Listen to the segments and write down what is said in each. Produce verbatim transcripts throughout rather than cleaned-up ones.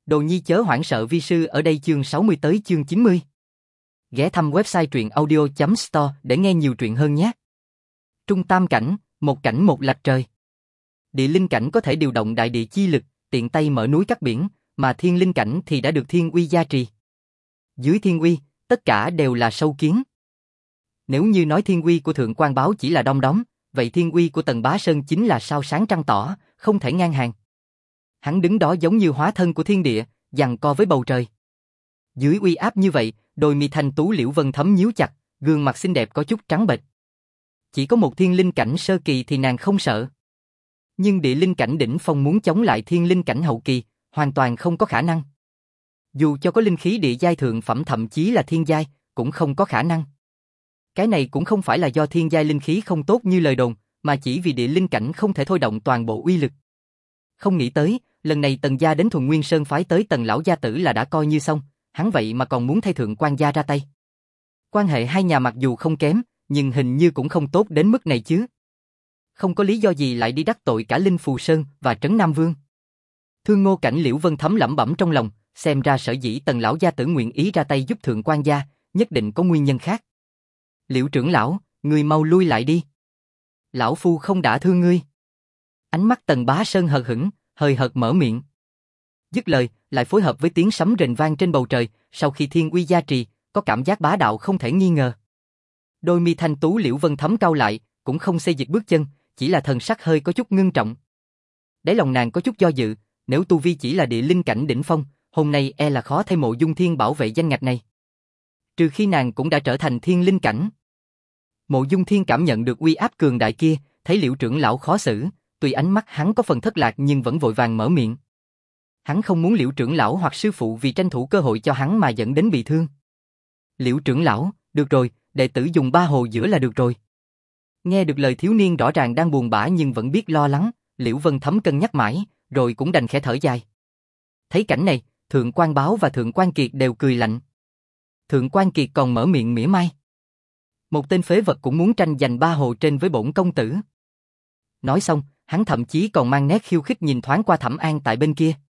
Đồ nhi chớ hoảng sợ vi sư ở đây chương sáu mươi tới chương chín mươi. Ghé thăm website truyện audio chấm store để nghe nhiều truyện hơn nhé. Trung tam cảnh, một cảnh một lạch trời. Địa linh cảnh có thể điều động đại địa chi lực, tiện tay mở núi cắt biển, mà thiên linh cảnh thì đã được thiên uy gia trì. Dưới thiên uy, tất cả đều là sâu kiến. Nếu như nói thiên uy của Thượng Quan Báo chỉ là đom đóm, vậy thiên uy của Tần Bá Sơn chính là sao sáng trăng tỏ, không thể ngang hàng. Hắn đứng đó giống như hóa thân của thiên địa, giằng co với bầu trời. Dưới uy áp như vậy, đôi mi thanh tú Liễu Vân Thấm nhíu chặt, gương mặt xinh đẹp có chút trắng bệch. Chỉ có một thiên linh cảnh sơ kỳ thì nàng không sợ. Nhưng địa linh cảnh đỉnh phong muốn chống lại thiên linh cảnh hậu kỳ, hoàn toàn không có khả năng. Dù cho có linh khí địa giai thượng phẩm thậm chí là thiên giai, cũng không có khả năng. Cái này cũng không phải là do thiên giai linh khí không tốt như lời đồn, mà chỉ vì địa linh cảnh không thể thôi động toàn bộ uy lực. Không nghĩ tới, lần này Tần gia đến Thuần Nguyên Sơn phái tới Tần lão gia tử là đã coi như xong, hắn vậy mà còn muốn thay Thượng Quan gia ra tay. Quan hệ hai nhà mặc dù không kém, nhưng hình như cũng không tốt đến mức này chứ. Không có lý do gì lại đi đắc tội cả Linh Phù Sơn và Trấn Nam Vương. Thương Ngô Cảnh Liễu Vân Thấm lẩm bẩm trong lòng, xem ra sở dĩ Tần lão gia tử nguyện ý ra tay giúp Thượng Quan gia, nhất định có nguyên nhân khác. Liễu trưởng lão, ngươi mau lui lại đi. Lão phu không đã thương ngươi. Ánh mắt Tần Bá Sơn hờ hững, hơi hợt mở miệng. Dứt lời, lại phối hợp với tiếng sấm rền vang trên bầu trời, sau khi thiên uy gia trì, có cảm giác bá đạo không thể nghi ngờ. Đôi mi thanh tú Liễu Vân Thấm cau lại, cũng không xê dịch bước chân, chỉ là thần sắc hơi có chút ngưng trọng. Đáy lòng nàng có chút do dự, nếu tu vi chỉ là địa linh cảnh đỉnh phong, hôm nay e là khó thay Mộ Dung Thiên bảo vệ danh ngạch này. Trừ khi nàng cũng đã trở thành thiên linh cảnh. Mộ Dung Thiên cảm nhận được uy áp cường đại kia, thấy Liễu trưởng lão khó xử, tuy ánh mắt hắn có phần thất lạc nhưng vẫn vội vàng mở miệng. Hắn không muốn Liễu trưởng lão hoặc sư phụ vì tranh thủ cơ hội cho hắn mà dẫn đến bị thương. Liễu trưởng lão, được rồi, đệ tử dùng ba hồ giữa là được rồi. Nghe được lời thiếu niên rõ ràng đang buồn bã nhưng vẫn biết lo lắng, Liễu Vân Thấm cân nhắc mãi, rồi cũng đành khẽ thở dài. Thấy cảnh này, Thượng Quan Báo và Thượng Quan Kiệt đều cười lạnh. Thượng Quan Kiệt còn mở miệng mỉa mai. Một tên phế vật cũng muốn tranh giành ba hồ trên với bổn công tử. Nói xong, hắn thậm chí còn mang nét khiêu khích nhìn thoáng qua Thẩm An tại bên kia.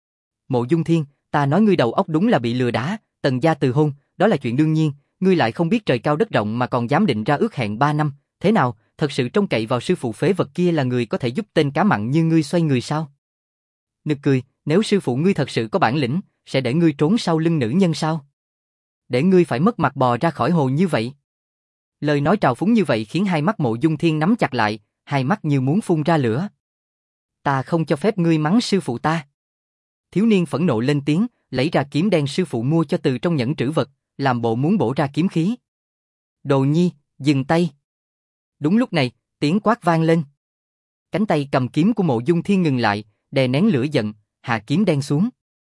Mộ Dung Thiên, ta nói ngươi đầu óc đúng là bị lừa đá, Tần gia từ hôn, đó là chuyện đương nhiên, ngươi lại không biết trời cao đất rộng mà còn dám định ra ước hẹn ba năm, thế nào, thật sự trông cậy vào sư phụ phế vật kia là người có thể giúp tên cá mặn như ngươi xoay người sao? Nực cười, nếu sư phụ ngươi thật sự có bản lĩnh, sẽ để ngươi trốn sau lưng nữ nhân sao? Để ngươi phải mất mặt bò ra khỏi hồ như vậy. Lời nói trào phúng như vậy khiến hai mắt Mộ Dung Thiên nắm chặt lại, hai mắt như muốn phun ra lửa. Ta không cho phép ngươi mắng sư phụ ta. Thiếu niên phẫn nộ lên tiếng, lấy ra kiếm đen sư phụ mua cho từ trong nhẫn trữ vật, làm bộ muốn bổ ra kiếm khí. Đồ nhi, dừng tay. Đúng lúc này, tiếng quát vang lên. Cánh tay cầm kiếm của Mộ Dung Thiên ngừng lại, đè nén lửa giận, hạ kiếm đen xuống.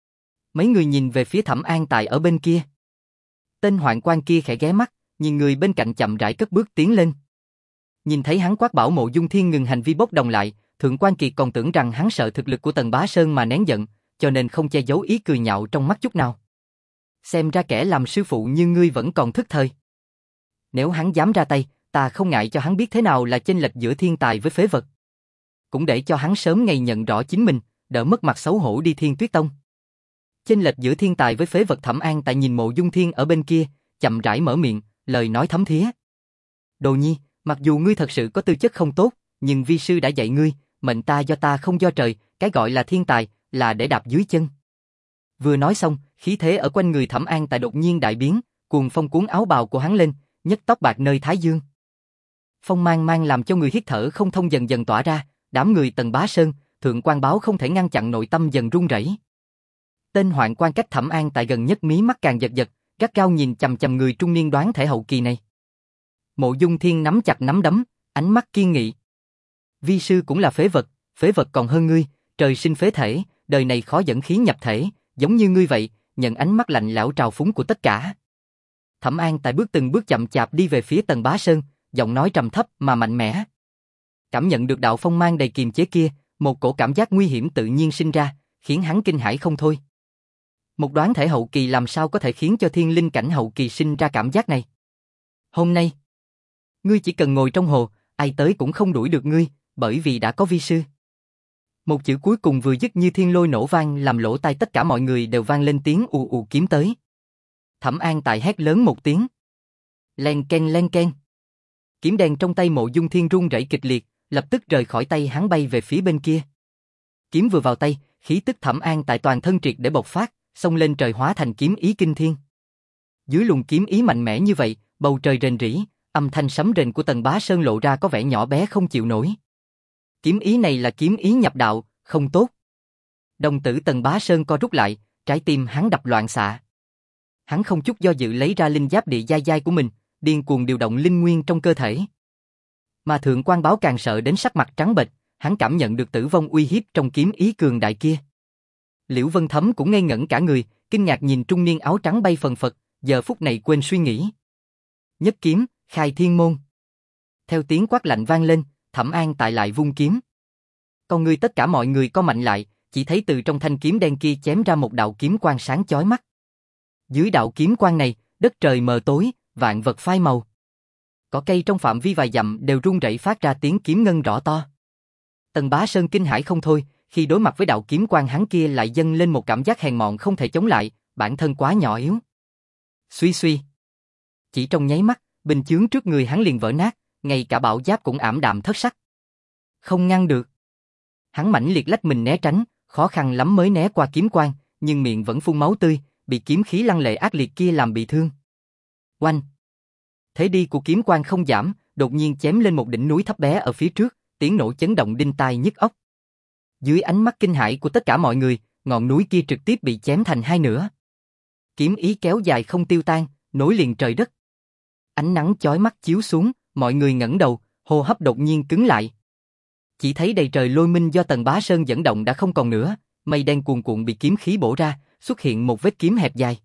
Mấy người nhìn về phía Thẩm An Tài ở bên kia. Tên hoạn quan kia khẽ ghé mắt, nhìn người bên cạnh chậm rãi cất bước tiến lên. Nhìn thấy hắn quát bảo Mộ Dung Thiên ngừng hành vi bốc đồng lại, Thượng Quan Kiệt còn tưởng rằng hắn sợ thực lực của Tần Bá Sơn mà nén giận, cho nên không che giấu ý cười nhạo trong mắt chút nào. Xem ra kẻ làm sư phụ như ngươi vẫn còn thức thời. Nếu hắn dám ra tay, ta không ngại cho hắn biết thế nào là chênh lệch giữa thiên tài với phế vật. Cũng để cho hắn sớm ngày nhận rõ chính mình, đỡ mất mặt xấu hổ đi Thiên Tuyết Tông. Chênh lệch giữa thiên tài với phế vật. Thẩm An Tại nhìn Mộ Dung Thiên ở bên kia, chậm rãi mở miệng, lời nói thấm thía. Đồ nhi, mặc dù ngươi thật sự có tư chất không tốt, nhưng vi sư đã dạy ngươi, mệnh ta do ta không do trời, cái gọi là thiên tài, là để đạp dưới chân. Vừa nói xong, khí thế ở quanh người Thẩm An Tại đột nhiên đại biến, cuồng phong cuốn áo bào của hắn lên, nhấc tóc bạc nơi thái dương. Phong mang mang làm cho người hít thở không thông dần dần tỏa ra, đám người Tần Bá Sơn, Thượng Quan Báo không thể ngăn chặn nội tâm dần run rẩy. Tên hoạn quan cách Thẩm An Tại gần nhất mí mắt càng giật giật, gắt gao nhìn chằm chằm người trung niên đoán thể hậu kỳ này. Mộ Dung Thiên nắm chặt nắm đấm, ánh mắt kiên nghị. Vi sư cũng là phế vật, phế vật còn hơn ngươi, trời sinh phế thể, đời này khó dẫn khí nhập thể, giống như ngươi vậy, nhận ánh mắt lạnh lẽo trào phúng của tất cả. Thẩm An Tại bước từng bước chậm chạp đi về phía Tần Bá Sơn, giọng nói trầm thấp mà mạnh mẽ. Cảm nhận được đạo phong mang đầy kiềm chế kia, một cổ cảm giác nguy hiểm tự nhiên sinh ra, khiến hắn kinh hãi không thôi. Một đoán thể hậu kỳ làm sao có thể khiến cho thiên linh cảnh hậu kỳ sinh ra cảm giác này? Hôm nay, ngươi chỉ cần ngồi trong hồ, ai tới cũng không đuổi được ngươi, bởi vì đã có vi sư. Một chữ cuối cùng vừa dứt như thiên lôi nổ vang làm lỗ tai tất cả mọi người đều vang lên tiếng ù ù kiếm tới. Thẩm An Tại hét lớn một tiếng. Len ken len ken. Kiếm đen trong tay Mộ Dung Thiên rung rẩy kịch liệt, lập tức rời khỏi tay hắn bay về phía bên kia. Kiếm vừa vào tay, khí tức Thẩm An Tại toàn thân triệt để bộc phát, xông lên trời hóa thành kiếm ý kinh thiên. Dưới luồng kiếm ý mạnh mẽ như vậy, bầu trời rền rĩ, âm thanh sấm rền của Tần Bá Sơn lộ ra có vẻ nhỏ bé không chịu nổi. Kiếm ý này là kiếm ý nhập đạo, không tốt. Đồng tử Tần Bá Sơn co rút lại, trái tim hắn đập loạn xạ. Hắn không chút do dự lấy ra linh giáp địa giai giai của mình, điên cuồng điều động linh nguyên trong cơ thể. Mà Thượng Quan Báo càng sợ đến sắc mặt trắng bệch, hắn cảm nhận được tử vong uy hiếp trong kiếm ý cường đại kia. Liễu Vân Thấm cũng ngây ngẩn cả người, kinh ngạc nhìn trung niên áo trắng bay phần phật, giờ phút này quên suy nghĩ. Nhất kiếm, khai thiên môn. Theo tiếng quát lạnh vang lên, Thẩm An Tại lại vung kiếm. Con người tất cả mọi người co mạnh lại, chỉ thấy từ trong thanh kiếm đen kia chém ra một đạo kiếm quang sáng chói mắt. Dưới đạo kiếm quang này, đất trời mờ tối, vạn vật phai màu. Cỏ cây trong phạm vi vài dặm đều rung rẩy phát ra tiếng kiếm ngân rõ to. Tần Bá Sơn kinh hãi không thôi, khi đối mặt với đạo kiếm quang hắn kia lại dâng lên một cảm giác hèn mọn không thể chống lại, bản thân quá nhỏ yếu. Suy suy. Chỉ trong nháy mắt, bình chướng trước người hắn liền vỡ nát, ngay cả bảo giáp cũng ảm đạm thất sắc. Không ngăn được. Hắn mãnh liệt lách mình né tránh, khó khăn lắm mới né qua kiếm quang, nhưng miệng vẫn phun máu tươi, bị kiếm khí lăng lệ ác liệt kia làm bị thương. Oanh! Thế đi của kiếm quang không giảm, đột nhiên chém lên một đỉnh núi thấp bé ở phía trước, tiếng nổ chấn động đinh tai nhức óc. Dưới ánh mắt kinh hãi của tất cả mọi người, ngọn núi kia trực tiếp bị chém thành hai nửa. Kiếm ý kéo dài không tiêu tan, nối liền trời đất. Ánh nắng chói mắt chiếu xuống, mọi người ngẩng đầu, hô hấp đột nhiên cứng lại. Chỉ thấy đầy trời lôi minh do Tần Bá Sơn dẫn động đã không còn nữa, mây đen cuồn cuộn bị kiếm khí bổ ra, xuất hiện một vết kiếm hẹp dài.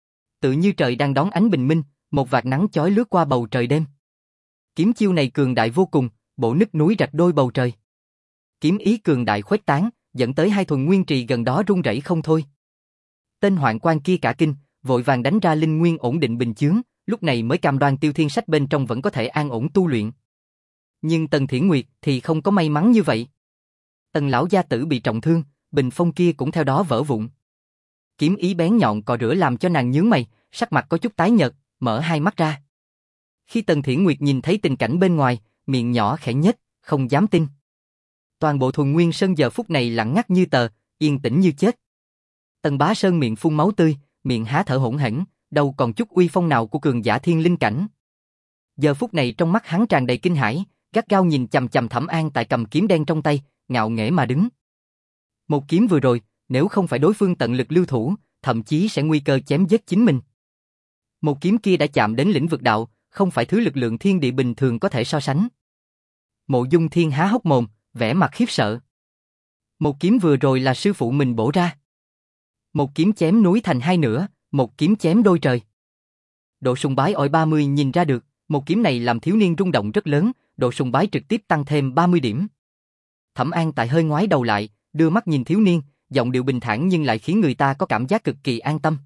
Tự như trời đang đón ánh bình minh, một vạt nắng chói lướt qua bầu trời đêm. Kiếm chiêu này cường đại vô cùng, bổ nứt núi rạch đôi bầu trời. Kiếm ý cường đại khuếch tán, dẫn tới hai thuần nguyên trì gần đó rung rẩy không thôi. Tên hoạn quan kia cả kinh, vội vàng đánh ra linh nguyên ổn định bình chướng, lúc này mới cam đoan Tiêu Thiên Sách bên trong vẫn có thể an ổn tu luyện. Nhưng Tần Thiển Nguyệt thì không có may mắn như vậy. Tần lão gia tử bị trọng thương, bình phong kia cũng theo đó vỡ vụn. Kiếm ý bén nhọn cọ rửa làm cho nàng nhướng mày, sắc mặt có chút tái nhợt, mở hai mắt ra. Khi Tần Thiển Nguyệt nhìn thấy tình cảnh bên ngoài, miệng nhỏ khẽ nhếch, không dám tin. Toàn bộ Thuần Nguyên Sơn giờ phút này lặng ngắt như tờ, yên tĩnh như chết. Tần Bá Sơn miệng phun máu tươi, miệng há thở hổn hển, đâu còn chút uy phong nào của cường giả thiên linh cảnh. Giờ phút này trong mắt hắn tràn đầy kinh hãi, gắt gao nhìn chằm chằm Thẩm An Tại cầm kiếm đen trong tay, ngạo nghễ mà đứng. Một kiếm vừa rồi, nếu không phải đối phương tận lực lưu thủ, thậm chí sẽ nguy cơ chém giết chính mình. Một kiếm kia đã chạm đến lĩnh vực đạo, không phải thứ lực lượng thiên địa bình thường có thể so sánh. Mộ Dung Thiên há hốc mồm, vẻ mặt khiếp sợ. Một kiếm vừa rồi là sư phụ mình bổ ra. Một kiếm chém núi thành hai nửa, một kiếm chém đôi trời. Độ sùng bái ỏi ba mươi nhìn ra được, một kiếm này làm thiếu niên rung động rất lớn, độ sùng bái trực tiếp tăng thêm ba mươi điểm. Thẩm An Tại hơi ngoái đầu lại, đưa mắt nhìn thiếu niên, giọng điệu bình thản nhưng lại khiến người ta có cảm giác cực kỳ an tâm.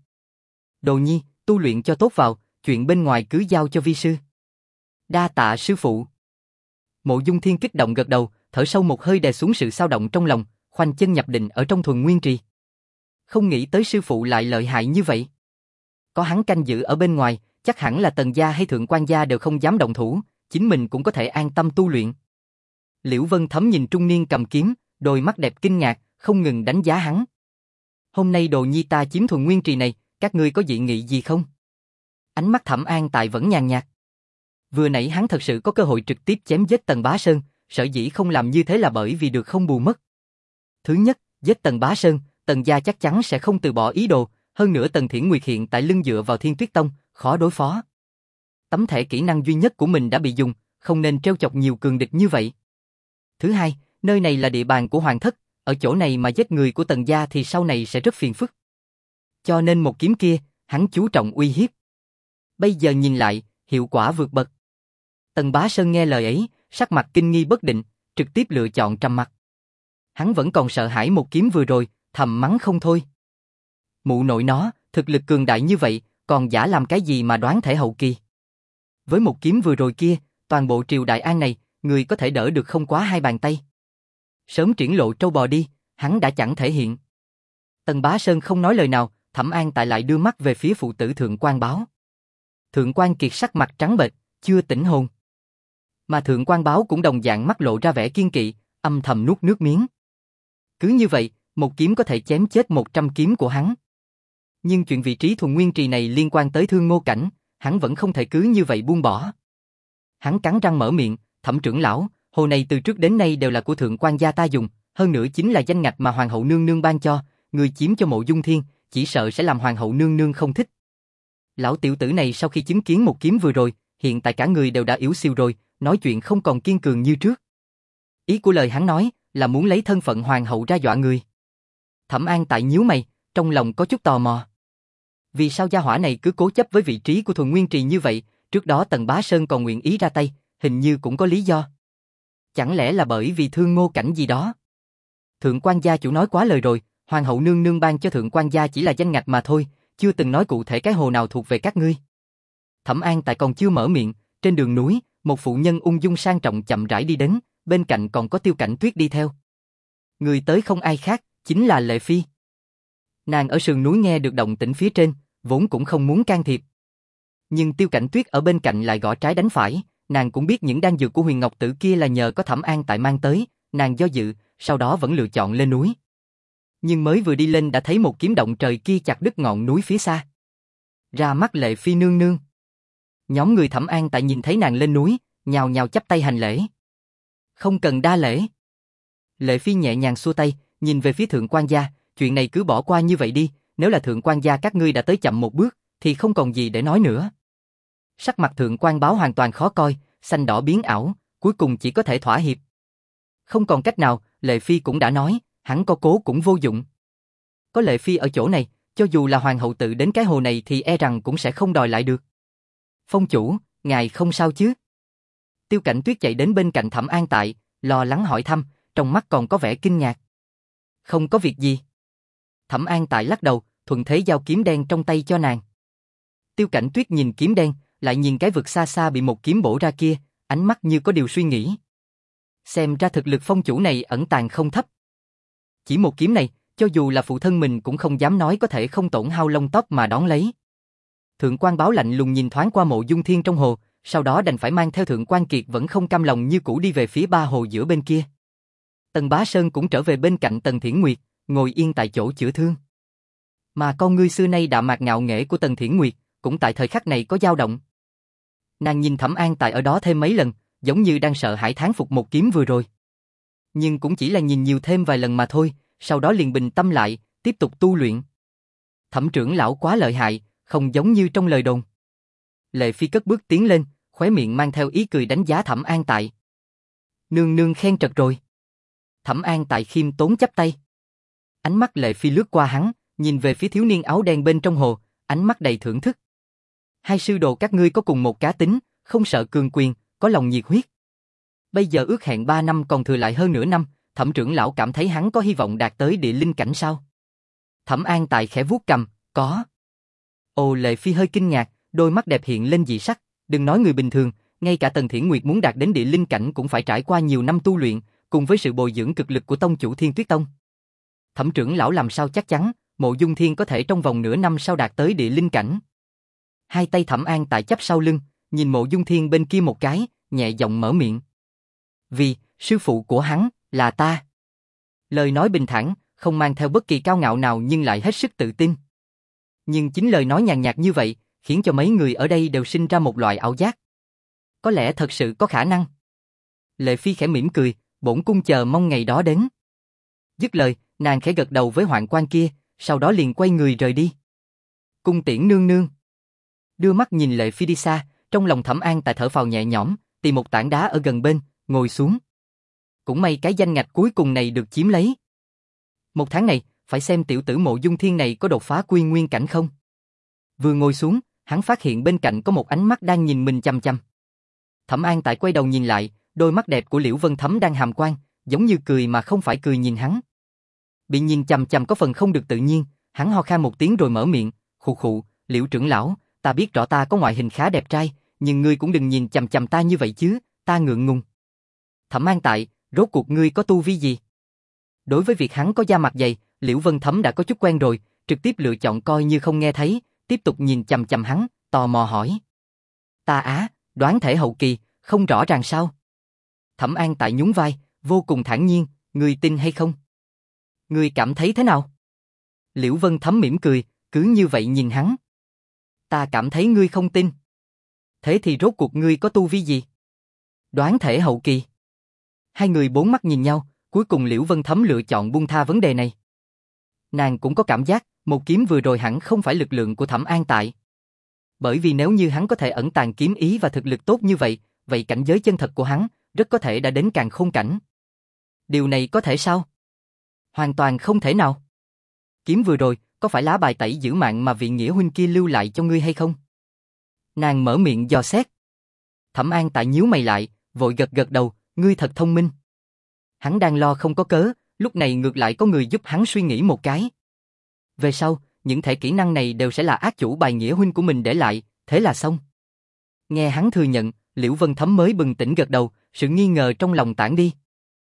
Đồ nhi, tu luyện cho tốt vào, chuyện bên ngoài cứ giao cho vi sư. Đa tạ sư phụ. Mộ Dung Thiên kích động gật đầu, thở sâu một hơi đè xuống sự xao động trong lòng, khoanh chân nhập định ở trong Thuần Nguyên Trì. Không nghĩ tới sư phụ lại lợi hại như vậy. Có hắn canh giữ ở bên ngoài, chắc hẳn là Tần gia hay Thượng Quan gia đều không dám động thủ, chính mình cũng có thể an tâm tu luyện. Liễu Vân Thấm nhìn trung niên cầm kiếm, đôi mắt đẹp kinh ngạc, không ngừng đánh giá hắn. Hôm nay đồ nhi ta chiếm Thuần Nguyên Trì này, các ngươi có dị nghị gì không? Ánh mắt Thẩm An Tại vẫn nhàn nhạt. Vừa nãy hắn thật sự có cơ hội trực tiếp chém giết Tần Bá Sơn, sở dĩ không làm như thế là bởi vì được không bù mất. Thứ nhất, giết Tần Bá Sơn, Tần gia chắc chắn sẽ không từ bỏ ý đồ, hơn nữa Tần Thiển Nguyệt hiện tại lưng dựa vào Thiên Tuyết Tông, khó đối phó. Tấm thẻ kỹ năng duy nhất của mình đã bị dùng, không nên trêu chọc nhiều cường địch như vậy. Thứ hai, nơi này là địa bàn của Hoàng thất, ở chỗ này mà giết người của Tần gia thì sau này sẽ rất phiền phức. Cho nên một kiếm kia, hắn chú trọng uy hiếp. Bây giờ nhìn lại, hiệu quả vượt bậc. Tần Bá Sơn nghe lời ấy, sắc mặt kinh nghi bất định, trực tiếp lựa chọn trầm mặc. Hắn vẫn còn sợ hãi một kiếm vừa rồi, thầm mắng không thôi. Mụ nội nó, thực lực cường đại như vậy, còn giả làm cái gì mà đoán thể hậu kỳ. Với một kiếm vừa rồi kia, toàn bộ triều Đại An này, người có thể đỡ được không quá hai bàn tay. Sớm triển lộ trâu bò đi, hắn đã chẳng thể hiện. Tần Bá Sơn không nói lời nào, Thẩm An Tại lại đưa mắt về phía phụ tử Thượng Quan Báo. Thượng Quan Kiệt sắc mặt trắng bệch, chưa tỉnh hồn. Mà Thượng Quan Báo cũng đồng dạng mắt lộ ra vẻ kiên kỵ, âm thầm nuốt nước miếng. Cứ như vậy, một kiếm có thể chém chết một trăm kiếm của hắn. Nhưng chuyện vị trí Thuần Nguyên Trì này liên quan tới Thương Ngô Cảnh, hắn vẫn không thể cứ như vậy buông bỏ. Hắn cắn răng mở miệng, Thẩm trưởng lão, hồ này từ trước đến nay đều là của Thượng Quan gia ta dùng, hơn nữa chính là danh ngạch mà Hoàng hậu nương nương ban cho, người chiếm cho Mộ Dung Thiên, chỉ sợ sẽ làm Hoàng hậu nương nương không thích. Lão tiểu tử này sau khi chứng kiến một kiếm vừa rồi, hiện tại cả người đều đã yếu xiu rồi, nói chuyện không còn kiên cường như trước. Ý của lời hắn nói là muốn lấy thân phận hoàng hậu ra dọa người. Thẩm An Tại nhíu mày, trong lòng có chút tò mò. Vì sao gia hỏa này cứ cố chấp với vị trí của Thuần Nguyên Trì như vậy, trước đó Tần Bá Sơn còn nguyện ý ra tay, hình như cũng có lý do. Chẳng lẽ là bởi vì Thương Ngô Cảnh gì đó? Thượng Quan gia chủ nói quá lời rồi, Hoàng hậu nương nương ban cho Thượng Quan gia chỉ là danh ngạch mà thôi, chưa từng nói cụ thể cái hồ nào thuộc về các ngươi. Thẩm An Tại còn chưa mở miệng, trên đường núi, một phụ nhân ung dung sang trọng chậm rãi đi đến, bên cạnh còn có Tiêu Cảnh Tuyết đi theo. Người tới không ai khác, chính là Lệ Phi. Nàng ở sườn núi nghe được động tĩnh phía trên, vốn cũng không muốn can thiệp. Nhưng Tiêu Cảnh Tuyết ở bên cạnh lại gõ trái đánh phải, nàng cũng biết những đan dược của Huyền Ngọc Tử kia là nhờ có Thẩm An Tại mang tới, nàng do dự, sau đó vẫn lựa chọn lên núi. Nhưng mới vừa đi lên đã thấy một kiếm động trời kia chặt đứt ngọn núi phía xa. Ra mắt Lệ Phi nương nương. Nhóm người Thẩm An Tại nhìn thấy nàng lên núi, nhào nhào chắp tay hành lễ. Không cần đa lễ. Lệ Phi nhẹ nhàng xua tay, nhìn về phía Thượng Quan gia, chuyện này cứ bỏ qua như vậy đi, nếu là Thượng Quan gia các ngươi đã tới chậm một bước, thì không còn gì để nói nữa. Sắc mặt Thượng Quan Báo hoàn toàn khó coi, xanh đỏ biến ảo, cuối cùng chỉ có thể thỏa hiệp. Không còn cách nào, Lệ Phi cũng đã nói, hắn có cố cũng vô dụng. Có Lệ Phi ở chỗ này, cho dù là hoàng hậu tự đến cái hồ này thì e rằng cũng sẽ không đòi lại được. Phong chủ, ngài không sao chứ? Tiêu Cảnh Tuyết chạy đến bên cạnh Thẩm An Tại, lo lắng hỏi thăm, trong mắt còn có vẻ kinh ngạc. Không có việc gì. Thẩm An Tại lắc đầu, thuận thế giao kiếm đen trong tay cho nàng. Tiêu Cảnh Tuyết nhìn kiếm đen, lại nhìn cái vực xa xa bị một kiếm bổ ra kia, ánh mắt như có điều suy nghĩ. Xem ra thực lực phong chủ này ẩn tàng không thấp. Chỉ một kiếm này, cho dù là phụ thân mình cũng không dám nói có thể không tổn hao lông tóc mà đón lấy. Thượng Quan Báo lạnh lùng nhìn thoáng qua Mộ Dung Thiên trong hồ, sau đó đành phải mang theo Thượng Quan Kiệt vẫn không cam lòng như cũ đi về phía ba hồ giữa bên kia. Tần Bá Sơn cũng trở về bên cạnh Tần Thiển Nguyệt, ngồi yên tại chỗ chữa thương. Mà con ngươi xưa nay đạm mạc ngạo nghễ của Tần Thiển Nguyệt, cũng tại thời khắc này có dao động. Nàng nhìn Thẩm An Tại ở đó thêm mấy lần, giống như đang sợ hãi thán phục một kiếm vừa rồi. Nhưng cũng chỉ là nhìn nhiều thêm vài lần mà thôi, sau đó liền bình tâm lại, tiếp tục tu luyện. Thẩm trưởng lão quá lợi hại, không giống như trong lời đồn. Lệ Phi cất bước tiến lên, khóe miệng mang theo ý cười đánh giá Thẩm An Tại. Nương nương khen trật rồi. Thẩm An Tại khiêm tốn chắp tay. Ánh mắt Lệ Phi lướt qua hắn, nhìn về phía thiếu niên áo đen bên trong hồ, ánh mắt đầy thưởng thức. Hai sư đồ các ngươi có cùng một cá tính, không sợ cường quyền, có lòng nhiệt huyết. Bây giờ ước hẹn ba năm còn thừa lại hơn nửa năm, Thẩm trưởng lão cảm thấy hắn có hy vọng đạt tới địa linh cảnh sao? Thẩm An Tại khẽ vuốt cằm, có. Ồ, Lệ Phi hơi kinh ngạc, đôi mắt đẹp hiện lên dị sắc, đừng nói người bình thường, ngay cả Tần Thiển Nguyệt muốn đạt đến địa linh cảnh cũng phải trải qua nhiều năm tu luyện, cùng với sự bồi dưỡng cực lực của tông chủ Thiên Tuyết Tông. Thẩm trưởng lão làm sao chắc chắn, Mộ Dung Thiên có thể trong vòng nửa năm sau đạt tới địa linh cảnh. Hai tay Thẩm An Tại chắp sau lưng, nhìn Mộ Dung Thiên bên kia một cái, nhẹ giọng mở miệng. Vì, sư phụ của hắn, là ta. Lời nói bình thản, không mang theo bất kỳ cao ngạo nào nhưng lại hết sức tự tin. Nhưng chính lời nói nhàn nhạt như vậy, khiến cho mấy người ở đây đều sinh ra một loại ảo giác. Có lẽ thật sự có khả năng. Lệ Phi khẽ mỉm cười, bổn cung chờ mong ngày đó đến. Dứt lời, nàng khẽ gật đầu với hoạn quan kia, sau đó liền quay người rời đi. Cung tiễn nương nương. Đưa mắt nhìn Lệ Phi đi xa, trong lòng Thẩm An Tại thở phào nhẹ nhõm, tìm một tảng đá ở gần bên, ngồi xuống. Cũng may cái danh ngạch cuối cùng này được chiếm lấy. Một tháng này, phải xem tiểu tử Mộ Dung Thiên này có đột phá quy nguyên cảnh không. Vừa ngồi xuống, hắn phát hiện bên cạnh có một ánh mắt đang nhìn mình chăm chăm. Thẩm An Tại quay đầu nhìn lại, đôi mắt đẹp của Liễu Vân Thấm đang hàm quang, giống như cười mà không phải cười nhìn hắn. Bị nhìn chăm chăm có phần không được tự nhiên, hắn ho khan một tiếng rồi mở miệng, khụ khụ, Liễu trưởng lão, ta biết rõ ta có ngoại hình khá đẹp trai, nhưng ngươi cũng đừng nhìn chăm chăm ta như vậy chứ, ta ngượng ngùng. Thẩm An Tại, rốt cuộc ngươi có tu vi gì? Đối với việc hắn có da mặt dày, Liễu Vân Thấm đã có chút quen rồi, trực tiếp lựa chọn coi như không nghe thấy, tiếp tục nhìn chằm chằm hắn, tò mò hỏi. Ta á, đoán thể hậu kỳ, không rõ ràng sao? Thẩm An Tại nhún vai, vô cùng thản nhiên, ngươi tin hay không? Ngươi cảm thấy thế nào? Liễu Vân Thấm mỉm cười, cứ như vậy nhìn hắn. Ta cảm thấy ngươi không tin. Thế thì rốt cuộc ngươi có tu vi gì? Đoán thể hậu kỳ. Hai người bốn mắt nhìn nhau, cuối cùng Liễu Vân Thấm lựa chọn buông tha vấn đề này. Nàng cũng có cảm giác, một kiếm vừa rồi hẳn không phải lực lượng của Thẩm An Tại. Bởi vì nếu như hắn có thể ẩn tàng kiếm ý và thực lực tốt như vậy, vậy cảnh giới chân thật của hắn, rất có thể đã đến càn khôn cảnh. Điều này có thể sao? Hoàn toàn không thể nào. Kiếm vừa rồi, có phải lá bài tẩy giữ mạng mà vị nghĩa huynh kia lưu lại cho ngươi hay không? Nàng mở miệng dò xét. Thẩm An Tại nhíu mày lại, vội gật gật đầu, ngươi thật thông minh. Hắn đang lo không có cớ, lúc này ngược lại có người giúp hắn suy nghĩ một cái. Về sau, những thể kỹ năng này đều sẽ là ác chủ bài nghĩa huynh của mình để lại, thế là xong. Nghe hắn thừa nhận, Liễu Vân Thấm mới bừng tỉnh gật đầu, sự nghi ngờ trong lòng tản đi.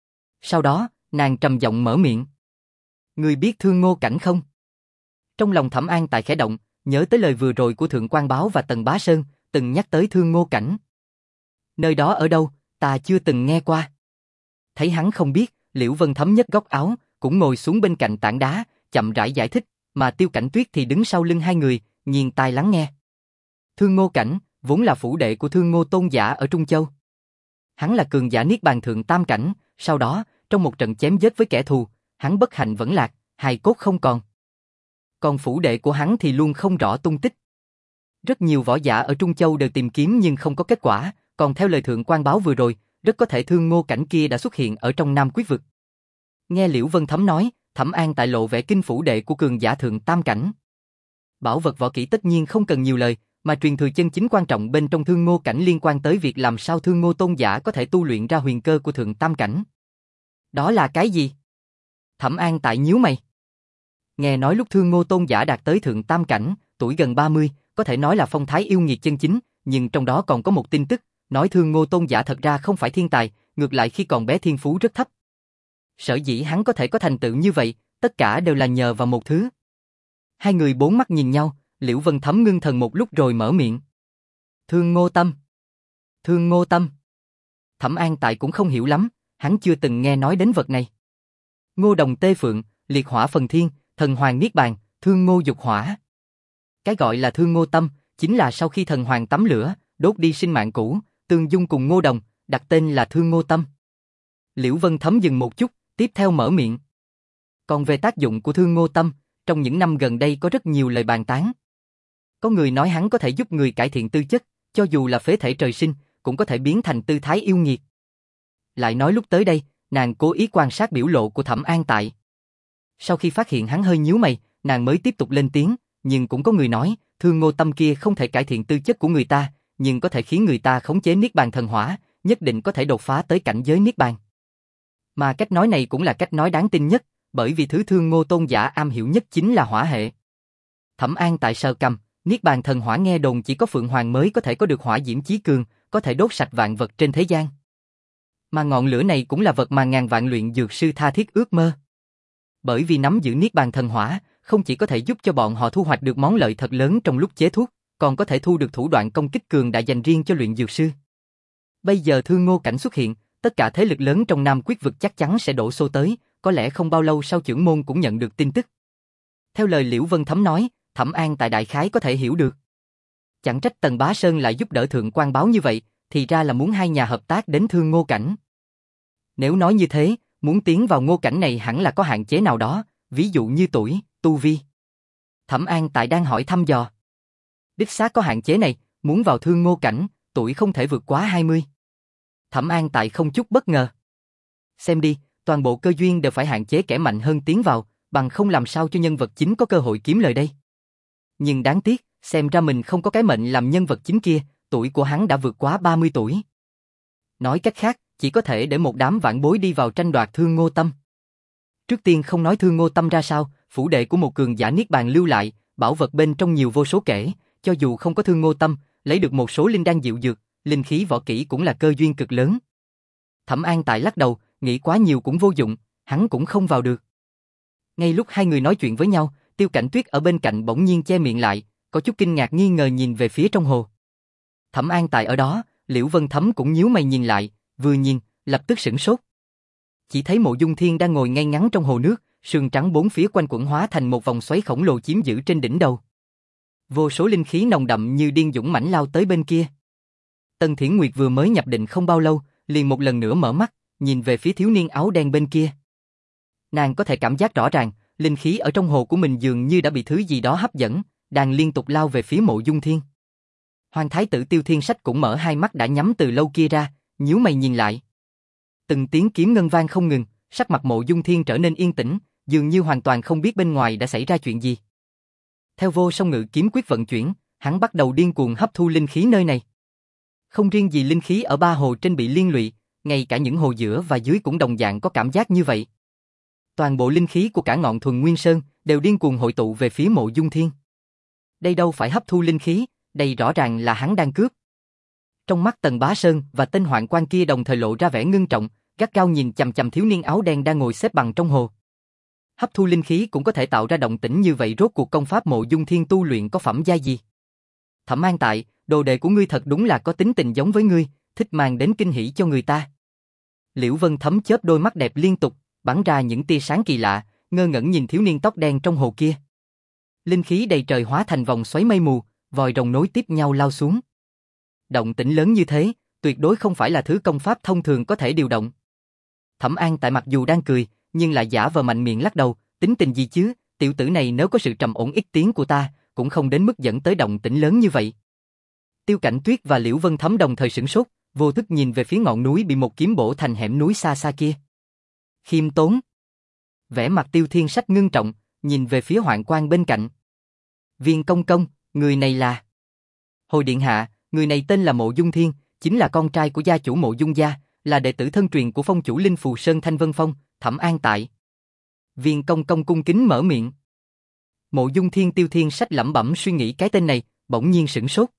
Sau đó, nàng trầm giọng mở miệng. Ngươi biết Thương Ngô Cảnh không? Trong lòng Thẩm An Tại khẽ động, nhớ tới lời vừa rồi của Thượng Quan Báo và Tần Bá Sơn, từng nhắc tới Thương Ngô Cảnh. Nơi đó ở đâu, ta chưa từng nghe qua. Thấy hắn không biết, Liễu Vân Thấm nhấc góc áo, cũng ngồi xuống bên cạnh tảng đá, chậm rãi giải thích, mà Tiêu Cảnh Tuyết thì đứng sau lưng hai người, nghiêng tai lắng nghe. Thương Ngô Cảnh, vốn là phủ đệ của Thương Ngô Tôn Giả ở Trung Châu. Hắn là cường giả Niết Bàn Thượng Tam Cảnh, sau đó, trong một trận chém giết với kẻ thù, hắn bất hạnh vẫn lạc, hài cốt không còn. Còn phủ đệ của hắn thì luôn không rõ tung tích. Rất nhiều võ giả ở Trung Châu đều tìm kiếm nhưng không có kết quả, còn theo lời Thượng Quan Báo vừa rồi, rất có thể Thương Ngô Cảnh kia đã xuất hiện ở trong Nam Quyết Vực. Nghe Liễu Vân Thấm nói, Thẩm An Tại lộ vẻ kinh phủ đệ của cường giả Thượng Tam Cảnh. Bảo vật võ kỹ tất nhiên không cần nhiều lời, mà truyền thừa chân chính quan trọng bên trong Thương Ngô Cảnh liên quan tới việc làm sao Thương Ngô Tôn Giả có thể tu luyện ra huyền cơ của Thượng Tam Cảnh. Đó là cái gì? Thẩm An Tại nhíu mày. Nghe nói lúc Thương Ngô Tôn Giả đạt tới Thượng Tam Cảnh, tuổi gần ba mươi, có thể nói là phong thái yêu nghiệt chân chính, nhưng trong đó còn có một tin tức, nói Thương Ngô Tôn Giả thật ra không phải thiên tài, ngược lại khi còn bé thiên phú rất thấp. Sở dĩ hắn có thể có thành tựu như vậy, tất cả đều là nhờ vào một thứ. Hai người bốn mắt nhìn nhau, Liễu Vân Thấm ngưng thần một lúc rồi mở miệng. Thương Ngô Tâm. Thương Ngô Tâm. Thẩm An Tại cũng không hiểu lắm, hắn chưa từng nghe nói đến vật này. Ngô Đồng Tê Phượng, Liệt Hỏa Phần Thiên, Thần Hoàng Niết Bàn, Thương Ngô Dục Hỏa. Cái gọi là Thương Ngô Tâm, chính là sau khi Thần Hoàng tắm lửa, đốt đi sinh mạng cũ, tương dung cùng Ngô Đồng, đặt tên là Thương Ngô Tâm. Liễu Vân Thấm dừng một chút, tiếp theo mở miệng. Còn về tác dụng của Thương Ngô Tâm, trong những năm gần đây có rất nhiều lời bàn tán. Có người nói hắn có thể giúp người cải thiện tư chất, cho dù là phế thể trời sinh, cũng có thể biến thành tư thái yêu nghiệt. Lại nói lúc tới đây, nàng cố ý quan sát biểu lộ của Thẩm An Tại. Sau khi phát hiện hắn hơi nhíu mày, nàng mới tiếp tục lên tiếng, nhưng cũng có người nói, Thương Ngô Tâm kia không thể cải thiện tư chất của người ta, nhưng có thể khiến người ta khống chế Niết Bàn thần hỏa, nhất định có thể đột phá tới cảnh giới Niết Bàn. Mà cách nói này cũng là cách nói đáng tin nhất, bởi vì thứ Thương Ngô Tôn Giả am hiểu nhất chính là hỏa hệ. Thẩm An Tại sờ cằm, Niết Bàn thần hỏa nghe đồn chỉ có Phượng Hoàng mới có thể có được hỏa diễm chí cường, có thể đốt sạch vạn vật trên thế gian. Mà ngọn lửa này cũng là vật mà ngàn vạn luyện dược sư tha thiết ước mơ. Bởi vì nắm giữ Niết Bàn thần hỏa, không chỉ có thể giúp cho bọn họ thu hoạch được món lợi thật lớn trong lúc chế thuốc, còn có thể thu được thủ đoạn công kích cường đại dành riêng cho luyện dược sư. Bây giờ Thương Ngô Cảnh xuất hiện, tất cả thế lực lớn trong Nam Quyết Vực chắc chắn sẽ đổ xô tới, có lẽ không bao lâu sau trưởng môn cũng nhận được tin tức. Theo lời Liễu Vân Thấm nói, Thẩm An Tại đại khái có thể hiểu được. Chẳng trách Tần Bá Sơn lại giúp đỡ Thượng Quan Báo như vậy, thì ra là muốn hai nhà hợp tác đến Thương Ngô Cảnh. Nếu nói như thế, muốn tiến vào Ngô Cảnh này hẳn là có hạn chế nào đó, ví dụ như tuổi, tu vi. Thẩm An Tại đang hỏi thăm dò. Đích xác có hạn chế này, muốn vào Thương Ngô Cảnh, tuổi không thể vượt quá hai mươi. Thẩm An Tại không chút bất ngờ. Xem đi, toàn bộ cơ duyên đều phải hạn chế kẻ mạnh hơn tiến vào, bằng không làm sao cho nhân vật chính có cơ hội kiếm lời đây. Nhưng đáng tiếc, xem ra mình không có cái mệnh làm nhân vật chính kia, tuổi của hắn đã vượt quá ba mươi tuổi. Nói cách khác, chỉ có thể để một đám vãn bối đi vào tranh đoạt Thương Ngô Tâm. Trước tiên không nói Thương Ngô Tâm ra sao, phủ đệ của một cường giả Niết Bàn lưu lại, bảo vật bên trong nhiều vô số kể, cho dù không có Thương Ngô Tâm, lấy được một số linh đan diệu dược, linh khí võ kỹ cũng là cơ duyên cực lớn. Thẩm An Tại lắc đầu, nghĩ quá nhiều cũng vô dụng, hắn cũng không vào được. Ngay lúc hai người nói chuyện với nhau, Tiêu Cảnh Tuyết ở bên cạnh bỗng nhiên che miệng lại, có chút kinh ngạc nghi ngờ nhìn về phía trong hồ. Thẩm An Tại ở đó, Liễu Vân Thấm cũng nhíu mày nhìn lại, vừa nhìn, lập tức sửng sốt. Chỉ thấy Mộ Dung Thiên đang ngồi ngay ngắn trong hồ nước, sương trắng bốn phía quanh quẩn hóa thành một vòng xoáy khổng lồ chiếm giữ trên đỉnh đầu. Vô số linh khí nồng đậm như điên dũng mãnh lao tới bên kia. Tần Thiển Nguyệt vừa mới nhập định không bao lâu, liền một lần nữa mở mắt, nhìn về phía thiếu niên áo đen bên kia. Nàng có thể cảm giác rõ ràng, linh khí ở trong hồ của mình dường như đã bị thứ gì đó hấp dẫn, đang liên tục lao về phía Mộ Dung Thiên. Hoàng thái tử Tiêu Thiên Sách cũng mở hai mắt đã nhắm từ lâu kia ra, nhíu mày nhìn lại. Từng tiếng kiếm ngân vang không ngừng, sắc mặt Mộ Dung Thiên trở nên yên tĩnh, dường như hoàn toàn không biết bên ngoài đã xảy ra chuyện gì. Theo vô song ngự kiếm quyết vận chuyển, hắn bắt đầu điên cuồng hấp thu linh khí nơi này. Không riêng gì linh khí ở ba hồ trên bị liên lụy, ngay cả những hồ giữa và dưới cũng đồng dạng có cảm giác như vậy. Toàn bộ linh khí của cả ngọn Thuần Nguyên Sơn đều điên cuồng hội tụ về phía Mộ Dung Thiên. Đây đâu phải hấp thu linh khí, đây rõ ràng là hắn đang cướp. Trong mắt Tần Bá Sơn và tên hoạn quan kia đồng thời lộ ra vẻ ngưng trọng, gắt gao nhìn chằm chằm thiếu niên áo đen đang ngồi xếp bằng trong hồ. Hấp thu linh khí cũng có thể tạo ra động tĩnh như vậy, rốt cuộc công pháp Mộ Dung Thiên tu luyện có phẩm giai gì? Thẩm An Tại, đồ đệ của ngươi thật đúng là có tính tình giống với ngươi, thích mang đến kinh hỉ cho người ta. Liễu Vân Thấm chớp đôi mắt đẹp liên tục, bắn ra những tia sáng kỳ lạ, ngơ ngẩn nhìn thiếu niên tóc đen trong hồ kia. Linh khí đầy trời hóa thành vòng xoáy mây mù, vòi rồng nối tiếp nhau lao xuống. Động tĩnh lớn như thế, tuyệt đối không phải là thứ công pháp thông thường có thể điều động. Thẩm An Tại mặc dù đang cười, nhưng lại giả vờ mạnh miệng lắc đầu, tính tình gì chứ, tiểu tử này nếu có sự trầm ổn ít tiếng của ta, cũng không đến mức dẫn tới động tĩnh lớn như vậy. Tiêu Cảnh Tuyết và Liễu Vân Thấm đồng thời sửng sốt, vô thức nhìn về phía ngọn núi bị một kiếm bổ thành hẻm núi xa xa kia. Khiêm tốn. Vẻ mặt Tiêu Thiên Sách ngưng trọng, nhìn về phía hoạn quan bên cạnh. Viên công công, người này là... Hồi điện hạ, người này tên là Mộ Dung Thiên, chính là con trai của gia chủ Mộ Dung gia, là đệ tử thân truyền của phong chủ Linh Phù Sơn Thanh Vân Phong, Thẩm An Tại. Viên công công cung kính mở miệng. Mộ Dung Thiên Tiêu Thiên Sách lẩm bẩm suy nghĩ cái tên này, bỗng nhiên sửng sốt.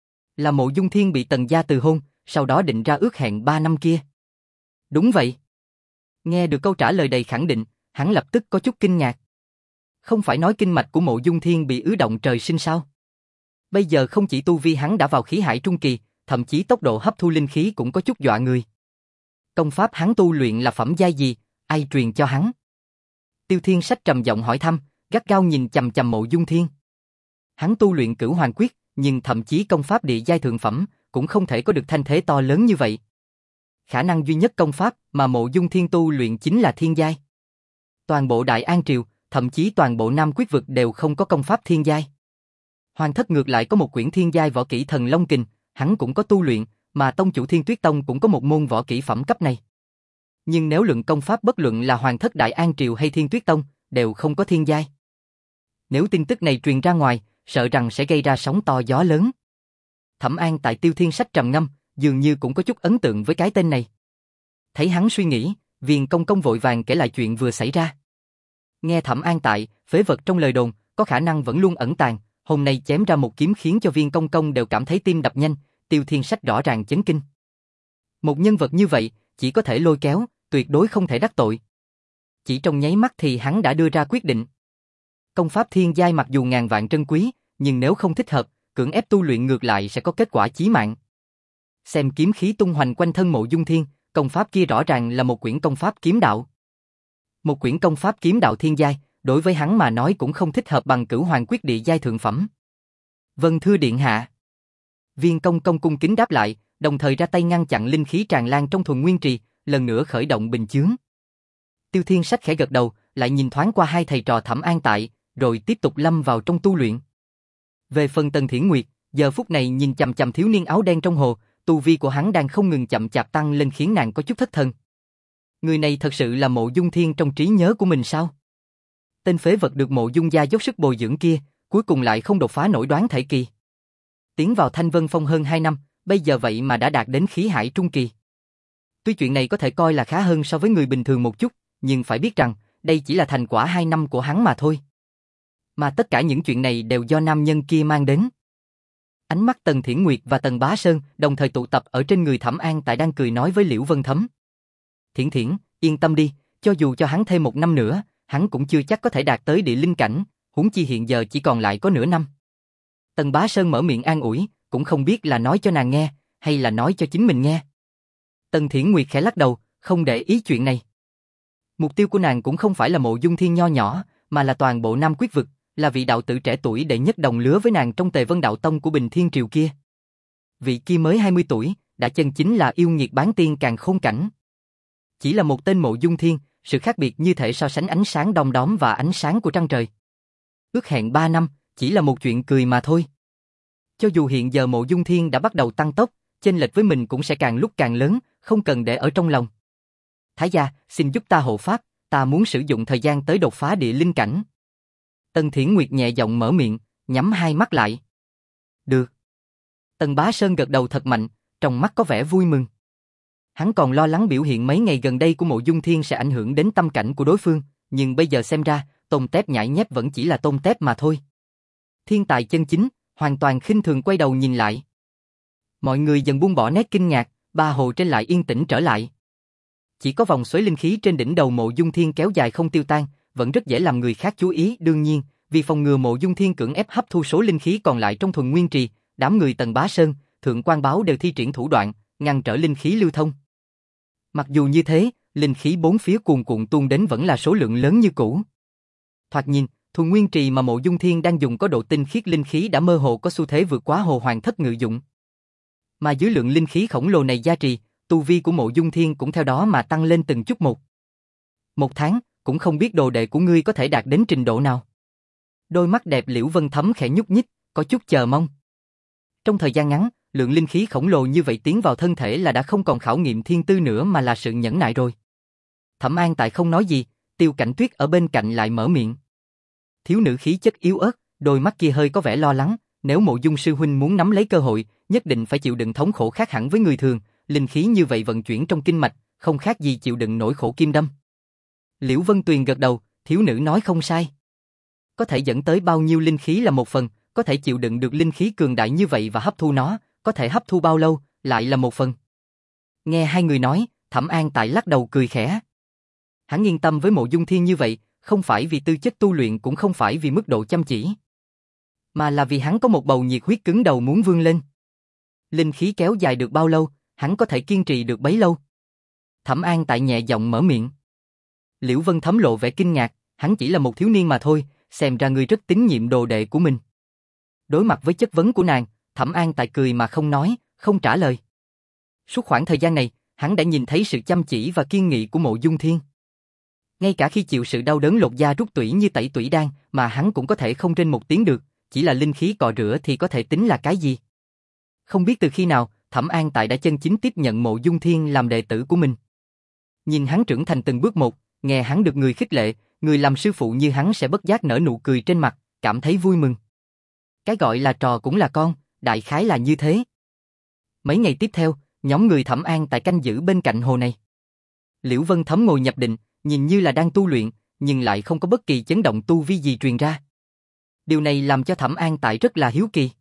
Là Mộ Dung Thiên bị Tần gia từ hôn, sau đó định ra ước hẹn ba năm kia. Đúng vậy. Nghe được câu trả lời đầy khẳng định, hắn lập tức có chút kinh ngạc. Không phải nói kinh mạch của Mộ Dung Thiên bị ứ động trời sinh sao? Bây giờ không chỉ tu vi hắn đã vào khí hải trung kỳ, thậm chí tốc độ hấp thu linh khí cũng có chút dọa người. Công pháp hắn tu luyện là phẩm giai gì, ai truyền cho hắn? Tiêu Thiên Sách trầm giọng hỏi thăm, gắt gao nhìn chằm chằm Mộ Dung Thiên. Hắn tu luyện Cửu Hoàng Quyết, nhưng thậm chí công pháp địa giai thượng phẩm cũng không thể có được thanh thế to lớn như vậy. Khả năng duy nhất công pháp mà Mộ Dung Thiên tu luyện chính là thiên giai. Toàn bộ Đại An Triều, thậm chí toàn bộ Nam Quyết vực đều không có công pháp thiên giai. Hoàng thất ngược lại có một quyển thiên giai võ kỹ Thần Long Kình, hắn cũng có tu luyện, mà tông chủ Thiên Tuyết Tông cũng có một môn võ kỹ phẩm cấp này. Nhưng nếu luận công pháp bất luận là Hoàng thất Đại An Triều hay Thiên Tuyết Tông, đều không có thiên giai. Nếu tin tức này truyền ra ngoài, sợ rằng sẽ gây ra sóng to gió lớn. Thẩm An Tại Tiêu Thiên Sách trầm ngâm, dường như cũng có chút ấn tượng với cái tên này. Thấy hắn suy nghĩ, Viên công công vội vàng kể lại chuyện vừa xảy ra. Nghe Thẩm An Tại, phế vật trong lời đồn, có khả năng vẫn luôn ẩn tàng, hôm nay chém ra một kiếm khiến cho Viên công công đều cảm thấy tim đập nhanh, Tiêu Thiên Sách rõ ràng chấn kinh. Một nhân vật như vậy, chỉ có thể lôi kéo, tuyệt đối không thể đắc tội. Chỉ trong nháy mắt thì hắn đã đưa ra quyết định. Công pháp thiên giai mặc dù ngàn vạn trân quý, nhưng nếu không thích hợp, cưỡng ép tu luyện ngược lại sẽ có kết quả chí mạng. Xem kiếm khí tung hoành quanh thân Mộ Dung Thiên, công pháp kia rõ ràng là một quyển công pháp kiếm đạo. Một quyển công pháp kiếm đạo thiên giai, đối với hắn mà nói cũng không thích hợp bằng Cửu Hoàng Quyết địa giai thượng phẩm. Vâng thưa điện hạ. Viên công công cung kính đáp lại, đồng thời ra tay ngăn chặn linh khí tràn lan trong Thuần Nguyên Trì, lần nữa khởi động bình chướng. Tiêu Thiên Sách khẽ gật đầu, lại nhìn thoáng qua hai thầy trò Thẩm An Tại, rồi tiếp tục lâm vào trong tu luyện. Về phần Tần Thiển Nguyệt, giờ phút này nhìn chằm chằm thiếu niên áo đen trong hồ, tu vi của hắn đang không ngừng chậm chạp tăng lên khiến nàng có chút thất thần. Người này thật sự là Mộ Dung Thiên trong trí nhớ của mình sao? Tên phế vật được Mộ Dung gia dốc sức bồi dưỡng kia, cuối cùng lại không đột phá nổi đoán thể kỳ. Tiến vào Thanh Vân Phong hơn hai năm, bây giờ vậy mà đã đạt đến khí hải trung kỳ. Tuy chuyện này có thể coi là khá hơn so với người bình thường một chút, nhưng phải biết rằng, đây chỉ là thành quả hai năm của hắn mà thôi. Mà tất cả những chuyện này đều do nam nhân kia mang đến. Ánh mắt Tần Thiển Nguyệt và Tần Bá Sơn đồng thời tụ tập ở trên người Thẩm An Tại đang cười nói với Liễu Vân Thấm. Thiển Thiển, yên tâm đi, Cho dù cho hắn thêm một năm nữa, hắn cũng chưa chắc có thể đạt tới địa linh cảnh, huống chi hiện giờ chỉ còn lại có nửa năm. Tần Bá Sơn mở miệng an ủi, cũng không biết là nói cho nàng nghe, hay là nói cho chính mình nghe. Tần Thiển Nguyệt khẽ lắc đầu, không để ý chuyện này. Mục tiêu của nàng cũng không phải là Mộ Dung Thiên nho nhỏ, mà là toàn bộ Nam Quyết vực, là vị đạo tử trẻ tuổi đệ nhất đồng lứa với nàng trong Tề Vân Đạo Tông của Bình Thiên Triều kia. Vị kia mới hai mươi tuổi, đã chân chính là yêu nghiệt bán tiên càn khôn cảnh. Chỉ là một tên Mộ Dung Thiên, sự khác biệt như thể so sánh ánh sáng đom đóm và ánh sáng của trăng trời. Ước hẹn ba năm, chỉ là một chuyện cười mà thôi. Cho dù hiện giờ Mộ Dung Thiên đã bắt đầu tăng tốc, chênh lệch với mình cũng sẽ càng lúc càng lớn, không cần để ở trong lòng. Thái gia, xin giúp ta hộ pháp, ta muốn sử dụng thời gian tới đột phá địa linh cảnh. Tần Thiển Nguyệt nhẹ giọng mở miệng, nhắm hai mắt lại. Được. Tần Bá Sơn gật đầu thật mạnh, trong mắt có vẻ vui mừng. Hắn còn lo lắng biểu hiện mấy ngày gần đây của Mộ Dung Thiên sẽ ảnh hưởng đến tâm cảnh của đối phương, nhưng bây giờ xem ra, Tôn Tép nhãi nhép vẫn chỉ là Tôn Tép mà thôi. Thiên tài chân chính, hoàn toàn khinh thường quay đầu nhìn lại. Mọi người dần buông bỏ nét kinh ngạc, ba hồ trên lại yên tĩnh trở lại. Chỉ có vòng xoáy linh khí trên đỉnh đầu Mộ Dung Thiên kéo dài không tiêu tan, vẫn rất dễ làm người khác chú ý. Đương nhiên, vì phòng ngừa Mộ Dung Thiên cưỡng ép hấp thu số linh khí còn lại trong thuần nguyên trì, đám người Tần Bá Sơn, Thượng Quan Báo đều thi triển thủ đoạn, ngăn trở linh khí lưu thông. Mặc dù như thế, linh khí bốn phía cuồn cuộn tuôn đến vẫn là số lượng lớn như cũ. Thoạt nhìn, thuần nguyên trì mà Mộ Dung Thiên đang dùng có độ tinh khiết linh khí đã mơ hồ có xu thế vượt quá Hồ Hoàng Thất ngự dụng. Mà dưới lượng linh khí khổng lồ này gia trì, tu vi của Mộ Dung Thiên cũng theo đó mà tăng lên từng chút một. Một tháng, cũng không biết đồ đệ của ngươi có thể đạt đến trình độ nào. Đôi mắt đẹp Liễu Vân Thấm khẽ nhúc nhích, có chút chờ mong. Trong thời gian ngắn, lượng linh khí khổng lồ như vậy tiến vào thân thể là đã không còn khảo nghiệm thiên tư nữa mà là sự nhẫn nại rồi. Thẩm An Tại không nói gì, Tiêu Cảnh Tuyết ở bên cạnh lại mở miệng. Thiếu nữ khí chất yếu ớt, đôi mắt kia hơi có vẻ lo lắng, nếu Mộ Dung sư huynh muốn nắm lấy cơ hội, nhất định phải chịu đựng thống khổ khác hẳn với người thường, linh khí như vậy vận chuyển trong kinh mạch, không khác gì chịu đựng nỗi khổ kim đâm. Liễu Vân Tuyền gật đầu, thiếu nữ nói không sai. Có thể dẫn tới bao nhiêu linh khí là một phần, có thể chịu đựng được linh khí cường đại như vậy và hấp thu nó, có thể hấp thu bao lâu, lại là một phần. Nghe hai người nói, Thẩm An Tại lắc đầu cười khẽ. Hắn yên tâm với Mộ Dung Thiên như vậy, không phải vì tư chất tu luyện cũng không phải vì mức độ chăm chỉ, mà là vì hắn có một bầu nhiệt huyết cứng đầu muốn vươn lên. Linh khí kéo dài được bao lâu, hắn có thể kiên trì được bấy lâu. Thẩm An Tại nhẹ giọng mở miệng. Liễu Vân Thấm lộ vẻ kinh ngạc, hắn chỉ là một thiếu niên mà thôi, xem ra ngươi rất tín nhiệm đồ đệ của mình. Đối mặt với chất vấn của nàng, Thẩm An Tại cười mà không nói, không trả lời. Suốt khoảng thời gian này, hắn đã nhìn thấy sự chăm chỉ và kiên nghị của Mộ Dung Thiên. Ngay cả khi chịu sự đau đớn lột da rút tủy như tẩy tủy đan, mà hắn cũng có thể không trên một tiếng được, chỉ là linh khí cọ rửa thì có thể tính là cái gì? Không biết từ khi nào, Thẩm An Tại đã chân chính tiếp nhận Mộ Dung Thiên làm đệ tử của mình. Nhìn hắn trưởng thành từng bước một, nghe hắn được người khích lệ, người làm sư phụ như hắn sẽ bất giác nở nụ cười trên mặt, cảm thấy vui mừng. Cái gọi là trò cũng là con, đại khái là như thế. Mấy ngày tiếp theo, nhóm người Thẩm An Tại canh giữ bên cạnh hồ này. Liễu Vân Thấm ngồi nhập định, nhìn như là đang tu luyện, nhưng lại không có bất kỳ chấn động tu vi gì truyền ra. Điều này làm cho Thẩm An Tại rất là hiếu kỳ.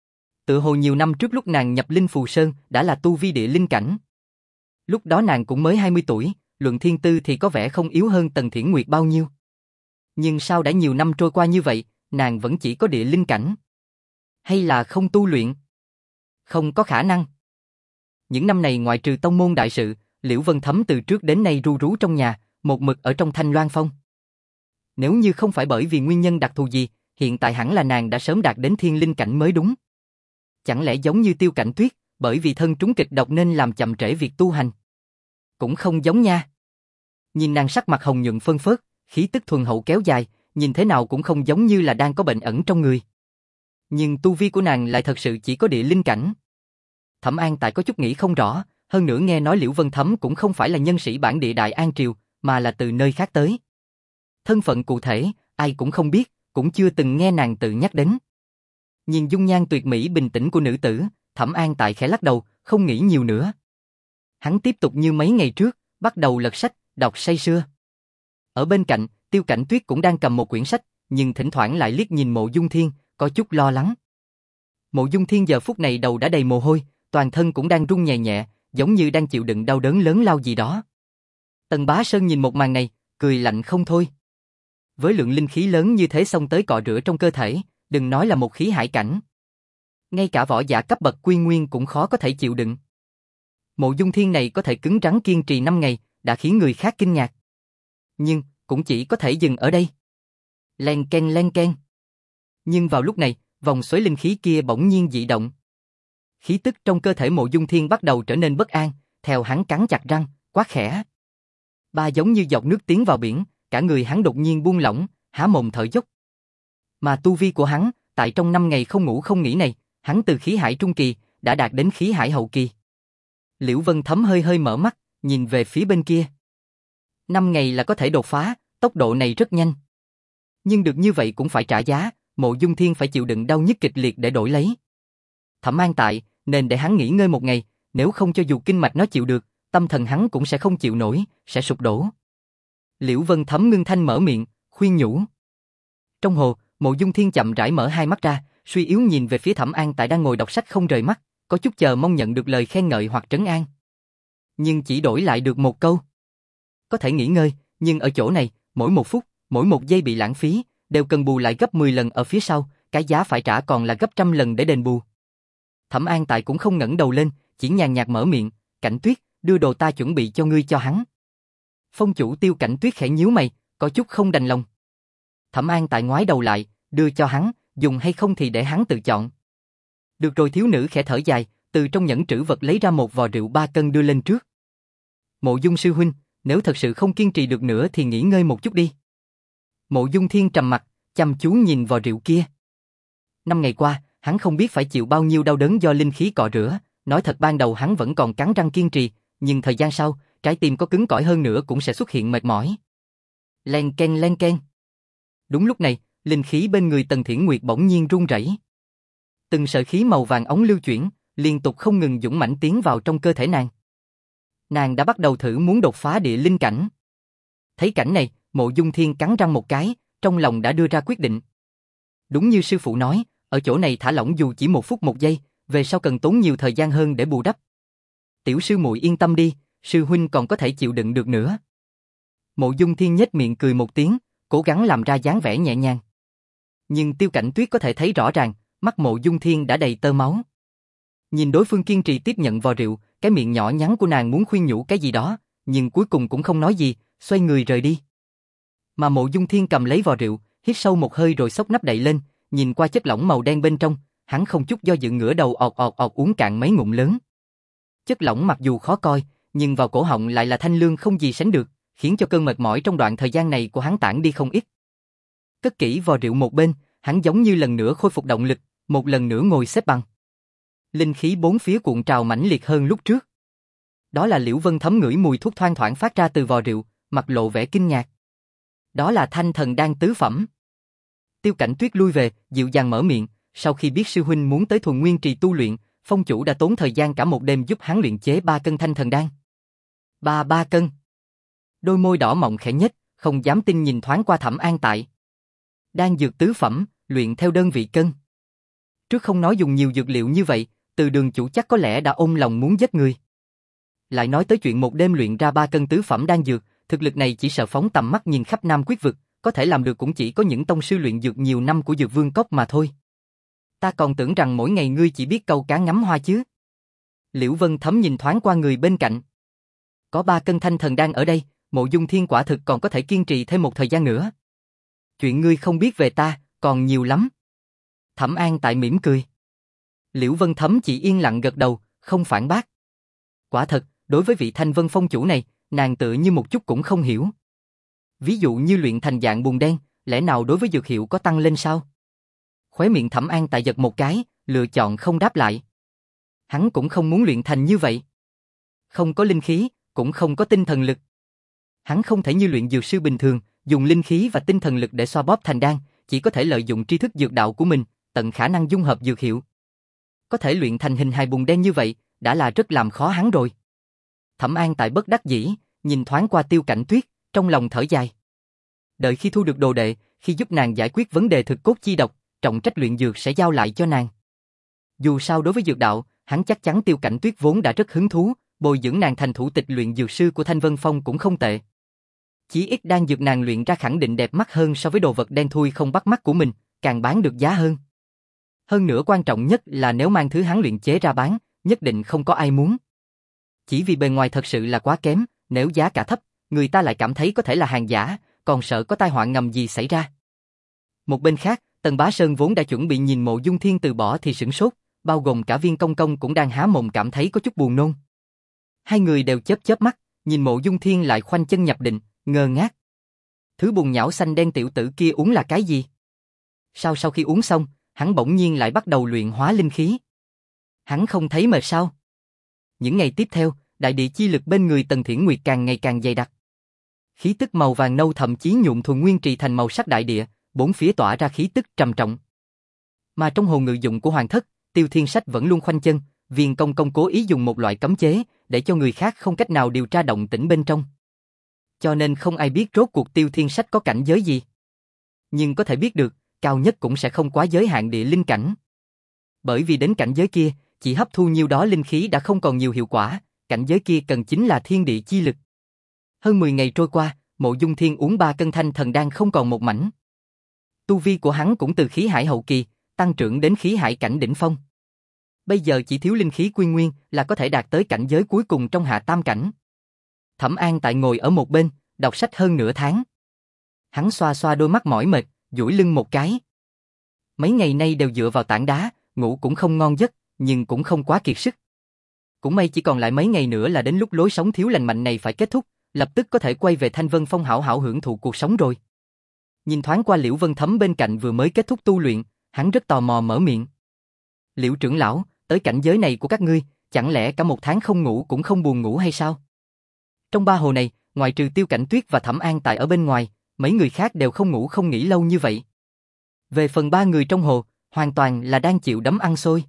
Tự hồ nhiều năm trước lúc nàng nhập Linh Phù Sơn đã là tu vi địa linh cảnh. Lúc đó nàng cũng mới hai mươi tuổi, luận thiên tư thì có vẻ không yếu hơn Tần Thiển Nguyệt bao nhiêu. Nhưng sao đã nhiều năm trôi qua như vậy, nàng vẫn chỉ có địa linh cảnh? Hay là không tu luyện? Không có khả năng. Những năm này ngoại trừ tông môn đại sự, Liễu Vân Thấm từ trước đến nay ru rú trong nhà, một mực ở trong Thanh Loan Phong. Nếu như không phải bởi vì nguyên nhân đặc thù gì, hiện tại hẳn là nàng đã sớm đạt đến thiên linh cảnh mới đúng. Chẳng lẽ giống như Tiêu Cảnh Tuyết, bởi vì thân trúng kịch độc nên làm chậm trễ việc tu hành? Cũng không giống nha. Nhìn nàng sắc mặt hồng nhuận phân phớt, khí tức thuần hậu kéo dài, nhìn thế nào cũng không giống như là đang có bệnh ẩn trong người. Nhưng tu vi của nàng lại thật sự chỉ có địa linh cảnh. Thẩm An Tại có chút nghĩ không rõ, hơn nữa nghe nói Liễu Vân Thấm cũng không phải là nhân sĩ bản địa Đại An Triều, mà là từ nơi khác tới. Thân phận cụ thể, ai cũng không biết, cũng chưa từng nghe nàng tự nhắc đến. Nhìn dung nhan tuyệt mỹ bình tĩnh của nữ tử, Thẩm An Tại khẽ lắc đầu, không nghĩ nhiều nữa. Hắn tiếp tục như mấy ngày trước, bắt đầu lật sách, đọc say sưa. Ở bên cạnh, Tiêu Cảnh Tuyết cũng đang cầm một quyển sách, nhưng thỉnh thoảng lại liếc nhìn Mộ Dung Thiên, có chút lo lắng. Mộ Dung Thiên giờ phút này đầu đã đầy mồ hôi, toàn thân cũng đang run nhẹ nhẹ, giống như đang chịu đựng đau đớn lớn lao gì đó. Tần Bá Sơn nhìn một màn này, cười lạnh không thôi. Với lượng linh khí lớn như thế xông tới cọ rửa trong cơ thể, đừng nói là một khí hải cảnh. Ngay cả võ giả cấp bậc Quy Nguyên cũng khó có thể chịu đựng. Mộ Dung Thiên này có thể cứng rắn kiên trì năm ngày, đã khiến người khác kinh ngạc. Nhưng, cũng chỉ có thể dừng ở đây. Len ken len ken. Nhưng vào lúc này, vòng xoáy linh khí kia bỗng nhiên dị động. Khí tức trong cơ thể Mộ Dung Thiên bắt đầu trở nên bất an, theo hắn cắn chặt răng, quát khẽ. Ba giống như giọt nước tiến vào biển, cả người hắn đột nhiên buông lỏng, há mồm thở dốc. Mà tu vi của hắn, tại trong năm ngày không ngủ không nghỉ này, hắn từ khí hải trung kỳ, đã đạt đến khí hải hậu kỳ. Liễu Vân Thấm hơi hơi mở mắt, nhìn về phía bên kia. Năm ngày là có thể đột phá, tốc độ này rất nhanh. Nhưng được như vậy cũng phải trả giá, Mộ Dung Thiên phải chịu đựng đau nhức kịch liệt để đổi lấy. Thẩm An tại, nên để hắn nghỉ ngơi một ngày, nếu không cho dù kinh mạch nó chịu được, tâm thần hắn cũng sẽ không chịu nổi, sẽ sụp đổ. Liễu Vân Thấm ngưng thanh mở miệng, khuyên nhủ. Trong hồ, Mộ Dung Thiên chậm rãi mở hai mắt ra, suy yếu nhìn về phía Thẩm An tại đang ngồi đọc sách không rời mắt, có chút chờ mong nhận được lời khen ngợi hoặc trấn an. Nhưng chỉ đổi lại được một câu. Có thể nghỉ ngơi, nhưng ở chỗ này, mỗi một phút, mỗi một giây bị lãng phí, đều cần bù lại gấp mười lần ở phía sau, cái giá phải trả còn là gấp trăm lần để đền bù. Thẩm An tại cũng không ngẩng đầu lên, chỉ nhàn nhạt mở miệng, Cảnh Tuyết, đưa đồ ta chuẩn bị cho ngươi cho hắn. Phong chủ Tiêu Cảnh Tuyết khẽ nhíu mày, có chút không đành lòng. Thẩm An tại ngoái đầu lại, đưa cho hắn, dùng hay không thì để hắn tự chọn. Được rồi, thiếu nữ khẽ thở dài, từ trong nhẫn trữ vật lấy ra một vò rượu ba cân đưa lên trước. Mộ Dung sư huynh, nếu thật sự không kiên trì được nữa thì nghỉ ngơi một chút đi. Mộ Dung Thiên trầm mặt, chăm chú nhìn vò rượu kia. Năm ngày qua, hắn không biết phải chịu bao nhiêu đau đớn do linh khí cọ rửa, nói thật ban đầu hắn vẫn còn cắn răng kiên trì, nhưng thời gian sau, trái tim có cứng cỏi hơn nữa cũng sẽ xuất hiện mệt mỏi. Len ken len ken. Đúng lúc này, linh khí bên người Tần Thiển Nguyệt bỗng nhiên run rẩy. Từng sợi khí màu vàng ống lưu chuyển, liên tục không ngừng dũng mãnh tiến vào trong cơ thể nàng. Nàng đã bắt đầu thử muốn đột phá địa linh cảnh. Thấy cảnh này, Mộ Dung Thiên cắn răng một cái, trong lòng đã đưa ra quyết định. Đúng như sư phụ nói, ở chỗ này thả lỏng dù chỉ một phút một giây, về sau cần tốn nhiều thời gian hơn để bù đắp. Tiểu sư muội yên tâm đi, sư huynh còn có thể chịu đựng được nữa. Mộ Dung Thiên nhếch miệng cười một tiếng, cố gắng làm ra dáng vẻ nhẹ nhàng. Nhưng Tiêu Cảnh Tuyết có thể thấy rõ ràng, mắt Mộ Dung Thiên đã đầy tơ máu. Nhìn đối phương kiên trì tiếp nhận vò rượu, cái miệng nhỏ nhắn của nàng muốn khuyên nhủ cái gì đó, nhưng cuối cùng cũng không nói gì, xoay người rời đi. Mà Mộ Dung Thiên cầm lấy vò rượu, hít sâu một hơi rồi xốc nắp đậy lên, nhìn qua chất lỏng màu đen bên trong, hắn không chút do dự ngửa đầu ọt ọt ọt uống cạn mấy ngụm lớn. Chất lỏng mặc dù khó coi, nhưng vào cổ họng lại là thanh lương không gì sánh được, khiến cho cơn mệt mỏi trong đoạn thời gian này của hắn tản đi không ít. Cất kỹ vò rượu một bên, hắn giống như lần nữa khôi phục động lực, một lần nữa ngồi xếp bằng. Linh khí bốn phía cuộn trào mãnh liệt hơn lúc trước. Đó là Liễu Vân Thấm ngửi mùi thuốc thoang thoảng phát ra từ vò rượu, mặt lộ vẻ kinh ngạc. Đó là Thanh Thần Đan tứ phẩm. Tiêu Cảnh Tuyết lui về, dịu dàng mở miệng, sau khi biết sư huynh muốn tới Thuần Nguyên Trì tu luyện, phong chủ đã tốn thời gian cả một đêm giúp hắn luyện chế ba cân Thanh Thần Đan. Ba ba cân. Đôi môi đỏ mọng khẽ nhếch, không dám tin nhìn thoáng qua Thẩm An tại. Đan dược tứ phẩm, luyện theo đơn vị cân. Trước không nói dùng nhiều dược liệu như vậy, Từ Đường chủ chắc có lẽ đã ôm lòng muốn giết người. Lại nói tới chuyện một đêm luyện ra ba cân tứ phẩm đan dược, thực lực này chỉ sợ phóng tầm mắt nhìn khắp Nam Quyết vực, có thể làm được cũng chỉ có những tông sư luyện dược nhiều năm của Dược Vương Cốc mà thôi. Ta còn tưởng rằng mỗi ngày ngươi chỉ biết câu cá ngắm hoa chứ. Liễu Vân Thấm nhìn thoáng qua người bên cạnh. Có ba cân Thanh Thần Đan ở đây, Mộ Dung Thiên quả thực còn có thể kiên trì thêm một thời gian nữa. Chuyện ngươi không biết về ta, còn nhiều lắm. Thẩm An tại mỉm cười. Liễu Vân Thấm chỉ yên lặng gật đầu, không phản bác. Quả thật, đối với vị Thanh Vân phong chủ này, nàng tự như một chút cũng không hiểu. Ví dụ như luyện thành dạng bùn đen, lẽ nào đối với dược hiệu có tăng lên sao? Khóe miệng Thẩm An tại giật một cái, lựa chọn không đáp lại. Hắn cũng không muốn luyện thành như vậy. Không có linh khí, cũng không có tinh thần lực. Hắn không thể như luyện dược sư bình thường, dùng linh khí và tinh thần lực để xoa bóp thành đan, chỉ có thể lợi dụng tri thức dược đạo của mình, tận khả năng dung hợp dược hiệu. Có thể luyện thành hình hài bùn đen như vậy, đã là rất làm khó hắn rồi. Thẩm An tại bất đắc dĩ, nhìn thoáng qua Tiêu Cảnh Tuyết, trong lòng thở dài. Đợi khi thu được đồ đệ, khi giúp nàng giải quyết vấn đề thực cốt chi độc, trọng trách luyện dược sẽ giao lại cho nàng. Dù sao đối với dược đạo, hắn chắc chắn Tiêu Cảnh Tuyết vốn đã rất hứng thú, bồi dưỡng nàng thành thủ tịch luyện dược sư của Thanh Vân Phong cũng không tệ. Chí ít đan dược nàng luyện ra khẳng định đẹp mắt hơn so với đồ vật đen thui không bắt mắt của mình, càng bán được giá hơn. Hơn nữa quan trọng nhất là nếu mang thứ hắn luyện chế ra bán, nhất định không có ai muốn. Chỉ vì bề ngoài thật sự là quá kém, nếu giá cả thấp, người ta lại cảm thấy có thể là hàng giả, còn sợ có tai họa ngầm gì xảy ra. Một bên khác, Tần Bá Sơn vốn đã chuẩn bị nhìn Mộ Dung Thiên từ bỏ thì sửng sốt, bao gồm cả Viên Công Công cũng đang há mồm cảm thấy có chút buồn nôn. Hai người đều chớp chớp mắt, nhìn Mộ Dung Thiên lại khoanh chân nhập định, ngơ ngác. Thứ bùn nhão xanh đen tiểu tử kia uống là cái gì? Sao sau khi uống xong, hắn bỗng nhiên lại bắt đầu luyện hóa linh khí? Hắn không thấy mệt sao? Những ngày tiếp theo, đại địa chi lực bên người Tần Thiển Nguyệt càng ngày càng dày đặc. Khí tức màu vàng nâu thậm chí nhuộm thuần nguyên trì thành màu sắc đại địa, bốn phía tỏa ra khí tức trầm trọng. Mà trong hồ ngự dụng của Hoàng Thất, Tiêu Thiên Sách vẫn luôn khoanh chân, Viên Công Công cố ý dùng một loại cấm chế, để cho người khác không cách nào điều tra động tĩnh bên trong. Cho nên không ai biết rốt cuộc Tiêu Thiên Sách có cảnh giới gì. Nhưng có thể biết được, cao nhất cũng sẽ không quá giới hạn địa linh cảnh. Bởi vì đến cảnh giới kia, chỉ hấp thu nhiêu đó linh khí đã không còn nhiều hiệu quả, cảnh giới kia cần chính là thiên địa chi lực. Hơn mười ngày trôi qua, Mộ Dung Thiên uống ba cân thanh thần đan không còn một mảnh. Tu vi của hắn cũng từ khí hải hậu kỳ, tăng trưởng đến khí hải cảnh đỉnh phong. Bây giờ chỉ thiếu linh khí quy nguyên là có thể đạt tới cảnh giới cuối cùng trong hạ tam cảnh. Thẩm An tại ngồi ở một bên, đọc sách hơn nửa tháng. Hắn xoa xoa đôi mắt mỏi mệt, duỗi lưng một cái. Mấy ngày nay đều dựa vào tảng đá, ngủ cũng không ngon giấc, nhưng cũng không quá kiệt sức. Cũng may chỉ còn lại mấy ngày nữa là đến lúc lối sống thiếu lành mạnh này phải kết thúc, lập tức có thể quay về Thanh Vân Phong hảo hảo hưởng thụ cuộc sống rồi. Nhìn thoáng qua Liễu Vân Thấm bên cạnh vừa mới kết thúc tu luyện, hắn rất tò mò mở miệng. Liễu trưởng lão, tới cảnh giới này của các ngươi, chẳng lẽ cả một tháng không ngủ cũng không buồn ngủ hay sao? Trong ba hồ này, ngoài trừ Tiêu Cảnh Tuyết và Thẩm An tại ở bên ngoài, mấy người khác đều không ngủ không nghỉ lâu như vậy. Về phần ba người trong hồ, hoàn toàn là đang chịu đấm ăn xôi.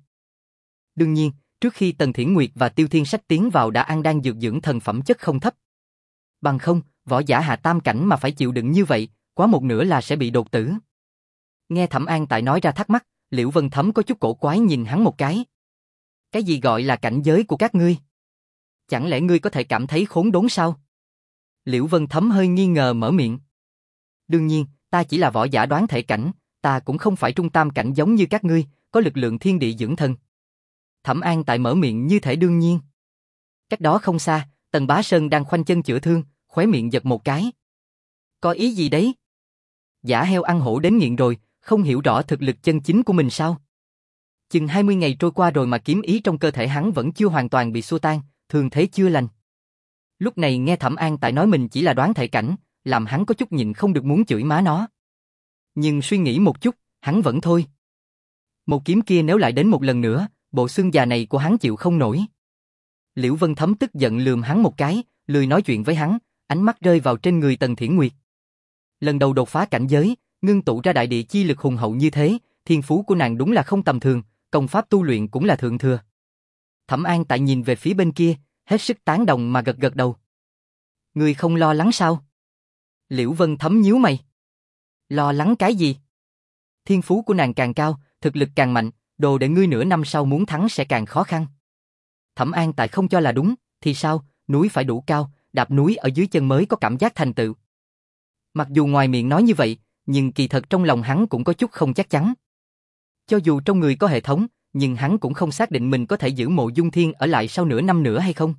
Đương nhiên, trước khi Tần Thiển Nguyệt và Tiêu Thiên Sách tiến vào đã ăn đan dược dưỡng thần phẩm chất không thấp. Bằng không, võ giả hạ tam cảnh mà phải chịu đựng như vậy, quá một nửa là sẽ bị đột tử. Nghe Thẩm An tại nói ra thắc mắc, Liễu Vân Thấm có chút cổ quái nhìn hắn một cái. Cái gì gọi là cảnh giới của các ngươi? Chẳng lẽ ngươi có thể cảm thấy khốn đốn sao? Liễu Vân Thấm hơi nghi ngờ mở miệng. Đương nhiên, ta chỉ là võ giả đoán thể cảnh, ta cũng không phải trung tam cảnh giống như các ngươi, có lực lượng thiên địa dưỡng thần. Thẩm An tại mở miệng như thể đương nhiên. Cách đó không xa, Tần Bá Sơn đang khoanh chân chữa thương, khóe miệng giật một cái. Có ý gì đấy? Giả heo ăn hổ đến nghiện rồi, không hiểu rõ thực lực chân chính của mình sao? Chừng hai mươi ngày trôi qua rồi mà kiếm ý trong cơ thể hắn vẫn chưa hoàn toàn bị xua tan, thường thế chưa lành. Lúc này nghe Thẩm An tại nói mình chỉ là đoán thể cảnh, làm hắn có chút nhịn không được muốn chửi má nó. Nhưng suy nghĩ một chút, hắn vẫn thôi. Một kiếm kia nếu lại đến một lần nữa, bộ xương già này của hắn chịu không nổi. Liễu Vân Thấm tức giận lườm hắn một cái, lười nói chuyện với hắn, ánh mắt rơi vào trên người Tần Thiển Nguyệt. Lần đầu đột phá cảnh giới, ngưng tụ ra đại địa chi lực hùng hậu như thế, thiên phú của nàng đúng là không tầm thường, công pháp tu luyện cũng là thượng thừa. Thẩm An tại nhìn về phía bên kia, hết sức tán đồng mà gật gật đầu. Ngươi không lo lắng sao? Liễu Vân Thấm nhíu mày. Lo lắng cái gì? Thiên phú của nàng càng cao, thực lực càng mạnh, đồ để ngươi nửa năm sau muốn thắng sẽ càng khó khăn. Thẩm An tại không cho là đúng, thì sao, núi phải đủ cao, đạp núi ở dưới chân mới có cảm giác thành tựu. Mặc dù ngoài miệng nói như vậy, nhưng kỳ thật trong lòng hắn cũng có chút không chắc chắn. Cho dù trong người có hệ thống, nhưng hắn cũng không xác định mình có thể giữ Mộ Dung Thiên ở lại sau nửa năm nữa hay không.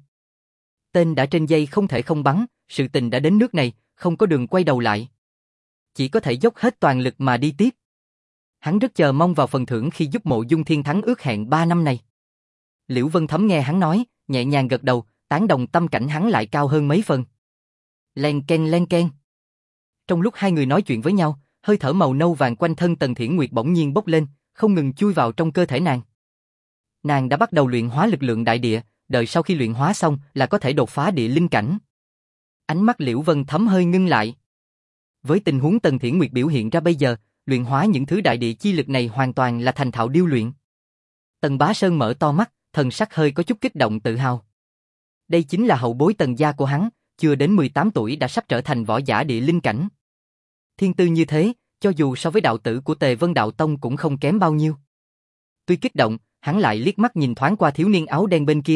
Tên đã trên dây không thể không bắn, sự tình đã đến nước này, không có đường quay đầu lại. Chỉ có thể dốc hết toàn lực mà đi tiếp. Hắn rất chờ mong vào phần thưởng khi giúp Mộ Dung Thiên thắng ước hẹn ba năm này. Liễu Vân Thấm nghe hắn nói, nhẹ nhàng gật đầu, tán đồng tâm cảnh hắn lại cao hơn mấy phần. Len ken len ken. Trong lúc hai người nói chuyện với nhau, hơi thở màu nâu vàng quanh thân Tần Thiển Nguyệt bỗng nhiên bốc lên, không ngừng chui vào trong cơ thể nàng. Nàng đã bắt đầu luyện hóa lực lượng đại địa, đợi sau khi luyện hóa xong là có thể đột phá địa linh cảnh. Ánh mắt Liễu Vân Thấm hơi ngưng lại. Với tình huống Tần Thiển Nguyệt biểu hiện ra bây giờ, luyện hóa những thứ đại địa chi lực này hoàn toàn là thành thạo điêu luyện. Tần Bá Sơn mở to mắt, thần sắc hơi có chút kích động tự hào. Đây chính là hậu bối Tần gia của hắn, chưa đến mười tám tuổi đã sắp trở thành võ giả địa linh cảnh. Thiên tư như thế, cho dù so với đạo tử của Tề Vân Đạo Tông cũng không kém bao nhiêu. Tuy kích động, hắn lại liếc mắt nhìn thoáng qua thiếu niên áo đen bên kia,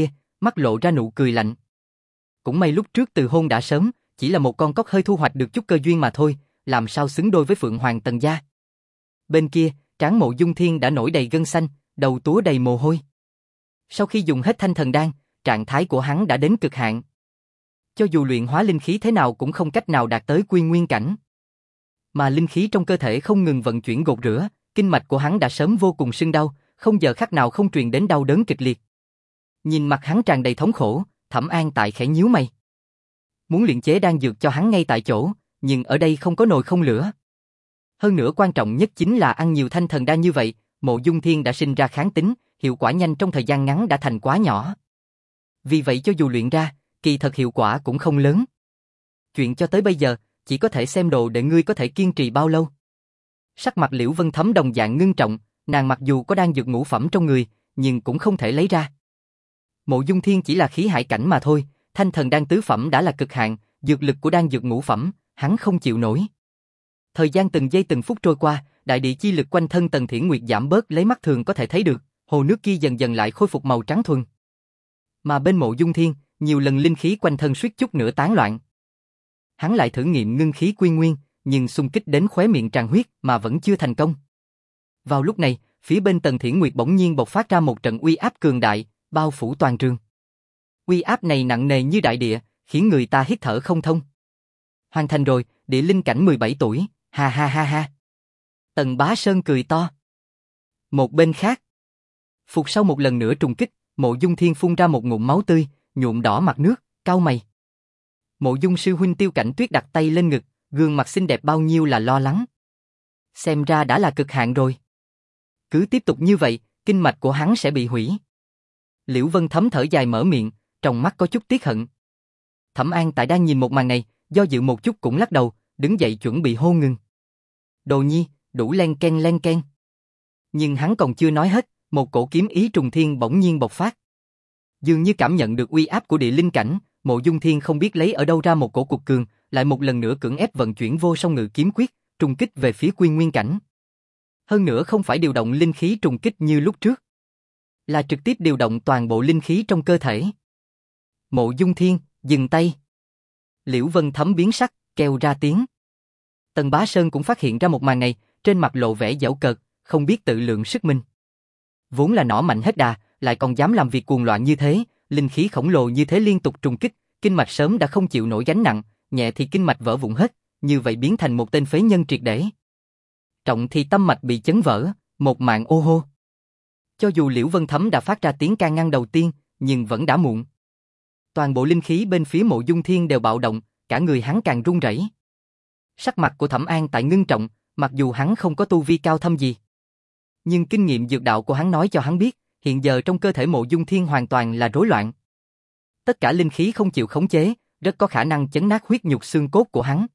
mắt lộ ra nụ cười lạnh. Cũng may lúc trước từ hôn đã sớm, chỉ là một con cóc hơi thu hoạch được chút cơ duyên mà thôi, làm sao xứng đôi với Phượng Hoàng Tần gia. Bên kia, trán Mộ Dung Thiên đã nổi đầy gân xanh, đầu túa đầy mồ hôi. Sau khi dùng hết thanh thần đan, trạng thái của hắn đã đến cực hạn. Cho dù luyện hóa linh khí thế nào cũng không cách nào đạt tới quy nguyên cảnh. Mà linh khí trong cơ thể không ngừng vận chuyển gột rửa, kinh mạch của hắn đã sớm vô cùng sưng đau, không giờ khắc nào không truyền đến đau đớn kịch liệt. Nhìn mặt hắn tràn đầy thống khổ, Thẩm An Tại khẽ nhíu mày. Muốn luyện chế đan dược cho hắn ngay tại chỗ, nhưng ở đây không có nồi không lửa. Hơn nữa quan trọng nhất chính là ăn nhiều thanh thần đan như vậy, Mộ Dung Thiên đã sinh ra kháng tính, hiệu quả nhanh trong thời gian ngắn đã thành quá nhỏ. Vì vậy cho dù luyện ra, kỳ thật hiệu quả cũng không lớn. Chuyện cho tới bây giờ, chỉ có thể xem đồ để ngươi có thể kiên trì bao lâu. Sắc mặt Liễu Vân Thấm đồng dạng ngưng trọng, nàng mặc dù có đan dược ngũ phẩm trong người, nhưng cũng không thể lấy ra. Mộ Dung Thiên chỉ là khí hải cảnh mà thôi, thanh thần đan tứ phẩm đã là cực hạn, dược lực của đan dược ngũ phẩm, hắn không chịu nổi. Thời gian từng giây từng phút trôi qua, đại địa chi lực quanh thân Tần Thiển Nguyệt giảm bớt lấy mắt thường có thể thấy được, hồ nước kia dần dần lại khôi phục màu trắng thuần. Mà bên Mộ Dung Thiên, nhiều lần linh khí quanh thân suýt chút nữa tán loạn. Hắn lại thử nghiệm ngưng khí quy nguyên, nhưng xung kích đến khóe miệng tràn huyết mà vẫn chưa thành công. Vào lúc này, phía bên Tần Thiển Nguyệt bỗng nhiên bộc phát ra một trận uy áp cường đại, bao phủ toàn trường. Uy áp này nặng nề như đại địa, khiến người ta hít thở không thông. Hoàn thành rồi, địa linh cảnh mười bảy tuổi, ha ha ha ha. Tần Bá Sơn cười to. Một bên khác, phục sau một lần nữa trùng kích, Mộ Dung Thiên phun ra một ngụm máu tươi, nhuộm đỏ mặt nước, cau mày. Mộ Dung sư huynh Tiêu Cảnh Tuyết đặt tay lên ngực, gương mặt xinh đẹp bao nhiêu là lo lắng. Xem ra đã là cực hạn rồi. Cứ tiếp tục như vậy, kinh mạch của hắn sẽ bị hủy. Liễu Vân Thấm thở dài mở miệng, trong mắt có chút tiếc hận. Thẩm An Tại đang nhìn một màn này, do dự một chút cũng lắc đầu, đứng dậy chuẩn bị hô ngừng. Đồ nhi, đủ len ken len ken. Nhưng hắn còn chưa nói hết, một cổ kiếm ý trùng thiên bỗng nhiên bộc phát. Dường như cảm nhận được uy áp của địa linh cảnh, Mộ Dung Thiên không biết lấy ở đâu ra một cổ cuộc cường, lại một lần nữa cưỡng ép vận chuyển vô song ngự kiếm quyết, trùng kích về phía quy nguyên cảnh. Hơn nữa không phải điều động linh khí trùng kích như lúc trước, là trực tiếp điều động toàn bộ linh khí trong cơ thể. Mộ Dung Thiên, dừng tay. Liễu Vân Thấm biến sắc, kêu ra tiếng. Tần Bá Sơn cũng phát hiện ra một màn này, trên mặt lộ vẻ giễu cợt, không biết tự lượng sức mình. Vốn là nỏ mạnh hết đà, lại còn dám làm việc cuồng loạn như thế, linh khí khổng lồ như thế liên tục trùng kích, kinh mạch sớm đã không chịu nổi gánh nặng, nhẹ thì kinh mạch vỡ vụn hết, như vậy biến thành một tên phế nhân triệt để. Trọng thì tâm mạch bị chấn vỡ, một mạng ô hô. Cho dù Liễu Vân Thấm đã phát ra tiếng can ngăn đầu tiên, nhưng vẫn đã muộn. Toàn bộ linh khí bên phía Mộ Dung Thiên đều bạo động, cả người hắn càng run rẩy. Sắc mặt của Thẩm An Tại ngưng trọng, mặc dù hắn không có tu vi cao thâm gì, nhưng kinh nghiệm dược đạo của hắn nói cho hắn biết, hiện giờ trong cơ thể Mộ Dung Thiên hoàn toàn là rối loạn. Tất cả linh khí không chịu khống chế, rất có khả năng chấn nát huyết nhục xương cốt của hắn.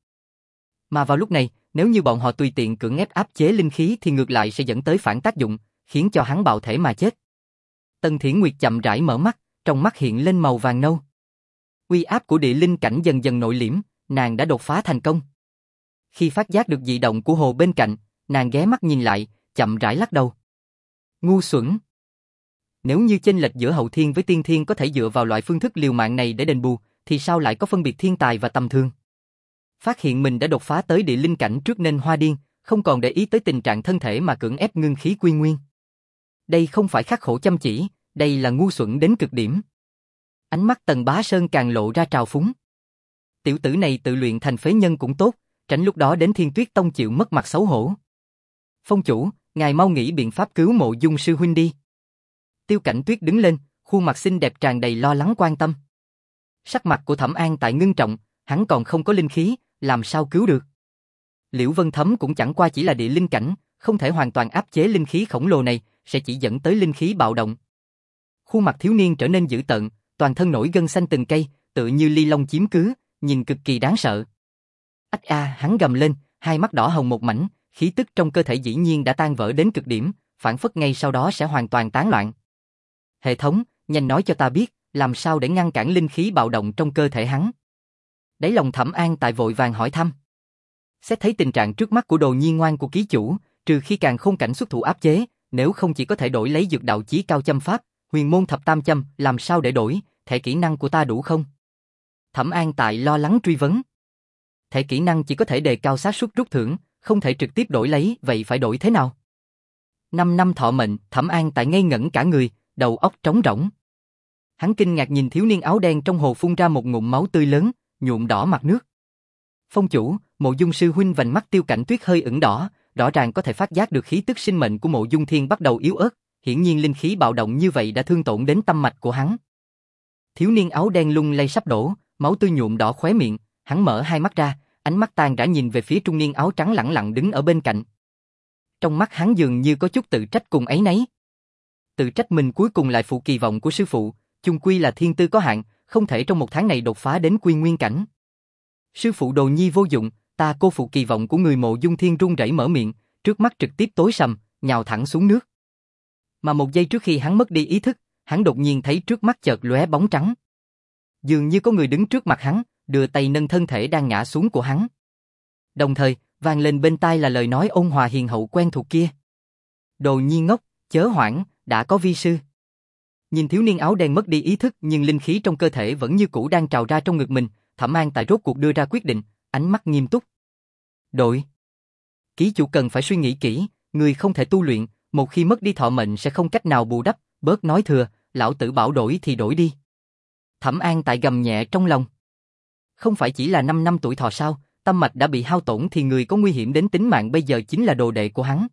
Mà vào lúc này, nếu như bọn họ tùy tiện cưỡng ép áp chế linh khí thì ngược lại sẽ dẫn tới phản tác dụng, khiến cho hắn bạo thể mà chết. Tần Thiển Nguyệt chậm rãi mở mắt, trong mắt hiện lên màu vàng nâu. Uy áp của địa linh cảnh dần dần nội liễm, nàng đã đột phá thành công. Khi phát giác được dị động của hồ bên cạnh, nàng ghé mắt nhìn lại, chậm rãi lắc đầu. Ngu xuẩn. Nếu như chênh lệch giữa hậu thiên với tiên thiên có thể dựa vào loại phương thức liều mạng này để đền bù, thì sao lại có phân biệt thiên tài và tầm thường? Phát hiện mình đã đột phá tới địa linh cảnh trước nên hoa điên, không còn để ý tới tình trạng thân thể mà cưỡng ép ngưng khí quy nguyên. Đây không phải khắc khổ chăm chỉ, đây là ngu xuẩn đến cực điểm. Ánh mắt Tần Bá Sơn càng lộ ra trào phúng. Tiểu tử này tự luyện thành phế nhân cũng tốt, tránh lúc đó đến Thiên Tuyết Tông chịu mất mặt xấu hổ. Phong chủ, ngài mau nghĩ biện pháp cứu Mộ Dung sư huynh đi. Tiêu Cảnh Tuyết đứng lên, khuôn mặt xinh đẹp tràn đầy lo lắng quan tâm. Sắc mặt của Thẩm An Tại ngưng trọng, hắn còn không có linh khí, làm sao cứu được? Liễu Vân Thấm cũng chẳng qua chỉ là địa linh cảnh, không thể hoàn toàn áp chế linh khí khổng lồ này, sẽ chỉ dẫn tới linh khí bạo động. Khuôn mặt thiếu niên trở nên dữ tợn, toàn thân nổi gân xanh từng cây, tự như ly long chiếm cứ, nhìn cực kỳ đáng sợ. Ách a, hắn gầm lên, hai mắt đỏ hồng một mảnh, khí tức trong cơ thể dĩ nhiên đã tan vỡ đến cực điểm, phản phất ngay sau đó sẽ hoàn toàn tán loạn. Hệ thống, nhanh nói cho ta biết, làm sao để ngăn cản linh khí bạo động trong cơ thể hắn. Đáy lòng Thẩm An Tại vội vàng hỏi thăm. Xét thấy tình trạng trước mắt của đồ nhi ngoan của ký chủ, trừ khi càng không cảnh xuất thủ áp chế, nếu không chỉ có thể đổi lấy dược đạo chí cao châm pháp, huyền môn thập tam châm, làm sao để đổi, thẻ kỹ năng của ta đủ không? Thẩm An Tại lo lắng truy vấn. Thẻ kỹ năng chỉ có thể đề cao xác suất rút thưởng, không thể trực tiếp đổi lấy, vậy phải đổi thế nào? Năm năm thọ mệnh, Thẩm An Tại ngây ngẩn cả người, đầu óc trống rỗng. Hắn kinh ngạc nhìn thiếu niên áo đen trong hồ phun ra một ngụm máu tươi lớn, nhuộm đỏ mặt nước. Phong chủ, Mộ Dung sư huynh vành mắt Tiêu Cảnh Tuyết hơi ửng đỏ, rõ ràng có thể phát giác được khí tức sinh mệnh của Mộ Dung Thiên bắt đầu yếu ớt, hiển nhiên linh khí bạo động như vậy đã thương tổn đến tâm mạch của hắn. Thiếu niên áo đen lung lay sắp đổ, máu tươi nhuộm đỏ khóe miệng, hắn mở hai mắt ra, ánh mắt tan rã nhìn về phía trung niên áo trắng lẳng lặng đứng ở bên cạnh. Trong mắt hắn dường như có chút tự trách cùng áy náy. Tự trách mình cuối cùng lại phụ kỳ vọng của sư phụ, chung quy là thiên tư có hạn, không thể trong một tháng này đột phá đến quy nguyên cảnh. Sư phụ đồ nhi vô dụng, ta cô phụ kỳ vọng của người. Mộ Dung Thiên run rẩy mở miệng, trước mắt trực tiếp tối sầm, nhào thẳng xuống nước. Mà một giây trước khi hắn mất đi ý thức, hắn đột nhiên thấy trước mắt chợt lóe bóng trắng. Dường như có người đứng trước mặt hắn, đưa tay nâng thân thể đang ngã xuống của hắn. Đồng thời, vang lên bên tai là lời nói ôn hòa hiền hậu quen thuộc kia. Đồ nhi ngốc, chớ hoảng, đã có vi sư. Nhìn thiếu niên áo đen mất đi ý thức nhưng linh khí trong cơ thể vẫn như cũ đang trào ra trong ngực mình, Thẩm An Tại rốt cuộc đưa ra quyết định, ánh mắt nghiêm túc. Đội. Ký chủ cần phải suy nghĩ kỹ, người không thể tu luyện, một khi mất đi thọ mệnh sẽ không cách nào bù đắp, bớt nói thừa, lão tử bảo đổi thì đổi đi. Thẩm An Tại gầm nhẹ trong lòng. Không phải chỉ là năm năm tuổi thọ sao, tâm mạch đã bị hao tổn thì người có nguy hiểm đến tính mạng bây giờ chính là đồ đệ của hắn.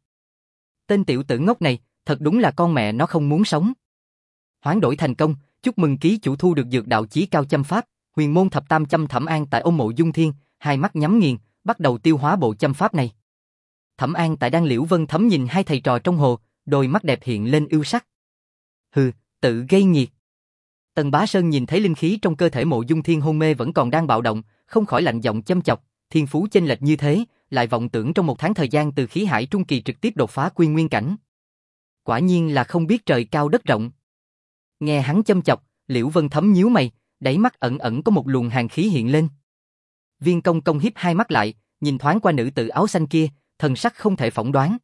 Tên tiểu tử ngốc này, thật đúng là con mẹ nó không muốn sống. Hoán đổi thành công, chúc mừng ký chủ thu được dược đạo chí cao châm pháp, huyền môn thập tam châm. Thẩm An Tại ôm Mộ Dung Thiên, hai mắt nhắm nghiền, bắt đầu tiêu hóa bộ châm pháp này. Thẩm An Tại đang liễu vân thấm nhìn hai thầy trò trong hồ, đôi mắt đẹp hiện lên ưu sắc. Hừ, tự gây nghiệt. Tần Bá Sơn nhìn thấy linh khí trong cơ thể Mộ Dung Thiên hôn mê vẫn còn đang bạo động, không khỏi lạnh giọng châm chọc, thiên phú chênh lệch như thế, lại vọng tưởng trong một tháng thời gian từ khí hải trung kỳ trực tiếp đột phá quy nguyên cảnh. Quả nhiên là không biết trời cao đất rộng. Nghe hắn châm chọc, Liễu Vân Thấm nhíu mày, đáy mắt ẩn ẩn có một luồng hàn khí hiện lên. Viên Công Công híp hai mắt lại, nhìn thoáng qua nữ tử áo xanh kia, thần sắc không thể phỏng đoán.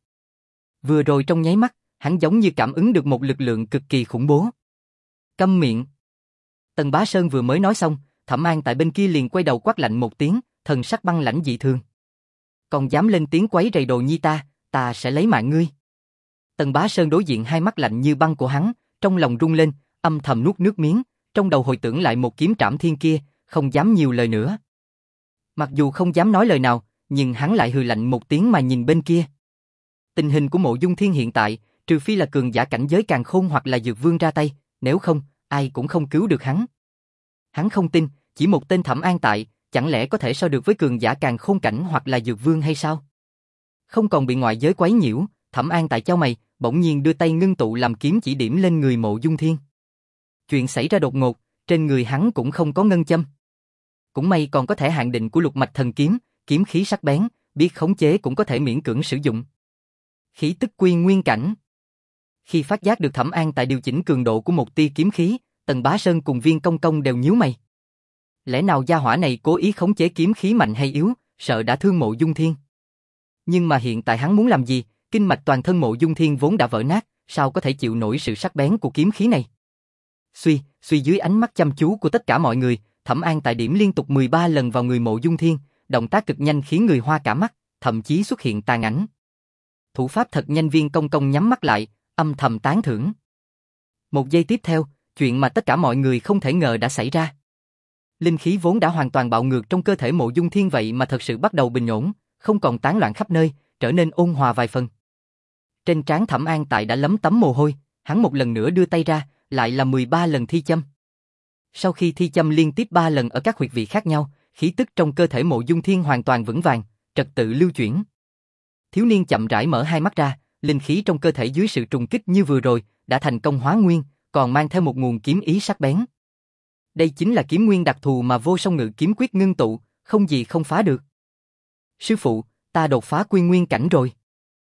Vừa rồi trong nháy mắt, hắn giống như cảm ứng được một lực lượng cực kỳ khủng bố. Câm miệng. Tần Bá Sơn vừa mới nói xong, Thẩm An Tại bên kia liền quay đầu quát lạnh một tiếng, thần sắc băng lãnh dị thường. Còn dám lên tiếng quấy rầy đồ nhi ta, ta sẽ lấy mạng ngươi. Tần Bá Sơn đối diện hai mắt lạnh như băng của hắn, trong lòng rung lên, âm thầm nuốt nước miếng, trong đầu hồi tưởng lại một kiếm trảm thiên kia, không dám nhiều lời nữa. Mặc dù không dám nói lời nào, nhưng hắn lại hừ lạnh một tiếng mà nhìn bên kia. Tình hình của Mộ Dung Thiên hiện tại, trừ phi là cường giả cảnh giới càn khôn hoặc là dược vương ra tay, nếu không, ai cũng không cứu được hắn. Hắn không tin, chỉ một tên Thẩm An Tại, chẳng lẽ có thể so được với cường giả càn khôn cảnh hoặc là dược vương hay sao? Không còn bị ngoại giới quấy nhiễu, Thẩm An Tại chau mày, bỗng nhiên đưa tay ngưng tụ làm kiếm chỉ điểm lên người Mộ Dung Thiên. Chuyện xảy ra đột ngột, trên người hắn cũng không có ngân châm. Cũng may còn có thể hạn định của lục mạch thần kiếm, kiếm khí sắc bén, biết khống chế cũng có thể miễn cưỡng sử dụng. Khí tức quy nguyên cảnh. Khi phát giác được Thẩm An Tại điều chỉnh cường độ của một tia kiếm khí, Tần Bá Sơn cùng Viên Công Công đều nhíu mày. Lẽ nào gia hỏa này cố ý khống chế kiếm khí mạnh hay yếu, sợ đã thương Mộ Dung Thiên. Nhưng mà hiện tại hắn muốn làm gì, kinh mạch toàn thân Mộ Dung Thiên vốn đã vỡ nát, sao có thể chịu nổi sự sắc bén của kiếm khí này. Suy, suy dưới ánh mắt chăm chú của tất cả mọi người, Thẩm An Tại điểm liên tục mười ba lần vào người Mộ Dung Thiên, động tác cực nhanh khiến người hoa cả mắt, thậm chí xuất hiện tàn ảnh. Thủ pháp thật nhanh. Viên Công Công nhắm mắt lại, âm thầm tán thưởng. Một giây tiếp theo, chuyện mà tất cả mọi người không thể ngờ đã xảy ra. Linh khí vốn đã hoàn toàn bạo ngược trong cơ thể Mộ Dung Thiên vậy mà thật sự bắt đầu bình ổn, không còn tán loạn khắp nơi, trở nên ôn hòa vài phần. Trên trán Thẩm An Tại đã lấm tấm mồ hôi, hắn một lần nữa đưa tay ra, lại là mười ba lần thi châm. Sau khi thi châm liên tiếp ba lần ở các huyệt vị khác nhau, khí tức trong cơ thể Mộ Dung Thiên hoàn toàn vững vàng, trật tự lưu chuyển. Thiếu niên chậm rãi mở hai mắt ra, linh khí trong cơ thể dưới sự trùng kích như vừa rồi đã thành công hóa nguyên, còn mang theo một nguồn kiếm ý sắc bén. Đây chính là kiếm nguyên đặc thù mà Vô Song Ngự kiếm quyết ngưng tụ, không gì không phá được. Sư phụ, ta đột phá quy nguyên cảnh rồi.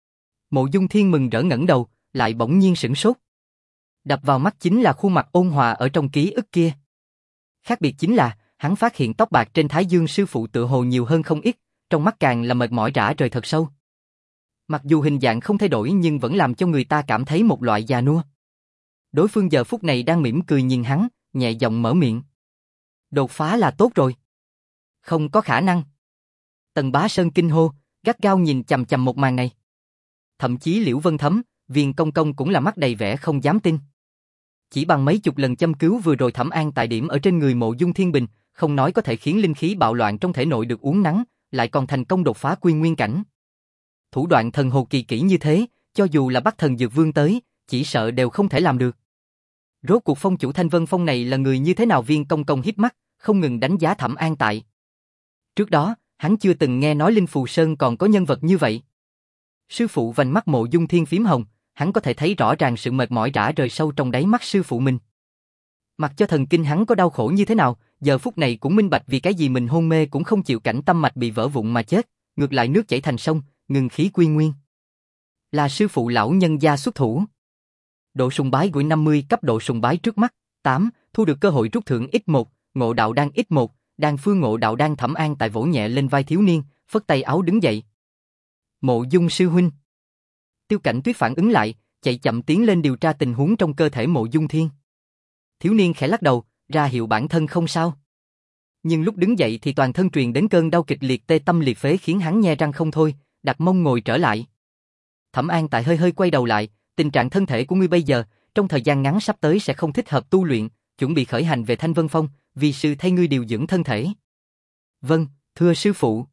Mộ Dung Thiên mừng rỡ ngẩng đầu, lại bỗng nhiên sửng sốt. Đập vào mắt chính là khuôn mặt ôn hòa ở trong ký ức kia. Khác biệt chính là, hắn phát hiện tóc bạc trên thái dương sư phụ tựa hồ nhiều hơn không ít, trong mắt càng là mệt mỏi rã rời thật sâu. Mặc dù hình dạng không thay đổi nhưng vẫn làm cho người ta cảm thấy một loại già nua. Đối phương giờ phút này đang mỉm cười nhìn hắn, nhẹ giọng mở miệng. Đột phá là tốt rồi. Không có khả năng. Tần Bá Sơn kinh hô, gắt gao nhìn chằm chằm một màn này. Thậm chí Liễu Vân Thấm, Viên Công Công cũng là mắt đầy vẻ không dám tin. Chỉ bằng mấy chục lần châm cứu vừa rồi Thẩm An tại điểm ở trên người Mộ Dung Thiên Bình, không nói có thể khiến linh khí bạo loạn trong thể nội được uốn nắn, lại còn thành công đột phá quy nguyên cảnh. Thủ đoạn thần hồ kỳ kỹ như thế, cho dù là Bắc Thần Dược Vương tới, chỉ sợ đều không thể làm được. Rốt cuộc phong chủ Thanh Vân Phong này là người như thế nào? Viên Công Công híp mắt, không ngừng đánh giá Thẩm An tại. Trước đó, hắn chưa từng nghe nói Linh Phù Sơn còn có nhân vật như vậy. Sư phụ vành mắt Mộ Dung Thiên phím hồng, hắn có thể thấy rõ ràng sự mệt mỏi rã rời sâu trong đáy mắt sư phụ mình. Mặc cho thần kinh hắn có đau khổ như thế nào, giờ phút này cũng minh bạch vì cái gì mình hôn mê cũng không chịu cảnh tâm mạch bị vỡ vụn mà chết, ngược lại nước chảy thành sông, ngừng khí quy nguyên. Là sư phụ lão nhân gia xuất thủ. Độ sùng bái gửi năm mươi cấp độ sùng bái trước mắt, tám, thu được cơ hội rút thưởng x một, ngộ đạo đan x một, đan phương ngộ đạo đan. Thẩm An tại vỗ nhẹ lên vai thiếu niên, phất tay áo đứng dậy. Mộ Dung sư huynh. Tiêu Cảnh Tuyết phản ứng lại, chạy chậm tiến lên điều tra tình huống trong cơ thể Mộ Dung Thiên. Thiếu niên khẽ lắc đầu, ra hiệu bản thân không sao. Nhưng lúc đứng dậy thì toàn thân truyền đến cơn đau kịch liệt tê tâm liệt phế khiến hắn nhe răng không thôi, đặt mông ngồi trở lại. Thẩm An tại hơi hơi quay đầu lại, tình trạng thân thể của ngươi bây giờ, trong thời gian ngắn sắp tới sẽ không thích hợp tu luyện, chuẩn bị khởi hành về Thanh Vân Phong, vì sư thay ngươi điều dưỡng thân thể. Vâng, thưa sư phụ.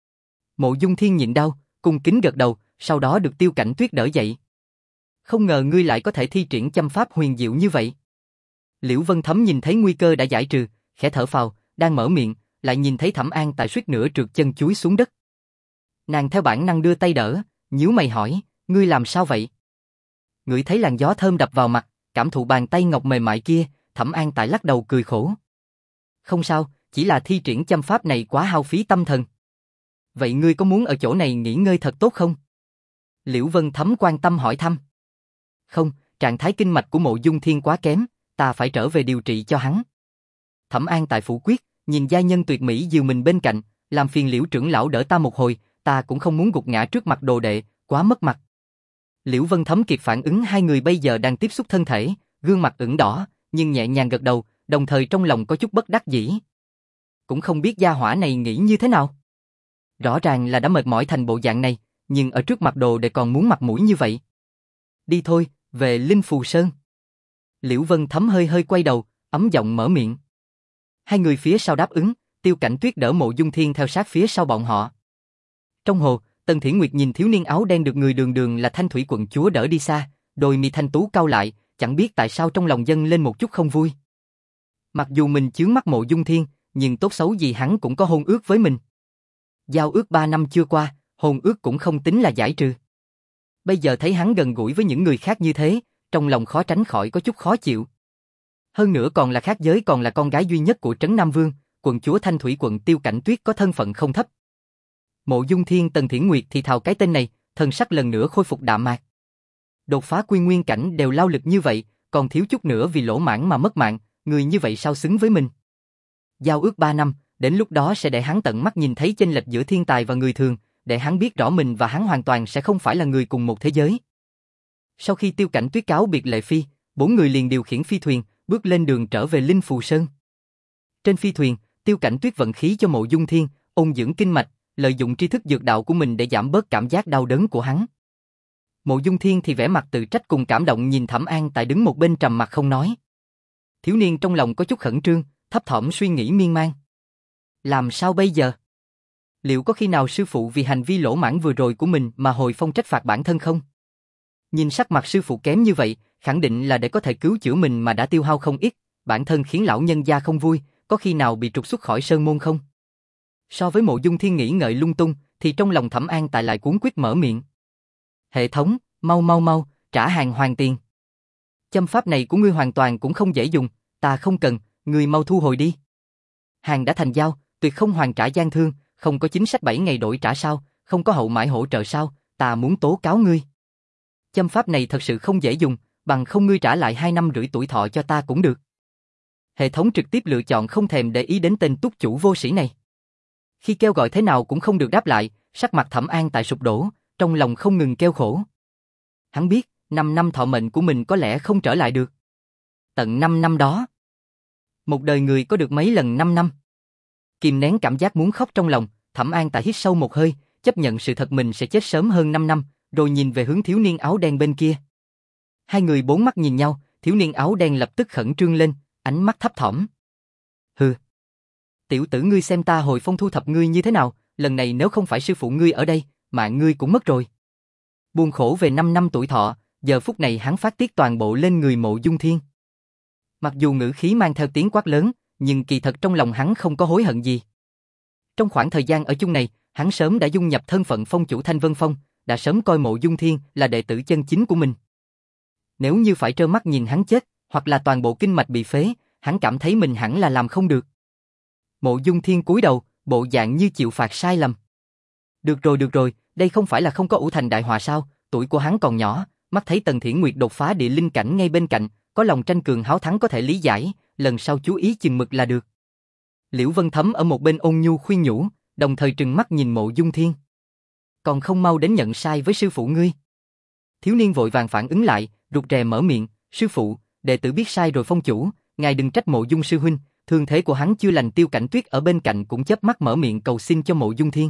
Mộ Dung Thiên nhịn đau, cung kính gật đầu, sau đó được Tiêu Cảnh Tuyết đỡ dậy. Không ngờ ngươi lại có thể thi triển châm pháp huyền diệu như vậy. Liễu Vân Thấm nhìn thấy nguy cơ đã giải trừ, khẽ thở phào, đang mở miệng, lại nhìn thấy Thẩm An tại suýt nữa trượt chân chúi xuống đất. Nàng theo bản năng đưa tay đỡ, nhíu mày hỏi, ngươi làm sao vậy? Ngửi thấy làn gió thơm đập vào mặt, cảm thụ bàn tay ngọc mềm mại kia, Thẩm An tại lắc đầu cười khổ. Không sao, chỉ là thi triển châm pháp này quá hao phí tâm thần. Vậy ngươi có muốn ở chỗ này nghỉ ngơi thật tốt không? Liễu Vân Thấm quan tâm hỏi thăm. Không, trạng thái kinh mạch của Mộ Dung Thiên quá kém, ta phải trở về điều trị cho hắn. Thẩm An tại phủ quyết, nhìn gia nhân tuyệt mỹ dìu mình bên cạnh, làm phiền Liễu trưởng lão đỡ ta một hồi, ta cũng không muốn gục ngã trước mặt đồ đệ, quá mất mặt. Liễu Vân Thấm kịp phản ứng hai người bây giờ đang tiếp xúc thân thể, gương mặt ửng đỏ, nhưng nhẹ nhàng gật đầu, đồng thời trong lòng có chút bất đắc dĩ. Cũng không biết gia hỏa này nghĩ như thế nào. Rõ ràng là đã mệt mỏi thành bộ dạng này, nhưng ở trước mặt đồ đệ còn muốn mặt mũi như vậy. Đi thôi, về Linh Phù Sơn. Liễu Vân Thấm hơi hơi quay đầu, ấm giọng mở miệng. Hai người phía sau đáp ứng, Tiêu Cảnh Tuyết đỡ Mộ Dung Thiên theo sát phía sau bọn họ. Trong hồ, Tần Thiển Nguyệt nhìn thiếu niên áo đen được người đường đường là Thanh Thủy quận chúa đỡ đi xa, đôi mi thanh tú cau lại, chẳng biết tại sao trong lòng dâng lên một chút không vui. Mặc dù mình chướng mắt Mộ Dung Thiên, nhưng tốt xấu gì hắn cũng có hôn ước với mình. Giao ước ba năm chưa qua, hôn ước cũng không tính là giải trừ. Bây giờ thấy hắn gần gũi với những người khác như thế, trong lòng khó tránh khỏi có chút khó chịu. Hơn nữa còn là khác giới, còn là con gái duy nhất của Trấn Nam Vương, quận chúa Thanh Thủy quận Tiêu Cảnh Tuyết có thân phận không thấp. Mộ Dung Thiên Tần Thiển Nguyệt thì thào cái tên này, thần sắc lần nữa khôi phục đạm mạc. Đột phá quy nguyên cảnh đều lao lực như vậy, còn thiếu chút nữa vì lỗ mãng mà mất mạng, người như vậy sao xứng với mình. Giao ước ba năm, đến lúc đó sẽ để hắn tận mắt nhìn thấy chênh lệch giữa thiên tài và người thường, để hắn biết rõ mình và hắn hoàn toàn sẽ không phải là người cùng một thế giới. Sau khi Tiêu Cảnh Tuyết cáo biệt Lệ Phi, bốn người liền điều khiển phi thuyền, bước lên đường trở về Linh Phù Sơn. Trên phi thuyền, Tiêu Cảnh Tuyết vận khí cho Mộ Dung Thiên, ôn dưỡng kinh mạch, lợi dụng tri thức dược đạo của mình để giảm bớt cảm giác đau đớn của hắn. Mộ Dung Thiên thì vẻ mặt tự trách cùng cảm động nhìn Thẩm An tại đứng một bên trầm mặt không nói. Thiếu niên trong lòng có chút khẩn trương, thấp thỏm suy nghĩ miên man. Làm sao bây giờ? Liệu có khi nào sư phụ vì hành vi lỗ mãng vừa rồi của mình mà hồi phong trách phạt bản thân không? Nhìn sắc mặt sư phụ kém như vậy, khẳng định là để có thể cứu chữa mình mà đã tiêu hao không ít, bản thân khiến lão nhân gia không vui, có khi nào bị trục xuất khỏi sơn môn không? So với Mộ Dung Thiên nghĩ ngợi lung tung, thì trong lòng Thẩm An tại lại cuống quyết mở miệng. Hệ thống, mau mau mau, trả hàng hoàn tiền. Châm pháp này của ngươi hoàn toàn cũng không dễ dùng, ta không cần, ngươi mau thu hồi đi. Hàng đã thành giao, tuyệt không hoàn trả gian thương, không có chính sách bảy ngày đổi trả sao, không có hậu mãi hỗ trợ sao, ta muốn tố cáo ngươi. Châm pháp này thật sự không dễ dùng, bằng không ngươi trả lại hai năm rưỡi tuổi thọ cho ta cũng được. Hệ thống trực tiếp lựa chọn không thèm để ý đến tên túc chủ vô sĩ này. Khi kêu gọi thế nào cũng không được đáp lại, sắc mặt Thẩm An tại sụp đổ, trong lòng không ngừng kêu khổ. Hắn biết, năm năm thọ mệnh của mình có lẽ không trở lại được. Tận năm năm đó, Một đời người có được mấy lần năm năm. Kìm nén cảm giác muốn khóc trong lòng, Thẩm An Tại hít sâu một hơi, chấp nhận sự thật mình sẽ chết sớm hơn năm năm, rồi nhìn về hướng thiếu niên áo đen bên kia. Hai người bốn mắt nhìn nhau, thiếu niên áo đen lập tức khẩn trương lên, ánh mắt thấp thỏm. Hừ. Tiểu tử ngươi xem ta hồi phong thu thập ngươi như thế nào, lần này nếu không phải sư phụ ngươi ở đây, mạng ngươi cũng mất rồi. Buồn khổ về năm năm tuổi thọ, giờ phút này hắn phát tiết toàn bộ lên người Mộ Dung Thiên. Mặc dù ngữ khí mang theo tiếng quát lớn, nhưng kỳ thật trong lòng hắn không có hối hận gì. Trong khoảng thời gian ở chung này, hắn sớm đã dung nhập thân phận phong chủ Thanh Vân Phong, đã sớm coi Mộ Dung Thiên là đệ tử chân chính của mình. Nếu như phải trơ mắt nhìn hắn chết, hoặc là toàn bộ kinh mạch bị phế, hắn cảm thấy mình hẳn là làm không được. Mộ Dung Thiên cúi đầu, bộ dạng như chịu phạt sai lầm. Được rồi được rồi, đây không phải là không có ủ thành đại họa sao, tuổi của hắn còn nhỏ, mắt thấy Tần Thiển Nguyệt đột phá địa linh cảnh ngay bên cạnh, có lòng tranh cường háo thắng có thể lý giải, lần sau chú ý chừng mực là được. Liễu Vân Thấm ở một bên ôn nhu khuyên nhủ, đồng thời trừng mắt nhìn Mộ Dung Thiên. Còn không mau đến nhận sai với sư phụ ngươi. Thiếu niên vội vàng phản ứng lại, rụt rè mở miệng, sư phụ, đệ tử biết sai rồi phong chủ, ngài đừng trách Mộ Dung sư huynh, thương thế của hắn chưa lành. Tiêu Cảnh Tuyết ở bên cạnh cũng chớp mắt mở miệng cầu xin cho Mộ Dung Thiên.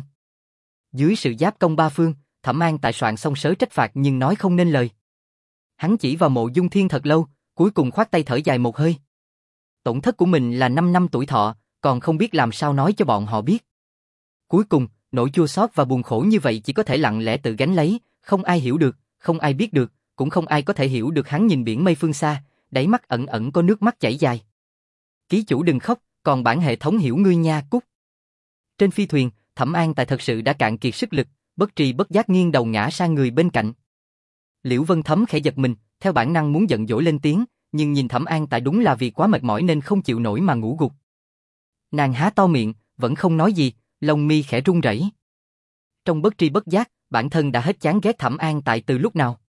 Dưới sự giáp công ba phương, Thẩm An Tại soạn xong sớ trách phạt nhưng nói không nên lời. Hắn chỉ vào Mộ Dung Thiên thật lâu, cuối cùng khoát tay thở dài một hơi. Tổn thất của mình là năm năm tuổi thọ, còn không biết làm sao nói cho bọn họ biết. Cuối cùng, nỗi chua xót và buồn khổ như vậy chỉ có thể lặng lẽ tự gánh lấy, không ai hiểu được, không ai biết được, cũng không ai có thể hiểu được. Hắn nhìn biển mây phương xa, đáy mắt ẩn ẩn có nước mắt chảy dài. Ký chủ đừng khóc, còn bản hệ thống hiểu ngươi nha cút. Trên phi thuyền, Thẩm An Tại thật sự đã cạn kiệt sức lực, bất tri bất giác nghiêng đầu ngã sang người bên cạnh. Liễu Vân Thấm khẽ giật mình, theo bản năng muốn giận dỗi lên tiếng, nhưng nhìn Thẩm An Tại đúng là vì quá mệt mỏi nên không chịu nổi mà ngủ gục. Nàng há to miệng, vẫn không nói gì, lông mi khẽ run rẩy. Trong bất tri bất giác, bản thân đã hết chán ghét Thẩm An Tại từ lúc nào.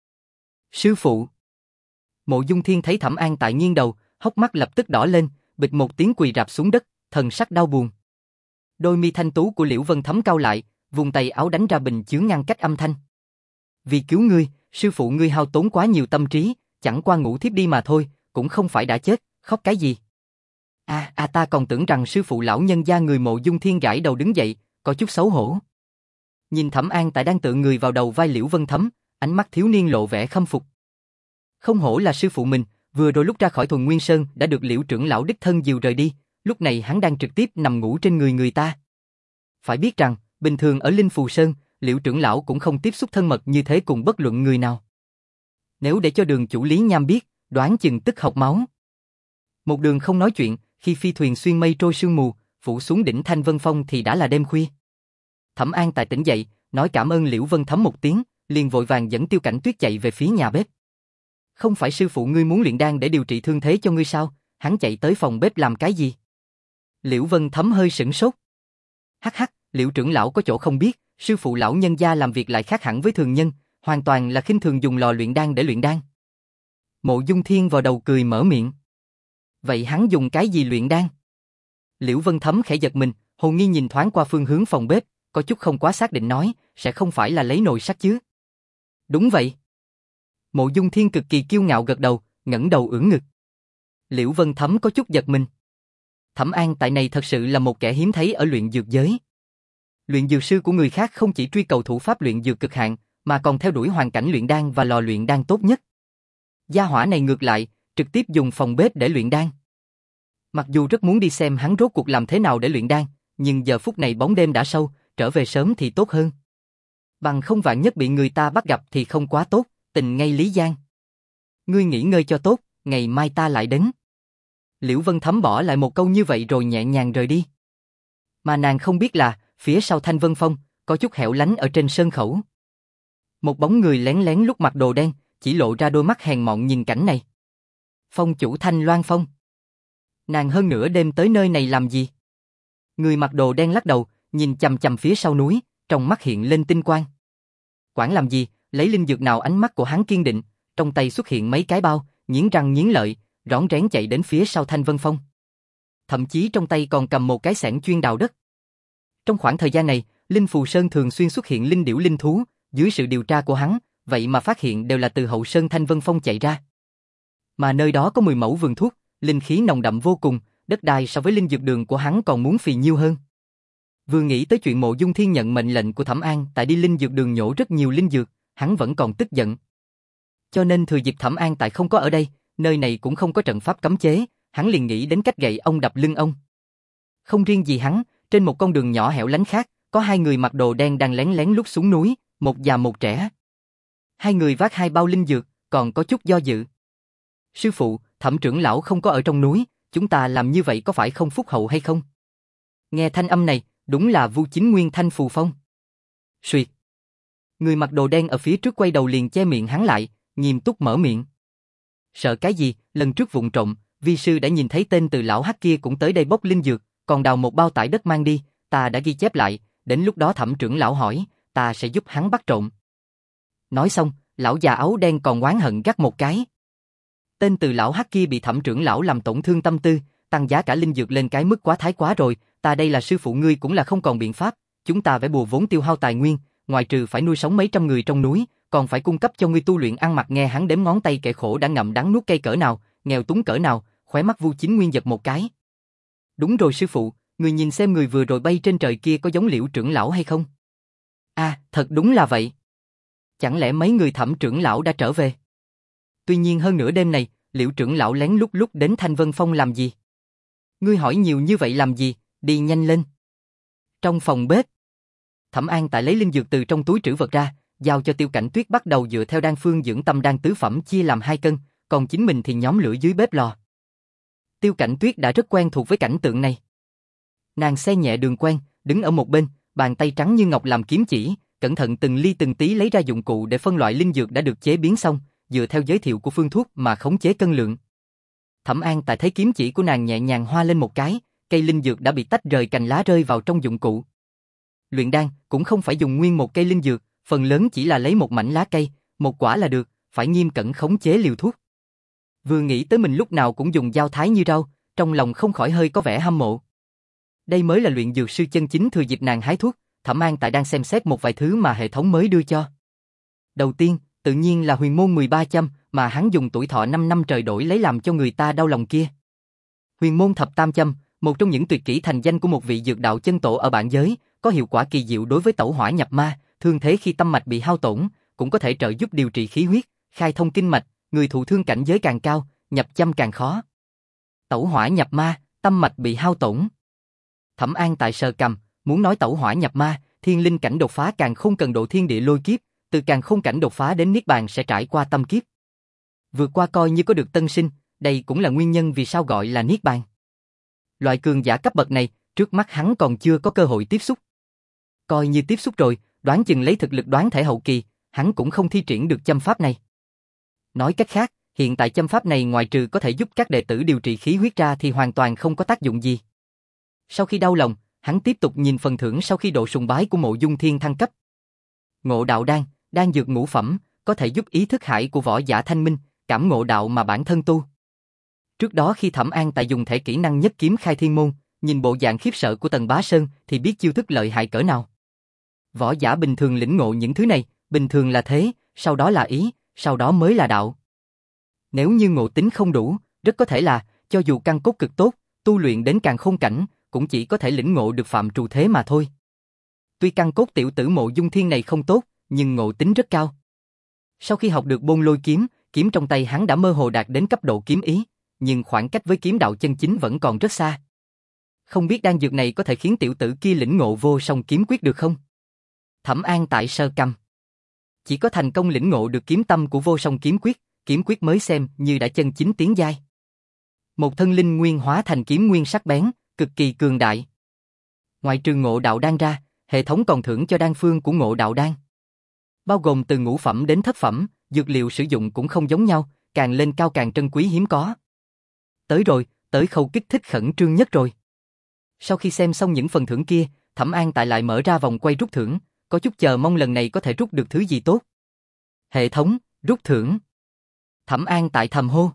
Sư phụ. Mộ Dung Thiên thấy Thẩm An Tại nghiêng đầu, hốc mắt lập tức đỏ lên, bịch một tiếng quỳ rạp xuống đất, thần sắc đau buồn. Đôi mi thanh tú của Liễu Vân Thấm cau lại, vùng tay áo đánh ra bình chướng ngăn cách âm thanh. Vì cứu ngươi, sư phụ ngươi hao tốn quá nhiều tâm trí, chẳng qua ngủ thiếp đi mà thôi, cũng không phải đã chết, khóc cái gì? A, à, à ta còn tưởng rằng sư phụ lão nhân gia. Người Mộ Dung Thiên gãi đầu đứng dậy, có chút xấu hổ. Nhìn Thẩm An Tại đang tựa người vào đầu vai Liễu Vân Thấm, ánh mắt thiếu niên lộ vẻ khâm phục. Không hổ là sư phụ mình, vừa rồi lúc ra khỏi Thuần Nguyên Sơn đã được Liễu trưởng lão đích thân dìu rời đi, lúc này hắn đang trực tiếp nằm ngủ trên người người ta. Phải biết rằng, bình thường ở Linh Phù Sơn, Liễu trưởng lão cũng không tiếp xúc thân mật như thế cùng bất luận người nào. Nếu để cho Đường chủ Lý Nham biết, đoán chừng tức học máu. Một đường không nói chuyện, khi phi thuyền xuyên mây trôi sương mù, phủ xuống đỉnh Thanh Vân Phong thì đã là đêm khuya. Thẩm An Tại tỉnh dậy, nói cảm ơn Liễu Vân Thấm một tiếng, liền vội vàng dẫn Tiêu Cảnh Tuyết chạy về phía nhà bếp. Không phải sư phụ ngươi muốn luyện đan để điều trị thương thế cho ngươi sao? Hắn chạy tới phòng bếp làm cái gì? Liễu Vân Thấm hơi sửng sốt. Hắc hắc, Liễu trưởng lão có chỗ không biết, sư phụ lão nhân gia làm việc lại khác hẳn với thường nhân, hoàn toàn là khinh thường dùng lò luyện đan để luyện đan. Mộ Dung Thiên vào đầu cười mở miệng. Vậy hắn dùng cái gì luyện đan? Liễu Vân Thấm khẽ giật mình, hồ nghi nhìn thoáng qua phương hướng phòng bếp, có chút không quá xác định nói, sẽ không phải là lấy nồi sắt chứ? Đúng vậy. Mộ Dung Thiên cực kỳ kiêu ngạo gật đầu, ngẩng đầu ưỡn ngực. Liễu Vân Thấm có chút giật mình. Thẩm An Tại này thật sự là một kẻ hiếm thấy ở luyện dược giới. Luyện dược sư của người khác không chỉ truy cầu thủ pháp luyện dược cực hạn, mà còn theo đuổi hoàn cảnh luyện đan và lò luyện đan tốt nhất. Gia hỏa này ngược lại, trực tiếp dùng phòng bếp để luyện đan. Mặc dù rất muốn đi xem hắn rốt cuộc làm thế nào để luyện đan, nhưng giờ phút này bóng đêm đã sâu, trở về sớm thì tốt hơn. Bằng không vạn nhất bị người ta bắt gặp thì không quá tốt, tình ngay lý gian. Ngươi nghỉ ngơi cho tốt, ngày mai ta lại đến. Liễu Vân Thấm bỏ lại một câu như vậy rồi nhẹ nhàng rời đi. Mà nàng không biết là, phía sau Thanh Vân Phong, có chút hẻo lánh ở trên sơn khẩu. Một bóng người lén lén lúc mặc đồ đen, chỉ lộ ra đôi mắt hèn mọn nhìn cảnh này. Phong chủ Thanh Loan Phong. Nàng hơn nửa đêm tới nơi này làm gì? Người mặc đồ đen lắc đầu, nhìn chằm chằm phía sau núi, trong mắt hiện lên tinh quang. Quản làm gì, lấy linh dược nào? Ánh mắt của hắn kiên định, trong tay xuất hiện mấy cái bao, nghiến răng nghiến lợi, rón rén chạy đến phía sau Thanh Vân Phong. Thậm chí trong tay còn cầm một cái xẻng chuyên đào đất. Trong khoảng thời gian này, Linh Phù Sơn thường xuyên xuất hiện linh điểu linh thú, dưới sự điều tra của hắn, vậy mà phát hiện đều là từ hậu sơn Thanh Vân Phong chạy ra. Mà nơi đó có mười mẫu vườn thuốc, linh khí nồng đậm vô cùng, đất đai so với linh dược đường của hắn còn muốn phì nhiêu hơn. Vừa nghĩ tới chuyện Mộ Dung Thiên nhận mệnh lệnh của Thẩm An tại đi linh dược đường nhổ rất nhiều linh dược, hắn vẫn còn tức giận. Cho nên thừa dịp Thẩm An tại không có ở đây, nơi này cũng không có trận pháp cấm chế, hắn liền nghĩ đến cách gậy ông đập lưng ông. Không riêng gì hắn, trên một con đường nhỏ hẻo lánh khác, có hai người mặc đồ đen đang lén lén lút xuống núi, một già một trẻ. Hai người vác hai bao linh dược, còn có chút do dự. Sư phụ, Thẩm trưởng lão không có ở trong núi, chúng ta làm như vậy có phải không phúc hậu hay không? Nghe thanh âm này, đúng là Vu Chính Nguyên Thanh Phù Phong. Xuyệt. Người mặc đồ đen ở phía trước quay đầu liền che miệng hắn lại, nghiêm túc mở miệng. Sợ cái gì, lần trước vụng trộm, vi sư đã nhìn thấy tên Từ lão hắc kia cũng tới đây bốc linh dược, còn đào một bao tải đất mang đi, ta đã ghi chép lại, đến lúc đó Thẩm trưởng lão hỏi, ta sẽ giúp hắn bắt trộm. Nói xong, lão già áo đen còn oán hận gắt một cái. Tên Từ lão hắc kia bị Thẩm trưởng lão làm tổn thương tâm tư, tăng giá cả linh dược lên cái mức quá thái quá rồi, ta đây là sư phụ ngươi cũng là không còn biện pháp, chúng ta phải bù vốn tiêu hao tài nguyên, ngoài trừ phải nuôi sống mấy trăm người trong núi, còn phải cung cấp cho ngươi tu luyện ăn mặc. Nghe hắn đếm ngón tay kẻ khổ đã ngậm đắng nuốt cay cỡ nào, nghèo túng cỡ nào, khóe mắt Vu Chính Nguyên giật một cái. Đúng rồi sư phụ, người nhìn xem người vừa rồi bay trên trời kia có giống Liễu trưởng lão hay không? A, à, thật đúng là vậy. Chẳng lẽ mấy người Thẩm trưởng lão đã trở về? Tuy nhiên hơn nửa đêm này, Liễu trưởng lão lén lút lút đến Thanh Vân Phong làm gì? Ngươi hỏi nhiều như vậy làm gì, đi nhanh lên. Trong phòng bếp, Thẩm An tại lấy linh dược từ trong túi trữ vật ra, giao cho Tiêu Cảnh Tuyết bắt đầu dựa theo đan phương dưỡng tâm đan tứ phẩm chia làm hai cân, còn chính mình thì nhóm lửa dưới bếp lò. Tiêu Cảnh Tuyết đã rất quen thuộc với cảnh tượng này. Nàng xe nhẹ đường quen, đứng ở một bên, bàn tay trắng như ngọc làm kiếm chỉ, cẩn thận từng ly từng tí lấy ra dụng cụ để phân loại linh dược đã được chế biến xong, dựa theo giới thiệu của phương thuốc mà khống chế cân lượng. Thẩm An tại thấy kiếm chỉ của nàng nhẹ nhàng hoa lên một cái, cây linh dược đã bị tách rời cành lá rơi vào trong dụng cụ. Luyện đan cũng không phải dùng nguyên một cây linh dược, phần lớn chỉ là lấy một mảnh lá cây, một quả là được, phải nghiêm cẩn khống chế liều thuốc. Vừa nghĩ tới mình lúc nào cũng dùng dao thái như rau, trong lòng không khỏi hơi có vẻ hâm mộ. Đây mới là luyện dược sư chân chính. Thừa dịp nàng hái thuốc, Thẩm An tại đang xem xét một vài thứ mà hệ thống mới đưa cho. Đầu tiên, tự nhiên là huyền môn mười ba châm mà hắn dùng tuổi thọ năm năm trời đổi lấy làm cho người ta đau lòng kia. Huyền môn thập tam châm, một trong những tuyệt kỹ thành danh của một vị dược đạo chân tổ ở bản giới, có hiệu quả kỳ diệu đối với tẩu hỏa nhập ma, thương thế khi tâm mạch bị hao tổn, cũng có thể trợ giúp điều trị khí huyết, khai thông kinh mạch, người thụ thương cảnh giới càng cao, nhập châm càng khó. Tẩu hỏa nhập ma, tâm mạch bị hao tổn. Thẩm An tại sờ cằm, muốn nói tẩu hỏa nhập ma, thiên linh cảnh đột phá càng không cần độ thiên địa lôi kiếp, từ càng không cảnh đột phá đến niết bàn sẽ trải qua tâm kiếp. Vượt qua coi như có được tân sinh, đây cũng là nguyên nhân vì sao gọi là niết bàn. Loại cường giả cấp bậc này, trước mắt hắn còn chưa có cơ hội tiếp xúc. Coi như tiếp xúc rồi, đoán chừng lấy thực lực đoán thể hậu kỳ, hắn cũng không thi triển được châm pháp này. Nói cách khác, hiện tại châm pháp này ngoài trừ có thể giúp các đệ tử điều trị khí huyết ra thì hoàn toàn không có tác dụng gì. Sau khi đau lòng, hắn tiếp tục nhìn phần thưởng sau khi độ sùng bái của Mộ Dung Thiên thăng cấp. Ngộ đạo đan, đan dược ngũ phẩm, có thể giúp ý thức hải của võ giả thanh minh, cảm ngộ đạo mà bản thân tu. Trước đó khi Thẩm An tại dùng thể kỹ năng nhất kiếm khai thiên môn, nhìn bộ dạng khiếp sợ của Tần Bá Sơn thì biết chiêu thức lợi hại cỡ nào. Võ giả bình thường lĩnh ngộ những thứ này, bình thường là thế, sau đó là ý, sau đó mới là đạo. Nếu như ngộ tính không đủ, rất có thể là, cho dù căn cốt cực tốt, tu luyện đến càn khôn cảnh, cũng chỉ có thể lĩnh ngộ được phạm trù thế mà thôi. Tuy căn cốt tiểu tử Mộ Dung Thiên này không tốt, nhưng ngộ tính rất cao. Sau khi học được bôn lôi kiếm, kiếm trong tay hắn đã mơ hồ đạt đến cấp độ kiếm ý, nhưng khoảng cách với kiếm đạo chân chính vẫn còn rất xa. Không biết đan dược này có thể khiến tiểu tử kia lĩnh ngộ vô song kiếm quyết được không? Thẩm An tại sơ căm. Chỉ có thành công lĩnh ngộ được kiếm tâm của vô song kiếm quyết, kiếm quyết mới xem như đã chân chính tiến giai. Một thân linh nguyên hóa thành kiếm nguyên sắc bén, cực kỳ cường đại. Ngoài trừ ngộ đạo đan ra, hệ thống còn thưởng cho đan phương của ngộ đạo đan. Bao gồm từ ngũ phẩm đến thất phẩm, dược liệu sử dụng cũng không giống nhau, càng lên cao càng trân quý hiếm có. Tới rồi, tới khâu kích thích khẩn trương nhất rồi. Sau khi xem xong những phần thưởng kia, Thẩm An tại lại mở ra vòng quay rút thưởng, có chút chờ mong lần này có thể rút được thứ gì tốt. Hệ thống, rút thưởng. Thẩm An tại thầm hô.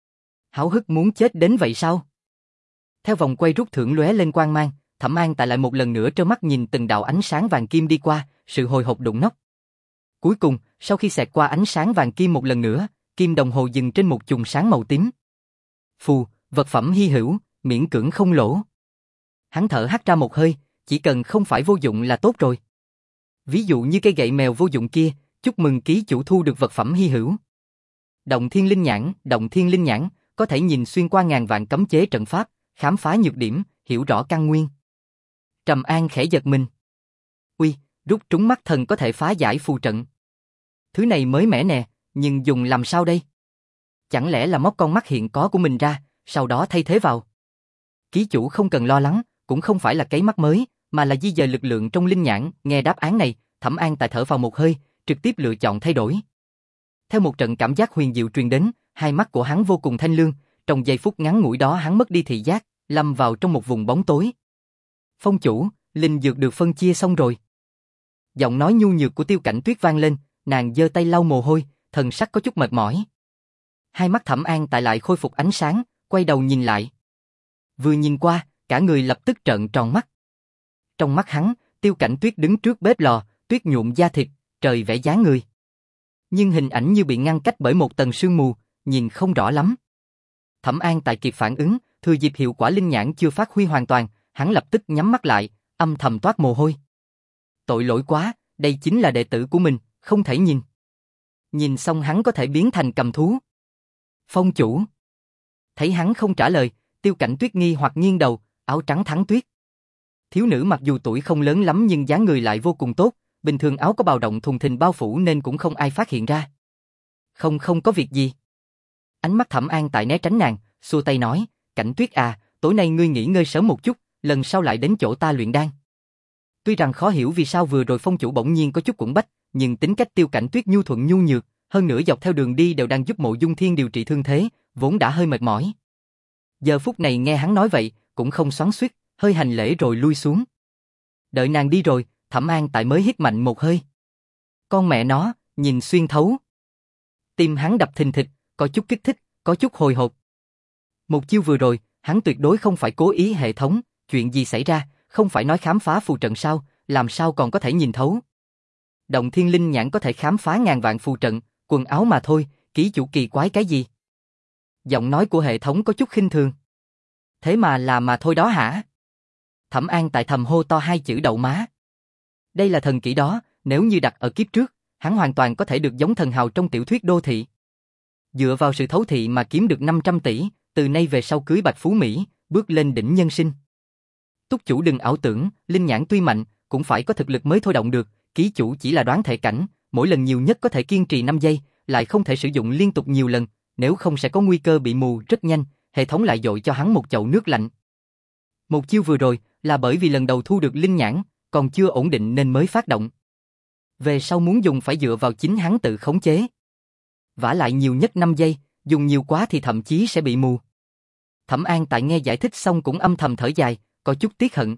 Háo hức muốn chết đến vậy sao? Theo vòng quay rút thưởng lóe lên quang mang, Thẩm An tại lại một lần nữa trơ mắt nhìn từng đạo ánh sáng vàng kim đi qua, sự hồi hộp đụng nóc. Cuối cùng, sau khi xẹt qua ánh sáng vàng kim một lần nữa, kim đồng hồ dừng trên một chùm sáng màu tím. Phù, vật phẩm hy hữu, miễn cưỡng không lỗ. Hắn thở hắt ra một hơi, chỉ cần không phải vô dụng là tốt rồi. Ví dụ như cây gậy mèo vô dụng kia, chúc mừng ký chủ thu được vật phẩm hy hữu. Động Thiên Linh Nhãn, Động Thiên Linh Nhãn, có thể nhìn xuyên qua ngàn vạn cấm chế trận pháp, khám phá nhược điểm, hiểu rõ căn nguyên. Trầm An khẽ giật mình. Uy, rút trúng mắt thần có thể phá giải phù trận. Thứ này mới mẻ nè, nhưng dùng làm sao đây? Chẳng lẽ là móc con mắt hiện có của mình ra, sau đó thay thế vào? Ký chủ không cần lo lắng, cũng không phải là cái mắt mới, mà là di dời lực lượng trong linh nhãn. Nghe đáp án này, Thẩm An Tài thở vào một hơi, trực tiếp lựa chọn thay đổi. Theo một trận cảm giác huyền diệu truyền đến, hai mắt của hắn vô cùng thanh lương, trong giây phút ngắn ngủi đó hắn mất đi thị giác, lâm vào trong một vùng bóng tối. Phong chủ, linh dược được phân chia xong rồi. Giọng nói nhu nhược của Tiêu Cảnh Tuyết vang lên, nàng giơ tay lau mồ hôi, thần sắc có chút mệt mỏi. Hai mắt Thẩm An Tài lại khôi phục ánh sáng, quay đầu nhìn lại. Vừa nhìn qua, cả người lập tức trợn tròn mắt. Trong mắt hắn, Tiêu Cảnh Tuyết đứng trước bếp lò, tuyết nhuộm da thịt, trời vẽ dáng người. Nhưng hình ảnh như bị ngăn cách bởi một tầng sương mù, nhìn không rõ lắm. Thẩm An Tài kịp phản ứng, thừa dịp hiệu quả linh nhãn chưa phát huy hoàn toàn, hắn lập tức nhắm mắt lại, âm thầm toát mồ hôi. Tội lỗi quá, đây chính là đệ tử của mình, không thể nhìn. Nhìn xong hắn có thể biến thành cầm thú. Phong chủ. Thấy hắn không trả lời, Tiêu Cảnh Tuyết nghi hoặc nghiêng đầu, áo trắng thắng tuyết. Thiếu nữ mặc dù tuổi không lớn lắm nhưng dáng người lại vô cùng tốt, bình thường áo có bào động thùng thình bao phủ nên cũng không ai phát hiện ra. Không không có việc gì. Ánh mắt Thẩm An Tài né tránh nàng, xua tay nói, Cảnh Tuyết à, tối nay ngươi nghỉ ngơi sớm một chút, lần sau lại đến chỗ ta luyện đan. Tuy rằng khó hiểu vì sao vừa rồi phong chủ bỗng nhiên có chút cuộn bách, nhưng tính cách Tiêu Cảnh Tuyết nhu thuận nhu nhược, hơn nữa dọc theo đường đi đều đang giúp Mộ Dung Thiên điều trị thương thế, vốn đã hơi mệt mỏi. Giờ phút này nghe hắn nói vậy, cũng không xoắn xuýt, hơi hành lễ rồi lui xuống. Đợi nàng đi rồi, Thẩm An Tại mới hít mạnh một hơi. Con mẹ nó, nhìn xuyên thấu. Tim hắn đập thình thịch, có chút kích thích, có chút hồi hộp. Một chiêu vừa rồi, hắn tuyệt đối không phải cố ý hệ thống, chuyện gì xảy ra, không phải nói khám phá phù trận sao, làm sao còn có thể nhìn thấu. Động Thiên Linh Nhãn có thể khám phá ngàn vạn phù trận, quần áo mà thôi, ký chủ kỳ quái cái gì? Giọng nói của hệ thống có chút khinh thường. Thế mà là mà thôi đó hả? Thẩm An Tại thầm hô to hai chữ đậu má. Đây là thần kỹ đó, nếu như đặt ở kiếp trước, hắn hoàn toàn có thể được giống thần hào trong tiểu thuyết đô thị. Dựa vào sự thấu thị mà kiếm được năm trăm tỷ, từ nay về sau cưới Bạch Phú Mỹ, bước lên đỉnh nhân sinh. Túc chủ đừng ảo tưởng, linh nhãn tuy mạnh, cũng phải có thực lực mới thôi động được, ký chủ chỉ là đoán thể cảnh, mỗi lần nhiều nhất có thể kiên trì năm giây, lại không thể sử dụng liên tục nhiều lần, nếu không sẽ có nguy cơ bị mù rất nhanh, hệ thống lại dội cho hắn một chậu nước lạnh. Một chiêu vừa rồi là bởi vì lần đầu thu được linh nhãn, còn chưa ổn định nên mới phát động. Về sau muốn dùng phải dựa vào chính hắn tự khống chế. Vả lại nhiều nhất năm giây, dùng nhiều quá thì thậm chí sẽ bị mù. Thẩm An Tại nghe giải thích xong cũng âm thầm thở dài, có chút tiếc hận.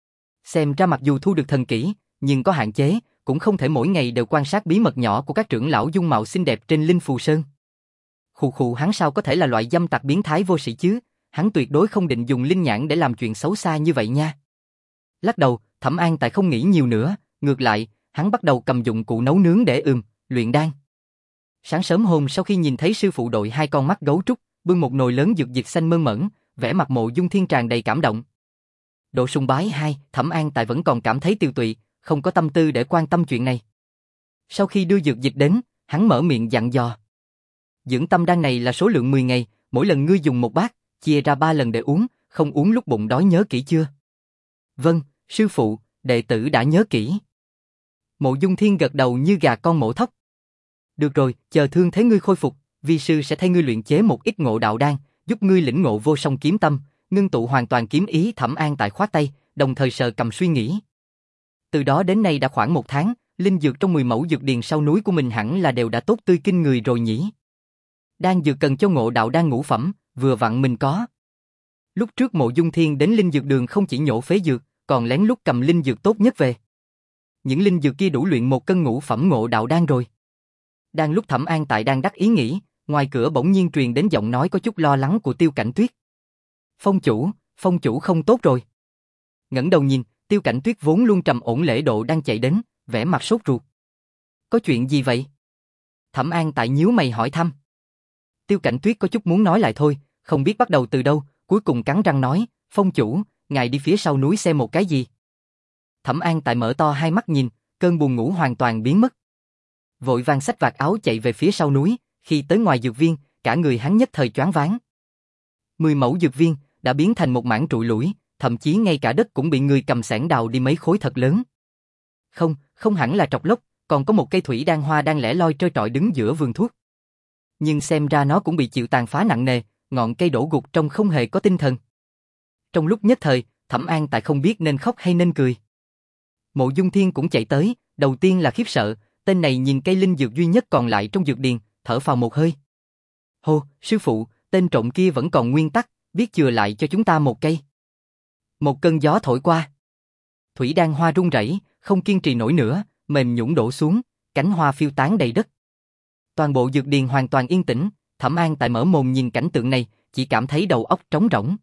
Xem ra mặc dù thu được thần kỹ, nhưng có hạn chế, cũng không thể mỗi ngày đều quan sát bí mật nhỏ của các trưởng lão dung mạo xinh đẹp trên Linh Phù Sơn. Khù khù, hắn sao có thể là loại dâm tặc biến thái vô sĩ chứ, hắn tuyệt đối không định dùng linh nhãn để làm chuyện xấu xa như vậy nha. Lắc đầu, Thẩm An Tại không nghĩ nhiều nữa, ngược lại, hắn bắt đầu cầm dụng cụ nấu nướng để ừm, luyện đan. Sáng sớm hôm sau khi nhìn thấy sư phụ đội hai con mắt gấu trúc, bưng một nồi lớn dược dịch xanh mơn mởn, vẻ mặt Mộ Dung Thiên tràn đầy cảm động. Độ sùng bái hai, Thẩm An Tại vẫn còn cảm thấy tiêu tụy, không có tâm tư để quan tâm chuyện này. Sau khi đưa dược dịch đến, hắn mở miệng dặn dò. Dưỡng tâm đan này là số lượng mười ngày, mỗi lần ngươi dùng một bát, chia ra ba lần để uống, không uống lúc bụng đói, nhớ kỹ chưa? Vâng, sư phụ, đệ tử đã nhớ kỹ. Mộ Dung Thiên gật đầu như gà con mổ thóc. Được rồi, chờ thương thế ngươi khôi phục, vi sư sẽ thay ngươi luyện chế một ít ngộ đạo đan, giúp ngươi lĩnh ngộ vô song kiếm tâm, ngưng tụ hoàn toàn kiếm ý. Thẩm An Tại khoát tay, đồng thời sờ cầm suy nghĩ. Từ đó đến nay đã khoảng một tháng, linh dược trong mười mẫu dược điền sau núi của mình hẳn là đều đã tốt tươi kinh người rồi nhỉ. Đan dược cần cho ngộ đạo đan ngũ phẩm, vừa vặn mình có. Lúc trước Mộ Dung Thiên đến linh dược đường không chỉ nhổ phế dược, còn lén lút cầm linh dược tốt nhất về. Những linh dược kia đủ luyện một cân ngũ phẩm ngộ đạo đan rồi. Đang lúc Thẩm An Tại đang đắc ý nghĩ, ngoài cửa bỗng nhiên truyền đến giọng nói có chút lo lắng của Tiêu Cảnh Tuyết. Phong chủ, phong chủ không tốt rồi. Ngẩng đầu nhìn, Tiêu Cảnh Tuyết vốn luôn trầm ổn lễ độ đang chạy đến, vẻ mặt sốt ruột. Có chuyện gì vậy? Thẩm An Tại nhíu mày hỏi thăm. Tiêu Cảnh Tuyết có chút muốn nói lại thôi, không biết bắt đầu từ đâu, cuối cùng cắn răng nói, Phong chủ, ngài đi phía sau núi xem một cái gì. Thẩm An Tại mở to hai mắt nhìn, cơn buồn ngủ hoàn toàn biến mất. Vội vàng xách vạt áo chạy về phía sau núi, khi tới ngoài dược viên, cả người hắn nhất thời choáng váng. Mười mẫu dược viên đã biến thành một mảng trụi lủi, thậm chí ngay cả đất cũng bị người cầm xẻng đào đi mấy khối thật lớn. Không, không hẳn là trọc lốc, còn có một cây thủy đan hoa đang lẻ loi trơ trọi đứng giữa vườn thuốc. Nhưng xem ra nó cũng bị chịu tàn phá nặng nề, ngọn cây đổ gục trông không hề có tinh thần. Trong lúc nhất thời, Thẩm An Tại không biết nên khóc hay nên cười. Mộ Dung Thiên cũng chạy tới, đầu tiên là khiếp sợ, tên này nhìn cây linh dược duy nhất còn lại trong dược điền, thở phào một hơi. Hô, sư phụ, tên trộm kia vẫn còn nguyên tắc, biết chừa lại cho chúng ta một cây. Một cơn gió thổi qua. Thủy đan hoa rung rẩy, không kiên trì nổi nữa, mềm nhũn đổ xuống, cánh hoa phiêu tán đầy đất. Toàn bộ dược điền hoàn toàn yên tĩnh, Thẩm An Tại mở mồm nhìn cảnh tượng này, chỉ cảm thấy đầu óc trống rỗng.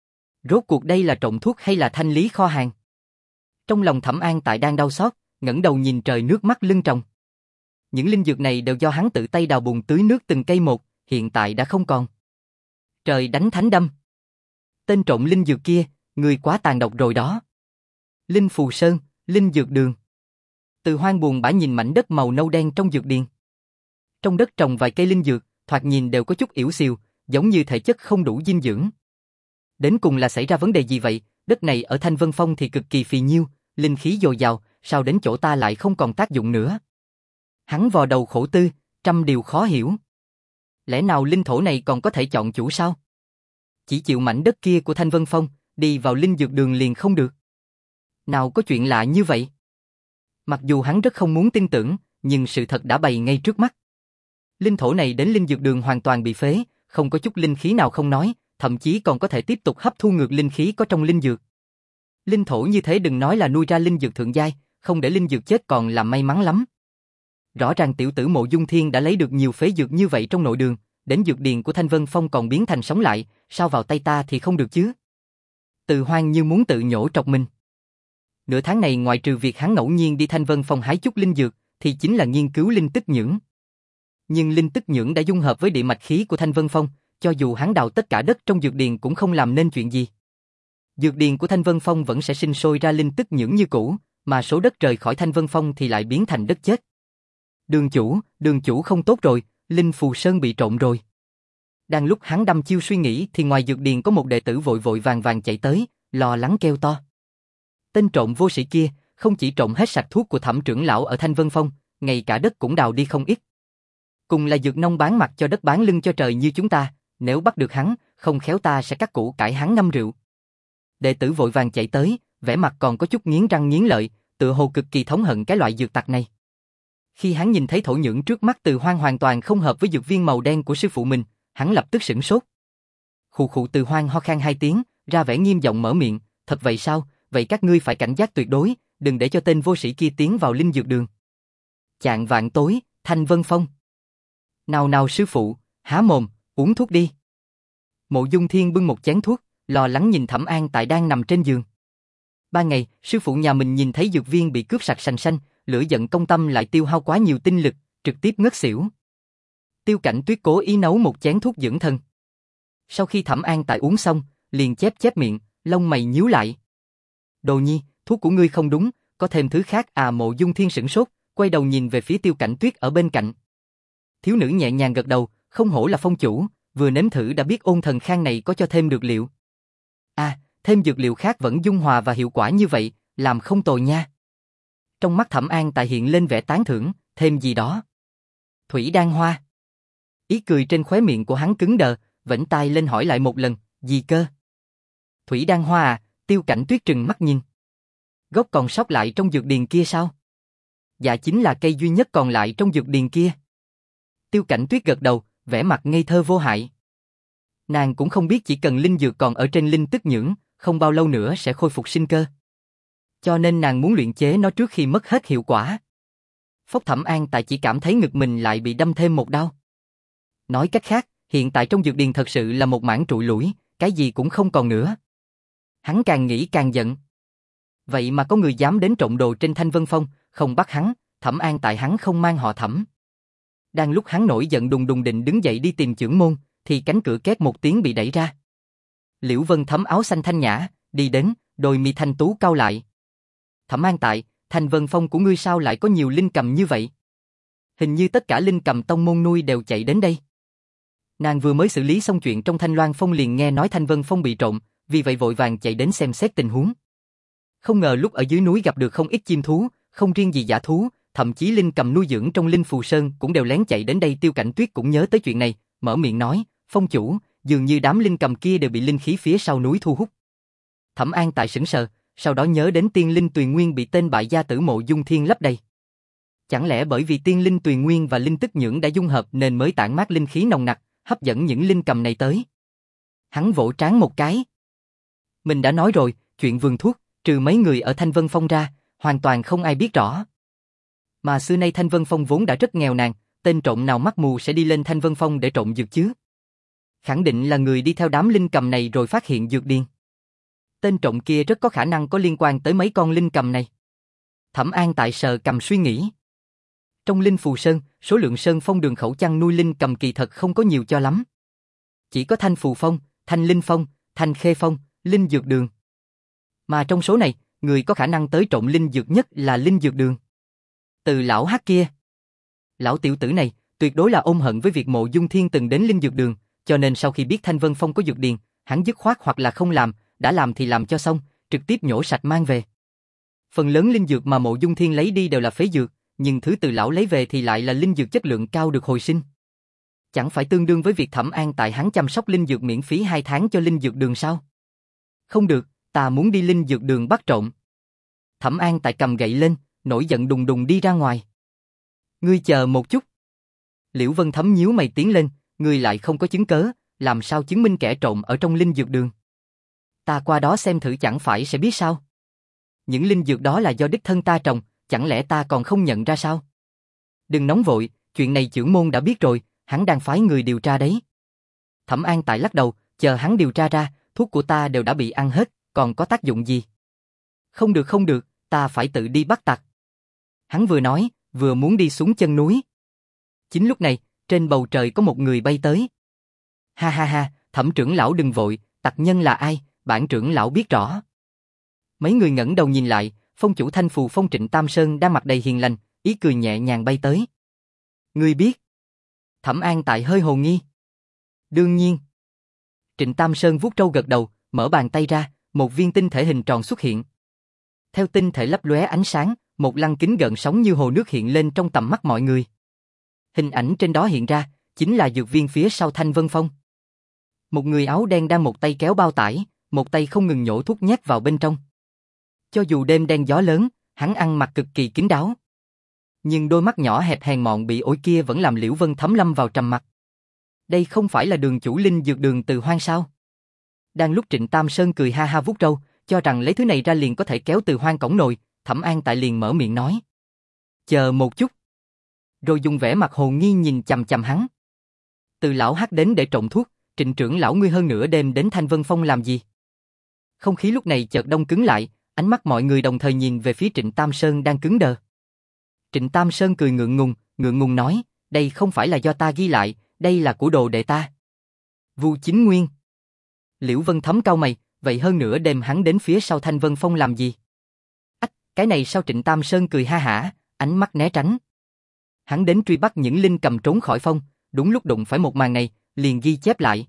Rốt cuộc đây là trộm thuốc hay là thanh lý kho hàng? Trong lòng Thẩm An Tại đang đau xót, ngẩng đầu nhìn trời, nước mắt lưng tròng. Những linh dược này đều do hắn tự tay đào bùn tưới nước từng cây một, hiện tại đã không còn. Trời đánh thánh đâm. Tên trộm linh dược kia, người quá tàn độc rồi đó. Linh Phù Sơn, linh dược đường. Từ Hoang buồn bã nhìn mảnh đất màu nâu đen trong dược điền. Trong đất trồng vài cây linh dược, thoạt nhìn đều có chút yểu xìu, giống như thể chất không đủ dinh dưỡng. Đến cùng là xảy ra vấn đề gì vậy? Đất này ở Thanh Vân Phong thì cực kỳ phì nhiêu, linh khí dồi dào, sao đến chỗ ta lại không còn tác dụng nữa? Hắn vò đầu khổ tư, trăm điều khó hiểu. Lẽ nào linh thổ này còn có thể chọn chủ sao? Chỉ chịu mảnh đất kia của Thanh Vân Phong, đi vào linh dược đường liền không được. Nào có chuyện lạ như vậy? Mặc dù hắn rất không muốn tin tưởng, nhưng sự thật đã bày ngay trước mắt. Linh thổ này đến linh dược đường hoàn toàn bị phế, không có chút linh khí nào không nói, thậm chí còn có thể tiếp tục hấp thu ngược linh khí có trong linh dược. Linh thổ như thế đừng nói là nuôi ra linh dược thượng giai, không để linh dược chết còn là may mắn lắm. Rõ ràng tiểu tử Mộ Dung Thiên đã lấy được nhiều phế dược như vậy trong nội đường, đến dược điền của Thanh Vân Phong còn biến thành sống lại, sao vào tay ta thì không được chứ? Từ Hoang như muốn tự nhổ trọc mình. Nửa tháng này ngoài trừ việc hắn ngẫu nhiên đi Thanh Vân Phong hái chút linh dược, thì chính là nghiên cứu linh tức nhưỡng. Nhưng linh tức nhưỡng đã dung hợp với địa mạch khí của Thanh Vân Phong, cho dù hắn đào tất cả đất trong dược điền cũng không làm nên chuyện gì. Dược điền của Thanh Vân Phong vẫn sẽ sinh sôi ra linh tức nhưỡng như cũ, mà số đất rời khỏi Thanh Vân Phong thì lại biến thành đất chết. Đường chủ, đường chủ không tốt rồi, Linh Phù Sơn bị trộm rồi. Đang lúc hắn đăm chiêu suy nghĩ thì ngoài dược điền có một đệ tử vội vội vàng vàng chạy tới, lo lắng kêu to. Tên trộm vô sĩ kia, không chỉ trộm hết sạch thuốc của Thẩm trưởng lão ở Thanh Vân Phong, ngay cả đất cũng đào đi không ít. Cùng là dược nông bán mặt cho đất bán lưng cho trời như chúng ta, nếu bắt được hắn, không khéo ta sẽ cắt củ cải hắn ngâm rượu. Đệ tử vội vàng chạy tới, vẻ mặt còn có chút nghiến răng nghiến lợi, tựa hồ cực kỳ thống hận cái loại dược tặc này. Khi hắn nhìn thấy thổ nhưỡng trước mắt Từ Hoang hoàn toàn không hợp với dược viên màu đen của sư phụ mình, hắn lập tức sửng sốt. Khụ khụ Từ Hoang ho khan hai tiếng, ra vẻ nghiêm giọng mở miệng, thật vậy sao, vậy các ngươi phải cảnh giác tuyệt đối, đừng để cho tên vô sĩ kia tiến vào linh dược đường. Chạng vạn tối, Thanh Vân Phong. Nào nào sư phụ, há mồm, uống thuốc đi. Mộ Dung Thiên bưng một chén thuốc, lo lắng nhìn Thẩm An Tại đang nằm trên giường. Ba ngày, sư phụ nhà mình nhìn thấy dược viên bị cướp sạch sành xanh, lửa giận công tâm lại tiêu hao quá nhiều tinh lực, trực tiếp ngất xỉu. Tiêu Cảnh Tuyết cố ý nấu một chén thuốc dưỡng thân. Sau khi Thẩm An Tại uống xong, liền chép chép miệng, lông mày nhíu lại. Đồ nhi, thuốc của ngươi không đúng, có thêm thứ khác à? Mộ Dung Thiên sửng sốt, quay đầu nhìn về phía Tiêu Cảnh Tuyết ở bên cạnh. Thiếu nữ nhẹ nhàng gật đầu, không hổ là phong chủ, vừa nếm thử đã biết ôn thần khang này có cho thêm được liệu. À, thêm dược liệu khác vẫn dung hòa và hiệu quả như vậy, làm không tồi nha. Trong mắt Thẩm An Tại hiện lên vẻ tán thưởng, thêm gì đó. Thủy đan hoa. Ý cười trên khóe miệng của hắn cứng đờ, vểnh tai lên hỏi lại một lần, gì cơ? Thủy đan hoa à? Tiêu Cảnh Tuyết trừng mắt nhìn. Gốc còn sót lại trong dược điền kia sao? Dạ chính là cây duy nhất còn lại trong dược điền kia. Tiêu Cảnh Tuyết gật đầu, vẻ mặt ngây thơ vô hại. Nàng cũng không biết chỉ cần linh dược còn ở trên linh tức nhưỡng, không bao lâu nữa sẽ khôi phục sinh cơ. Cho nên nàng muốn luyện chế nó trước khi mất hết hiệu quả. Phốc Thẩm An Tại chỉ cảm thấy ngực mình lại bị đâm thêm một đao. Nói cách khác, hiện tại trong dược điền thật sự là một mảng trụi lủi, cái gì cũng không còn nữa. Hắn càng nghĩ càng giận. Vậy mà có người dám đến trộm đồ trên Thanh Vân Phong, không bắt hắn, Thẩm An Tại hắn không mang họ Thẩm. Đang lúc hắn nổi giận đùng đùng định đứng dậy đi tìm chưởng môn, thì cánh cửa két một tiếng bị đẩy ra. Liễu Vân Thấm áo xanh thanh nhã, đi đến, đôi mi thanh tú cau lại. Thẩm An Tại, Thanh Vân Phong của ngươi sao lại có nhiều linh cầm như vậy? Hình như tất cả linh cầm tông môn nuôi đều chạy đến đây. Nàng vừa mới xử lý xong chuyện trong Thanh Loan Phong liền nghe nói Thanh Vân Phong bị trộm, vì vậy vội vàng chạy đến xem xét tình huống. Không ngờ lúc ở dưới núi gặp được không ít chim thú, không riêng gì dã thú, thậm chí linh cầm nuôi dưỡng trong Linh Phù Sơn cũng đều lén chạy đến đây. Tiêu Cảnh Tuyết cũng nhớ tới chuyện này, mở miệng nói, Phong chủ, dường như đám linh cầm kia đều bị linh khí phía sau núi thu hút. Thẩm An Tại sững sờ, sau đó nhớ đến tiên linh Tuyền Nguyên bị tên bại gia tử Mộ Dung Thiên lấp đầy. Chẳng lẽ bởi vì tiên linh Tuyền Nguyên và linh tức nhưỡng đã dung hợp nên mới tản mát linh khí nồng nặc, hấp dẫn những linh cầm này tới? Hắn vỗ trán một cái. Mình đã nói rồi, chuyện vườn thuốc, trừ mấy người ở Thanh Vân Phong ra, hoàn toàn không ai biết rõ. Mà xưa nay Thanh Vân Phong vốn đã rất nghèo nàn, tên trộm nào mắt mù sẽ đi lên Thanh Vân Phong để trộm dược chứ? Khẳng định là người đi theo đám linh cầm này rồi phát hiện dược điền. Tên trộm kia rất có khả năng có liên quan tới mấy con linh cầm này. Thẩm An Tại sờ cầm suy nghĩ. Trong Linh Phù Sơn, số lượng sơn phong đường khẩu chăn nuôi linh cầm kỳ thật không có nhiều cho lắm. Chỉ có Thanh Phù Phong, Thanh Linh Phong, Thanh Khê Phong, Linh Dược Đường. Mà trong số này, người có khả năng tới trộm linh dược nhất là Linh Dược Đường. Từ lão hắc kia. Lão tiểu tử này, tuyệt đối là ôm hận với việc Mộ Dung Thiên từng đến Linh Dược Đường, cho nên sau khi biết Thanh Vân Phong có dược điền, hắn dứt khoát hoặc là không làm, đã làm thì làm cho xong, trực tiếp nhổ sạch mang về. Phần lớn linh dược mà Mộ Dung Thiên lấy đi đều là phế dược, nhưng thứ từ lão lấy về thì lại là linh dược chất lượng cao được hồi sinh. Chẳng phải tương đương với việc Thẩm An Tại hắn chăm sóc linh dược miễn phí hai tháng cho Linh Dược Đường sao? Không được, ta muốn đi Linh Dược Đường bắt trộm. Thẩm An Tại cầm gậy lên, nổi giận đùng đùng đi ra ngoài. Ngươi chờ một chút. Liễu Vân Thấm nhíu mày tiến lên, ngươi lại không có chứng cớ, làm sao chứng minh kẻ trộm ở trong Linh Dược Đường? Ta qua đó xem thử chẳng phải sẽ biết sao? Những linh dược đó là do đích thân ta trồng, chẳng lẽ ta còn không nhận ra sao? Đừng nóng vội, chuyện này chưởng môn đã biết rồi, hắn đang phái người điều tra đấy. Thẩm An Tại lắc đầu, chờ hắn điều tra ra, thuốc của ta đều đã bị ăn hết, còn có tác dụng gì? Không được không được, ta phải tự đi bắt tặc. Hắn vừa nói, vừa muốn đi xuống chân núi. Chính lúc này, trên bầu trời có một người bay tới. Ha ha ha, Thẩm trưởng lão đừng vội, tặc nhân là ai, bản trưởng lão biết rõ. Mấy người ngẩng đầu nhìn lại, phong chủ Thanh Phù Phong Trịnh Tam Sơn đang mặt đầy hiền lành, ý cười nhẹ nhàng bay tới. Ngươi biết? Thẩm An Tại hơi hồ nghi. Đương nhiên. Trịnh Tam Sơn vuốt râu gật đầu, mở bàn tay ra, một viên tinh thể hình tròn xuất hiện. Theo tinh thể lấp lóe ánh sáng, một lăng kính gợn sóng như hồ nước hiện lên trong tầm mắt mọi người. Hình ảnh trên đó hiện ra, chính là dược viên phía sau Thanh Vân Phong. Một người áo đen đang một tay kéo bao tải, một tay không ngừng nhổ thuốc nhét vào bên trong. Cho dù đêm đen gió lớn, hắn ăn mặc cực kỳ kín đáo. Nhưng đôi mắt nhỏ hẹp hèn mọn bị ổi kia vẫn làm Liễu Vân Thấm lâm vào trầm mặc. Đây không phải là đường chủ Linh Dược Đường Từ Hoang sao? Đang lúc Trịnh Tam Sơn cười ha ha vuốt râu, cho rằng lấy thứ này ra liền có thể kéo Từ Hoang cổng nồi, Thẩm An Tại liền mở miệng nói. Chờ một chút. Rồi dùng vẻ mặt hồ nghi nhìn chằm chằm hắn. Từ lão hắc đến để trộn thuốc, Trịnh trưởng lão ngươi hơn nửa đêm đến Thanh Vân Phong làm gì? Không khí lúc này chợt đông cứng lại, ánh mắt mọi người đồng thời nhìn về phía Trịnh Tam Sơn đang cứng đờ. Trịnh Tam Sơn cười ngượng ngùng, ngượng ngùng nói, đây không phải là do ta ghi lại, đây là của đồ đệ ta. Vu Chính Nguyên. Liễu Vân Thấm cau mày, vậy hơn nửa đêm hắn đến phía sau Thanh Vân Phong làm gì? Ách, cái này sao? Trịnh Tam Sơn cười ha hả, ánh mắt né tránh. Hắn đến truy bắt những linh cầm trốn khỏi phong, đúng lúc đụng phải một màn này, liền ghi chép lại.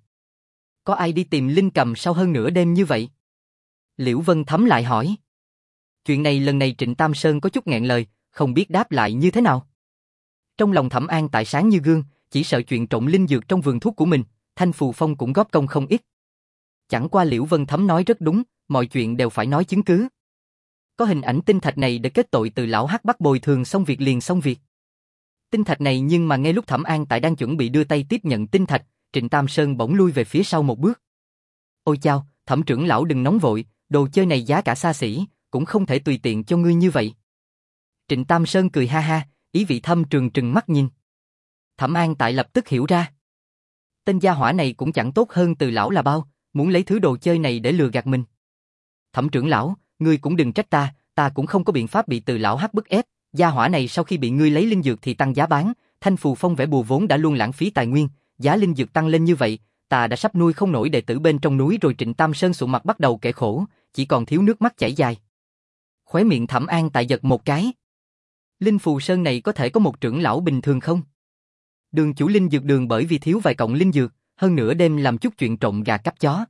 Có ai đi tìm linh cầm sau hơn nửa đêm như vậy? Liễu Vân Thấm lại hỏi. Chuyện này lần này Trịnh Tam Sơn có chút nghẹn lời, không biết đáp lại như thế nào. Trong lòng Thẩm An Tại sáng như gương, chỉ sợ chuyện trộn linh dược trong vườn thuốc của mình, Thanh Phù Phong cũng góp công không ít. Chẳng qua Liễu Vân Thấm nói rất đúng, mọi chuyện đều phải nói chứng cứ. Có hình ảnh tinh thạch này để kết tội từ lão hắc bắt bồi thường xong việc liền xong việc. Tinh thạch này nhưng mà ngay lúc Thẩm An Tại đang chuẩn bị đưa tay tiếp nhận tinh thạch, Trịnh Tam Sơn bỗng lui về phía sau một bước. Ôi chao, Thẩm trưởng lão đừng nóng vội, đồ chơi này giá cả xa xỉ, cũng không thể tùy tiện cho ngươi như vậy. Trịnh Tam Sơn cười ha ha, ý vị thâm trường trừng mắt nhìn. Thẩm An Tại lập tức hiểu ra. Tên gia hỏa này cũng chẳng tốt hơn từ lão là bao, muốn lấy thứ đồ chơi này để lừa gạt mình. Thẩm trưởng lão, ngươi cũng đừng trách ta, ta cũng không có biện pháp bị từ lão hắc bức ép, gia hỏa này sau khi bị ngươi lấy linh dược thì tăng giá bán, Thanh Phù Phong vẽ bùa vốn đã luôn lãng phí tài nguyên, giá linh dược tăng lên như vậy, ta đã sắp nuôi không nổi đệ tử bên trong núi rồi. Trịnh Tam Sơn sụ mặt bắt đầu kể khổ, chỉ còn thiếu nước mắt chảy dài. Khóe miệng Thẩm An Tại giật một cái. Linh Phù Sơn này có thể có một trưởng lão bình thường không? Đường chủ linh dược đường bởi vì thiếu vài cọng linh dược, hơn nữa đêm làm chút chuyện trộm gà cắp chó.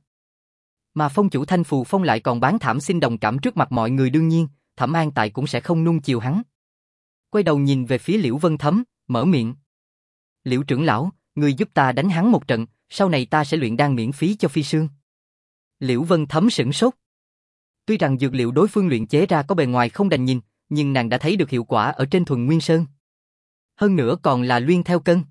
Mà phong chủ Thanh Phù Phong lại còn bán thảm xin đồng cảm trước mặt mọi người, đương nhiên, Thẩm An Tại cũng sẽ không nuông chiều hắn. Quay đầu nhìn về phía Liễu Vân Thấm, mở miệng. Liễu trưởng lão, người giúp ta đánh hắn một trận, sau này ta sẽ luyện đan miễn phí cho Phi Sương. Liễu Vân Thấm sửng sốt. Tuy rằng dược liệu đối phương luyện chế ra có bề ngoài không đành nhìn, nhưng nàng đã thấy được hiệu quả ở trên Thuần Nguyên Sơn. Hơn nữa còn là luyện theo cân.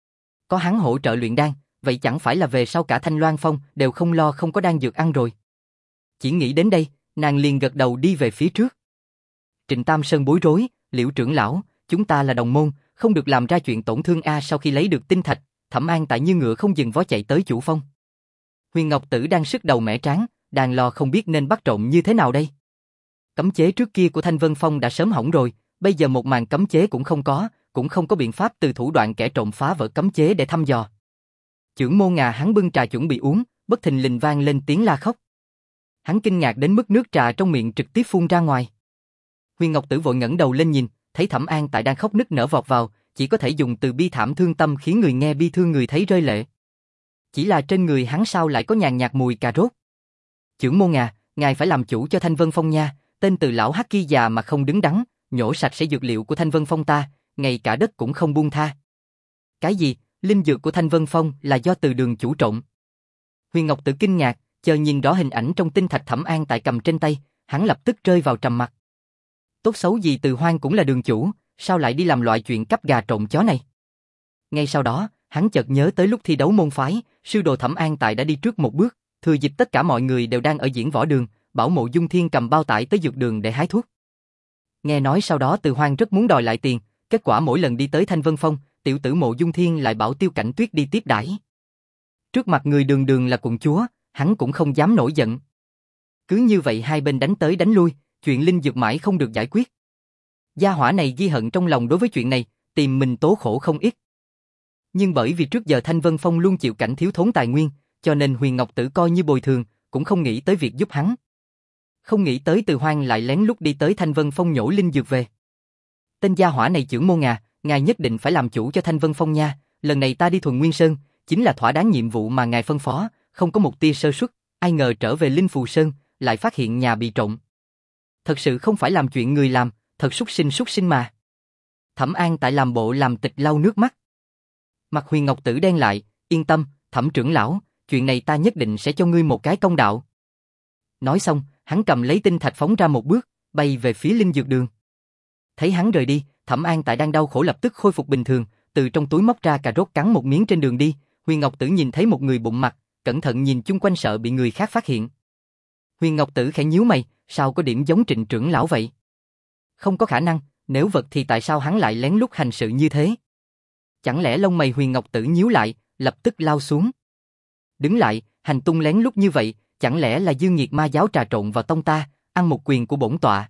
Có hắn hỗ trợ luyện đan, vậy chẳng phải là về sau cả Thanh Loan Phong đều không lo không có đan dược ăn rồi. Chỉ nghĩ đến đây, nàng liền gật đầu đi về phía trước. Trịnh Tam Sơn bối rối, Liễu trưởng lão, chúng ta là đồng môn, không được làm ra chuyện tổn thương a. Sau khi lấy được tinh thạch, Thẩm An Tại như ngựa không dừng vó chạy tới chủ phong. Huyền Ngọc Tử đang sức đầu mẻ trán, đang lo không biết nên bắt trộm như thế nào đây. Cấm chế trước kia của Thanh Vân Phong đã sớm hỏng rồi, bây giờ một màn cấm chế cũng không có, cũng không có biện pháp từ thủ đoạn kẻ trộm phá vỡ cấm chế để thăm dò. Chưởng Môn Ngà hắn bưng trà chuẩn bị uống, bất thình lình vang lên tiếng la khóc. Hắn kinh ngạc đến mức nước trà trong miệng trực tiếp phun ra ngoài. Huyền Ngọc Tử vội ngẩng đầu lên nhìn, thấy Thẩm An Tại đang khóc nức nở vọt vào, chỉ có thể dùng từ bi thảm thương tâm khiến người nghe bi thương người thấy rơi lệ. Chỉ là trên người hắn sao lại có nhàn nhạt mùi cà rốt. Chưởng Môn Ngà, ngài phải làm chủ cho Thanh Vân Phong nha, tên từ lão hắc kia già mà không đứng đắn, nhổ sạch sẽ dược liệu của Thanh Vân Phong ta, ngay cả đất cũng không buông tha. Cái gì? Linh dược của Thanh Vân Phong là do Từ Đường chủ trộm. Huyền Ngọc Tử kinh ngạc, chờ nhìn rõ hình ảnh trong tinh thạch Thẩm An Tại cầm trên tay, hắn lập tức rơi vào trầm mặc. Tốt xấu gì Từ Hoang cũng là đường chủ, sao lại đi làm loại chuyện cắp gà trộm chó này? Ngay sau đó, hắn chợt nhớ tới lúc thi đấu môn phái, sư đồ Thẩm An Tại đã đi trước một bước, thừa dịp tất cả mọi người đều đang ở diễn võ đường, bảo Mộ Dung Thiên cầm bao tải tới dược đường để hái thuốc. Nghe nói sau đó Từ Hoang rất muốn đòi lại tiền, kết quả mỗi lần đi tới Thanh Vân Phong, tiểu tử Mộ Dung Thiên lại bảo Tiêu Cảnh Tuyết đi tiếp đãi. Trước mặt người đường đường là quận chúa, hắn cũng không dám nổi giận. Cứ như vậy hai bên đánh tới đánh lui, chuyện linh dược mãi không được giải quyết. Gia hỏa này ghi hận trong lòng đối với chuyện này, tìm mình tố khổ không ít. Nhưng bởi vì trước giờ Thanh Vân Phong luôn chịu cảnh thiếu thốn tài nguyên, cho nên Huyền Ngọc Tử coi như bồi thường, cũng không nghĩ tới việc giúp hắn. Không nghĩ tới Từ Hoang lại lén lút đi tới Thanh Vân Phong nhổ linh dược về. Tên gia hỏa này Chưởng Môn Ngà, ngài nhất định phải làm chủ cho Thanh Vân Phong nha, lần này ta đi Thuần Nguyên Sơn, chính là thỏa đáng nhiệm vụ mà ngài phân phó, không có một tia sơ suất, ai ngờ trở về Linh Phù Sơn, lại phát hiện nhà bị trộm. Thật sự không phải làm chuyện người làm, thật súc sinh súc sinh mà. Thẩm An Tại làm bộ làm tịch lau nước mắt. Mặt Huyền Ngọc Tử đen lại, yên tâm, Thẩm trưởng lão, chuyện này ta nhất định sẽ cho ngươi một cái công đạo. Nói xong, hắn cầm lấy tinh thạch phóng ra một bước, bay về phía linh dược đường. Thấy hắn rời đi, Thẩm An Tại đang đau khổ lập tức khôi phục bình thường, từ trong túi móc ra cà rốt cắn một miếng trên đường đi. Huyền Ngọc Tử nhìn thấy một người bụng mặt, cẩn thận nhìn chung quanh sợ bị người khác phát hiện. Huyền Ngọc Tử khẽ nhíu mày, sao có điểm giống Trịnh trưởng lão vậy? Không có khả năng, nếu vật thì tại sao hắn lại lén lút hành sự như thế? Chẳng lẽ lông mày Huyền Ngọc Tử nhíu lại, lập tức lao xuống. Đứng lại, hành tung lén lút như vậy, chẳng lẽ là Dương Nhiệt Ma giáo trà trộn vào tông ta, ăn một quyền của bổn tọa?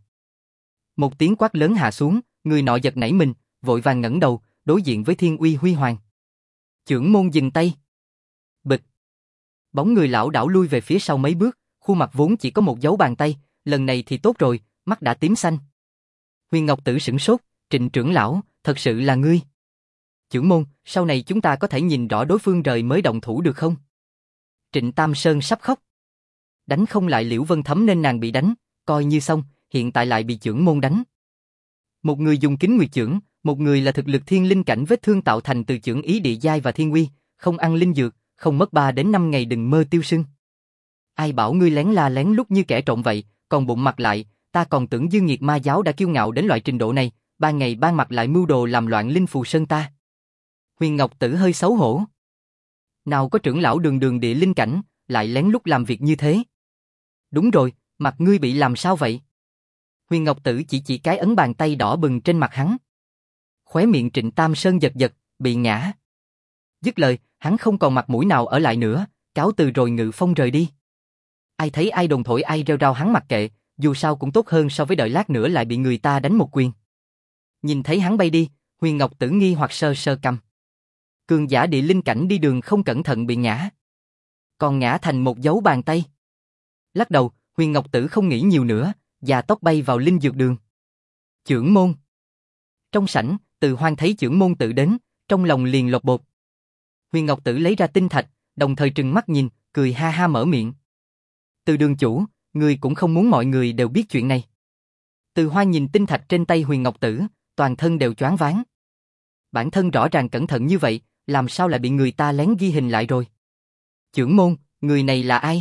Một tiếng quát lớn hạ xuống, người nọ giật nảy mình, vội vàng ngẩng đầu, đối diện với Thiên Uy Huy Hoàng. Chưởng môn dừng tay. Bịch. Bóng người lão đảo lui về phía sau mấy bước, khuôn mặt vốn chỉ có một dấu bàn tay, lần này thì tốt rồi, mắt đã tím xanh. Huyền Ngọc Tử sửng sốt, Trịnh trưởng lão, thật sự là ngươi. Chưởng môn, sau này chúng ta có thể nhìn rõ đối phương rời mới động thủ được không? Trịnh Tam Sơn sắp khóc. Đánh không lại Liễu Vân Thấm nên nàng bị đánh, coi như xong, hiện tại lại bị chưởng môn đánh. Một người dùng kính nguyệt chưởng, một người là thực lực thiên linh cảnh vết thương tạo thành từ chưởng ý địa giai và thiên uy, không ăn linh dược, không mất ba đến năm ngày đừng mơ tiêu sưng. Ai bảo ngươi lén la lén lút như kẻ trộm vậy, còn bụng mặt lại, ta còn tưởng Dương Nhiệt Ma giáo đã kiêu ngạo đến loại trình độ này, ban ngày ban mặt lại mưu đồ làm loạn Linh Phù Sơn ta. Huyền Ngọc Tử hơi xấu hổ. Nào có trưởng lão đường đường địa linh cảnh, lại lén lút làm việc như thế. Đúng rồi, mặt ngươi bị làm sao vậy? Huyền Ngọc Tử chỉ chỉ cái ấn bàn tay đỏ bừng trên mặt hắn. Khóe miệng Trịnh Tam Sơn giật giật, bị ngã. Dứt lời, hắn không còn mặt mũi nào ở lại nữa, cáo từ rồi ngự phong rời đi. Ai thấy ai đồn thổi ai rêu rao hắn mặc kệ, dù sao cũng tốt hơn so với đợi lát nữa lại bị người ta đánh một quyền. Nhìn thấy hắn bay đi, Huyền Ngọc Tử nghi hoặc sơ sơ cầm. Cường giả địa linh cảnh đi đường không cẩn thận bị ngã. còn ngã thành một dấu bàn tay. Lắc đầu, Huyền Ngọc Tử không nghĩ nhiều nữa, già tóc bay vào linh dược đường. Chưởng môn. Trong sảnh, Từ Hoang thấy chưởng môn tự đến, trong lòng liền lột bột. Huyền Ngọc Tử lấy ra tinh thạch, đồng thời trừng mắt nhìn, cười ha ha mở miệng. Từ đường chủ, người cũng không muốn mọi người đều biết chuyện này. Từ Hoang nhìn tinh thạch trên tay Huyền Ngọc Tử, toàn thân đều choáng váng. Bản thân rõ ràng cẩn thận như vậy, làm sao lại bị người ta lén ghi hình lại rồi? Chưởng môn, người này là ai?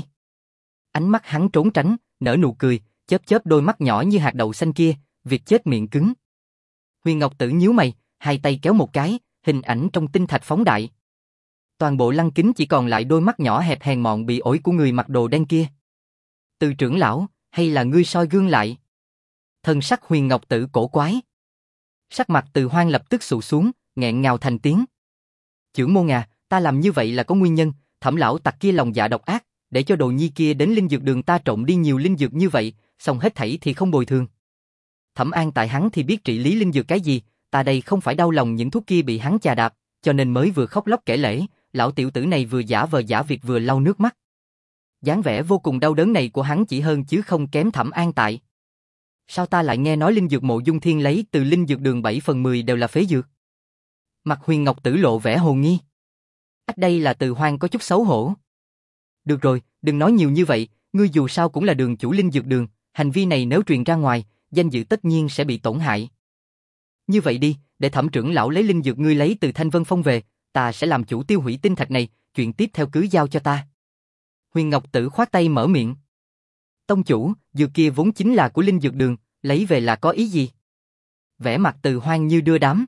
Ánh mắt hắn trốn tránh, nở nụ cười, chớp chớp đôi mắt nhỏ như hạt đậu xanh kia, việc chết miệng cứng. Huyền Ngọc Tử nhíu mày, hai tay kéo một cái, hình ảnh trong tinh thạch phóng đại. Toàn bộ lăng kính chỉ còn lại đôi mắt nhỏ hẹp hèn mọn bị ổi của người mặc đồ đen kia. Từ trưởng lão, hay là ngươi soi gương lại? Thần sắc Huyền Ngọc Tử cổ quái. Sắc mặt Từ Hoang lập tức sụ xuống, nghẹn ngào thành tiếng. Chưởng môn à, ta làm như vậy là có nguyên nhân, Thẩm lão tặc kia lòng dạ độc ác, để cho đồ nhi kia đến linh dược đường ta trộn đi nhiều linh dược như vậy, xong hết thảy thì không bồi thường. Thẩm An tại hắn thì biết trị lý linh dược cái gì, ta đây không phải đau lòng những thuốc kia bị hắn chà đạp, cho nên mới vừa khóc lóc kể lể, lão tiểu tử này vừa giả vờ giả việc vừa lau nước mắt. Dáng vẻ vô cùng đau đớn này của hắn chỉ hơn chứ không kém Thẩm An tại. Sao ta lại nghe nói linh dược Mộ Dung Thiên lấy từ linh dược đường bảy phần mười đều là phế dược? Mặt Huyền Ngọc Tử lộ vẻ hồ nghi. Ách đây là Từ Hoang có chút xấu hổ. Được rồi, đừng nói nhiều như vậy, ngươi dù sao cũng là đường chủ linh dược đường, hành vi này nếu truyền ra ngoài, danh dự tất nhiên sẽ bị tổn hại. Như vậy đi, để Thẩm trưởng lão lấy linh dược ngươi lấy từ Thanh Vân Phong về, ta sẽ làm chủ tiêu hủy tinh thạch này, chuyện tiếp theo cứ giao cho ta. Huyền Ngọc Tử khoát tay mở miệng. Tông chủ, dược kia vốn chính là của linh dược đường, lấy về là có ý gì? Vẻ mặt Từ Hoang như đưa đám.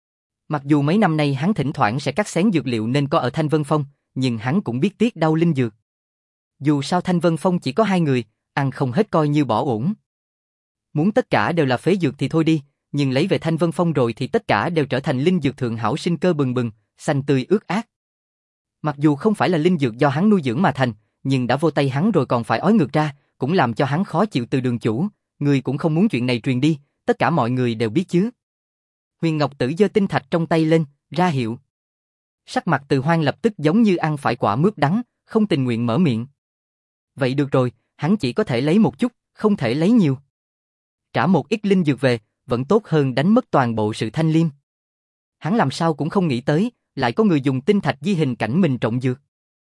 Mặc dù mấy năm nay hắn thỉnh thoảng sẽ cắt xén dược liệu nên có ở Thanh Vân Phong, nhưng hắn cũng biết tiếc đau linh dược. Dù sao Thanh Vân Phong chỉ có hai người, ăn không hết coi như bỏ uổng. Muốn tất cả đều là phế dược thì thôi đi, nhưng lấy về Thanh Vân Phong rồi thì tất cả đều trở thành linh dược thượng hảo sinh cơ bừng bừng, xanh tươi ướt át. Mặc dù không phải là linh dược do hắn nuôi dưỡng mà thành, nhưng đã vô tay hắn rồi còn phải ói ngược ra, cũng làm cho hắn khó chịu. Từ đường chủ, người cũng không muốn chuyện này truyền đi, tất cả mọi người đều biết chứ. Huyền Ngọc Tử giơ tinh thạch trong tay lên, ra hiệu. Sắc mặt Từ Hoang lập tức giống như ăn phải quả mướp đắng, không tình nguyện mở miệng. Vậy được rồi, hắn chỉ có thể lấy một chút, không thể lấy nhiều. Trả một ít linh dược về, vẫn tốt hơn đánh mất toàn bộ sự thanh liêm. Hắn làm sao cũng không nghĩ tới, lại có người dùng tinh thạch ghi hình cảnh mình trộn dược.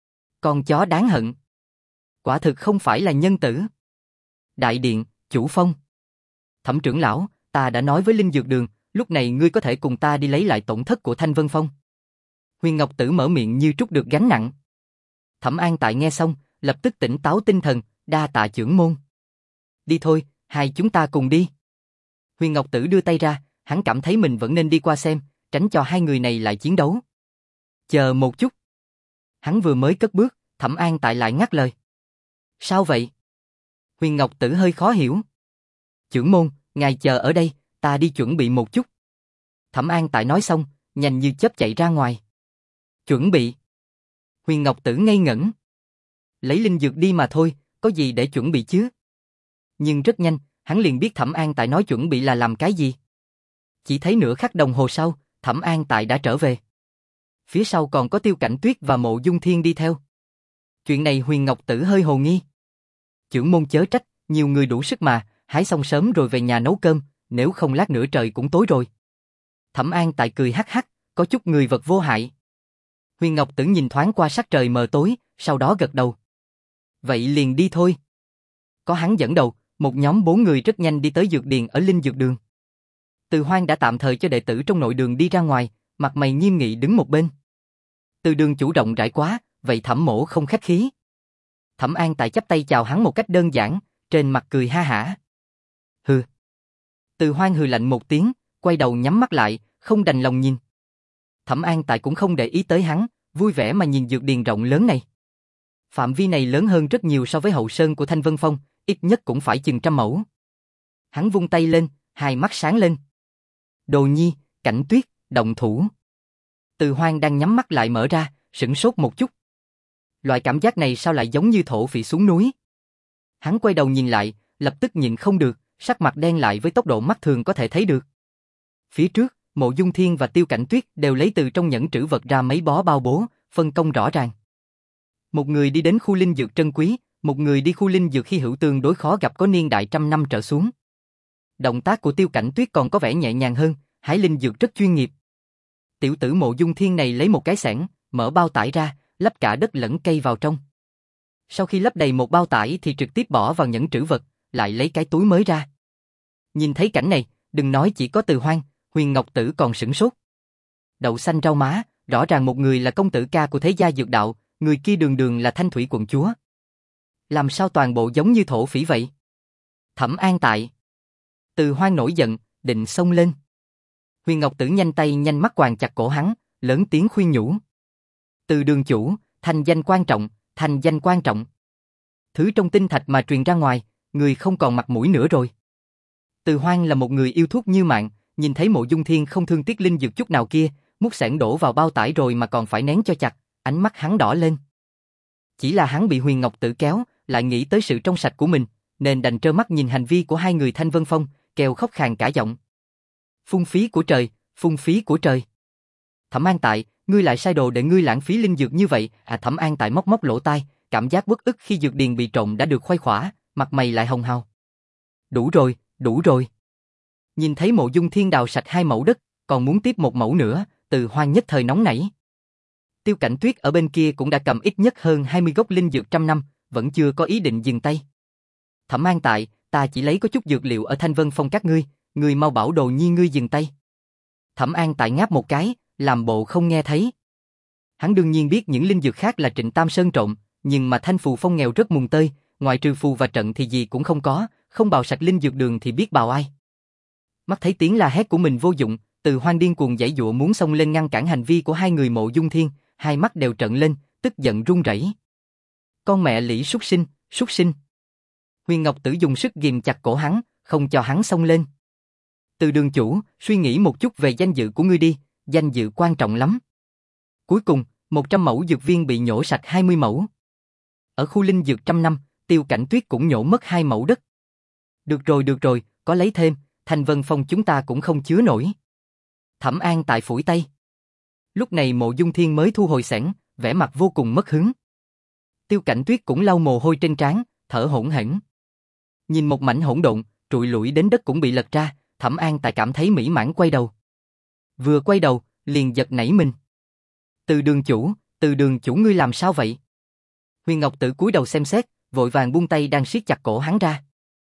Con chó đáng hận. Quả thực không phải là nhân tử. Đại điện, chủ phong. Thẩm trưởng lão, ta đã nói với linh dược đường, lúc này ngươi có thể cùng ta đi lấy lại tổn thất của Thanh Vân Phong. Huyền Ngọc Tử mở miệng như trút được gánh nặng. Thẩm An tại nghe xong, lập tức tỉnh táo tinh thần, đa tạ trưởng môn. Đi thôi, hai chúng ta cùng đi. Huyền Ngọc Tử đưa tay ra, hắn cảm thấy mình vẫn nên đi qua xem, tránh cho hai người này lại chiến đấu. Chờ một chút. Hắn vừa mới cất bước, Thẩm An tại lại ngắt lời. Sao vậy? Huyền Ngọc Tử hơi khó hiểu. Trưởng môn, ngài chờ ở đây, ta đi chuẩn bị một chút. Thẩm An tại nói xong, nhanh như chớp chạy ra ngoài. Chuẩn bị. Huyền Ngọc Tử ngây ngẩn. Lấy linh dược đi mà thôi, có gì để chuẩn bị chứ? Nhưng rất nhanh, hắn liền biết Thẩm An tại nói chuẩn bị là làm cái gì. Chỉ thấy nửa khắc đồng hồ sau, Thẩm An tại đã trở về. Phía sau còn có Tiêu Cảnh Tuyết và Mộ Dung Thiên đi theo. Chuyện này Huyền Ngọc Tử hơi hồ nghi. Trưởng môn chớ trách, nhiều người đủ sức mà, hái xong sớm rồi về nhà nấu cơm, nếu không lát nữa trời cũng tối rồi. Thẩm An tại cười hắc hắc, có chút người vật vô hại. Huyền Ngọc Tử nhìn thoáng qua sắc trời mờ tối, sau đó gật đầu. Vậy liền đi thôi. Có hắn dẫn đầu, một nhóm bốn người rất nhanh đi tới dược điền ở linh dược đường. Từ Hoang đã tạm thời cho đệ tử trong nội đường đi ra ngoài, mặt mày nghiêm nghị đứng một bên. Từ đường chủ động rãi quá, vậy Thẩm mỗ không khách khí. Thẩm An tại chắp tay chào hắn một cách đơn giản, trên mặt cười ha hả. Hừ. Từ Hoang hừ lạnh một tiếng, quay đầu nhắm mắt lại, không đành lòng nhìn. Thẩm An tại cũng không để ý tới hắn, vui vẻ mà nhìn dược điền rộng lớn này. Phạm vi này lớn hơn rất nhiều so với hậu sơn của Thanh Vân Phong, ít nhất cũng phải chừng trăm mẫu. Hắn vung tay lên, hai mắt sáng lên. Đồ nhi, Cảnh Tuyết, động thủ. Từ Hoang đang nhắm mắt lại mở ra, sửng sốt một chút. Loại cảm giác này sao lại giống như thổ phỉ xuống núi? Hắn quay đầu nhìn lại, lập tức nhịn không được, sắc mặt đen lại với tốc độ mắt thường có thể thấy được. Phía trước, Mộ Dung Thiên và Tiêu Cảnh Tuyết đều lấy từ trong nhẫn trữ vật ra mấy bó bao bố, phân công rõ ràng. Một người đi đến khu linh dược trân quý, một người đi khu linh dược hy hữu tương đối khó gặp có niên đại trăm năm trở xuống. Động tác của Tiêu Cảnh Tuyết còn có vẻ nhẹ nhàng hơn, hái linh dược rất chuyên nghiệp. Tiểu tử Mộ Dung Thiên này lấy một cái xẻng, mở bao tải ra, lắp cả đất lẫn cây vào trong. Sau khi lấp đầy một bao tải thì trực tiếp bỏ vào nhẫn trữ vật, lại lấy cái túi mới ra. Nhìn thấy cảnh này, đừng nói chỉ có Từ Hoang, Huyền Ngọc Tử còn sửng sốt. Đậu xanh rau má, rõ ràng một người là công tử ca của thế gia dược đạo, người kia đường đường là Thanh Thủy quận chúa. Làm sao toàn bộ giống như thổ phỉ vậy? Thẩm An Tại. Từ Hoang nổi giận, định xông lên. Huyền Ngọc Tử nhanh tay nhanh mắt quàng chặt cổ hắn, lớn tiếng khuyên nhủ. Từ đường chủ, thành danh quan trọng, thành danh quan trọng. Thứ trong tinh thạch mà truyền ra ngoài, người không còn mặt mũi nữa rồi. Từ Hoang là một người yêu thuốc như mạng, nhìn thấy Mộ Dung Thiên không thương tiếc linh dược chút nào kia, múc xẻng đổ vào bao tải rồi mà còn phải nén cho chặt, ánh mắt hắn đỏ lên. Chỉ là hắn bị Huyền Ngọc Tử kéo, lại nghĩ tới sự trong sạch của mình, nên đành trơ mắt nhìn hành vi của hai người Thanh Vân Phong, kêu khóc khàn cả giọng. Phung phí của trời, phung phí của trời. Thẩm An Tại, ngươi lại sai đồ để ngươi lãng phí linh dược như vậy? À, Thẩm An Tại móc móc lỗ tai, cảm giác uất ức khi dược điền bị trộn đã được khuây khỏa, mặt mày lại hồng hào. Đủ rồi, đủ rồi. Nhìn thấy Mộ Dung Thiên đào sạch hai mẫu đất, còn muốn tiếp một mẫu nữa, Từ Hoang nhất thời nóng nảy. Tiêu Cảnh Tuyết ở bên kia cũng đã cầm ít nhất hơn hai mươi gốc linh dược trăm năm, vẫn chưa có ý định dừng tay. Thẩm An Tại, ta chỉ lấy có chút dược liệu ở Thanh Vân Phong các ngươi, ngươi mau bảo Đồ Nhi ngươi dừng tay. Thẩm An Tại ngáp một cái, làm bộ không nghe thấy. Hắn đương nhiên biết những linh dược khác là Trịnh Tam Sơn trộn, nhưng mà Thanh Phù Phong nghèo rất mùng tơi, ngoài trừ phù và trận thì gì cũng không có, không bào sạch linh dược đường thì biết bào ai. Mắt thấy tiếng la hét của mình vô dụng, Từ Hoang điên cuồng giãy giụa muốn xông lên ngăn cản hành vi của hai người Mộ Dung Thiên, hai mắt đều trợn lên, tức giận run rẩy. Con mẹ lỷ súc sinh, súc sinh. Huyền Ngọc Tử dùng sức ghìm chặt cổ hắn, không cho hắn xông lên. Từ đường chủ, suy nghĩ một chút về danh dự của ngươi đi, danh dự quan trọng lắm. Cuối cùng, một trăm mẫu dược viên bị nhổ sạch hai mươi mẫu. Ở khu linh dược trăm năm, Tiêu Cảnh Tuyết cũng nhổ mất hai mẫu đất. Được rồi được rồi, có lấy thêm, Thanh Vân Phong chúng ta cũng không chứa nổi. Thẩm An Tại phủi tay. Lúc này Mộ Dung Thiên mới thu hồi xẻng, vẻ mặt vô cùng mất hứng. Tiêu Cảnh Tuyết cũng lau mồ hôi trên trán, thở hổn hển. Nhìn một mảnh hỗn độn, trụi lủi đến đất cũng bị lật ra, Thẩm An Tại cảm thấy mỹ mãn quay đầu. Vừa quay đầu, liền giật nảy mình. Từ đường chủ, từ đường chủ ngươi làm sao vậy? Huyền Ngọc Tử cúi đầu xem xét, vội vàng buông tay đang siết chặt cổ hắn ra.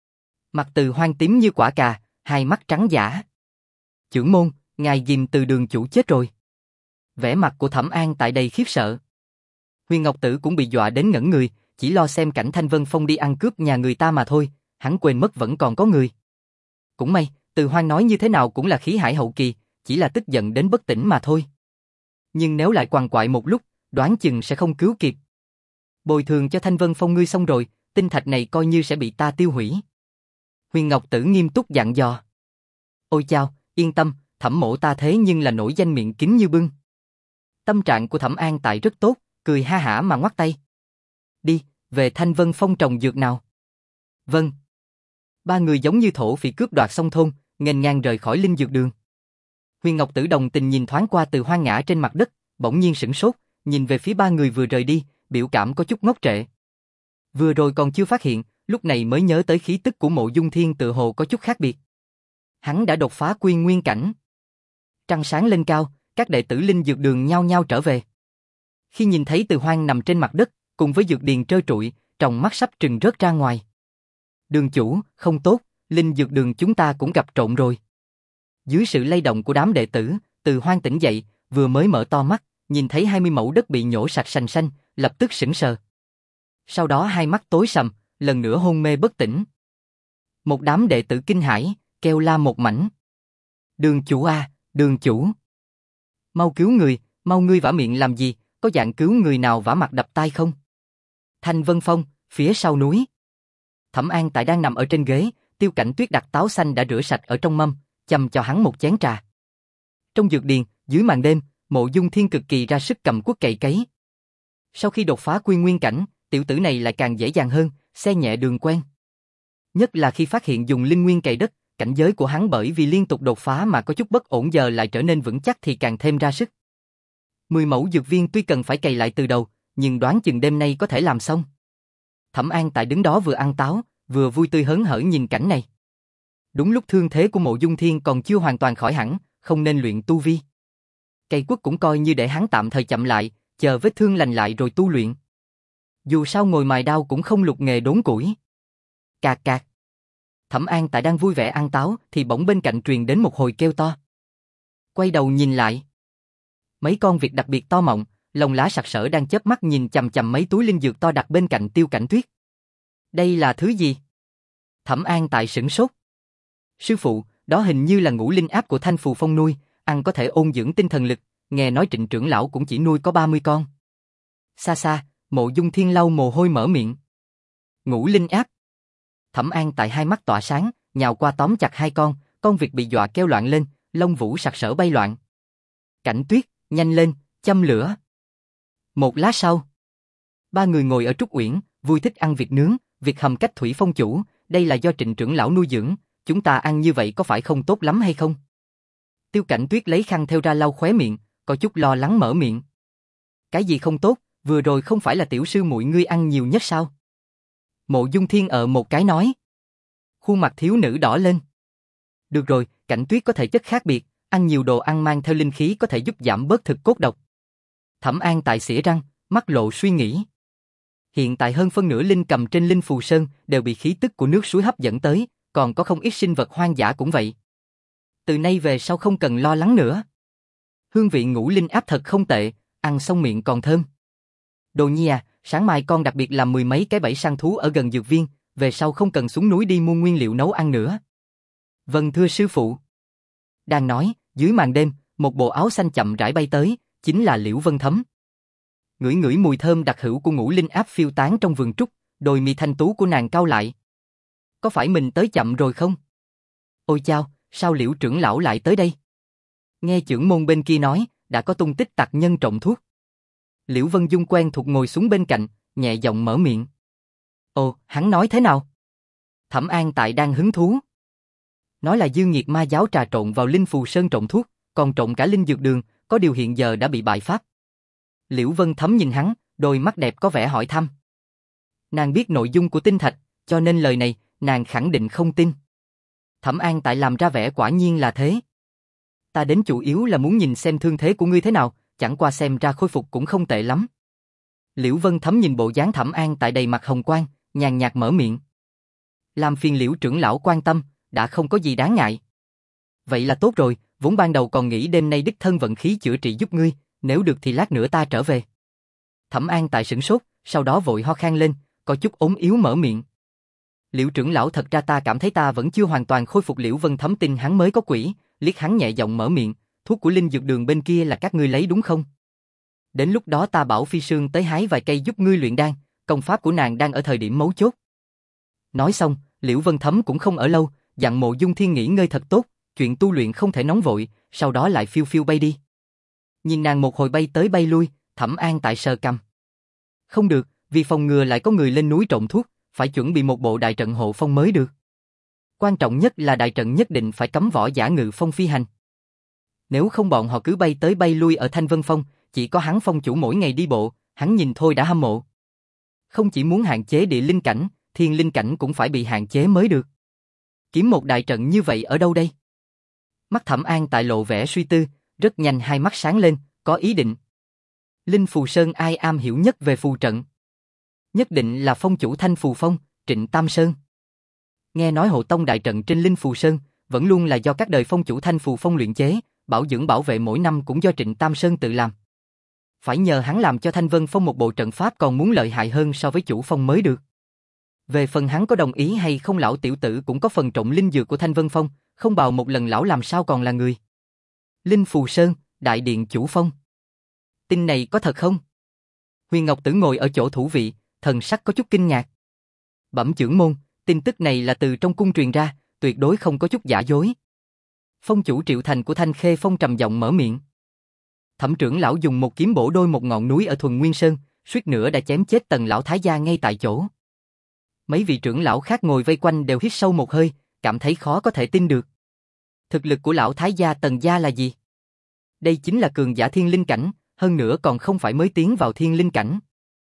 Mặt Từ Hoang tím như quả cà, hai mắt trắng dã. Chưởng môn, ngài dìm Từ đường chủ chết rồi. Vẻ mặt của Thẩm An Tại đầy khiếp sợ. Huyền Ngọc Tử cũng bị dọa đến ngẩn người, chỉ lo xem cảnh Thanh Vân Phong đi ăn cướp nhà người ta mà thôi, hắn quên mất vẫn còn có người. Cũng may, Từ Hoang nói như thế nào cũng là khí hải hậu kỳ, chỉ là tức giận đến bất tỉnh mà thôi. Nhưng nếu lại quằn quại một lúc, đoán chừng sẽ không cứu kịp. Bồi thường cho Thanh Vân Phong ngươi xong rồi, tinh thạch này coi như sẽ bị ta tiêu hủy. Huyền Ngọc Tử nghiêm túc dặn dò. Ôi chao, yên tâm, Thẩm mỗ ta thế nhưng là nổi danh miệng kín như bưng. Tâm trạng của Thẩm An Tại rất tốt, cười ha hả mà ngoắt tay. Đi, về Thanh Vân Phong trồng dược nào. Vâng. Ba người giống như thổ phỉ cướp đoạt xong thôn, nghênh ngang rời khỏi linh dược đường. Huyền Ngọc Tử đồng tình nhìn thoáng qua Từ Hoang ngã trên mặt đất, bỗng nhiên sửng sốt, nhìn về phía ba người vừa rời đi, biểu cảm có chút ngốc trệ. Vừa rồi còn chưa phát hiện, lúc này mới nhớ tới khí tức của Mộ Dung Thiên tự hồ có chút khác biệt. Hắn đã đột phá quy nguyên cảnh. Trăng sáng lên cao, các đệ tử linh dược đường nhao nhao trở về. Khi nhìn thấy Từ Hoang nằm trên mặt đất, cùng với dược điền trơ trụi, trong mắt sắp trừng rớt ra ngoài. Đường chủ, không tốt, linh dược đường chúng ta cũng gặp trộm rồi. Dưới sự lay động của đám đệ tử, Từ Hoang tỉnh dậy, vừa mới mở to mắt, nhìn thấy hai mươi mẫu đất bị nhổ sạch sành xanh, lập tức sững sờ. Sau đó hai mắt tối sầm, lần nữa hôn mê bất tỉnh. Một đám đệ tử kinh hãi, kêu la một mảnh. Đường chủ a, đường chủ. Mau cứu người, mau ngươi vả miệng làm gì, có dạng cứu người nào vả mặt đập tai không? Thanh Vân Phong, phía sau núi. Thẩm An Tại đang nằm ở trên ghế, Tiêu Cảnh Tuyết đặt táo xanh đã rửa sạch ở trong mâm, châm cho hắn một chén trà. Trong dược điền, dưới màn đêm, Mộ Dung Thiên cực kỳ ra sức cầm cuốc cày cấy. Sau khi đột phá quy nguyên cảnh, tiểu tử này lại càng dễ dàng hơn, xe nhẹ đường quen. Nhất là khi phát hiện dùng linh nguyên cày đất, cảnh giới của hắn bởi vì liên tục đột phá mà có chút bất ổn giờ lại trở nên vững chắc thì càng thêm ra sức. Mười mẫu dược viên tuy cần phải cày lại từ đầu, nhưng đoán chừng đêm nay có thể làm xong. Thẩm An Tại đứng đó vừa ăn táo, vừa vui tươi hớn hở nhìn cảnh này. Đúng lúc thương thế của Mộ Dung Thiên còn chưa hoàn toàn khỏi hẳn, không nên luyện tu vi. Cây quất cũng coi như để hắn tạm thời chậm lại, chờ vết thương lành lại rồi tu luyện. Dù sao ngồi mài đao cũng không lục nghề đốn củi. Cạc cạc. Thẩm An Tại đang vui vẻ ăn táo thì bỗng bên cạnh truyền đến một hồi kêu to. Quay đầu nhìn lại. Mấy con vịt đặc biệt to mọng, lông lá sặc sỡ đang chớp mắt nhìn chằm chằm mấy túi linh dược to đặt bên cạnh Tiêu Cảnh Tuyết. Đây là thứ gì? Thẩm An Tại sửng sốt. Sư phụ, đó hình như là ngũ linh áp của Thanh Phù Phong nuôi, ăn có thể ôn dưỡng tinh thần lực, nghe nói Trịnh trưởng lão cũng chỉ nuôi có ba mươi con. Xa xa, Mộ Dung Thiên lau mồ hôi mở miệng. Ngũ linh áp. Thẩm An Tại hai mắt tỏa sáng, nhào qua tóm chặt hai con, con vịt bị dọa kêu loạn lên, lông vũ sặc sỡ bay loạn. Cảnh Tuyết, nhanh lên, châm lửa. Một lát sau, ba người ngồi ở Trúc Uyển, vui thích ăn vịt nướng, vịt hầm cách Thủy Phong chủ, đây là do Trịnh trưởng lão nuôi dưỡng, chúng ta ăn như vậy có phải không tốt lắm hay không? Tiêu Cảnh Tuyết lấy khăn theo ra lau khóe miệng, có chút lo lắng mở miệng. Cái gì không tốt, vừa rồi không phải là tiểu sư muội ngươi ăn nhiều nhất sao? Mộ Dung Thiên ở một cái nói. Khuôn mặt thiếu nữ đỏ lên. Được rồi, Cảnh Tuyết có thể chất khác biệt, ăn nhiều đồ ăn mang theo linh khí có thể giúp giảm bớt thực cốt độc. Thẩm An Tại xỉa răng, mắt lộ suy nghĩ. Hiện tại hơn phân nửa linh cầm trên Linh Phù Sơn đều bị khí tức của nước suối hấp dẫn tới, còn có không ít sinh vật hoang dã cũng vậy. Từ nay về sau không cần lo lắng nữa. Hương vị ngũ linh áp thật không tệ, ăn xong miệng còn thơm. Đồ nhi à, sáng mai con đặc biệt làm mười mấy cái bẫy săn thú ở gần dược viên, về sau không cần xuống núi đi mua nguyên liệu nấu ăn nữa. Vâng thưa sư phụ. Đang nói, dưới màn đêm, một bộ áo xanh chậm rãi bay tới, chính là Liễu Vân Thấm. Ngửi ngửi mùi thơm đặc hữu của ngũ linh áp phiêu tán trong vườn trúc, đôi mi thanh tú của nàng cau lại. Có phải mình tới chậm rồi không? Ôi chao, sao Liễu trưởng lão lại tới đây? Nghe trưởng môn bên kia nói, đã có tung tích tặc nhân trộm thuốc. Liễu Vân Dung quen thuộc ngồi xuống bên cạnh, nhẹ giọng mở miệng. Ồ, hắn nói thế nào? Thẩm An Tại đang hứng thú. Nói là Dương Nghiệt ma giáo trà trộn vào Linh Phù Sơn trộn thuốc, còn trộn cả linh dược đường, có điều hiện giờ đã bị bại pháp. Liễu Vân Thấm nhìn hắn, đôi mắt đẹp có vẻ hỏi thăm. Nàng biết nội dung của tinh thạch, cho nên lời này, nàng khẳng định không tin. Thẩm An Tại làm ra vẻ quả nhiên là thế. Ta đến chủ yếu là muốn nhìn xem thương thế của ngươi thế nào, chẳng qua xem ra khôi phục cũng không tệ lắm. Liễu Vân Thấm nhìn bộ dáng Thẩm An Tại đầy mặt hồng quang, nhàn nhạt mở miệng. Làm phiền Liễu trưởng lão quan tâm, đã không có gì đáng ngại. Vậy là tốt rồi, vốn ban đầu còn nghĩ đêm nay đích thân vận khí chữa trị giúp ngươi, nếu được thì lát nữa ta trở về. Thẩm An Tại sửng sốt, sau đó vội ho khan lên, có chút ốm yếu mở miệng. Liễu trưởng lão, thật ra ta cảm thấy ta vẫn chưa hoàn toàn khôi phục. Liễu Vân Thấm tin hắn mới có quỷ, liếc hắn nhẹ giọng mở miệng, thuốc của linh dược đường bên kia là các ngươi lấy đúng không? Đến lúc đó ta bảo Phi Sương tới hái vài cây giúp ngươi luyện đan, công pháp của nàng đang ở thời điểm mấu chốt. Nói xong, Liễu Vân Thấm cũng không ở lâu, dặn Mộ Dung Thiên nghỉ ngơi thật tốt, chuyện tu luyện không thể nóng vội, sau đó lại phiêu phiêu bay đi. Nhìn nàng một hồi bay tới bay lui, Thẩm An Tại sờ cằm. Không được, vì phòng ngừa lại có người lên núi trộn thuốc, phải chuẩn bị một bộ đại trận hộ phong mới được. Quan trọng nhất là đại trận nhất định phải cấm võ giả ngự phong phi hành. Nếu không bọn họ cứ bay tới bay lui ở Thanh Vân Phong, chỉ có hắn phong chủ mỗi ngày đi bộ, hắn nhìn thôi đã hâm mộ. Không chỉ muốn hạn chế địa linh cảnh, thiên linh cảnh cũng phải bị hạn chế mới được. Kiếm một đại trận như vậy ở đâu đây? Mắt Thẩm An Tại lộ vẻ suy tư, rất nhanh hai mắt sáng lên, có ý định. Linh Phù Sơn ai am hiểu nhất về phù trận? Nhất định là phong chủ Thanh Phù Phong, Trịnh Tam Sơn. Nghe nói hộ tông đại trận trên Linh Phù Sơn, vẫn luôn là do các đời phong chủ Thanh Phù Phong luyện chế, bảo dưỡng bảo vệ mỗi năm cũng do Trịnh Tam Sơn tự làm. Phải nhờ hắn làm cho Thanh Vân Phong một bộ trận pháp còn muốn lợi hại hơn so với chủ phong mới được. Về phần hắn có đồng ý hay không, lão tiểu tử cũng có phần trộn linh dược của Thanh Vân Phong, không bào một lần lão làm sao còn là người. Linh Phù Sơn, đại điện chủ phong. Tin này có thật không? Huyền Ngọc Tử ngồi ở chỗ thủ vị, thần sắc có chút kinh ngạc. Bẩm trưởng môn, tin tức này là từ trong cung truyền ra, tuyệt đối không có chút giả dối. Phong chủ Triệu Thành của Thanh Khê Phong trầm giọng mở miệng. Thẩm trưởng lão dùng một kiếm bổ đôi một ngọn núi ở Thuần Nguyên Sơn, suýt nữa đã chém chết Tần lão thái gia ngay tại chỗ. Mấy vị trưởng lão khác ngồi vây quanh đều hít sâu một hơi, cảm thấy khó có thể tin được. Thực lực của lão thái gia Tần gia là gì? Đây chính là cường giả thiên linh cảnh, hơn nữa còn không phải mới tiến vào thiên linh cảnh.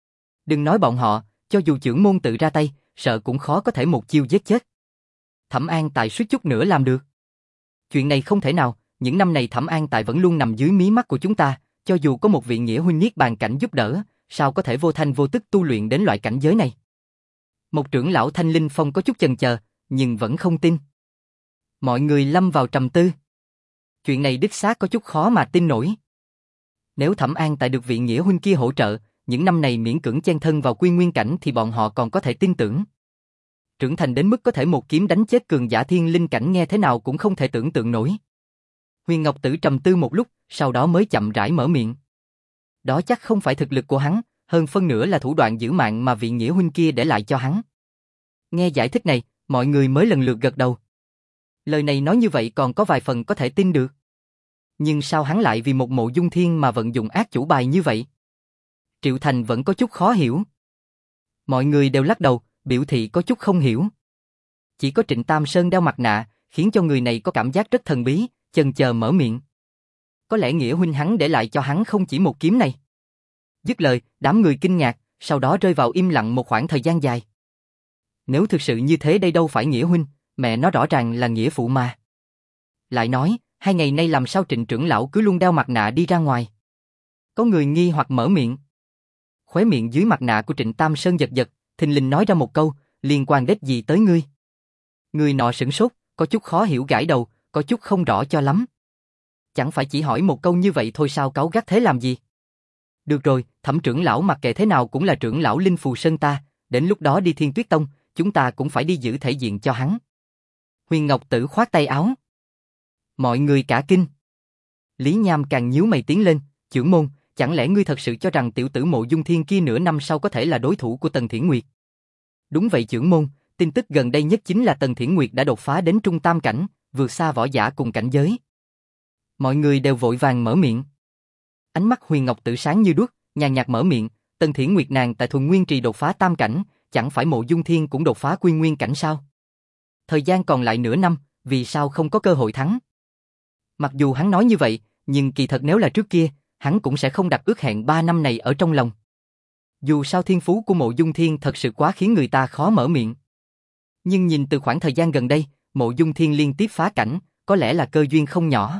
Đừng nói bọn họ, cho dù chưởng môn tự ra tay, sợ cũng khó có thể một chiêu giết chết. Thẩm An Tài suýt chút nữa làm được. Chuyện này không thể nào, những năm này Thẩm An Tài vẫn luôn nằm dưới mí mắt của chúng ta, cho dù có một vị nghĩa huynh niết bàn cảnh giúp đỡ, sao có thể vô thanh vô tức tu luyện đến loại cảnh giới này. Một trưởng lão Thanh Linh Phong có chút chần chờ, nhưng vẫn không tin. Mọi người lâm vào trầm tư. Chuyện này đích xác có chút khó mà tin nổi. Nếu Thẩm An Tài được vị nghĩa huynh kia hỗ trợ, những năm này miễn cưỡng chen thân vào quy nguyên cảnh thì bọn họ còn có thể tin tưởng. Trưởng thành đến mức có thể một kiếm đánh chết cường giả thiên linh cảnh nghe thế nào cũng không thể tưởng tượng nổi. Huyền Ngọc Tử trầm tư một lúc, sau đó mới chậm rãi mở miệng. Đó chắc không phải thực lực của hắn, hơn phân nửa là thủ đoạn giữ mạng mà vị nghĩa huynh kia để lại cho hắn. Nghe giải thích này, mọi người mới lần lượt gật đầu. Lời này nói như vậy còn có vài phần có thể tin được. Nhưng sao hắn lại vì một Mộ Dung Thiên mà vận dụng ác chủ bài như vậy? Triệu Thành vẫn có chút khó hiểu. Mọi người đều lắc đầu, biểu thị có chút không hiểu. Chỉ có Trịnh Tam Sơn đeo mặt nạ, khiến cho người này có cảm giác rất thần bí, chần chờ mở miệng. Có lẽ nghĩa huynh hắn để lại cho hắn không chỉ một kiếm này. Dứt lời, đám người kinh ngạc, sau đó rơi vào im lặng một khoảng thời gian dài. Nếu thực sự như thế đây đâu phải nghĩa huynh, mẹ nó rõ ràng là nghĩa phụ mà. Lại nói, hai ngày nay làm sao Trịnh trưởng lão cứ luôn đeo mặt nạ đi ra ngoài? Có người nghi hoặc mở miệng. Khóe miệng dưới mặt nạ của Trịnh Tam Sơn giật giật, thình lình nói ra một câu, liên quan đến gì tới ngươi? Người nọ sửng sốt, có chút khó hiểu gãi đầu, có chút không rõ cho lắm. Chẳng phải chỉ hỏi một câu như vậy thôi sao cáu gắt thế làm gì? Được rồi, Thẩm trưởng lão mặc kệ thế nào cũng là trưởng lão Linh Phù Sơn ta, đến lúc đó đi Thiên Tuyết Tông, chúng ta cũng phải đi giữ thể diện cho hắn. Huyền Ngọc Tử khoát tay áo. Mọi người cả kinh. Lý Nham càng nhíu mày tiến lên, trưởng môn, chẳng lẽ ngươi thật sự cho rằng tiểu tử Mộ Dung Thiên kia nửa năm sau có thể là đối thủ của Tần Thiển Nguyệt? Đúng vậy trưởng môn, tin tức gần đây nhất chính là Tần Thiển Nguyệt đã đột phá đến trung tam cảnh, vượt xa võ giả cùng cảnh giới. Mọi người đều vội vàng mở miệng. Ánh mắt Huyền Ngọc Tử sáng như đuốc, nhàn nhạt mở miệng, Tần Thiển Nguyệt nàng tại Thuần Nguyên Trì đột phá tam cảnh, chẳng phải Mộ Dung Thiên cũng đột phá quy nguyên cảnh sao? Thời gian còn lại nửa năm, vì sao không có cơ hội thắng? Mặc dù hắn nói như vậy, nhưng kỳ thật nếu là trước kia, hắn cũng sẽ không đặt ước hẹn ba năm này ở trong lòng. Dù sao thiên phú của Mộ Dung Thiên thật sự quá khiến người ta khó mở miệng. Nhưng nhìn từ khoảng thời gian gần đây, Mộ Dung Thiên liên tiếp phá cảnh, có lẽ là cơ duyên không nhỏ.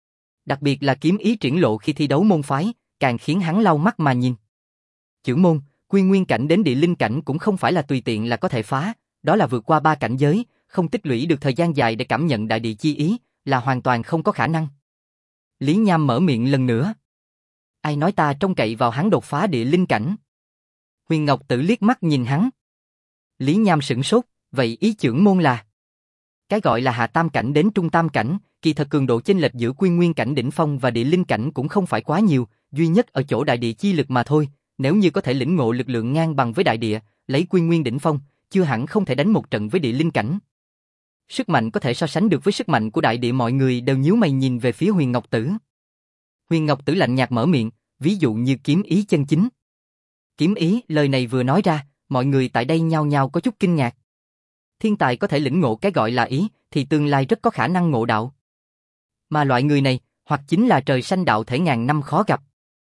Đặc biệt là kiếm ý triển lộ khi thi đấu môn phái, càng khiến hắn lau mắt mà nhìn. Chưởng môn, quy nguyên cảnh đến địa linh cảnh cũng không phải là tùy tiện là có thể phá, đó là vượt qua ba cảnh giới, không tích lũy được thời gian dài để cảm nhận đại địa chi ý, là hoàn toàn không có khả năng. Lý Nham mở miệng lần nữa. Ai nói ta trông cậy vào hắn đột phá địa linh cảnh? Huyền Ngọc Tử liếc mắt nhìn hắn. Lý Nham sửng sốt, vậy ý chưởng môn là? Cái gọi là hạ tam cảnh đến trung tam cảnh, kỳ thật cường độ chênh lệch giữa quy nguyên cảnh đỉnh phong và địa linh cảnh cũng không phải quá nhiều, duy nhất ở chỗ đại địa chi lực mà thôi. Nếu như có thể lĩnh ngộ lực lượng ngang bằng với đại địa, lấy quy nguyên đỉnh phong, chưa hẳn không thể đánh một trận với địa linh cảnh. Sức mạnh có thể so sánh được với sức mạnh của đại địa. Mọi người đều nhíu mày nhìn về phía Huyền Ngọc Tử. Huyền Ngọc Tử lạnh nhạt mở miệng, ví dụ như kiếm ý chân chính. Kiếm ý, lời này vừa nói ra, mọi người tại đây nhao nhao có chút kinh ngạc. Thiên tài có thể lĩnh ngộ cái gọi là ý, thì tương lai rất có khả năng ngộ đạo. Mà loại người này, hoặc chính là trời xanh đạo thể ngàn năm khó gặp.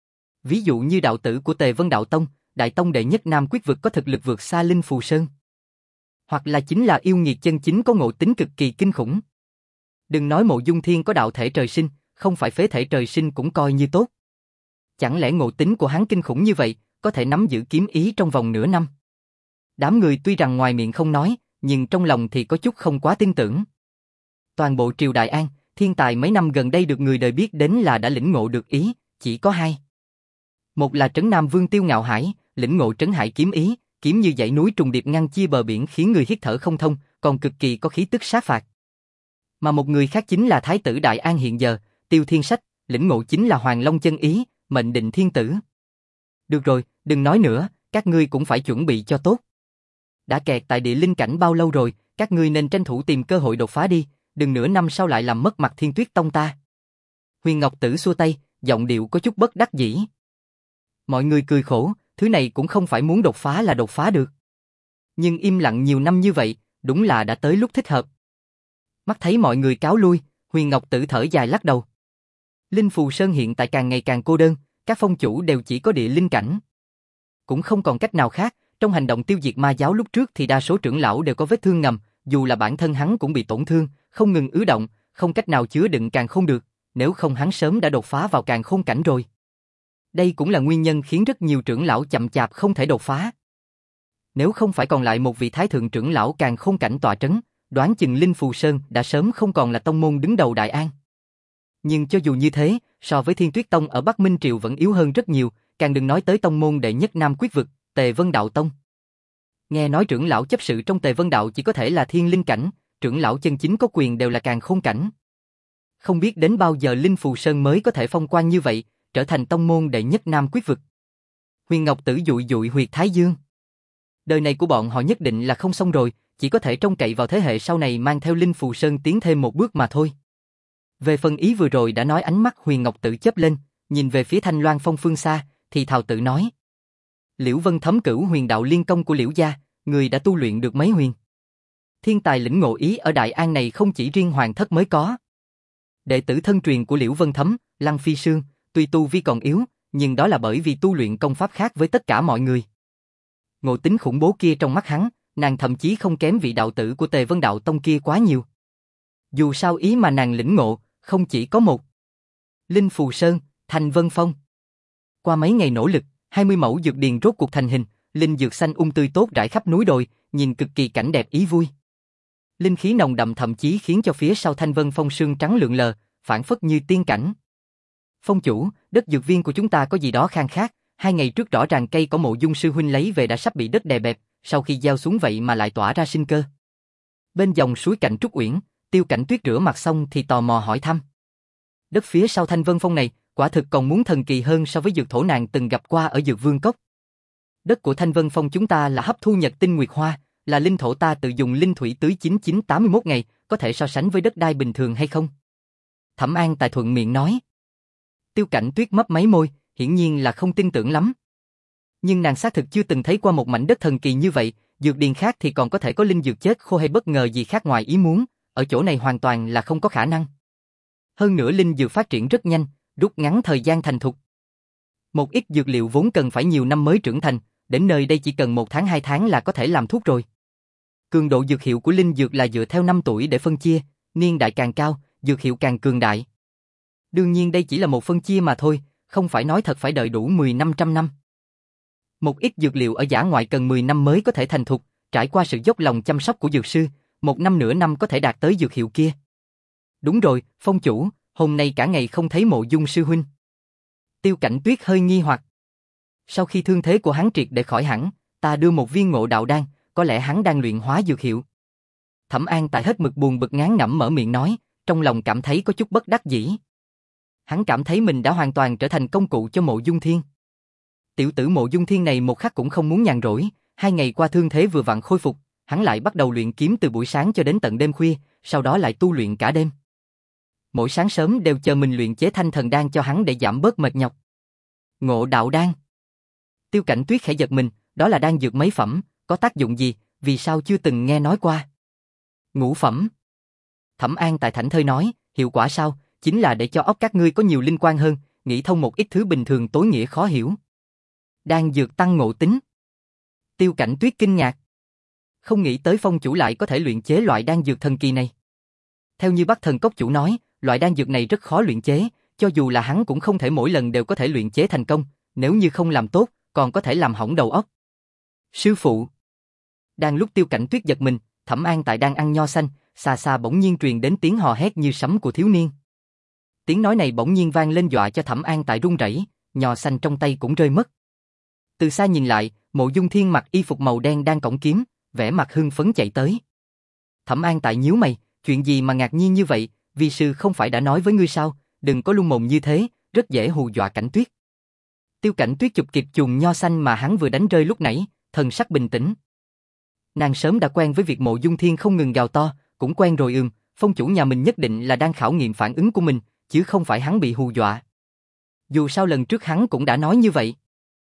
Ví dụ như đạo tử của Tề Vân Đạo Tông, đại tông đệ nhất Nam Quyết vực có thực lực vượt xa Linh Phù Sơn. Hoặc là chính là yêu nghiệt chân chính có ngộ tính cực kỳ kinh khủng. Đừng nói Mộ Dung Thiên có đạo thể trời sinh, không phải phế thể trời sinh cũng coi như tốt. Chẳng lẽ ngộ tính của hắn kinh khủng như vậy, có thể nắm giữ kiếm ý trong vòng nửa năm? Đám người tuy rằng ngoài miệng không nói, nhưng trong lòng thì có chút không quá tin tưởng. Toàn bộ triều Đại An, thiên tài mấy năm gần đây được người đời biết đến là đã lĩnh ngộ được ý, chỉ có hai. Một là Trấn Nam Vương Tiêu Ngạo Hải, lĩnh ngộ Trấn Hải kiếm ý, kiếm như dãy núi trùng điệp ngăn chia bờ biển khiến người hít thở không thông, còn cực kỳ có khí tức sát phạt. Mà một người khác chính là Thái tử Đại An hiện giờ, Tiêu Thiên Sách, lĩnh ngộ chính là Hoàng Long chân ý, mệnh định thiên tử. Được rồi, đừng nói nữa, các ngươi cũng phải chuẩn bị cho tốt. Đã kẹt tại địa linh cảnh bao lâu rồi, các ngươi nên tranh thủ tìm cơ hội đột phá đi, đừng nửa năm sau lại làm mất mặt Thiên Tuyết Tông ta. Huyền Ngọc Tử xua tay, giọng điệu có chút bất đắc dĩ. Mọi người cười khổ, thứ này cũng không phải muốn đột phá là đột phá được. Nhưng im lặng nhiều năm như vậy, đúng là đã tới lúc thích hợp. Mắt thấy mọi người cáo lui, Huyền Ngọc Tử thở dài lắc đầu. Linh Phù Sơn hiện tại càng ngày càng cô đơn, các phong chủ đều chỉ có địa linh cảnh. cũng không còn cách nào khác, trong hành động tiêu diệt ma giáo lúc trước thì đa số trưởng lão đều có vết thương ngầm, dù là bản thân hắn cũng bị tổn thương, không ngừng ứ động, không cách nào chứa đựng càn khôn được, nếu không hắn sớm đã đột phá vào càn khôn cảnh rồi. Đây cũng là nguyên nhân khiến rất nhiều trưởng lão chậm chạp không thể đột phá. Nếu không phải còn lại một vị thái thượng trưởng lão càn khôn cảnh tọa trấn, đoán chừng Linh Phù Sơn đã sớm không còn là tông môn đứng đầu Đại An. Nhưng cho dù như thế, so với Thiên Tuyết Tông ở Bắc Minh Triều vẫn yếu hơn rất nhiều, càng đừng nói tới tông môn đệ nhất Nam Quyết vực, Tề Vân Đạo Tông. Nghe nói trưởng lão chấp sự trong Tề Vân Đạo chỉ có thể là thiên linh cảnh, trưởng lão chân chính có quyền đều là càn khôn cảnh. Không biết đến bao giờ Linh Phù Sơn mới có thể phong quang như vậy, trở thành tông môn đệ nhất Nam Quyết vực. Huyền Ngọc Tử dụi dụi huyệt thái dương. Đời này của bọn họ nhất định là không xong rồi, chỉ có thể trông cậy vào thế hệ sau này mang theo Linh Phù Sơn tiến thêm một bước mà thôi. Về phần ý vừa rồi đã nói, ánh mắt Huyền Ngọc Tử chớp lên, nhìn về phía Thanh Loan Phong phương xa, thì thào tự nói. Liễu Vân thấm cửu huyền đạo liên công của Liễu gia, người đã tu luyện được mấy huyền. Thiên tài lĩnh ngộ ý ở Đại An này không chỉ riêng hoàng thất mới có. Đệ tử thân truyền của Liễu Vân Thấm, Lăng Phi Sương, tuy tu vi còn yếu, nhưng đó là bởi vì tu luyện công pháp khác với tất cả mọi người. Ngộ tính khủng bố kia trong mắt hắn, nàng thậm chí không kém vị đạo tử của Tề Vân Đạo Tông kia quá nhiều. Dù sao ý mà nàng lĩnh ngộ, không chỉ có một. Linh Phù Sơn, Thành Vân Phong. Qua mấy ngày nỗ lực, hai mươi mẫu dược điền rốt cuộc thành hình, linh dược xanh um tươi tốt rải khắp núi đồi, nhìn cực kỳ cảnh đẹp ý vui. Linh khí nồng đậm thậm chí khiến cho phía sau Thanh Vân Phong sương trắng lượn lờ, phản phất như tiên cảnh. Phong chủ, đất dược viên của chúng ta có gì đó khang khác, hai ngày trước rõ ràng cây cỏ Mộ Dung sư huynh lấy về đã sắp bị đất đè bẹp, sau khi gieo xuống vậy mà lại tỏa ra sinh cơ. Bên dòng suối cạnh Trúc Uyển, Tiêu Cảnh Tuyết rửa mặt xong thì tò mò hỏi thăm. Đất phía sau Thanh Vân Phong này, quả thực còn muốn thần kỳ hơn so với dược thổ nàng từng gặp qua ở Dược Vương Cốc. Đất của Thanh Vân Phong chúng ta là hấp thu nhật tinh nguyệt hoa, là linh thổ ta tự dùng linh thủy tưới chín chín tám mươi mốt ngày, có thể so sánh với đất đai bình thường hay không? Thẩm An Tài thuận miệng nói. Tiêu Cảnh Tuyết mấp máy môi, hiển nhiên là không tin tưởng lắm. Nhưng nàng xác thực chưa từng thấy qua một mảnh đất thần kỳ như vậy, dược điền khác thì còn có thể có linh dược chết khô hay bất ngờ gì khác ngoài ý muốn, ở chỗ này hoàn toàn là không có khả năng. Hơn nữa linh dược phát triển rất nhanh, rút ngắn thời gian thành thục. Một ít dược liệu vốn cần phải nhiều năm mới trưởng thành, đến nơi đây chỉ cần một tháng hai tháng là có thể làm thuốc rồi. Cường độ dược hiệu của linh dược là dựa theo năm tuổi để phân chia, niên đại càng cao, dược hiệu càng cường đại. Đương nhiên đây chỉ là một phân chia mà thôi, không phải nói thật phải đợi đủ mười năm trăm năm. Một ít dược liệu ở dã ngoại cần mười năm mới có thể thành thục, trải qua sự dốc lòng chăm sóc của dược sư, một năm nửa năm có thể đạt tới dược hiệu kia. Đúng rồi, Phong chủ, hôm nay cả ngày không thấy Mộ Dung sư huynh. Tiêu Cảnh Tuyết hơi nghi hoặc. Sau khi thương thế của hắn triệt để khỏi hẳn, ta đưa một viên ngộ đạo đan, có lẽ hắn đang luyện hóa dược hiệu. Thẩm An Tài hết mực buồn bực ngán ngẩm mở miệng nói, trong lòng cảm thấy có chút bất đắc dĩ. Hắn cảm thấy mình đã hoàn toàn trở thành công cụ cho Mộ Dung Thiên. Tiểu tử Mộ Dung Thiên này một khắc cũng không muốn nhàn rỗi, hai ngày qua thương thế vừa vặn khôi phục, hắn lại bắt đầu luyện kiếm từ buổi sáng cho đến tận đêm khuya, sau đó lại tu luyện cả đêm. Mỗi sáng sớm đều chờ mình luyện chế thanh thần đan cho hắn để giảm bớt mệt nhọc. Ngộ đạo đan. Tiêu Cảnh Tuyết khẽ giật mình, đó là đan dược mấy phẩm, có tác dụng gì, vì sao chưa từng nghe nói qua. Ngũ phẩm. Thẩm An Tài thảnh thơi nói, hiệu quả sao, chính là để cho óc các ngươi có nhiều linh quan hơn, nghĩ thông một ít thứ bình thường tối nghĩa khó hiểu. Đan dược tăng ngộ tính. Tiêu Cảnh Tuyết kinh ngạc. Không nghĩ tới Phong chủ lại có thể luyện chế loại đan dược thần kỳ này. Theo như Bắc Thần Cốc chủ nói, loại đan dược này rất khó luyện chế, cho dù là hắn cũng không thể mỗi lần đều có thể luyện chế thành công, nếu như không làm tốt, còn có thể làm hỏng đầu óc. Sư phụ. Đang lúc Tiêu Cảnh Tuyết giật mình, Thẩm An Tại đang ăn nho xanh, xa xa bỗng nhiên truyền đến tiếng hò hét như sấm của thiếu niên. Tiếng nói này bỗng nhiên vang lên dọa cho Thẩm An Tại run rẩy, nho xanh trong tay cũng rơi mất. Từ xa nhìn lại, Mộ Dung Thiên mặc y phục màu đen đang cõng kiếm, vẻ mặt hưng phấn chạy tới. Thẩm An Tại nhíu mày, chuyện gì mà ngạc nhiên như vậy, vi sư không phải đã nói với ngươi sao, đừng có lung mồm như thế, rất dễ hù dọa Cảnh Tuyết. Tiêu Cảnh Tuyết chụp kịp chùm nho xanh mà hắn vừa đánh rơi lúc nãy, thần sắc bình tĩnh. Nàng sớm đã quen với việc Mộ Dung Thiên không ngừng gào to, cũng quen rồi ừm, Phong chủ nhà mình nhất định là đang khảo nghiệm phản ứng của mình, chứ không phải hắn bị hù dọa. Dù sao lần trước hắn cũng đã nói như vậy.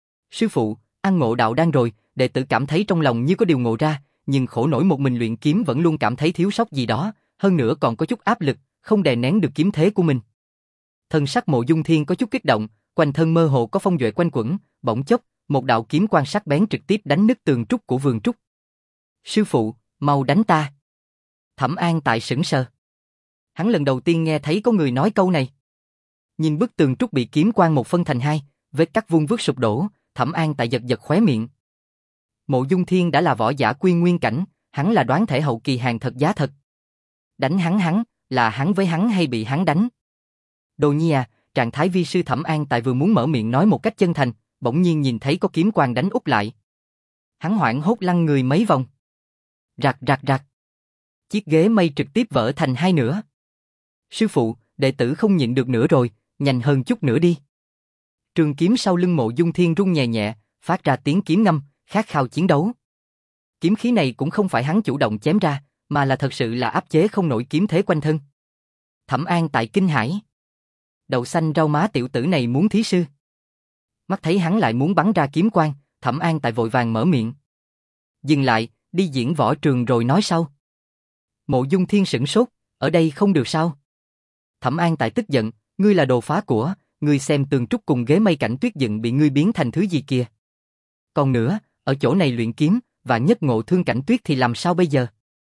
Sư phụ, ăn ngộ đạo đan rồi, đệ tử cảm thấy trong lòng như có điều ngộ ra, nhưng khổ nổi một mình luyện kiếm vẫn luôn cảm thấy thiếu sót gì đó, hơn nữa còn có chút áp lực, không đè nén được kiếm thế của mình. Thân sắc Mộ Dung Thiên có chút kích động, quanh thân mơ hồ có phong duệ quanh quẩn, bỗng chốc, Một đạo kiếm quang sắc bén trực tiếp đánh nứt tường trúc của vườn trúc. Sư phụ, mau đánh ta. Thẩm An Tại sững sờ. Hắn lần đầu tiên nghe thấy có người nói câu này. Nhìn bức tường trúc bị kiếm quang một phân thành hai, vết cắt vuông vức sụp đổ, Thẩm An Tại giật giật khóe miệng. Mộ Dung Thiên đã là võ giả quy nguyên cảnh, hắn là đoán thể hậu kỳ hàng thật giá thật. Đánh hắn hắn, là hắn với hắn hay bị hắn đánh? Đồ nhi à, trạng thái vi sư Thẩm An Tại vừa muốn mở miệng nói một cách chân thành, bỗng nhiên nhìn thấy có kiếm quang đánh úp lại. Hắn hoảng hốt lăn người mấy vòng. Rạc rạc rạc. Chiếc ghế mây trực tiếp vỡ thành hai nửa. Sư phụ, đệ tử không nhịn được nữa rồi, nhanh hơn chút nữa đi. Trường kiếm sau lưng Mộ Dung Thiên rung nhẹ nhẹ, phát ra tiếng kiếm ngâm, khát khao chiến đấu. Kiếm khí này cũng không phải hắn chủ động chém ra, mà là thật sự là áp chế không nổi kiếm thế quanh thân. Thẩm An Tại kinh hãi. Đậu xanh rau má tiểu tử này muốn thí sư. Mắt thấy hắn lại muốn bắn ra kiếm quang, Thẩm An Tại vội vàng mở miệng. Dừng lại, đi diễn võ trường rồi nói sau. Mộ Dung Thiên sửng sốt, ở đây không được sao? Thẩm An Tại tức giận, ngươi là đồ phá của, ngươi xem tường trúc cùng ghế mây cảnh tuyết dựng bị ngươi biến thành thứ gì kìa. Còn nữa, ở chỗ này luyện kiếm, và nhất ngộ thương cảnh tuyết thì làm sao bây giờ?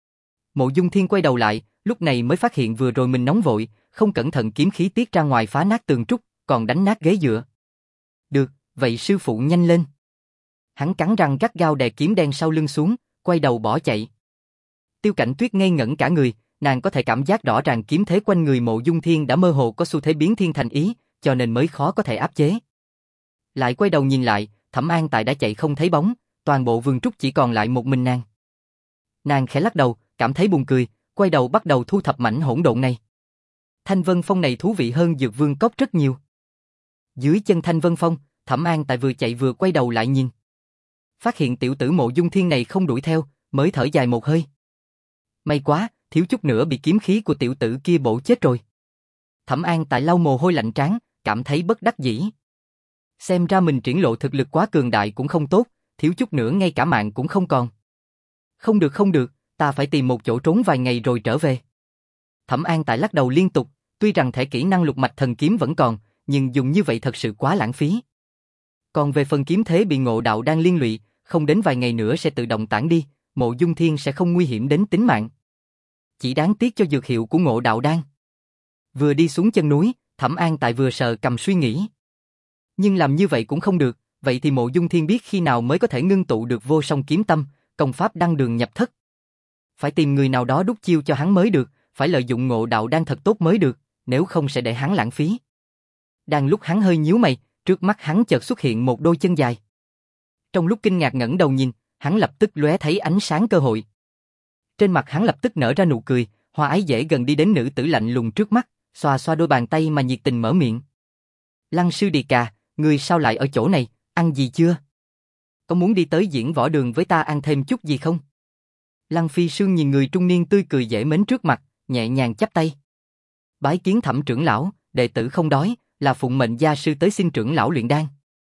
Mộ Dung Thiên quay đầu lại, lúc này mới phát hiện vừa rồi mình nóng vội, không cẩn thận kiếm khí tiết ra ngoài phá nát tường trúc, còn đánh nát ghế dựa. Được, vậy sư phụ nhanh lên. Hắn cắn răng gắt gao đè kiếm đen sau lưng xuống, quay đầu bỏ chạy. Tiêu Cảnh Tuyết ngây ngẩn cả người, nàng có thể cảm giác rõ ràng kiếm thế quanh người Mộ Dung Thiên đã mơ hồ có xu thế biến thiên thành ý, cho nên mới khó có thể áp chế. Lại quay đầu nhìn lại, Thẩm An Tại đã chạy không thấy bóng, toàn bộ vườn trúc chỉ còn lại một mình nàng. Nàng khẽ lắc đầu, cảm thấy buồn cười, quay đầu bắt đầu thu thập mảnh hỗn độn này. Thanh Vân Phong này thú vị hơn Dược Vương Cốc rất nhiều. Dưới chân Thanh Vân Phong, Thẩm An Tại vừa chạy vừa quay đầu lại nhìn. Phát hiện tiểu tử Mộ Dung Thiên này không đuổi theo, mới thở dài một hơi. May quá, thiếu chút nữa bị kiếm khí của tiểu tử kia bổ chết rồi. Thẩm An Tại lau mồ hôi lạnh trán, cảm thấy bất đắc dĩ. Xem ra mình triển lộ thực lực quá cường đại cũng không tốt, thiếu chút nữa ngay cả mạng cũng không còn. Không được không được, ta phải tìm một chỗ trốn vài ngày rồi trở về. Thẩm An Tại lắc đầu liên tục, tuy rằng thể kỹ năng lục mạch thần kiếm vẫn còn, nhưng dùng như vậy thật sự quá lãng phí. Còn về phần kiếm thế bị ngộ đạo đang liên lụy, không đến vài ngày nữa sẽ tự động tản đi, Mộ Dung Thiên sẽ không nguy hiểm đến tính mạng. Chỉ đáng tiếc cho dược hiệu của ngộ đạo đan. Vừa đi xuống chân núi, Thẩm An Tại vừa sờ cầm suy nghĩ. Nhưng làm như vậy cũng không được, vậy thì Mộ Dung Thiên biết khi nào mới có thể ngưng tụ được vô song kiếm tâm, công pháp đăng đường nhập thất. Phải tìm người nào đó đúc chiêu cho hắn mới được, phải lợi dụng ngộ đạo đan thật tốt mới được, nếu không sẽ để hắn lãng phí. Đang lúc hắn hơi nhíu mày, trước mắt hắn chợt xuất hiện một đôi chân dài. Trong lúc kinh ngạc ngẩng đầu nhìn, hắn lập tức lóe thấy ánh sáng cơ hội. Trên mặt hắn lập tức nở ra nụ cười, hoa ái dễ gần đi đến nữ tử lạnh lùng trước mắt, xoa xoa đôi bàn tay mà nhiệt tình mở miệng. Lăng sư Điệt Cà, ngươi sao lại ở chỗ này, ăn gì chưa? Có muốn đi tới diễn võ đường với ta ăn thêm chút gì không? Lăng Phi Sương nhìn người trung niên tươi cười dễ mến trước mặt, nhẹ nhàng chắp tay. Bái kiến Thẩm trưởng lão, đệ tử không đói, là phụng mệnh gia sư tới xin trưởng lão luyện đan.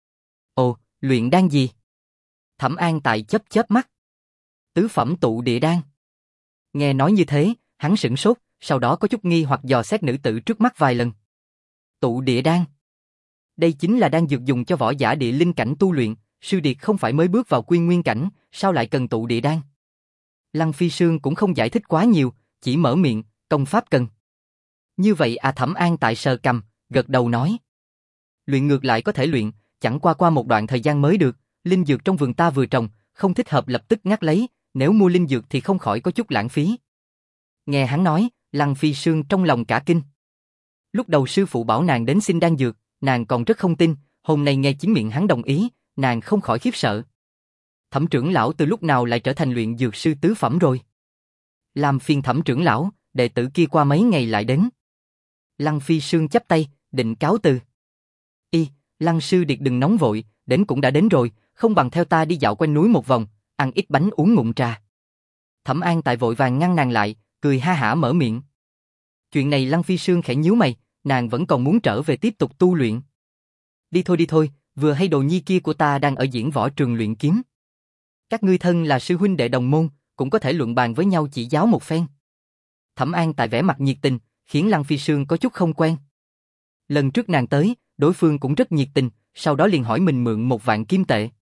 Ồ, luyện đan gì? Thẩm An Tại chớp chớp mắt. Tứ phẩm tụ địa đan. Nghe nói như thế, hắn sửng sốt, sau đó có chút nghi hoặc dò xét nữ tử trước mắt vài lần. Tụ địa đan. Đây chính là đan dược dùng cho võ giả địa linh cảnh tu luyện, sư điệt không phải mới bước vào quy nguyên cảnh, sao lại cần tụ địa đan? Lăng Phi Sương cũng không giải thích quá nhiều, chỉ mở miệng, công pháp cần. Như vậy à? Thẩm An Tại sờ cằm, gật đầu nói. Luyện ngược lại có thể luyện, chẳng qua qua một đoạn thời gian mới được, linh dược trong vườn ta vừa trồng, không thích hợp lập tức ngắt lấy, nếu mua linh dược thì không khỏi có chút lãng phí. Nghe hắn nói, Lăng Phi Sương trong lòng cả kinh. Lúc đầu sư phụ bảo nàng đến xin đan dược, nàng còn rất không tin, hôm nay nghe chính miệng hắn đồng ý, nàng không khỏi khiếp sợ. Thẩm trưởng lão từ lúc nào lại trở thành luyện dược sư tứ phẩm rồi? Làm phiền Thẩm trưởng lão, đệ tử kia qua mấy ngày lại đến. Lăng Phi Sương chắp tay, định cáo từ. Y, Lăng sư điệt đừng nóng vội, đến cũng đã đến rồi, không bằng theo ta đi dạo quanh núi một vòng, ăn ít bánh uống ngụm trà. Thẩm An Tại vội vàng ngăn nàng lại, cười ha hả mở miệng. Chuyện này Lăng Phi Sương khẽ nhíu mày, nàng vẫn còn muốn trở về tiếp tục tu luyện. Đi thôi đi thôi, vừa hay đồ nhi kia của ta đang ở diễn võ trường luyện kiếm. Các ngươi thân là sư huynh đệ đồng môn, cũng có thể luận bàn với nhau chỉ giáo một phen. Thẩm An Tại vẻ mặt nhiệt tình, khiến Lăng Phi Sương có chút không quen. Lần trước nàng tới, đối phương cũng rất nhiệt tình, sau đó liền hỏi mình mượn một vạn kim tệ.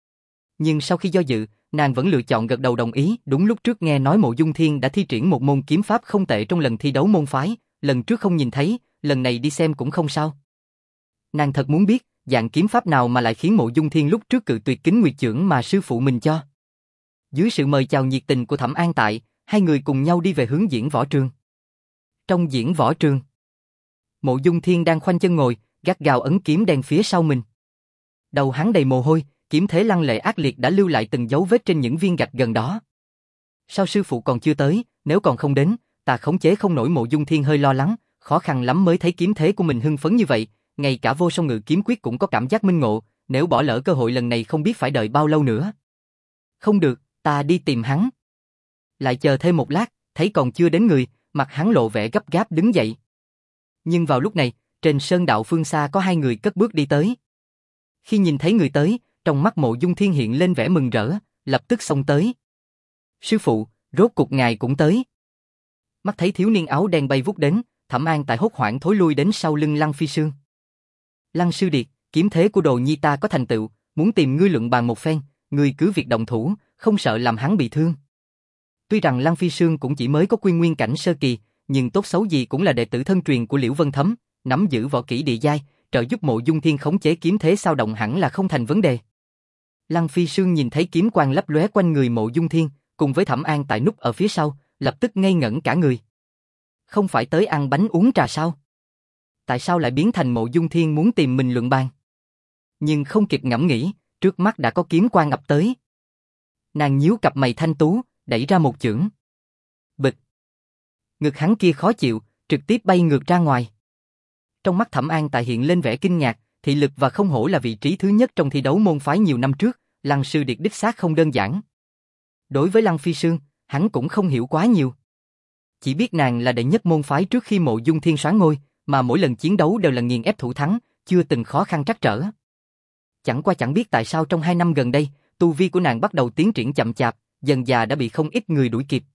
Nhưng sau khi do dự, nàng vẫn lựa chọn gật đầu đồng ý. Đúng lúc trước nghe nói Mộ Dung Thiên đã thi triển một môn kiếm pháp không tệ trong lần thi đấu môn phái, lần trước không nhìn thấy, lần này đi xem cũng không sao. Nàng thật muốn biết, dạng kiếm pháp nào mà lại khiến Mộ Dung Thiên lúc trước cự tuyệt Kính Nguyệt Chưởng mà sư phụ mình cho. Dưới sự mời chào nhiệt tình của Thẩm An Tại, hai người cùng nhau đi về hướng diễn võ trường. Trong diễn võ trường, Mộ Dung Thiên đang khoanh chân ngồi, gắt gao ấn kiếm đen phía sau mình. Đầu hắn đầy mồ hôi, kiếm thế lăng lệ ác liệt đã lưu lại từng dấu vết trên những viên gạch gần đó. Sao sư phụ còn chưa tới, nếu còn không đến, ta khống chế không nổi. Mộ Dung Thiên hơi lo lắng, khó khăn lắm mới thấy kiếm thế của mình hưng phấn như vậy, ngay cả Vô Song Ngự Kiếm Quyết cũng có cảm giác minh ngộ, nếu bỏ lỡ cơ hội lần này không biết phải đợi bao lâu nữa. Không được, ta đi tìm hắn. Lại chờ thêm một lát, thấy còn chưa đến người, mặt hắn lộ vẻ gấp gáp đứng dậy. Nhưng vào lúc này, trên sơn đạo phương xa có hai người cất bước đi tới. Khi nhìn thấy người tới, trong mắt Mộ Dung Thiên hiện lên vẻ mừng rỡ, lập tức xông tới. Sư phụ, rốt cục ngài cũng tới. Mắt thấy thiếu niên áo đen bay vút đến, Thẩm An Tại hốt hoảng thối lui đến sau lưng Lăng Phi Sương. Lăng sư điệt, kiếm thế của đồ nhi ta có thành tựu, muốn tìm ngươi luận bàn một phen, ngươi cứ việc động thủ, không sợ làm hắn bị thương. Tuy rằng Lăng Phi Sương cũng chỉ mới có quy nguyên cảnh sơ kỳ, nhưng tốt xấu gì cũng là đệ tử thân truyền của Liễu Vân Thấm, nắm giữ võ kỹ địa giai, trợ giúp Mộ Dung Thiên khống chế kiếm thế sao động hẳn là không thành vấn đề. Lăng Phi Sương nhìn thấy kiếm quang lấp lóe quanh người Mộ Dung Thiên, cùng với Thẩm An Tại núp ở phía sau, lập tức ngây ngẩn cả người. Không phải tới ăn bánh uống trà sao? Tại sao lại biến thành Mộ Dung Thiên muốn tìm mình luận bàn? Nhưng không kịp ngẫm nghĩ, trước mắt đã có kiếm quang ập tới. Nàng nhíu cặp mày thanh tú, đẩy ra một chưởng. Bịch. Ngực hắn kia khó chịu, trực tiếp bay ngược ra ngoài. Trong mắt Thẩm An Tại hiện lên vẻ kinh ngạc, thị lực và không hổ là vị trí thứ nhất trong thi đấu môn phái nhiều năm trước, Lăng sư điệt đích xác không đơn giản. Đối với Lăng Phi Sương, hắn cũng không hiểu quá nhiều. Chỉ biết nàng là đệ nhất môn phái trước khi Mộ Dung Thiên soán ngôi, mà mỗi lần chiến đấu đều là nghiền ép thủ thắng, chưa từng khó khăn trắc trở. Chẳng qua chẳng biết tại sao trong hai năm gần đây, tu vi của nàng bắt đầu tiến triển chậm chạp, dần dà đã bị không ít người đuổi kịp.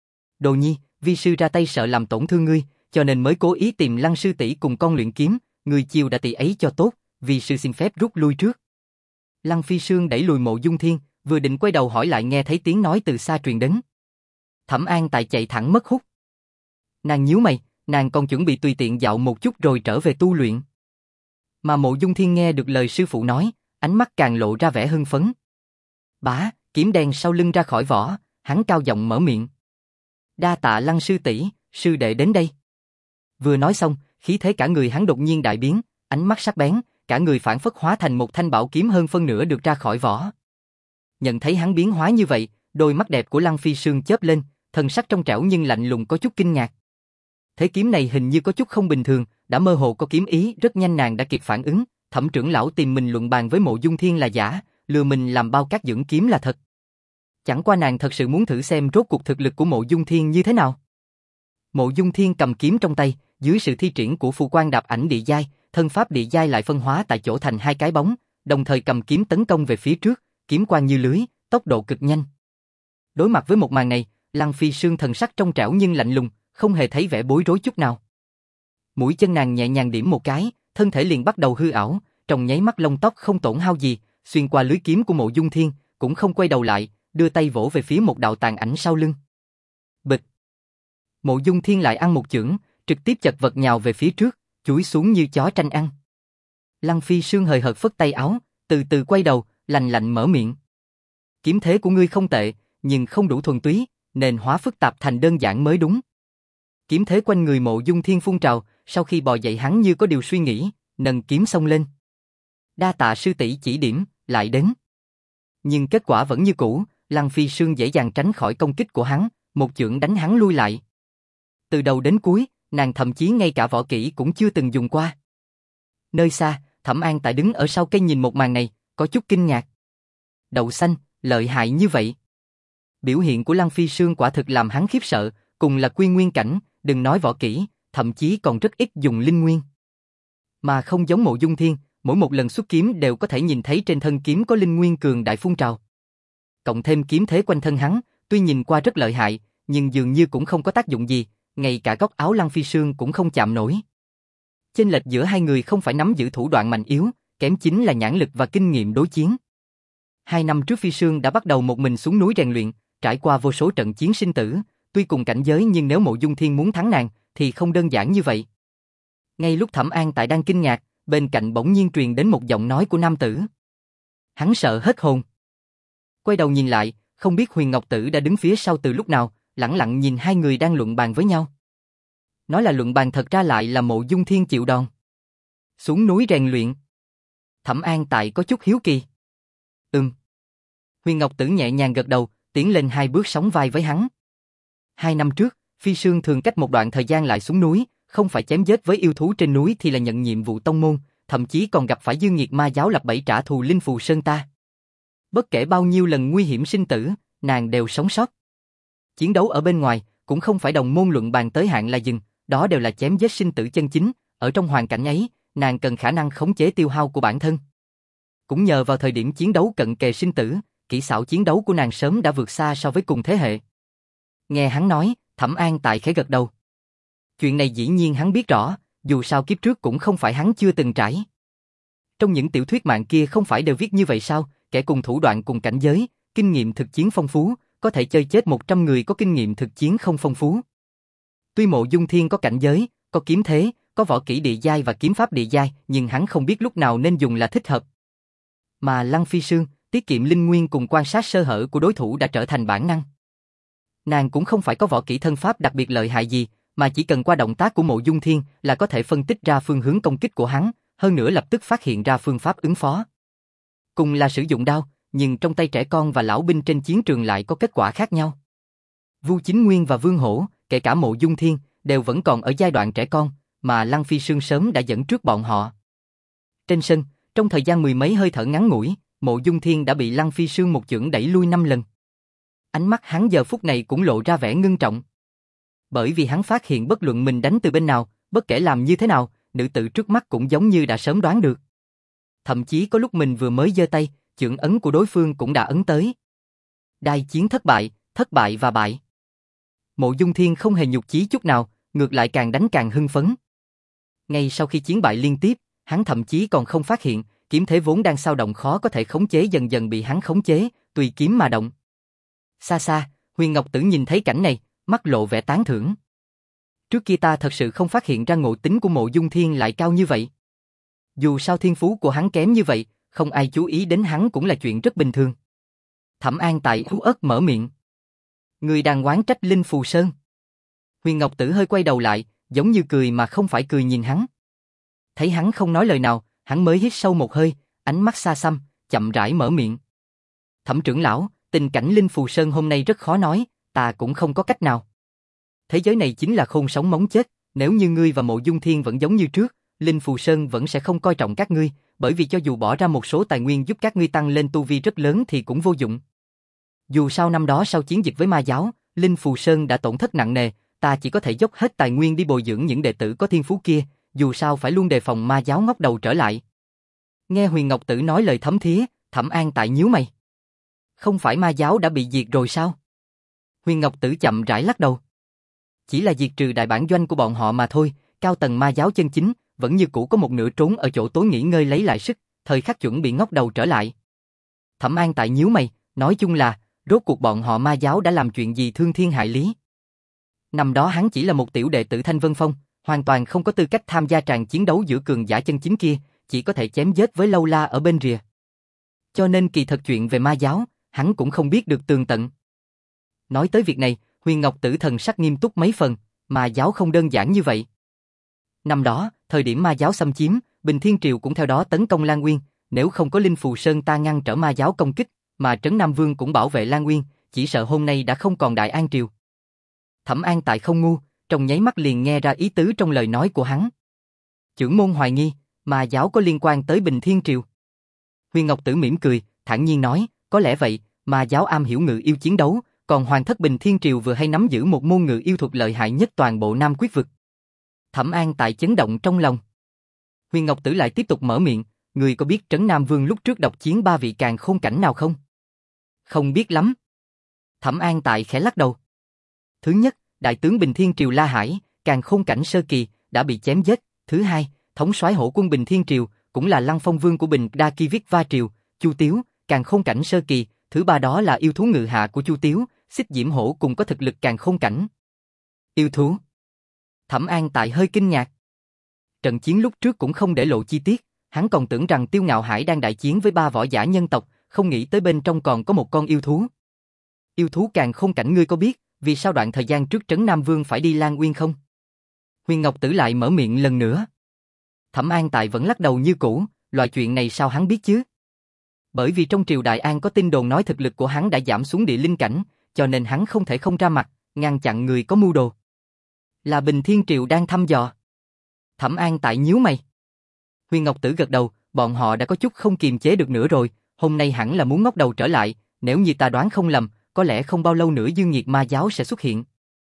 Đồ nhi, vi sư ra tay sợ làm tổn thương ngươi, cho nên mới cố ý tìm Lăng sư tỷ cùng con luyện kiếm, người chiều đã tỷ ấy cho tốt, vi sư xin phép rút lui trước. Lăng Phi Sương đẩy lùi Mộ Dung Thiên, vừa định quay đầu hỏi lại nghe thấy tiếng nói từ xa truyền đến. Thẩm An Tại chạy thẳng mất hút. Nàng nhíu mày, nàng còn chuẩn bị tùy tiện dạo một chút rồi trở về tu luyện. Mà Mộ Dung Thiên nghe được lời sư phụ nói, ánh mắt càng lộ ra vẻ hưng phấn. Bá, kiếm đen sau lưng ra khỏi vỏ, hắn cao giọng mở miệng. Đa tạ Lăng sư tỷ, sư đệ đến đây. Vừa nói xong, khí thế cả người hắn đột nhiên đại biến, ánh mắt sắc bén, cả người phản phất hóa thành một thanh bảo kiếm hơn phân nửa được ra khỏi vỏ. Nhận thấy hắn biến hóa như vậy, đôi mắt đẹp của Lăng Phi Sương chớp lên, thần sắc trong trẻo nhưng lạnh lùng có chút kinh ngạc. Thế kiếm này hình như có chút không bình thường, đã mơ hồ có kiếm ý, rất nhanh nàng đã kịp phản ứng, Thẩm trưởng lão tìm mình luận bàn với Mộ Dung Thiên là giả, lừa mình làm bao cát dưỡng kiếm là thật. Chẳng qua nàng thật sự muốn thử xem rốt cuộc thực lực của Mộ Dung Thiên như thế nào. Mộ Dung Thiên cầm kiếm trong tay, dưới sự thi triển của phù quan đạp ảnh địa giai, thân pháp địa giai lại phân hóa tại chỗ thành hai cái bóng, đồng thời cầm kiếm tấn công về phía trước, kiếm quang như lưới, tốc độ cực nhanh. Đối mặt với một màn này, Lăng Phi Sương thần sắc trong trẻo nhưng lạnh lùng, không hề thấy vẻ bối rối chút nào. Mũi chân nàng nhẹ nhàng điểm một cái, thân thể liền bắt đầu hư ảo, trong nháy mắt lông tóc không tổn hao gì, xuyên qua lưới kiếm của Mộ Dung Thiên, cũng không quay đầu lại, đưa tay vỗ về phía một đạo tàn ảnh sau lưng. Bịch. Mộ Dung Thiên lại ăn một chưởng, trực tiếp chật vật nhào về phía trước, chúi xuống như chó tranh ăn. Lăng Phi Sương hời hợt phất tay áo, từ từ quay đầu, lạnh lạnh mở miệng. Kiếm thế của ngươi không tệ, nhưng không đủ thuần túy, nên hóa phức tạp thành đơn giản mới đúng. Kiếm thế quanh người Mộ Dung Thiên phun trào, sau khi bò dậy hắn như có điều suy nghĩ, nâng kiếm xông lên. Đa tạ sư tỷ chỉ điểm, lại đến. Nhưng kết quả vẫn như cũ, Lăng Phi Sương dễ dàng tránh khỏi công kích của hắn, một chưởng đánh hắn lui lại. Từ đầu đến cuối, nàng thậm chí ngay cả võ kỹ cũng chưa từng dùng qua. Nơi xa, Thẩm An Tại đứng ở sau cây nhìn một màn này, có chút kinh ngạc. Đậu xanh, lợi hại như vậy. Biểu hiện của Lăng Phi Sương quả thực làm hắn khiếp sợ, cùng là quy nguyên cảnh, đừng nói võ kỹ, thậm chí còn rất ít dùng linh nguyên. Mà không giống Mộ Dung Thiên, mỗi một lần xuất kiếm đều có thể nhìn thấy trên thân kiếm có linh nguyên cường đại phun trào. Cộng thêm kiếm thế quanh thân hắn, tuy nhìn qua rất lợi hại, nhưng dường như cũng không có tác dụng gì, ngay cả góc áo Lăng Phi Sương cũng không chạm nổi. Chênh lệch giữa hai người không phải nắm giữ thủ đoạn mạnh yếu, kém chính là nhãn lực và kinh nghiệm đối chiến. Hai năm trước Phi Sương đã bắt đầu một mình xuống núi rèn luyện, trải qua vô số trận chiến sinh tử, tuy cùng cảnh giới nhưng nếu Mộ Dung Thiên muốn thắng nàng, thì không đơn giản như vậy. Ngay lúc Thẩm An Tại đang kinh ngạc, bên cạnh bỗng nhiên truyền đến một giọng nói của nam tử. Hắn sợ hết hồn. Quay đầu nhìn lại, không biết Huyền Ngọc Tử đã đứng phía sau từ lúc nào, lẳng lặng nhìn hai người đang luận bàn với nhau. Nói là luận bàn thật ra lại là Mộ Dung Thiên chịu đòn. Xuống núi rèn luyện. Thẩm An Tại có chút hiếu kỳ. Ừm. Huyền Ngọc Tử nhẹ nhàng gật đầu, tiến lên hai bước sóng vai với hắn. Hai năm trước, Phi Sương thường cách một đoạn thời gian lại xuống núi, không phải chém giết với yêu thú trên núi thì là nhận nhiệm vụ tông môn, thậm chí còn gặp phải Dương Nghiệt Ma giáo lập bẫy trả thù Linh Phù Sơn ta. Bất kể bao nhiêu lần nguy hiểm sinh tử, nàng đều sống sót. Chiến đấu ở bên ngoài, cũng không phải đồng môn luận bàn tới hạn là dừng, đó đều là chém giết sinh tử chân chính, ở trong hoàn cảnh ấy, nàng cần khả năng khống chế tiêu hao của bản thân. Cũng nhờ vào thời điểm chiến đấu cận kề sinh tử, kỹ xảo chiến đấu của nàng sớm đã vượt xa so với cùng thế hệ. Nghe hắn nói, Thẩm An Tại khẽ gật đầu. Chuyện này dĩ nhiên hắn biết rõ, dù sao kiếp trước cũng không phải hắn chưa từng trải. Trong những tiểu thuyết mạng kia không phải đều viết như vậy sao, kẻ cùng thủ đoạn cùng cảnh giới, kinh nghiệm thực chiến phong phú, có thể chơi chết một trăm người có kinh nghiệm thực chiến không phong phú. Tuy Mộ Dung Thiên có cảnh giới, có kiếm thế, có võ kỹ địa giai và kiếm pháp địa giai, nhưng hắn không biết lúc nào nên dùng là thích hợp. Mà Lăng Phi Sương, tiết kiệm linh nguyên cùng quan sát sơ hở của đối thủ đã trở thành bản năng. Nàng cũng không phải có võ kỹ thân pháp đặc biệt lợi hại gì, mà chỉ cần qua động tác của Mộ Dung Thiên là có thể phân tích ra phương hướng công kích của hắn, hơn nữa lập tức phát hiện ra phương pháp ứng phó. Cùng là sử dụng đao, nhưng trong tay trẻ con và lão binh trên chiến trường lại có kết quả khác nhau. Vu Chính Nguyên và Vương Hổ, kể cả Mộ Dung Thiên, đều vẫn còn ở giai đoạn trẻ con, mà Lăng Phi Sương sớm đã dẫn trước bọn họ. Trên sân, trong thời gian mười mấy hơi thở ngắn ngủi, Mộ Dung Thiên đã bị Lăng Phi Sương một chưởng đẩy lui năm lần. Ánh mắt hắn giờ phút này cũng lộ ra vẻ ngưng trọng. Bởi vì hắn phát hiện bất luận mình đánh từ bên nào, bất kể làm như thế nào, nữ tử trước mắt cũng giống như đã sớm đoán được. Thậm chí có lúc mình vừa mới giơ tay, chưởng ấn của đối phương cũng đã ấn tới. Đai chiến thất bại, thất bại và bại. Mộ Dung Thiên không hề nhục chí chút nào, ngược lại càng đánh càng hưng phấn. Ngay sau khi chiến bại liên tiếp, hắn thậm chí còn không phát hiện, kiếm thế vốn đang sao động khó có thể khống chế dần dần bị hắn khống chế, tùy kiếm mà động. Xa xa, Huyền Ngọc Tử nhìn thấy cảnh này, mắt lộ vẻ tán thưởng. Trước kia ta thật sự không phát hiện ra ngộ tính của Mộ Dung Thiên lại cao như vậy. Dù sao thiên phú của hắn kém như vậy, không ai chú ý đến hắn cũng là chuyện rất bình thường. Thẩm An Tại ú ớt mở miệng. Người đang oán trách Linh Phù Sơn. Huyền Ngọc Tử hơi quay đầu lại, giống như cười mà không phải cười nhìn hắn. Thấy hắn không nói lời nào, hắn mới hít sâu một hơi, ánh mắt xa xăm, chậm rãi mở miệng. Thẩm trưởng lão, tình cảnh Linh Phù Sơn hôm nay rất khó nói, ta cũng không có cách nào. Thế giới này chính là khôn sống móng chết, nếu như ngươi và Mộ Dung Thiên vẫn giống như trước, Linh Phù Sơn vẫn sẽ không coi trọng các ngươi, bởi vì cho dù bỏ ra một số tài nguyên giúp các ngươi tăng lên tu vi rất lớn thì cũng vô dụng. Dù sao năm đó sau chiến dịch với ma giáo, Linh Phù Sơn đã tổn thất nặng nề, ta chỉ có thể dốc hết tài nguyên đi bồi dưỡng những đệ tử có thiên phú kia, dù sao phải luôn đề phòng ma giáo ngóc đầu trở lại. Nghe Huyền Ngọc Tử nói lời thấm thía, Thẩm An Tại nhíu mày. Không phải ma giáo đã bị diệt rồi sao? Huyền Ngọc Tử chậm rãi lắc đầu. Chỉ là diệt trừ đại bản doanh của bọn họ mà thôi, cao tầng ma giáo chân chính, vẫn như cũ có một nửa trốn ở chỗ tối nghỉ ngơi lấy lại sức, thời khắc chuẩn bị ngóc đầu trở lại. Thẩm An Tại nhíu mày, nói chung là, rốt cuộc bọn họ ma giáo đã làm chuyện gì thương thiên hại lý. Năm đó hắn chỉ là một tiểu đệ tử Thanh Vân Phong, hoàn toàn không có tư cách tham gia tràng chiến đấu giữa cường giả chân chính kia, chỉ có thể chém giết với lâu la ở bên rìa. Cho nên kỳ thật chuyện về ma giáo, hắn cũng không biết được tường tận. Nói tới việc này, Huyền Ngọc Tử thần sắc nghiêm túc mấy phần, ma giáo không đơn giản như vậy. Năm đó, thời điểm ma giáo xâm chiếm, Bình Thiên Triều cũng theo đó tấn công Lan Nguyên, nếu không có Linh Phù Sơn ta ngăn trở ma giáo công kích, mà Trấn Nam Vương cũng bảo vệ Lan Nguyên, chỉ sợ hôm nay đã không còn Đại An Triều. Thẩm An Tại không ngu, trong nháy mắt liền nghe ra ý tứ trong lời nói của hắn. Chưởng môn hoài nghi, ma giáo có liên quan tới Bình Thiên Triều. Huyền Ngọc Tử mỉm cười, thản nhiên nói, có lẽ vậy, ma giáo am hiểu ngự yêu chiến đấu, còn Hoàng thất Bình Thiên Triều vừa hay nắm giữ một môn ngự yêu thuật lợi hại nhất toàn bộ Nam Quyết vực. Thẩm An Tại chấn động trong lòng. Huyền Ngọc Tử lại tiếp tục mở miệng, người có biết Trấn Nam Vương lúc trước độc chiến ba vị càn khôn cảnh nào không? Không biết lắm. Thẩm An Tại khẽ lắc đầu. Thứ nhất, đại tướng Bình Thiên Triều La Hải, càn khôn cảnh sơ kỳ, đã bị chém giết. Thứ hai, thống soái hổ quân Bình Thiên Triều, cũng là Lăng Phong Vương của Bình Đa Ki Viết Va Triều, Chu Tiếu, càng khôn cảnh sơ kỳ, thứ ba đó là yêu thú ngự hạ của Chu Tiếu, Xích Diễm Hổ cùng có thực lực càng khôn cảnh. Yêu thú? Thẩm An Tại hơi kinh ngạc. Trận chiến lúc trước cũng không để lộ chi tiết, hắn còn tưởng rằng Tiêu Ngạo Hải đang đại chiến với ba võ giả nhân tộc, không nghĩ tới bên trong còn có một con yêu thú. Yêu thú càng khôn cảnh ngươi có biết, vì sao đoạn thời gian trước Trấn Nam Vương phải đi Lan Uyên không? Huyền Ngọc Tử lại mở miệng lần nữa. Thẩm An Tại vẫn lắc đầu như cũ, loại chuyện này sao hắn biết chứ? Bởi vì trong triều Đại An có tin đồn nói thực lực của hắn đã giảm xuống địa linh cảnh, cho nên hắn không thể không ra mặt, ngăn chặn người có mưu đồ. Là Bình Thiên Triều đang thăm dò. Thẩm An Tại nhíu mày. Huyền Ngọc Tử gật đầu, bọn họ đã có chút không kiềm chế được nữa rồi, hôm nay hẳn là muốn ngóc đầu trở lại, nếu như ta đoán không lầm, có lẽ không bao lâu nữa Dương Nhiệt Ma giáo sẽ xuất hiện.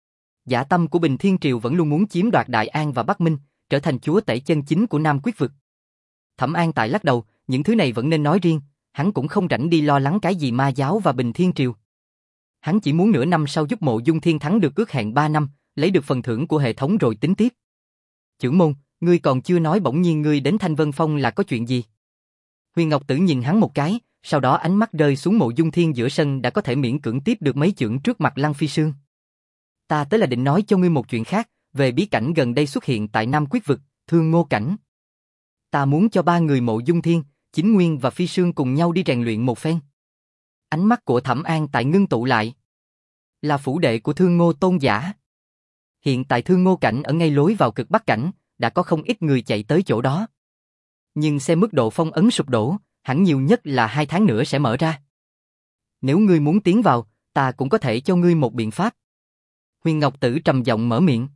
Dã tâm của Bình Thiên Triều vẫn luôn muốn chiếm đoạt Đại An và Bắc Minh, trở thành chúa tể chân chính của Nam Quyết vực. Thẩm An Tại lắc đầu, những thứ này vẫn nên nói riêng, hắn cũng không rảnh đi lo lắng cái gì Ma giáo và Bình Thiên Triều. Hắn chỉ muốn nửa năm sau giúp Mộ Dung Thiên thắng được ước hẹn ba năm, lấy được phần thưởng của hệ thống rồi tính tiếp. Chưởng môn, ngươi còn chưa nói bỗng nhiên ngươi đến Thanh Vân Phong là có chuyện gì? Huyền Ngọc Tử nhìn hắn một cái, sau đó ánh mắt rơi xuống Mộ Dung Thiên giữa sân đã có thể miễn cưỡng tiếp được mấy chưởng trước mặt Lăng Phi Sương. Ta tới là định nói cho ngươi một chuyện khác, về bí cảnh gần đây xuất hiện tại Nam Quyết vực, Thương Ngô cảnh. Ta muốn cho ba người Mộ Dung Thiên, Chính Nguyên và Phi Sương cùng nhau đi rèn luyện một phen. Ánh mắt của Thẩm An Tại ngưng tụ lại. Là phủ đệ của Thương Ngô tôn giả. Hiện tại Thương Ngô cảnh ở ngay lối vào Cực Bắc cảnh, đã có không ít người chạy tới chỗ đó. Nhưng xem mức độ phong ấn sụp đổ, hẳn nhiều nhất là hai tháng nữa sẽ mở ra. Nếu ngươi muốn tiến vào, ta cũng có thể cho ngươi một biện pháp. Huyền Ngọc Tử trầm giọng mở miệng.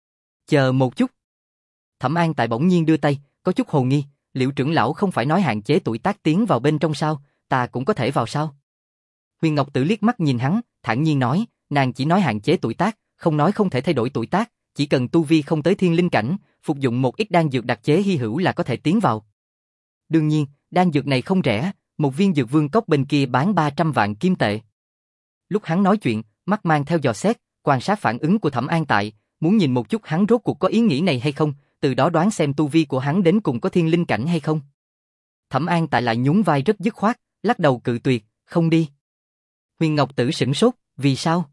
Chờ một chút. Thẩm An Tại bỗng nhiên đưa tay, có chút hồ nghi, liệu trưởng lão không phải nói hạn chế tuổi tác tiến vào bên trong sao, ta cũng có thể vào sao? Huyền Ngọc Tử liếc mắt nhìn hắn, thản nhiên nói, nàng chỉ nói hạn chế tuổi tác, không nói không thể thay đổi tuổi tác, chỉ cần tu vi không tới thiên linh cảnh, phục dụng một ít đan dược đặc chế hy hữu là có thể tiến vào. Đương nhiên, đan dược này không rẻ, một viên dược vương cốc bên kia bán ba trăm vạn kim tệ. Lúc hắn nói chuyện, mắt mang theo dò xét, quan sát phản ứng của Thẩm An Tại, muốn nhìn một chút hắn rốt cuộc có ý nghĩ này hay không, từ đó đoán xem tu vi của hắn đến cùng có thiên linh cảnh hay không. Thẩm An Tại lại nhún vai rất dứt khoát, lắc đầu cự tuyệt, không đi. Huyền Ngọc Tử sửng sốt, vì sao?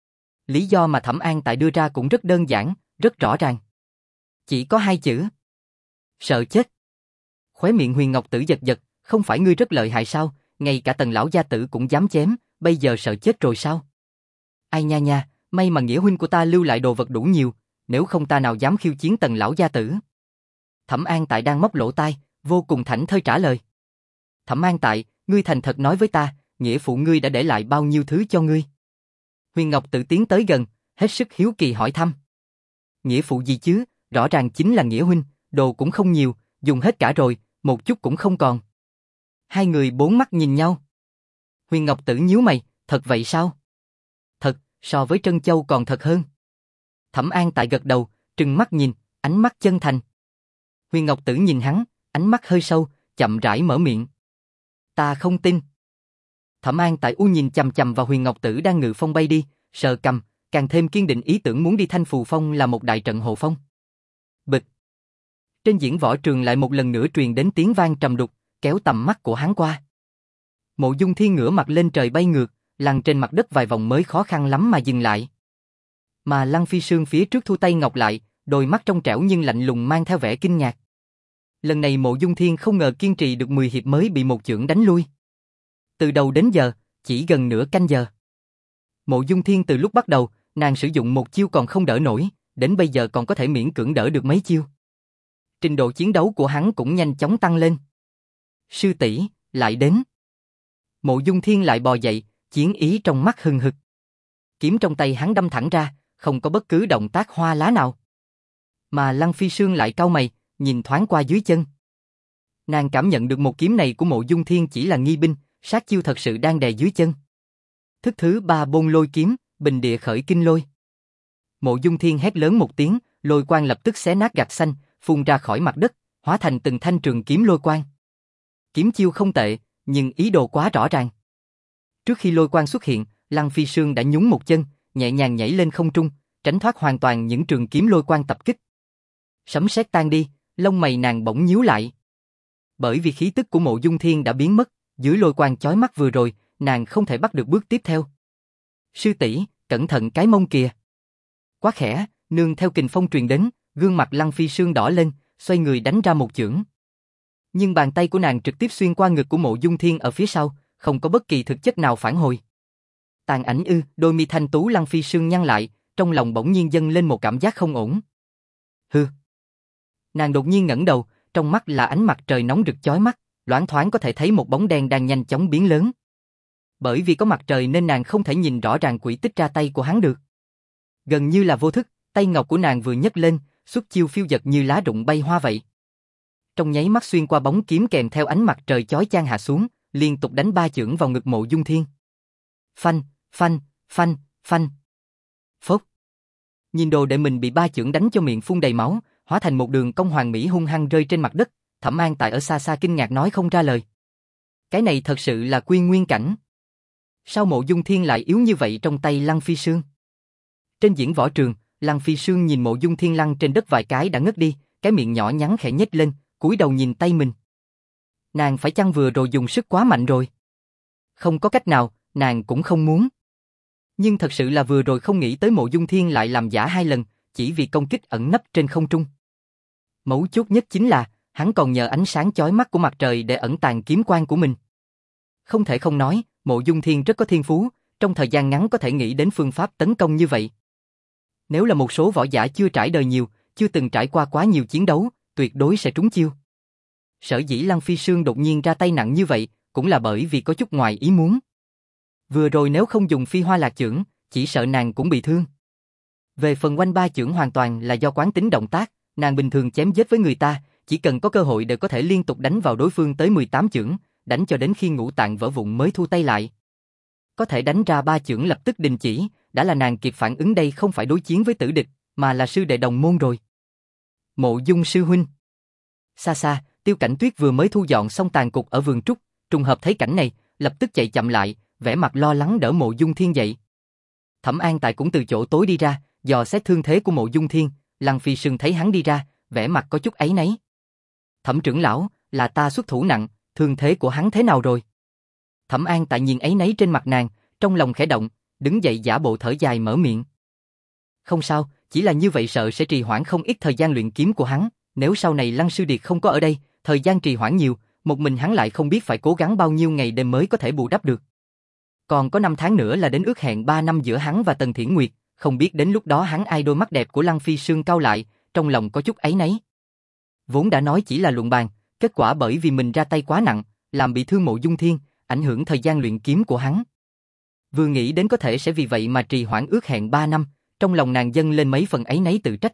Lý do mà Thẩm An Tại đưa ra cũng rất đơn giản, rất rõ ràng. Chỉ có hai chữ. Sợ chết. Khóe miệng Huyền Ngọc Tử giật giật, không phải ngươi rất lợi hại sao, ngay cả Tần lão gia tử cũng dám chém, bây giờ sợ chết rồi sao? Ai nha nha, may mà nghĩa huynh của ta lưu lại đồ vật đủ nhiều, nếu không ta nào dám khiêu chiến Tần lão gia tử. Thẩm An Tại đang móc lỗ tai, vô cùng thảnh thơi trả lời. Thẩm An Tại, ngươi thành thật nói với ta, nghĩa phụ ngươi đã để lại bao nhiêu thứ cho ngươi? Huyền Ngọc Tử tiến tới gần, hết sức hiếu kỳ hỏi thăm. Nghĩa phụ gì chứ, rõ ràng chính là nghĩa huynh, đồ cũng không nhiều, dùng hết cả rồi, một chút cũng không còn. Hai người bốn mắt nhìn nhau. Huyền Ngọc Tử nhíu mày, thật vậy sao? Thật, so với Trân Châu còn thật hơn. Thẩm An Tại gật đầu, trừng mắt nhìn, ánh mắt chân thành. Huyền Ngọc Tử nhìn hắn, ánh mắt hơi sâu, chậm rãi mở miệng. Ta không tin. Thẩm An Tại u nhìn chằm chằm vào Huyền Ngọc Tử đang ngự phong bay đi, sờ cằm, càng thêm kiên định ý tưởng muốn đi Thanh Phù Phong là một đại trận hộ phong. Bịch. Trên diễn võ trường lại một lần nữa truyền đến tiếng vang trầm đục, kéo tầm mắt của hắn qua. Mộ Dung Thiên ngửa mặt lên trời bay ngược, lăn trên mặt đất vài vòng mới khó khăn lắm mà dừng lại. Mà Lăng Phi Sương phía trước thu tay ngọc lại, đôi mắt trong trẻo nhưng lạnh lùng mang theo vẻ kinh ngạc. Lần này Mộ Dung Thiên không ngờ kiên trì được mười hiệp mới bị một chưởng đánh lui. Từ đầu đến giờ, chỉ gần nửa canh giờ. Mộ Dung Thiên từ lúc bắt đầu, nàng sử dụng một chiêu còn không đỡ nổi, đến bây giờ còn có thể miễn cưỡng đỡ được mấy chiêu. Trình độ chiến đấu của hắn cũng nhanh chóng tăng lên. Sư tỷ, lại đến. Mộ Dung Thiên lại bò dậy, chiến ý trong mắt hừng hực. Kiếm trong tay hắn đâm thẳng ra, không có bất cứ động tác hoa lá nào. Mà Lăng Phi Sương lại cau mày, nhìn thoáng qua dưới chân. Nàng cảm nhận được một kiếm này của Mộ Dung Thiên chỉ là nghi binh, sát chiêu thật sự đang đè dưới chân. Thức thứ ba Bôn Lôi kiếm, bình địa khởi kinh lôi. Mộ Dung Thiên hét lớn một tiếng, lôi quang lập tức xé nát gạch xanh, phun ra khỏi mặt đất, hóa thành từng thanh trường kiếm lôi quang. Kiếm chiêu không tệ, nhưng ý đồ quá rõ ràng. Trước khi lôi quang xuất hiện, Lăng Phi Sương đã nhún một chân, nhẹ nhàng nhảy lên không trung, tránh thoát hoàn toàn những trường kiếm lôi quang tập kích. Sấm sét tan đi, lông mày nàng bỗng nhíu lại. Bởi vì khí tức của Mộ Dung Thiên đã biến mất, Dưới lôi quang chói mắt vừa rồi, nàng không thể bắt được bước tiếp theo. Sư tỷ, cẩn thận cái mông kìa. Quá khẽ, nương theo kình phong truyền đến, gương mặt Lăng Phi Sương đỏ lên, xoay người đánh ra một chưởng. Nhưng bàn tay của nàng trực tiếp xuyên qua ngực của Mộ Dung Thiên ở phía sau, không có bất kỳ thực chất nào phản hồi. Tàn ảnh ư? Đôi mi thanh tú Lăng Phi Sương nhăn lại, trong lòng bỗng nhiên dâng lên một cảm giác không ổn. Hừ. Nàng đột nhiên ngẩng đầu, trong mắt là ánh mặt trời nóng rực chói mắt, loáng thoáng có thể thấy một bóng đen đang nhanh chóng biến lớn. Bởi vì có mặt trời nên nàng không thể nhìn rõ ràng quỹ tích ra tay của hắn được. Gần như là vô thức, tay ngọc của nàng vừa nhấc lên, xuất chiêu phiêu dật như lá rụng bay hoa vậy. Trong nháy mắt xuyên qua bóng kiếm kèm theo ánh mặt trời chói chang hạ xuống, liên tục đánh ba chưởng vào ngực Mộ Dung Thiên. Phanh, phanh, phanh, phanh. Phốc. Nhìn đồ đệ mình bị ba chưởng đánh cho miệng phun đầy máu, hóa thành một đường cong hoàn mỹ hung hăng rơi trên mặt đất, Thẩm An tại ở xa xa kinh ngạc nói không ra lời. Cái này thật sự là quy nguyên cảnh. Sao Mộ Dung Thiên lại yếu như vậy trong tay Lăng Phi Sương? Trên diễn võ trường, Lăng Phi Sương nhìn Mộ Dung Thiên lăn trên đất vài cái đã ngất đi, cái miệng nhỏ nhắn khẽ nhếch lên, cúi đầu nhìn tay mình. Nàng phải chăng vừa rồi dùng sức quá mạnh rồi? Không có cách nào, nàng cũng không muốn. Nhưng thật sự là vừa rồi không nghĩ tới Mộ Dung Thiên lại làm giả hai lần, chỉ vì công kích ẩn nấp trên không trung. Mấu chốt nhất chính là, hắn còn nhờ ánh sáng chói mắt của mặt trời để ẩn tàng kiếm quang của mình. Không thể không nói, Mộ Dung Thiên rất có thiên phú, trong thời gian ngắn có thể nghĩ đến phương pháp tấn công như vậy. Nếu là một số võ giả chưa trải đời nhiều, chưa từng trải qua quá nhiều chiến đấu, tuyệt đối sẽ trúng chiêu. Sở dĩ Lăng Phi Sương đột nhiên ra tay nặng như vậy, cũng là bởi vì có chút ngoài ý muốn. Vừa rồi nếu không dùng phi hoa lạc chưởng, chỉ sợ nàng cũng bị thương. Về phần oanh ba chưởng hoàn toàn là do quán tính động tác, nàng bình thường chém giết với người ta, chỉ cần có cơ hội đều có thể liên tục đánh vào đối phương tới mười tám chưởng, đánh cho đến khi ngũ tạng vỡ vụn mới thu tay lại. Có thể đánh ra ba chưởng lập tức đình chỉ, đã là nàng kịp phản ứng đây không phải đối chiến với tử địch, mà là sư đệ đồng môn rồi. Mộ Dung sư huynh. Xa xa, Tiêu Cảnh Tuyết vừa mới thu dọn xong tàn cục ở vườn trúc, trùng hợp thấy cảnh này, lập tức chạy chậm lại, vẻ mặt lo lắng đỡ Mộ Dung Thiên dậy. Thẩm An Tại cũng từ chỗ tối đi ra, dò xét thương thế của Mộ Dung Thiên, Lăng Phi Sương thấy hắn đi ra, vẻ mặt có chút áy náy. Thẩm trưởng lão, là ta xuất thủ nặng, thương thế của hắn thế nào rồi? Thẩm An Tại nhìn áy náy trên mặt nàng, trong lòng khẽ động, đứng dậy giả bộ thở dài mở miệng. Không sao, chỉ là như vậy sợ sẽ trì hoãn không ít thời gian luyện kiếm của hắn, nếu sau này Lăng Sư Điệt không có ở đây, thời gian trì hoãn nhiều, một mình hắn lại không biết phải cố gắng bao nhiêu ngày đêm mới có thể bù đắp được. Còn có năm tháng nữa là đến ước hẹn ba năm giữa hắn và Tần Thiển Nguyệt, không biết đến lúc đó hắn ai. Đôi mắt đẹp của Lăng Phi Sương cau lại, trong lòng có chút áy náy. Vốn đã nói chỉ là luận bàn, kết quả bởi vì mình ra tay quá nặng, làm bị thương Mộ Dung Thiên, ảnh hưởng thời gian luyện kiếm của hắn. Vừa nghĩ đến có thể sẽ vì vậy mà trì hoãn ước hẹn ba năm, trong lòng nàng dâng lên mấy phần áy náy tự trách.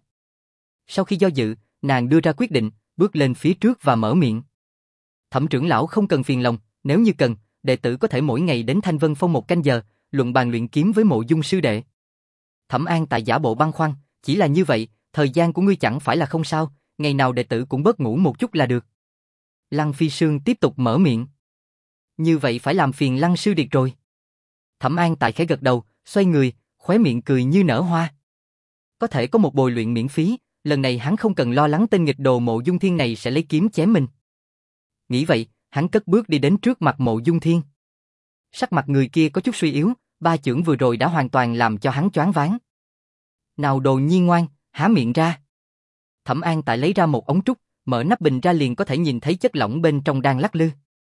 Sau khi do dự, nàng đưa ra quyết định, bước lên phía trước và mở miệng. Thẩm trưởng lão không cần phiền lòng, nếu như cần, đệ tử có thể mỗi ngày đến Thanh Vân Phong một canh giờ, luận bàn luyện kiếm với Mộ Dung sư đệ. Thẩm An Tại giả bộ băn khoăn, chỉ là như vậy, thời gian của ngươi chẳng phải là không sao, ngày nào đệ tử cũng bớt ngủ một chút là được. Lăng Phi Sương tiếp tục mở miệng. Như vậy phải làm phiền Lăng sư điệt rồi. Thẩm An Tại khẽ gật đầu, xoay người, khóe miệng cười như nở hoa. Có thể có một bồi luyện miễn phí, lần này hắn không cần lo lắng tên nghịch đồ Mộ Dung Thiên này sẽ lấy kiếm chém mình. Nghĩ vậy, hắn cất bước đi đến trước mặt Mộ Dung Thiên. Sắc mặt người kia có chút suy yếu, ba chưởng vừa rồi đã hoàn toàn làm cho hắn choáng váng. Nào đồ nhi ngoan, há miệng ra. Thẩm An Tại lấy ra một ống trúc, mở nắp bình ra liền có thể nhìn thấy chất lỏng bên trong đang lắc lư.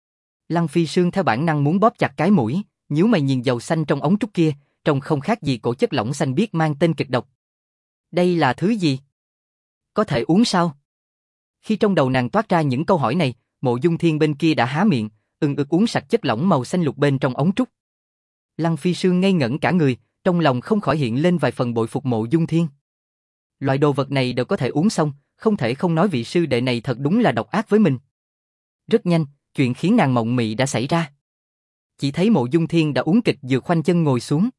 Lăng Phi Sương theo bản năng muốn bóp chặt cái mũi, nhíu mày nhìn dầu xanh trong ống trúc kia, trông không khác gì cổ chất lỏng xanh biếc mang tên kịch độc. Đây là thứ gì? Có thể uống sao? Khi trong đầu nàng toát ra những câu hỏi này, Mộ Dung Thiên bên kia đã há miệng, ừng ực uống sạch chất lỏng màu xanh lục bên trong ống trúc. Lăng Phi Sương ngây ngẩn cả người, trong lòng không khỏi hiện lên vài phần bội phục Mộ Dung Thiên. Loại đồ vật này đều có thể uống xong, không thể không nói vị sư đệ này thật đúng là độc ác với mình. Rất nhanh, chuyện khiến nàng mộng mị đã xảy ra. Chỉ thấy Mộ Dung Thiên đã uống kịch dược khoanh chân ngồi xuống.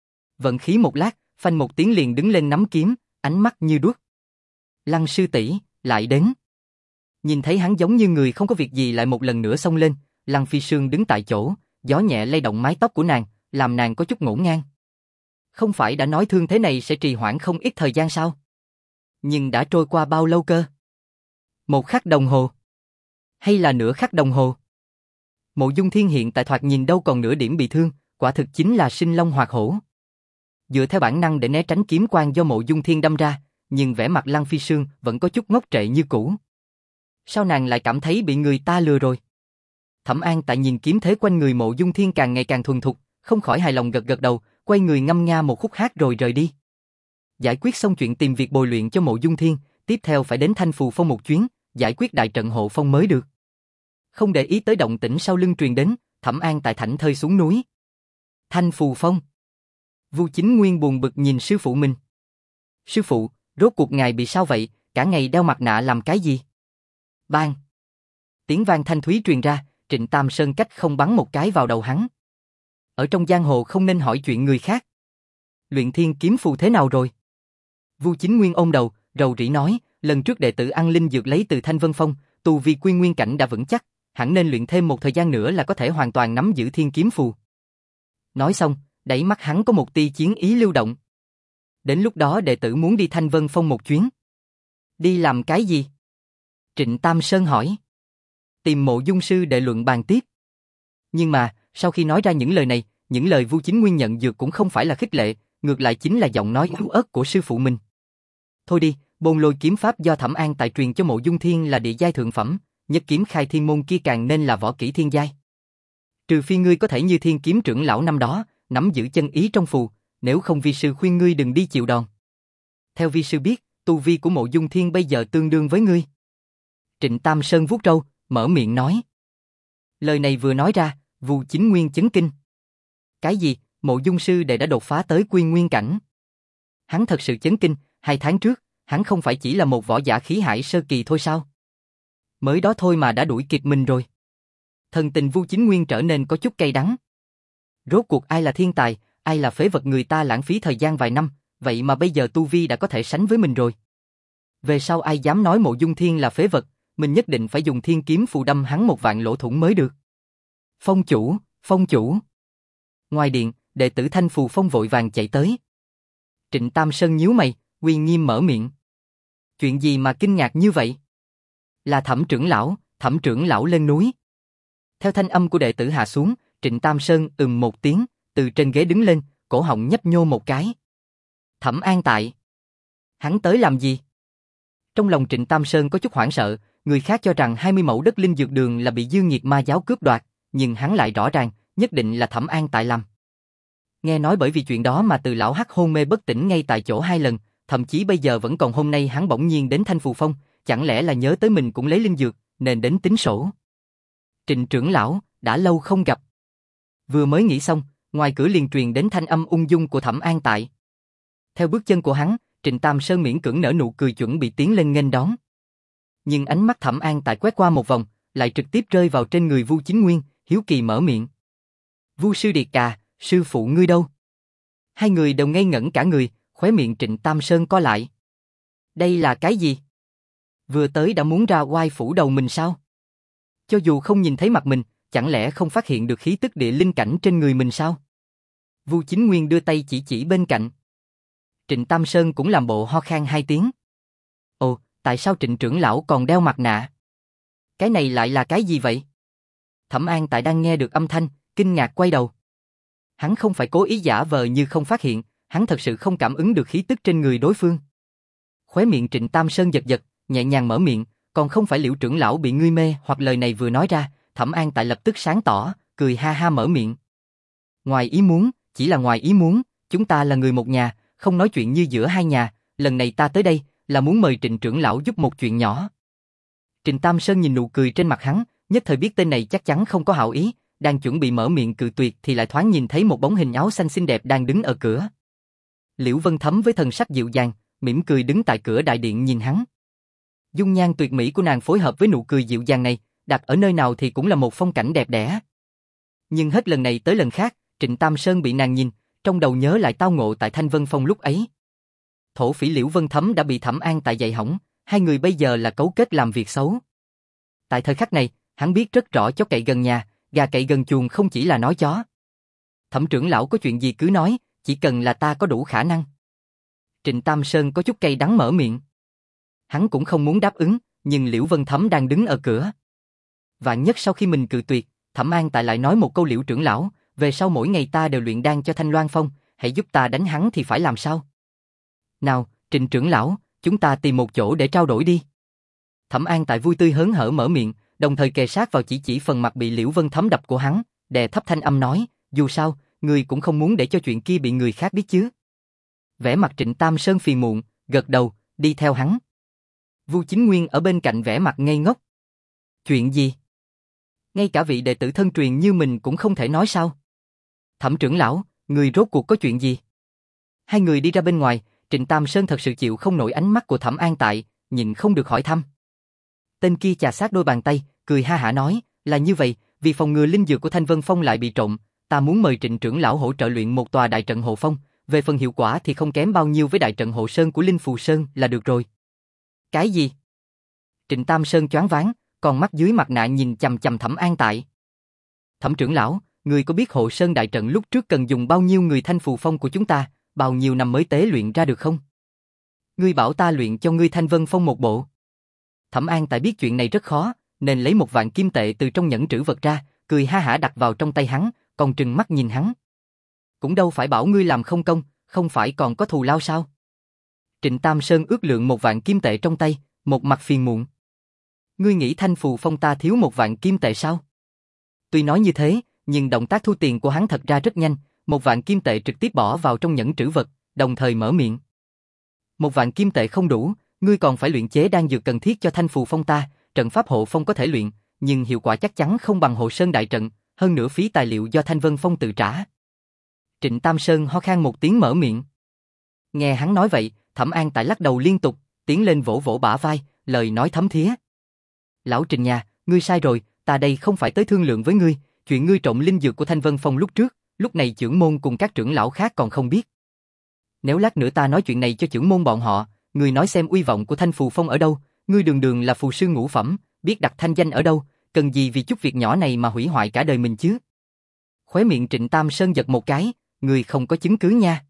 Vận khí một lát, phanh một tiếng liền đứng lên nắm kiếm, ánh mắt như đuốc. Lăng sư tỷ, lại đến. Nhìn thấy hắn giống như người không có việc gì lại một lần nữa xông lên, Lăng Phi Sương đứng tại chỗ, gió nhẹ lay động mái tóc của nàng, làm nàng có chút ngổn ngang. Không phải đã nói thương thế này sẽ trì hoãn không ít thời gian sao? Nhưng đã trôi qua bao lâu cơ? Một khắc đồng hồ? Hay là nửa khắc đồng hồ? Mộ Dung Thiên hiện tại thoạt nhìn đâu còn nửa điểm bị thương, quả thực chính là sinh long hoạt hổ. Dựa theo bản năng để né tránh kiếm quang do Mộ Dung Thiên đâm ra, nhưng vẻ mặt Lăng Phi Sương vẫn có chút ngốc trệ như cũ. Sao nàng lại cảm thấy bị người ta lừa rồi? Thẩm An tại nhìn kiếm thế quanh người Mộ Dung Thiên càng ngày càng thuần thục, không khỏi hài lòng gật gật đầu, quay người ngâm nga một khúc hát rồi rời đi. Giải quyết xong chuyện tìm việc bồi luyện cho Mộ Dung Thiên, tiếp theo phải đến Thanh Phù Phong một chuyến, giải quyết đại trận hộ phong mới được. Không để ý tới động tĩnh sau lưng truyền đến, Thẩm An tại thảnh thơi xuống núi. Thanh Phù Phong. Vu Chính Nguyên buồn bực nhìn sư phụ mình. Sư phụ, rốt cuộc ngài bị sao vậy, cả ngày đeo mặt nạ làm cái gì? Bang! Tiếng vang thanh thúy truyền ra, Trịnh Tam Sơn cách không bắn một cái vào đầu hắn. Ở trong giang hồ không nên hỏi chuyện người khác. Luyện thiên kiếm phù thế nào rồi? Vu Chính Nguyên ôm đầu, rầu rĩ nói, lần trước đệ tử ăn linh dược lấy từ Thanh Vân Phong, tu vi quy nguyên cảnh đã vững chắc, hẳn nên luyện thêm một thời gian nữa là có thể hoàn toàn nắm giữ thiên kiếm phù. Nói xong, đáy mắt hắn có một tia chiến ý lưu động. Đến lúc đó đệ tử muốn đi Thanh Vân Phong một chuyến. Đi làm cái gì? Trịnh Tam Sơn hỏi. Tìm Mộ Dung sư để luận bàn tiếp. Nhưng mà, sau khi nói ra những lời này, những lời Vu Chính Nguyên nhận dược cũng không phải là khích lệ, ngược lại chính là giọng nói yếu ớt của sư phụ mình. Thôi đi, Bôn Lôi kiếm pháp do Thẩm An tại truyền cho Mộ Dung Thiên là địa giai thượng phẩm, nhất kiếm khai thiên môn kia càng nên là võ kỹ thiên giai. Trừ phi ngươi có thể như Thiên kiếm trưởng lão năm đó, nắm giữ chân ý trong phù, nếu không vi sư khuyên ngươi đừng đi chịu đòn. Theo vi sư biết, tu vi của Mộ Dung Thiên bây giờ tương đương với ngươi. Trịnh Tam Sơn vuốt râu, mở miệng nói. Lời này vừa nói ra, Vu Chính Nguyên chấn kinh. Cái gì, Mộ Dung sư đệ đã đột phá tới quy nguyên cảnh? Hắn thật sự chấn kinh, hai tháng trước, hắn không phải chỉ là một võ giả khí hải sơ kỳ thôi sao? Mới đó thôi mà đã đuổi kịp mình rồi. Thần tình Vu Chính Nguyên trở nên có chút cay đắng. Rốt cuộc ai là thiên tài, ai là phế vật người ta lãng phí thời gian vài năm, vậy mà bây giờ tu vi đã có thể sánh với mình rồi. Về sau ai dám nói Mộ Dung Thiên là phế vật, mình nhất định phải dùng thiên kiếm phù đâm hắn một vạn lỗ thủng mới được. Phong chủ, phong chủ. Ngoài điện, đệ tử Thanh Phù Phong vội vàng chạy tới. Trịnh Tam Sơn nhíu mày, uy nghiêm mở miệng. Chuyện gì mà kinh ngạc như vậy? Là Thẩm trưởng lão, Thẩm trưởng lão lên núi. Theo thanh âm của đệ tử hạ xuống, Trịnh Tam Sơn ừm một tiếng, từ trên ghế đứng lên, cổ họng nhấp nhô một cái. Thẩm An tại. Hắn tới làm gì? Trong lòng Trịnh Tam Sơn có chút hoảng sợ, người khác cho rằng hai mươi mẫu đất linh dược đường là bị Dương Nhiệt ma giáo cướp đoạt, nhưng hắn lại rõ ràng, nhất định là Thẩm An tại làm. Nghe nói bởi vì chuyện đó mà từ lão hắc hôn mê bất tỉnh ngay tại chỗ hai lần, thậm chí bây giờ vẫn còn hôm nay hắn bỗng nhiên đến Thanh Phù Phong, chẳng lẽ là nhớ tới mình cũng lấy linh dược, nên đến tính sổ. Trịnh trưởng lão, đã lâu không gặp. Vừa mới nghĩ xong, ngoài cửa liền truyền đến thanh âm ung dung của Thẩm An tại. Theo bước chân của hắn, Trịnh Tam Sơn miễn cưỡng nở nụ cười chuẩn bị tiến lên nghênh đón. Nhưng ánh mắt Thẩm An tại quét qua một vòng, lại trực tiếp rơi vào trên người Vu Chính Nguyên, hiếu kỳ mở miệng. Vu sư điệt cà, sư phụ ngươi đâu? Hai người đều ngây ngẩn cả người, khóe miệng Trịnh Tam Sơn co lại. Đây là cái gì? Vừa tới đã muốn ra oai phủ đầu mình sao? Cho dù không nhìn thấy mặt mình, chẳng lẽ không phát hiện được khí tức địa linh cảnh trên người mình sao? Vu Chính Nguyên đưa tay chỉ chỉ bên cạnh. Trịnh Tam Sơn cũng làm bộ ho khan hai tiếng. Ồ, tại sao Trịnh trưởng lão còn đeo mặt nạ? Cái này lại là cái gì vậy? Thẩm An tại đang nghe được âm thanh, kinh ngạc quay đầu. Hắn không phải cố ý giả vờ như không phát hiện, hắn thật sự không cảm ứng được khí tức trên người đối phương. Khóe miệng Trịnh Tam Sơn giật giật, nhẹ nhàng mở miệng, còn không phải Liễu trưởng lão bị ngươi mê, hoặc lời này vừa nói ra, Thẩm An tại lập tức sáng tỏ, cười ha ha mở miệng. Ngoài ý muốn, chỉ là ngoài ý muốn, chúng ta là người một nhà, không nói chuyện như giữa hai nhà, lần này ta tới đây là muốn mời Trịnh trưởng lão giúp một chuyện nhỏ. Trịnh Tam Sơn nhìn nụ cười trên mặt hắn, nhất thời biết tên này chắc chắn không có hảo ý, đang chuẩn bị mở miệng cự tuyệt thì lại thoáng nhìn thấy một bóng hình áo xanh xinh đẹp đang đứng ở cửa. Liễu Vân Thấm với thần sắc dịu dàng, mỉm cười đứng tại cửa đại điện nhìn hắn. Dung nhan tuyệt mỹ của nàng phối hợp với nụ cười dịu dàng này, đặt ở nơi nào thì cũng là một phong cảnh đẹp đẽ. Nhưng hết lần này tới lần khác, Trịnh Tam Sơn bị nàng nhìn, trong đầu nhớ lại tao ngộ tại Thanh Vân Phong lúc ấy. Thổ phỉ Liễu Vân Thấm đã bị Thẩm An tại dạy hỏng, hai người bây giờ là cấu kết làm việc xấu. Tại thời khắc này, hắn biết rất rõ chó cậy gần nhà, gà cậy gần chuồng không chỉ là nói chó. Thẩm trưởng lão có chuyện gì cứ nói, chỉ cần là ta có đủ khả năng. Trịnh Tam Sơn có chút cay đắng mở miệng. Hắn cũng không muốn đáp ứng, nhưng Liễu Vân Thấm đang đứng ở cửa. Vạn nhất sau khi mình cự tuyệt, Thẩm An Tại lại nói một câu: Liễu trưởng lão, về sau mỗi ngày ta đều luyện đan cho Thanh Loan Phong, hãy giúp ta đánh hắn thì phải làm sao? Nào, Trịnh trưởng lão, chúng ta tìm một chỗ để trao đổi đi. Thẩm An Tại vui tươi hớn hở mở miệng, đồng thời kề sát vào chỉ chỉ phần mặt bị Liễu Vân Thấm đập của hắn, đè thấp thanh âm nói, dù sao, ngươi cũng không muốn để cho chuyện kia bị người khác biết chứ. Vẻ mặt Trịnh Tam Sơn phiền muộn, gật đầu, đi theo hắn. Vu Chính Nguyên ở bên cạnh vẻ mặt ngây ngốc. Chuyện gì? Ngay cả vị đệ tử thân truyền như mình cũng không thể nói sao? Thẩm trưởng lão, người rốt cuộc có chuyện gì? Hai người đi ra bên ngoài, Trịnh Tam Sơn thật sự chịu không nổi ánh mắt của Thẩm An Tại, nhịn không được hỏi thăm. Tên kia chà sát đôi bàn tay, cười ha hả nói, là như vậy, vì phòng ngừa linh dược của Thanh Vân Phong lại bị trộm, ta muốn mời Trịnh trưởng lão hỗ trợ luyện một tòa đại trận hộ phong, về phần hiệu quả thì không kém bao nhiêu với đại trận hộ sơn của Linh Phù Sơn là được rồi. Cái gì? Trịnh Tam Sơn choáng váng, còn mắt dưới mặt nạ nhìn chằm chằm Thẩm An Tại. Thẩm trưởng lão, người có biết hộ sơn đại trận lúc trước cần dùng bao nhiêu người Thanh Phù Phong của chúng ta, bao nhiêu năm mới tế luyện ra được không? Ngươi bảo ta luyện cho ngươi Thanh Vân Phong một bộ. Thẩm An Tại biết chuyện này rất khó, nên lấy một vạn kim tệ từ trong nhẫn trữ vật ra, cười ha hả đặt vào trong tay hắn, còn trừng mắt nhìn hắn. Cũng đâu phải bảo ngươi làm không công, không phải còn có thù lao sao? Trịnh Tam Sơn ước lượng một vạn kim tệ trong tay, một mặt phiền muộn. Ngươi nghĩ Thanh Phù Phong ta thiếu một vạn kim tệ sao? Tuy nói như thế, nhưng động tác thu tiền của hắn thật ra rất nhanh, một vạn kim tệ trực tiếp bỏ vào trong nhẫn trữ vật, đồng thời mở miệng. Một vạn kim tệ không đủ, ngươi còn phải luyện chế đan dược cần thiết cho Thanh Phù Phong ta, trận pháp hộ phong có thể luyện, nhưng hiệu quả chắc chắn không bằng hộ sơn đại trận, hơn nữa phí tài liệu do Thanh Vân Phong tự trả. Trịnh Tam Sơn ho khan một tiếng mở miệng. Nghe hắn nói vậy, Thẩm An Tại lắc đầu liên tục, tiến lên vỗ vỗ bả vai, lời nói thấm thía. Lão Trịnh nhà, ngươi sai rồi, ta đây không phải tới thương lượng với ngươi, chuyện ngươi trộm linh dược của Thanh Vân Phong lúc trước, lúc này trưởng môn cùng các trưởng lão khác còn không biết. Nếu lát nữa ta nói chuyện này cho trưởng môn bọn họ, ngươi nói xem uy vọng của Thanh Phù Phong ở đâu, ngươi đường đường là phù sư ngũ phẩm, biết đặt thanh danh ở đâu, cần gì vì chút việc nhỏ này mà hủy hoại cả đời mình chứ? Khóe miệng Trịnh Tam Sơn giật một cái, ngươi không có chứng cứ nha.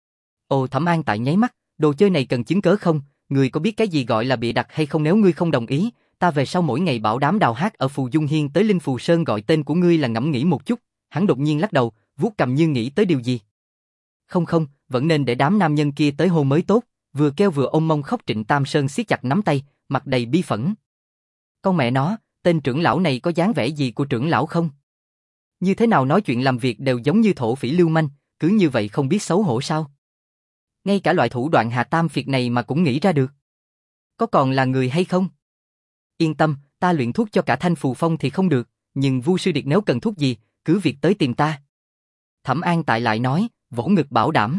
Ồ, Thẩm An Tại nháy mắt, đồ chơi này cần chứng cớ không? Ngươi có biết cái gì gọi là bịa đặt hay không? Nếu ngươi không đồng ý, ta về sau mỗi ngày bảo đám đào hát ở Phù Dung Hiên tới Linh Phù Sơn gọi tên của ngươi là ngẫm nghĩ một chút. Hắn đột nhiên lắc đầu, vuốt cầm như nghĩ tới điều gì. Không không, vẫn nên để đám nam nhân kia tới hôn mới tốt. Vừa kêu vừa ôm mông khóc. Trịnh Tam Sơn siết chặt nắm tay, mặt đầy bi phẫn. Con mẹ nó, tên trưởng lão này có dáng vẻ gì của trưởng lão không? Như thế nào nói chuyện làm việc đều giống như thổ phỉ lưu manh, cứ như vậy không biết xấu hổ sao? Ngay cả loại thủ đoạn hạ tam phiệt này mà cũng nghĩ ra được. Có còn là người hay không? Yên tâm, ta luyện thuốc cho cả Thanh Phù Phong thì không được, nhưng Vu sư điệt nếu cần thuốc gì, cứ việc tới tìm ta. Thẩm An Tại lại nói, vỗ ngực bảo đảm.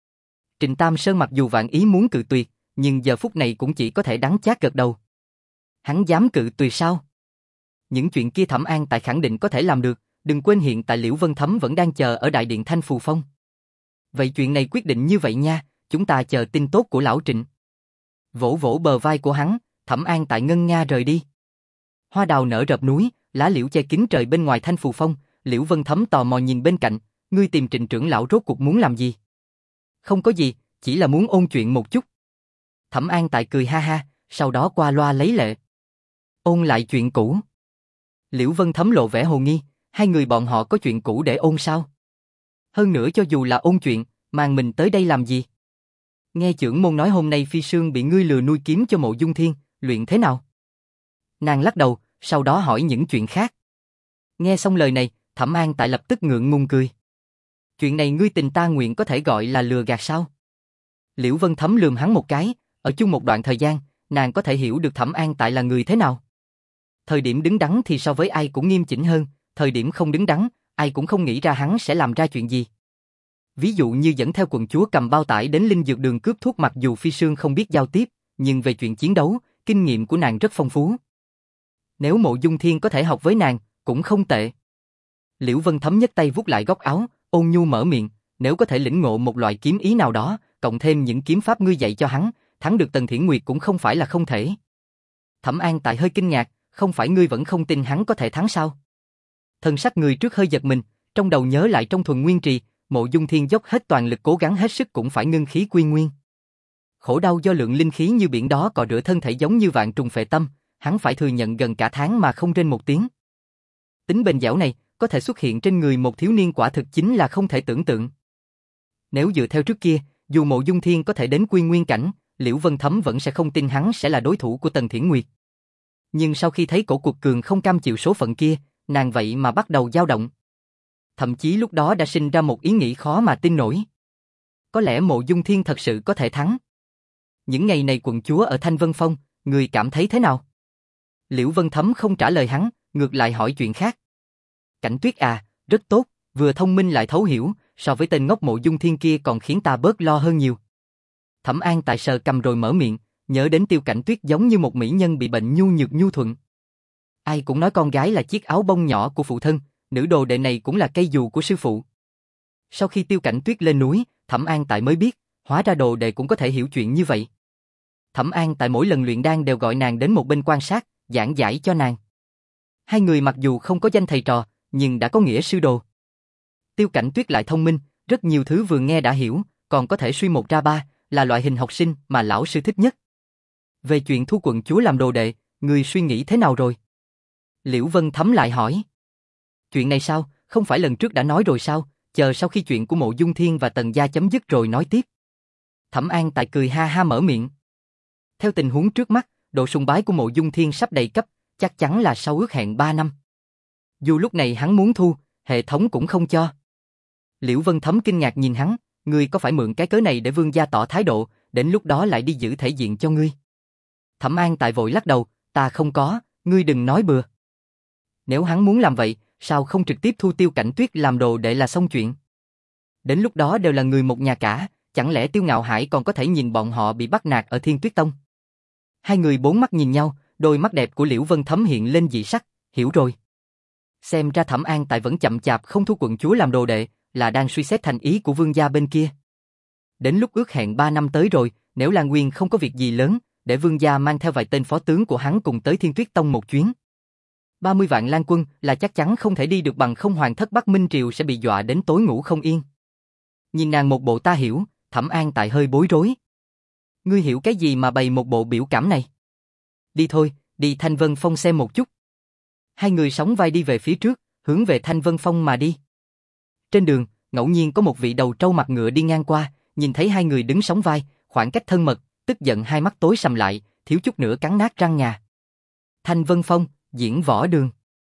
Trịnh Tam Sơn mặc dù vạn ý muốn cự tuyệt, nhưng giờ phút này cũng chỉ có thể đắng chát gật đầu. Hắn dám cự tuyệt sao? Những chuyện kia Thẩm An Tại khẳng định có thể làm được, đừng quên hiện tại Liễu Vân Thấm vẫn đang chờ ở đại điện Thanh Phù Phong. Vậy chuyện này quyết định như vậy nha, chúng ta chờ tin tốt của lão Trịnh. Vỗ vỗ bờ vai của hắn, Thẩm An Tại ngân nga rời đi. Hoa đào nở rợp núi, lá liễu che kín trời bên ngoài Thanh Phù Phong, Liễu Vân Thấm tò mò nhìn bên cạnh, ngươi tìm Trịnh trưởng lão rốt cuộc muốn làm gì? Không có gì, chỉ là muốn ôn chuyện một chút. Thẩm An Tại cười ha ha, sau đó qua loa lấy lệ. Ôn lại chuyện cũ. Liễu Vân Thấm lộ vẻ hồ nghi, hai người bọn họ có chuyện cũ để ôn sao? Hơn nữa cho dù là ôn chuyện, mang mình tới đây làm gì? Nghe trưởng môn nói hôm nay Phi Sương bị ngươi lừa nuôi kiếm cho Mộ Dung Thiên, luyện thế nào? Nàng lắc đầu, sau đó hỏi những chuyện khác. Nghe xong lời này, Thẩm An Tại lập tức ngượng ngùng cười. Chuyện này ngươi tình ta nguyện có thể gọi là lừa gạt sao? Liễu Vân Thấm lườm hắn một cái, ở chung một đoạn thời gian, nàng có thể hiểu được Thẩm An Tại là người thế nào. Thời điểm đứng đắn thì so với ai cũng nghiêm chỉnh hơn, thời điểm không đứng đắn, ai cũng không nghĩ ra hắn sẽ làm ra chuyện gì. Ví dụ như dẫn theo quận chúa cầm bao tải đến linh dược đường cướp thuốc, mặc dù Phi Sương không biết giao tiếp, nhưng về chuyện chiến đấu, kinh nghiệm của nàng rất phong phú. Nếu Mộ Dung Thiên có thể học với nàng, cũng không tệ. Liễu Vân Thấm nhấc tay vuốt lại góc áo, ôn nhu mở miệng, nếu có thể lĩnh ngộ một loại kiếm ý nào đó, cộng thêm những kiếm pháp ngươi dạy cho hắn, thắng được Tần Thiển Nguyệt cũng không phải là không thể. Thẩm An Tại hơi kinh ngạc, không phải ngươi vẫn không tin hắn có thể thắng sao? Thần sắc người trước hơi giật mình, trong đầu nhớ lại trong Thuần Nguyên Trì, Mộ Dung Thiên dốc hết toàn lực cố gắng hết sức cũng phải ngưng khí quy nguyên. Khổ đau do lượng linh khí như biển đó cọ rửa thân thể giống như vạn trùng phệ tâm, hắn phải thừa nhận gần cả tháng mà không rên một tiếng. Tính bền dẻo này, có thể xuất hiện trên người một thiếu niên quả thực chính là không thể tưởng tượng. Nếu dựa theo trước kia, dù Mộ Dung Thiên có thể đến Quy Nguyên cảnh, Liễu Vân Thấm vẫn sẽ không tin hắn sẽ là đối thủ của Tần Thiển Nguyệt. Nhưng sau khi thấy cổ cuộc cường không cam chịu số phận kia, nàng vậy mà bắt đầu dao động. Thậm chí lúc đó đã sinh ra một ý nghĩ khó mà tin nổi. Có lẽ Mộ Dung Thiên thật sự có thể thắng. Những ngày này quận chúa ở Thanh Vân Phong, người cảm thấy thế nào? Liễu Vân Thấm không trả lời hắn, ngược lại hỏi chuyện khác. Cảnh Tuyết à, rất tốt, vừa thông minh lại thấu hiểu, so với tên ngốc Mộ Dung Thiên kia còn khiến ta bớt lo hơn nhiều. Thẩm An tại sờ cầm rồi mở miệng, nhớ đến Tiêu Cảnh Tuyết giống như một mỹ nhân bị bệnh nhu nhược nhu thuận. Ai cũng nói con gái là chiếc áo bông nhỏ của phụ thân, nữ đồ đệ này cũng là cây dù của sư phụ. Sau khi Tiêu Cảnh Tuyết lên núi, Thẩm An tại mới biết, hóa ra đồ đệ cũng có thể hiểu chuyện như vậy. Thẩm An tại mỗi lần luyện đan đều gọi nàng đến một bên quan sát, giảng giải cho nàng. Hai người mặc dù không có danh thầy trò, nhưng đã có nghĩa sư đồ. Tiêu Cảnh Tuyết lại thông minh, rất nhiều thứ vừa nghe đã hiểu, còn có thể suy một ra ba, là loại hình học sinh mà lão sư thích nhất. Về chuyện thu quận chúa làm đồ đệ, người suy nghĩ thế nào rồi? Liễu Vân Thấm lại hỏi. Chuyện này sao, không phải lần trước đã nói rồi sao, chờ sau khi chuyện của Mộ Dung Thiên và Tần gia chấm dứt rồi nói tiếp. Thẩm An tại cười ha ha mở miệng. Theo tình huống trước mắt, độ sùng bái của Mộ Dung Thiên sắp đầy cấp, chắc chắn là sau ước hẹn ba năm. Dù lúc này hắn muốn thu, hệ thống cũng không cho. Liễu Vân Thấm kinh ngạc nhìn hắn, ngươi có phải mượn cái cớ này để vương gia tỏ thái độ, đến lúc đó lại đi giữ thể diện cho ngươi? Thẩm An tại vội lắc đầu, ta không có, ngươi đừng nói bừa. Nếu hắn muốn làm vậy, sao không trực tiếp thu Tiêu Cảnh Tuyết làm đồ để là xong chuyện? Đến lúc đó đều là người một nhà cả, chẳng lẽ Tiêu Ngạo Hải còn có thể nhìn bọn họ bị bắt nạt ở Thiên Tuyết Tông? Hai người bốn mắt nhìn nhau, đôi mắt đẹp của Liễu Vân Thấm hiện lên dị sắc, hiểu rồi. Xem ra Thẩm An tại vẫn chậm chạp không thu quận chúa làm đồ đệ, là đang suy xét thành ý của vương gia bên kia. Đến lúc ước hẹn ba năm tới rồi, nếu Lan Nguyên không có việc gì lớn, để vương gia mang theo vài tên phó tướng của hắn cùng tới Thiên Tuyết Tông một chuyến. ba mươi vạn Lan quân là chắc chắn không thể đi được, bằng không hoàng thất Bắc Minh Triều sẽ bị dọa đến tối ngủ không yên. Nhìn nàng một bộ ta hiểu, Thẩm An tại hơi bối rối. Ngươi hiểu cái gì mà bày một bộ biểu cảm này? Đi thôi, đi Thanh Vân Phong xem một chút. Hai người sóng vai đi về phía trước, hướng về Thanh Vân Phong mà đi. Trên đường, ngẫu nhiên có một vị đầu trâu mặt ngựa đi ngang qua, nhìn thấy hai người đứng sóng vai, khoảng cách thân mật, tức giận hai mắt tối sầm lại, thiếu chút nữa cắn nát răng ngà. Thanh Vân Phong, diễn võ đường.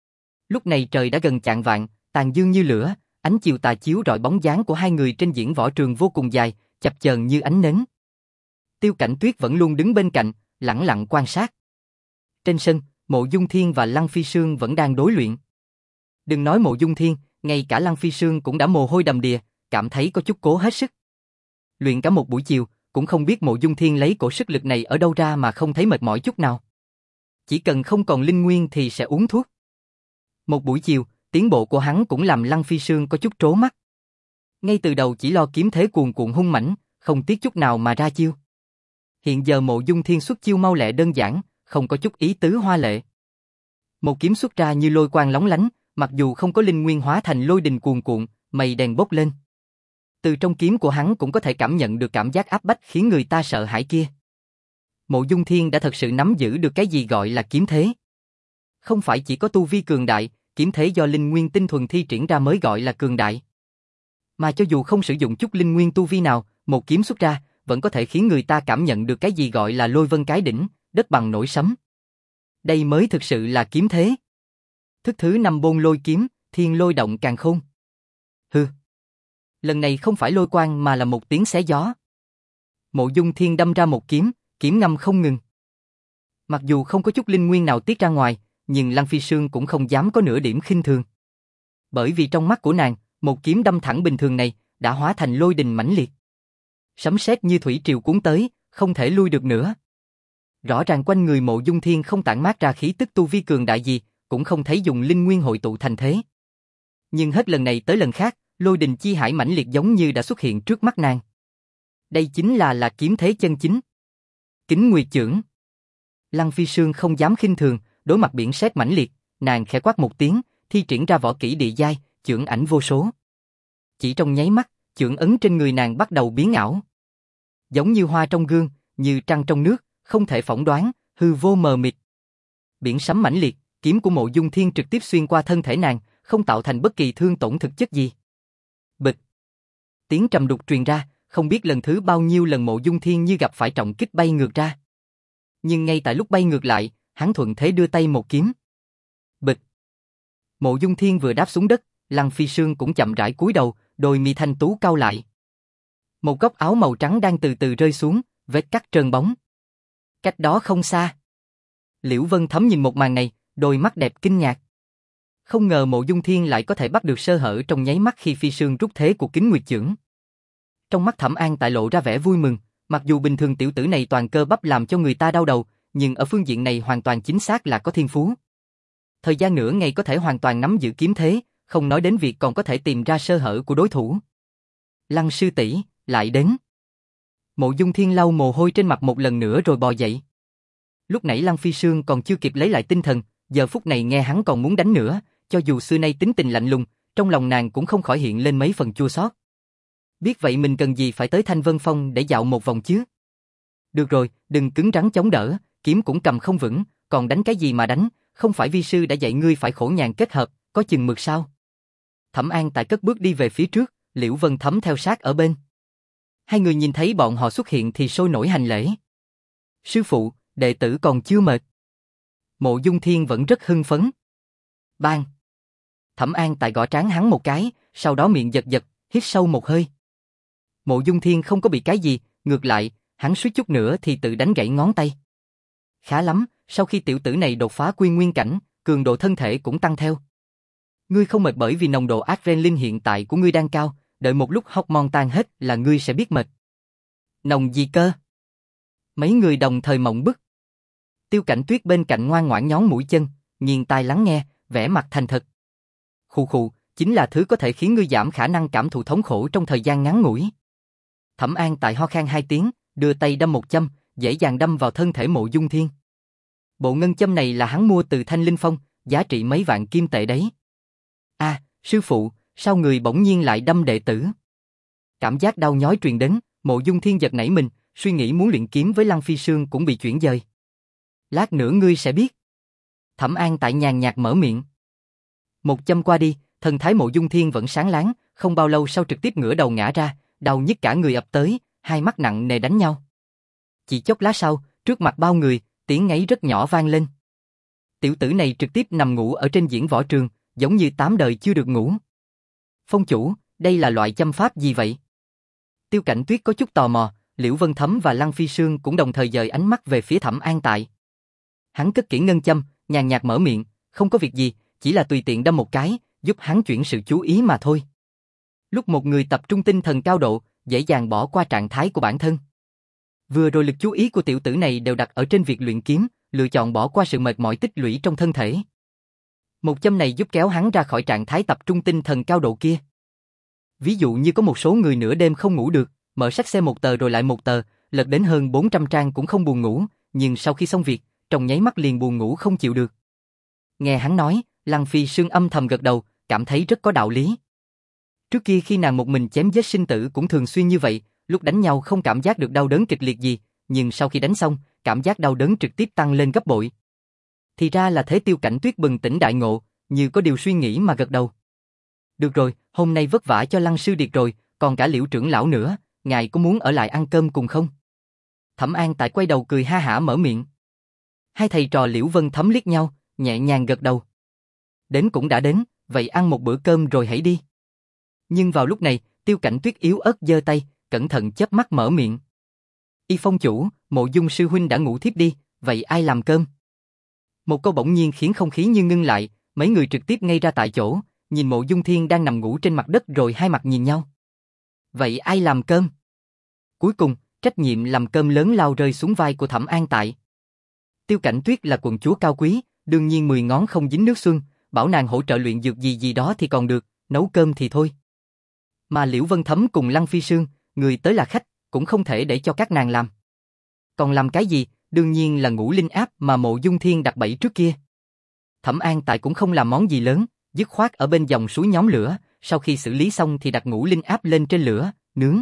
Lúc này trời đã gần chạng vạng, tàn dương như lửa, ánh chiều tà chiếu rọi bóng dáng của hai người trên diễn võ trường vô cùng dài, chập chờn như ánh nến. Tiêu Cảnh Tuyết vẫn luôn đứng bên cạnh, lẳng lặng quan sát. Trên sân, Mộ Dung Thiên và Lăng Phi Sương vẫn đang đối luyện. Đừng nói Mộ Dung Thiên, ngay cả Lăng Phi Sương cũng đã mồ hôi đầm đìa, cảm thấy có chút cố hết sức. Luyện cả một buổi chiều, cũng không biết Mộ Dung Thiên lấy cổ sức lực này ở đâu ra mà không thấy mệt mỏi chút nào. Chỉ cần không còn linh nguyên thì sẽ uống thuốc. Một buổi chiều, tiến bộ của hắn cũng làm Lăng Phi Sương có chút trố mắt. Ngay từ đầu chỉ lo kiếm thế cuồn cuộn hung mãnh, không tiếc chút nào mà ra chiêu. Hiện giờ Mộ Dung Thiên xuất chiêu mau lẹ đơn giản, không có chút ý tứ hoa lệ. Một kiếm xuất ra như lôi quang lóng lánh, mặc dù không có linh nguyên hóa thành lôi đình cuồn cuộn, mây đen bốc lên. Từ trong kiếm của hắn cũng có thể cảm nhận được cảm giác áp bách khiến người ta sợ hãi kia. Mộ Dung Thiên đã thật sự nắm giữ được cái gì gọi là kiếm thế. Không phải chỉ có tu vi cường đại, kiếm thế do linh nguyên tinh thuần thi triển ra mới gọi là cường đại. Mà cho dù không sử dụng chút linh nguyên tu vi nào, một kiếm xuất ra, vẫn có thể khiến người ta cảm nhận được cái gì gọi là lôi vân cái đỉnh, đất bằng nổi sấm. Đây mới thực sự là kiếm thế. Thức thứ năm bôn lôi kiếm, thiên lôi động càn khôn. Hừ. Lần này không phải lôi quang mà là một tiếng xé gió. Mộ Dung Thiên đâm ra một kiếm, kiếm ngâm không ngừng. Mặc dù không có chút linh nguyên nào tiết ra ngoài, nhưng Lăng Phi Sương cũng không dám có nửa điểm khinh thường. Bởi vì trong mắt của nàng, một kiếm đâm thẳng bình thường này đã hóa thành lôi đình mãnh liệt. Sấm sét như thủy triều cuốn tới, không thể lui được nữa. Rõ ràng quanh người Mộ Dung Thiên không tản mát ra khí tức tu vi cường đại gì, cũng không thấy dùng linh nguyên hội tụ thành thế. Nhưng hết lần này tới lần khác, lôi đình chi hải mãnh liệt giống như đã xuất hiện trước mắt nàng. Đây chính là là kiếm thế chân chính. Kính Nguyệt chưởng. Lăng Phi Sương không dám khinh thường, đối mặt biển sét mãnh liệt, nàng khẽ quát một tiếng, thi triển ra võ kỹ địa giai, chưởng ảnh vô số. Chỉ trong nháy mắt, chưởng ấn trên người nàng bắt đầu biến ảo. Giống như hoa trong gương, như trăng trong nước, không thể phỏng đoán, hư vô mờ mịt. Biển sấm mãnh liệt, kiếm của Mộ Dung Thiên trực tiếp xuyên qua thân thể nàng, không tạo thành bất kỳ thương tổn thực chất gì. Bịch. Tiếng trầm đục truyền ra, không biết lần thứ bao nhiêu lần Mộ Dung Thiên như gặp phải trọng kích bay ngược ra. Nhưng ngay tại lúc bay ngược lại, hắn thuận thế đưa tay một kiếm. Bịch. Mộ Dung Thiên vừa đáp xuống đất, Lăng Phi Sương cũng chậm rãi cúi đầu, đôi mi thanh tú cau lại. Một góc áo màu trắng đang từ từ rơi xuống, vết cắt trơn bóng. Cách đó không xa. Liễu Vân Thấm nhìn một màn này, đôi mắt đẹp kinh ngạc. Không ngờ Mộ Dung Thiên lại có thể bắt được sơ hở trong nháy mắt khi Phi Sương rút thế của Kính Nguyệt Chưởng. Trong mắt Thẩm An tại lộ ra vẻ vui mừng, mặc dù bình thường tiểu tử này toàn cơ bắp làm cho người ta đau đầu, nhưng ở phương diện này hoàn toàn chính xác là có thiên phú. Thời gian nửa ngày có thể hoàn toàn nắm giữ kiếm thế, không nói đến việc còn có thể tìm ra sơ hở của đối thủ. Lăng sư tỷ, lại đến. Mộ Dung Thiên lau mồ hôi trên mặt một lần nữa rồi bò dậy. Lúc nãy Lăng Phi Sương còn chưa kịp lấy lại tinh thần, giờ phút này nghe hắn còn muốn đánh nữa, cho dù xưa nay tính tình lạnh lùng, trong lòng nàng cũng không khỏi hiện lên mấy phần chua xót. Biết vậy mình cần gì phải tới Thanh Vân Phong để dạo một vòng chứ? Được rồi, đừng cứng rắn chống đỡ, kiếm cũng cầm không vững, còn đánh cái gì mà đánh, không phải vi sư đã dạy ngươi phải khổ nhàn kết hợp, có chừng mực sao? Thẩm An tại cất bước đi về phía trước, Liễu Vân Thấm theo sát ở bên. Hai người nhìn thấy bọn họ xuất hiện thì sôi nổi hành lễ. Sư phụ, đệ tử còn chưa mệt. Mộ Dung Thiên vẫn rất hưng phấn. Bang! Thẩm An tại gõ trán hắn một cái, sau đó miệng giật giật, hít sâu một hơi. Mộ Dung Thiên không có bị cái gì, ngược lại, hắn suýt chút nữa thì tự đánh gãy ngón tay. Khá lắm, sau khi tiểu tử này đột phá quy nguyên cảnh, cường độ thân thể cũng tăng theo. Ngươi không mệt bởi vì nồng độ adrenaline hiện tại của ngươi đang cao, đợi một lúc hormone tan hết là ngươi sẽ biết mệt. Nồng gì cơ? Mấy người đồng thời mộng bức. Tiêu Cảnh Tuyết bên cạnh ngoan ngoãn nhón mũi chân, nghiêng tai lắng nghe, vẻ mặt thành thật. Khụ khụ, chính là thứ có thể khiến ngươi giảm khả năng cảm thụ thống khổ trong thời gian ngắn ngủi. Thẩm An tại ho khan hai tiếng, đưa tay đâm một châm, dễ dàng đâm vào thân thể Mộ Dung Thiên. Bộ ngân châm này là hắn mua từ Thanh Linh Phong, giá trị mấy vạn kim tệ đấy. A, à, sư phụ, sao người bỗng nhiên lại đâm đệ tử? Cảm giác đau nhói truyền đến, Mộ Dung Thiên giật nảy mình, suy nghĩ muốn luyện kiếm với Lăng Phi Sương cũng bị chuyển dời. Lát nữa ngươi sẽ biết. Thẩm An tại nhàn nhạt mở miệng. Một châm qua đi, thần thái Mộ Dung Thiên vẫn sáng láng, không bao lâu sau trực tiếp ngửa đầu ngã ra, đau nhức cả người ập tới, hai mắt nặng nề đánh nhau. Chỉ chốc lát sau, trước mặt bao người, tiếng ngáy rất nhỏ vang lên. Tiểu tử này trực tiếp nằm ngủ ở trên diễn võ trường, giống như tám đời chưa được ngủ. Phong chủ, đây là loại châm pháp gì vậy? Tiêu Cảnh Tuyết có chút tò mò, Liễu Vân Thấm và Lăng Phi Sương cũng đồng thời dời ánh mắt về phía Thẩm An tại. Hắn cất kỹ ngân châm, nhàn nhạt mở miệng, không có việc gì, chỉ là tùy tiện đâm một cái, giúp hắn chuyển sự chú ý mà thôi. Lúc một người tập trung tinh thần cao độ, dễ dàng bỏ qua trạng thái của bản thân. Vừa rồi lực chú ý của tiểu tử này đều đặt ở trên việc luyện kiếm, lựa chọn bỏ qua sự mệt mỏi tích lũy trong thân thể. Một châm này giúp kéo hắn ra khỏi trạng thái tập trung tinh thần cao độ kia. Ví dụ như có một số người nửa đêm không ngủ được, mở sách xem một tờ rồi lại một tờ, lật đến hơn bốn trăm trang cũng không buồn ngủ, nhưng sau khi xong việc, trong nháy mắt liền buồn ngủ không chịu được. Nghe hắn nói, Lăng Phi Sương âm thầm gật đầu, cảm thấy rất có đạo lý. Trước kia khi nàng một mình chém giết sinh tử cũng thường xuyên như vậy, lúc đánh nhau không cảm giác được đau đớn kịch liệt gì, nhưng sau khi đánh xong, cảm giác đau đớn trực tiếp tăng lên gấp bội. Thì ra là thế. Tiêu Cảnh Tuyết bừng tỉnh đại ngộ, như có điều suy nghĩ mà gật đầu. Được rồi, hôm nay vất vả cho Lăng sư điệt rồi, còn cả Liễu trưởng lão nữa, ngài có muốn ở lại ăn cơm cùng không? Thẩm An tại quay đầu cười ha hả mở miệng. Hai thầy trò Liễu Vân Thấm liếc nhau, nhẹ nhàng gật đầu. Đến cũng đã đến, vậy ăn một bữa cơm rồi hãy đi. Nhưng vào lúc này, Tiêu Cảnh Tuyết yếu ớt giơ tay, cẩn thận chớp mắt mở miệng. Y Phong chủ, Mộ Dung sư huynh đã ngủ thiếp đi, vậy ai làm cơm? Một câu bỗng nhiên khiến không khí như ngưng lại, mấy người trực tiếp ngay ra tại chỗ, nhìn Mộ Dung Thiên đang nằm ngủ trên mặt đất rồi hai mặt nhìn nhau. Vậy ai làm cơm? Cuối cùng, trách nhiệm làm cơm lớn lao rơi xuống vai của Thẩm An tại. Tiêu Cảnh Tuyết là quận chúa cao quý, đương nhiên mười ngón không dính nước xuân, bảo nàng hỗ trợ luyện dược gì gì đó thì còn được, nấu cơm thì thôi. Mà Liễu Vân Thấm cùng Lăng Phi Sương, người tới là khách, cũng không thể để cho các nàng làm. Còn làm cái gì, đương nhiên là ngũ linh áp mà Mộ Dung Thiên đặt bẫy trước kia. Thẩm An tại cũng không làm món gì lớn, dứt khoát ở bên dòng suối nhóm lửa, sau khi xử lý xong thì đặt ngũ linh áp lên trên lửa, nướng.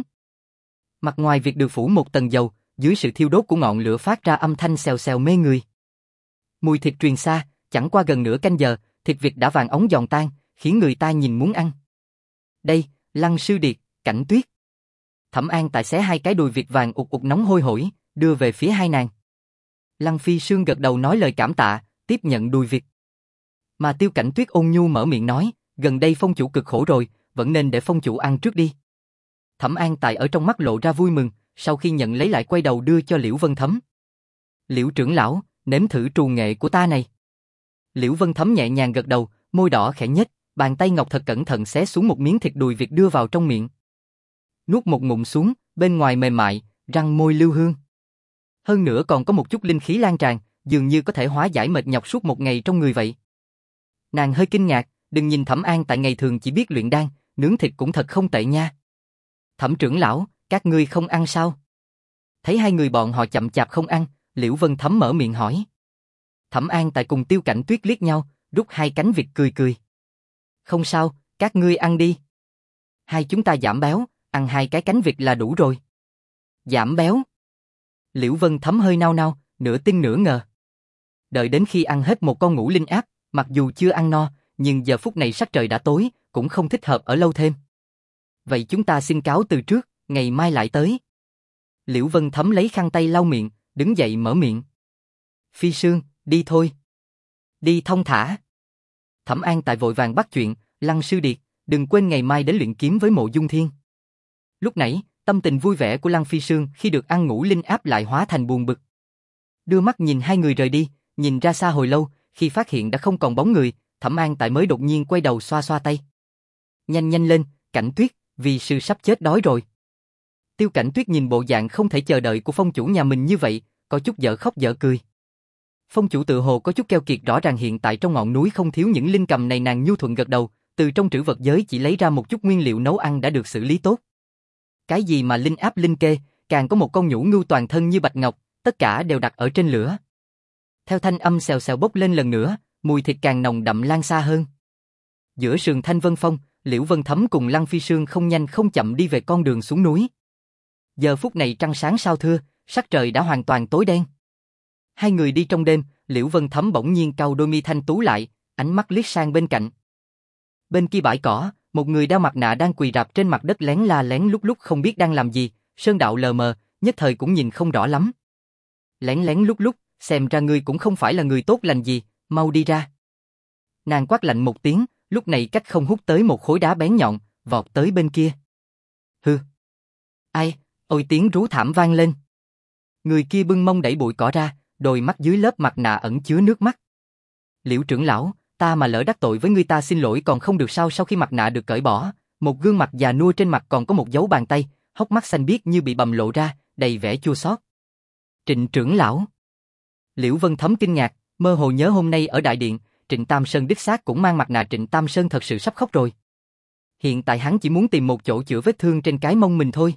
Mặt ngoài việc được phủ một tầng dầu, dưới sự thiêu đốt của ngọn lửa phát ra âm thanh xèo xèo mê người. Mùi thịt truyền xa, chẳng qua gần nửa canh giờ, thịt vịt đã vàng óng giòn tan, khiến người ta nhìn muốn ăn. Đây, Lăng Sư Điệt, Cảnh Tuyết. Thẩm An Tại xé hai cái đùi vịt vàng ục ục nóng hôi hổi, đưa về phía hai nàng. Lăng Phi Sương gật đầu nói lời cảm tạ, tiếp nhận đùi vịt. Mà Tiêu Cảnh Tuyết ôn nhu mở miệng nói, gần đây phong chủ cực khổ rồi, vẫn nên để phong chủ ăn trước đi. Thẩm An Tại ở trong mắt lộ ra vui mừng, sau khi nhận lấy lại quay đầu đưa cho Liễu Vân Thấm. Liễu trưởng lão, nếm thử trù nghệ của ta này. Liễu Vân Thấm nhẹ nhàng gật đầu, môi đỏ khẽ nhếch, bàn tay ngọc thật cẩn thận xé xuống một miếng thịt đùi vịt đưa vào trong miệng. Nuốt một ngụm xuống, bên ngoài mềm mại, răng môi lưu hương. Hơn nữa còn có một chút linh khí lan tràn, dường như có thể hóa giải mệt nhọc suốt một ngày trong người vậy. Nàng hơi kinh ngạc, đừng nhìn Thẩm An Tại ngày thường chỉ biết luyện đan, nướng thịt cũng thật không tệ nha. Thẩm trưởng lão, các ngươi không ăn sao? Thấy hai người bọn họ chậm chạp không ăn, Liễu Vân Thấm mở miệng hỏi. Thẩm An Tại cùng Tiêu Cảnh Tuyết liếc nhau, rút hai cánh vịt cười cười. Không sao, các ngươi ăn đi. Hai chúng ta giảm béo, ăn hai cái cánh vịt là đủ rồi. Giảm béo? Liễu Vân Thấm hơi nao nao, nửa tin nửa ngờ. Đợi đến khi ăn hết một con ngũ linh áp, mặc dù chưa ăn no, nhưng giờ phút này sắc trời đã tối, cũng không thích hợp ở lâu thêm. Vậy chúng ta xin cáo từ trước, ngày mai lại tới. Liễu Vân Thấm lấy khăn tay lau miệng, đứng dậy mở miệng. Phi Sương, đi thôi. Đi thông thả. Thẩm An Tại vội vàng bắt chuyện, Lăng Sư Điệt, đừng quên ngày mai đến luyện kiếm với Mộ Dung Thiên. Lúc nãy, tâm tình vui vẻ của Lăng Phi Sương khi được ăn ngũ linh áp lại hóa thành buồn bực. Đưa mắt nhìn hai người rời đi, nhìn ra xa hồi lâu, khi phát hiện đã không còn bóng người, Thẩm An Tại mới đột nhiên quay đầu xoa xoa tay. Nhanh nhanh lên, Cảnh Tuyết, vì sư sắp chết đói rồi. Tiêu Cảnh Tuyết nhìn bộ dạng không thể chờ đợi của phong chủ nhà mình như vậy, có chút dở khóc dở cười. Phong chủ tự hồ có chút keo kiệt, rõ ràng hiện tại trong ngọn núi không thiếu những linh cầm này. Nàng nhu thuận gật đầu, từ trong trữ vật giới chỉ lấy ra một chút nguyên liệu nấu ăn đã được xử lý tốt. Cái gì mà linh áp linh kê, càng có một con nhũ ngưu toàn thân như bạch ngọc, tất cả đều đặt ở trên lửa. Theo thanh âm xèo xèo bốc lên lần nữa, mùi thịt càng nồng đậm lan xa hơn. Giữa sườn Thanh Vân Phong, Liễu Vân Thấm cùng Lăng Phi Sương không nhanh không chậm đi về con đường xuống núi. Giờ phút này trăng sáng sao thưa, sắc trời đã hoàn toàn tối đen. Hai người đi trong đêm, Liễu Vân Thấm bỗng nhiên cau đôi mi thanh tú lại, ánh mắt liếc sang bên cạnh. Bên kia bãi cỏ, một người đeo mặt nạ đang quỳ rạp trên mặt đất lén la lén lúc lúc không biết đang làm gì, sơn đạo lờ mờ, nhất thời cũng nhìn không rõ lắm. Lén lén lúc lúc, xem ra ngươi cũng không phải là người tốt lành gì, mau đi ra. Nàng quát lạnh một tiếng, lúc này cách không hút tới một khối đá bén nhọn, vọt tới bên kia. Hừ. Ai, ôi tiếng rú thảm vang lên. Người kia bưng mông đẩy bụi cỏ ra, đôi mắt dưới lớp mặt nạ ẩn chứa nước mắt. Liễu trưởng lão, ta mà lỡ đắc tội với ngươi ta xin lỗi còn không được sao? Sau khi mặt nạ được cởi bỏ, một gương mặt già nua trên mặt còn có một dấu bàn tay, hốc mắt xanh biếc như bị bầm lộ ra, đầy vẻ chua xót. Trịnh trưởng lão. Liễu Vân Thấm kinh ngạc, mơ hồ nhớ hôm nay ở đại điện, Trịnh Tam Sơn đích xác cũng mang mặt nạ. Trịnh Tam Sơn thật sự sắp khóc rồi. Hiện tại hắn chỉ muốn tìm một chỗ chữa vết thương trên cái mông mình thôi.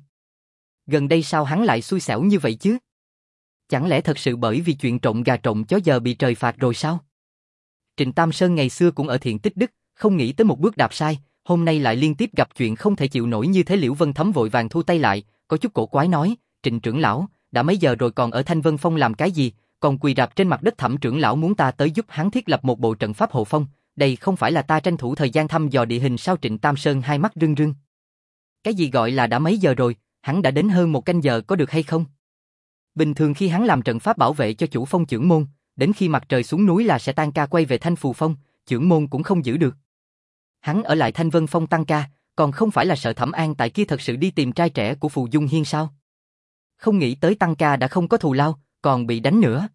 Gần đây sao hắn lại xui xẻo như vậy chứ? Chẳng lẽ thật sự bởi vì chuyện trộm gà trộm chó giờ bị trời phạt rồi sao? Trịnh Tam Sơn ngày xưa cũng ở thiện tích đức, không nghĩ tới một bước đạp sai, hôm nay lại liên tiếp gặp chuyện không thể chịu nổi như thế. Liễu Vân Thấm vội vàng thu tay lại, có chút cổ quái nói, Trịnh trưởng lão, đã mấy giờ rồi còn ở Thanh Vân Phong làm cái gì, còn quỳ rạp trên mặt đất? Thẩm trưởng lão muốn ta tới giúp hắn thiết lập một bộ trận pháp hộ phong, đây không phải là ta tranh thủ thời gian thăm dò địa hình sao? Trịnh Tam Sơn hai mắt rưng rưng. Cái gì gọi là đã mấy giờ rồi, hắn đã đến hơn một canh giờ có được hay không? Bình thường khi hắn làm trận pháp bảo vệ cho chủ phong chưởng môn, đến khi mặt trời xuống núi là sẽ tan ca quay về Thanh Phù Phong, chưởng môn cũng không giữ được. Hắn ở lại Thanh Vân Phong tăng ca, còn không phải là sợ Thẩm An Tại kia thật sự đi tìm trai trẻ của Phù Dung Hiên sao? Không nghĩ tới tăng ca đã không có thù lao, còn bị đánh nữa.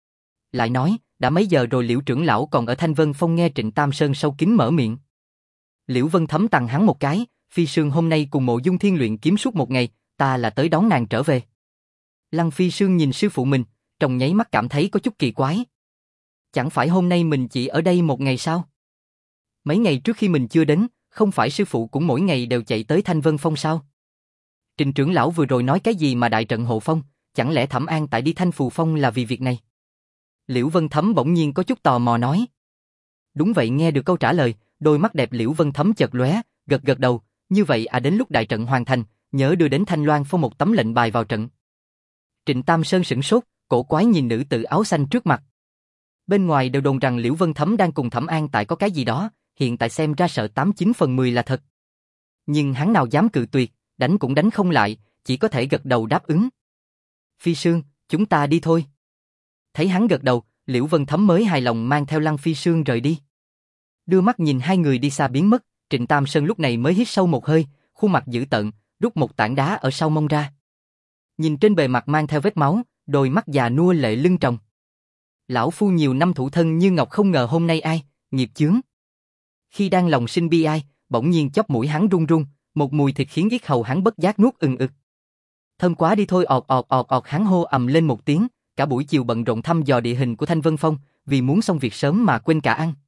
Lại nói, đã mấy giờ rồi Liễu trưởng lão còn ở Thanh Vân Phong? Nghe Trịnh Tam Sơn sâu kín mở miệng. Liễu Vân Thấm tằng hắn một cái, Phi Sương hôm nay cùng Mộ Dung Thiên luyện kiếm suốt một ngày, ta là tới đón nàng trở về. Lăng Phi Sương nhìn sư phụ mình, trong nháy mắt cảm thấy có chút kỳ quái. Chẳng phải hôm nay mình chỉ ở đây một ngày sao? Mấy ngày trước khi mình chưa đến, không phải sư phụ cũng mỗi ngày đều chạy tới Thanh Vân Phong sao? Trịnh trưởng lão vừa rồi nói cái gì mà đại trận hộ phong, chẳng lẽ Thẩm An Tại đi Thanh Phù Phong là vì việc này? Liễu Vân Thấm bỗng nhiên có chút tò mò nói. Đúng vậy. Nghe được câu trả lời, đôi mắt đẹp Liễu Vân Thấm chợt lóe, gật gật đầu, như vậy à, đến lúc đại trận hoàn thành, nhớ đưa đến Thanh Loan Phong một tấm lệnh bài vào trận. Trịnh Tam Sơn sửng sốt, cổ quái nhìn nữ tử áo xanh trước mặt. Bên ngoài đều đồn rằng Liễu Vân Thấm đang cùng Thẩm An Tại có cái gì đó, hiện tại xem ra sợ tám chín phần mười là thật. Nhưng hắn nào dám cự tuyệt, đánh cũng đánh không lại, chỉ có thể gật đầu đáp ứng. Phi Sương, chúng ta đi thôi. Thấy hắn gật đầu, Liễu Vân Thấm mới hài lòng mang theo Lăng Phi Sương rời đi. Đưa mắt nhìn hai người đi xa biến mất, Trịnh Tam Sơn lúc này mới hít sâu một hơi, khuôn mặt dữ tợn, rút một tảng đá ở sau mông ra. Nhìn trên bề mặt mang theo vết máu, đôi mắt già nua lệ lưng tròng. Lão phu nhiều năm thủ thân như ngọc, không ngờ hôm nay ai, nghiệp chướng. Khi đang lòng sinh bi ai, bỗng nhiên chóp mũi hắn run run, một mùi thịt khiến yết hầu hắn bất giác nuốt ừng ực. Thơm quá đi thôi, ọt ọt ọt ọt, hắn hô ầm lên một tiếng, cả buổi chiều bận rộn thăm dò địa hình của Thanh Vân Phong, vì muốn xong việc sớm mà quên cả ăn.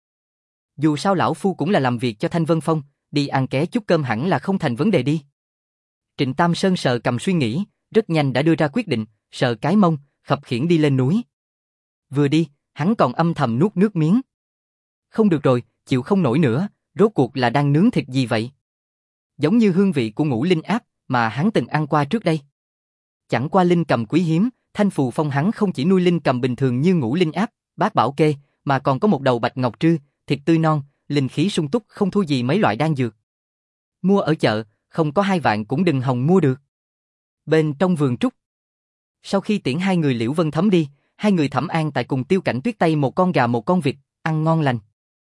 Dù sao lão phu cũng là làm việc cho Thanh Vân Phong, đi ăn ké chút cơm hẳn là không thành vấn đề đi. Trịnh Tam Sơn sờ cầm suy nghĩ, rất nhanh đã đưa ra quyết định, sờ cái mông, khập khiễng đi lên núi. Vừa đi, hắn còn âm thầm nuốt nước miếng. Không được rồi, chịu không nổi nữa, rốt cuộc là đang nướng thịt gì vậy? Giống như hương vị của ngũ linh áp mà hắn từng ăn qua trước đây. Chẳng qua linh cầm quý hiếm, Thanh Phù Phong hắn không chỉ nuôi linh cầm bình thường như ngũ linh áp, bát bảo kê, mà còn có một đầu bạch ngọc trư, thịt tươi non, linh khí sung túc, không thua gì mấy loại đan dược. Mua ở chợ, không có hai vạn cũng đừng hòng mua được. Bên trong vườn trúc, sau khi tiễn hai người Liễu Vân Thấm đi, hai người Thẩm An tại cùng Tiêu Cảnh Tuyết tay một con gà một con vịt, ăn ngon lành.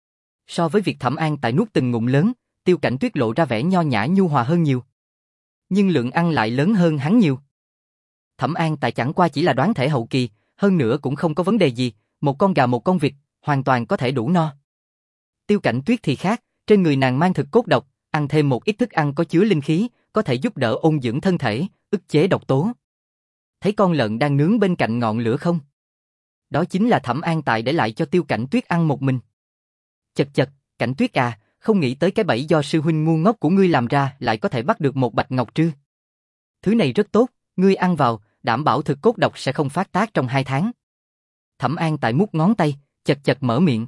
So với việc Thẩm An tại nuốt từng ngụm lớn, Tiêu Cảnh Tuyết lộ ra vẻ nho nhã nhu hòa hơn nhiều. Nhưng lượng ăn lại lớn hơn hắn nhiều. Thẩm An tại chẳng qua chỉ là đoán thể hậu kỳ, hơn nữa cũng không có vấn đề gì, một con gà một con vịt, hoàn toàn có thể đủ no. Tiêu Cảnh Tuyết thì khác, trên người nàng mang thực cốt độc, ăn thêm một ít thức ăn có chứa linh khí, có thể giúp đỡ ôn dưỡng thân thể, ức chế độc tố. Thấy con lợn đang nướng bên cạnh ngọn lửa không? Đó chính là Thẩm An tại để lại cho Tiêu Cảnh Tuyết ăn một mình. Chật chật, Cảnh Tuyết à, không nghĩ tới cái bẫy do sư huynh ngu ngốc của ngươi làm ra lại có thể bắt được một bạch ngọc trư. Thứ này rất tốt, ngươi ăn vào, đảm bảo thực cốt độc sẽ không phát tác trong hai tháng. Thẩm An tại mút ngón tay, chật chật mở miệng.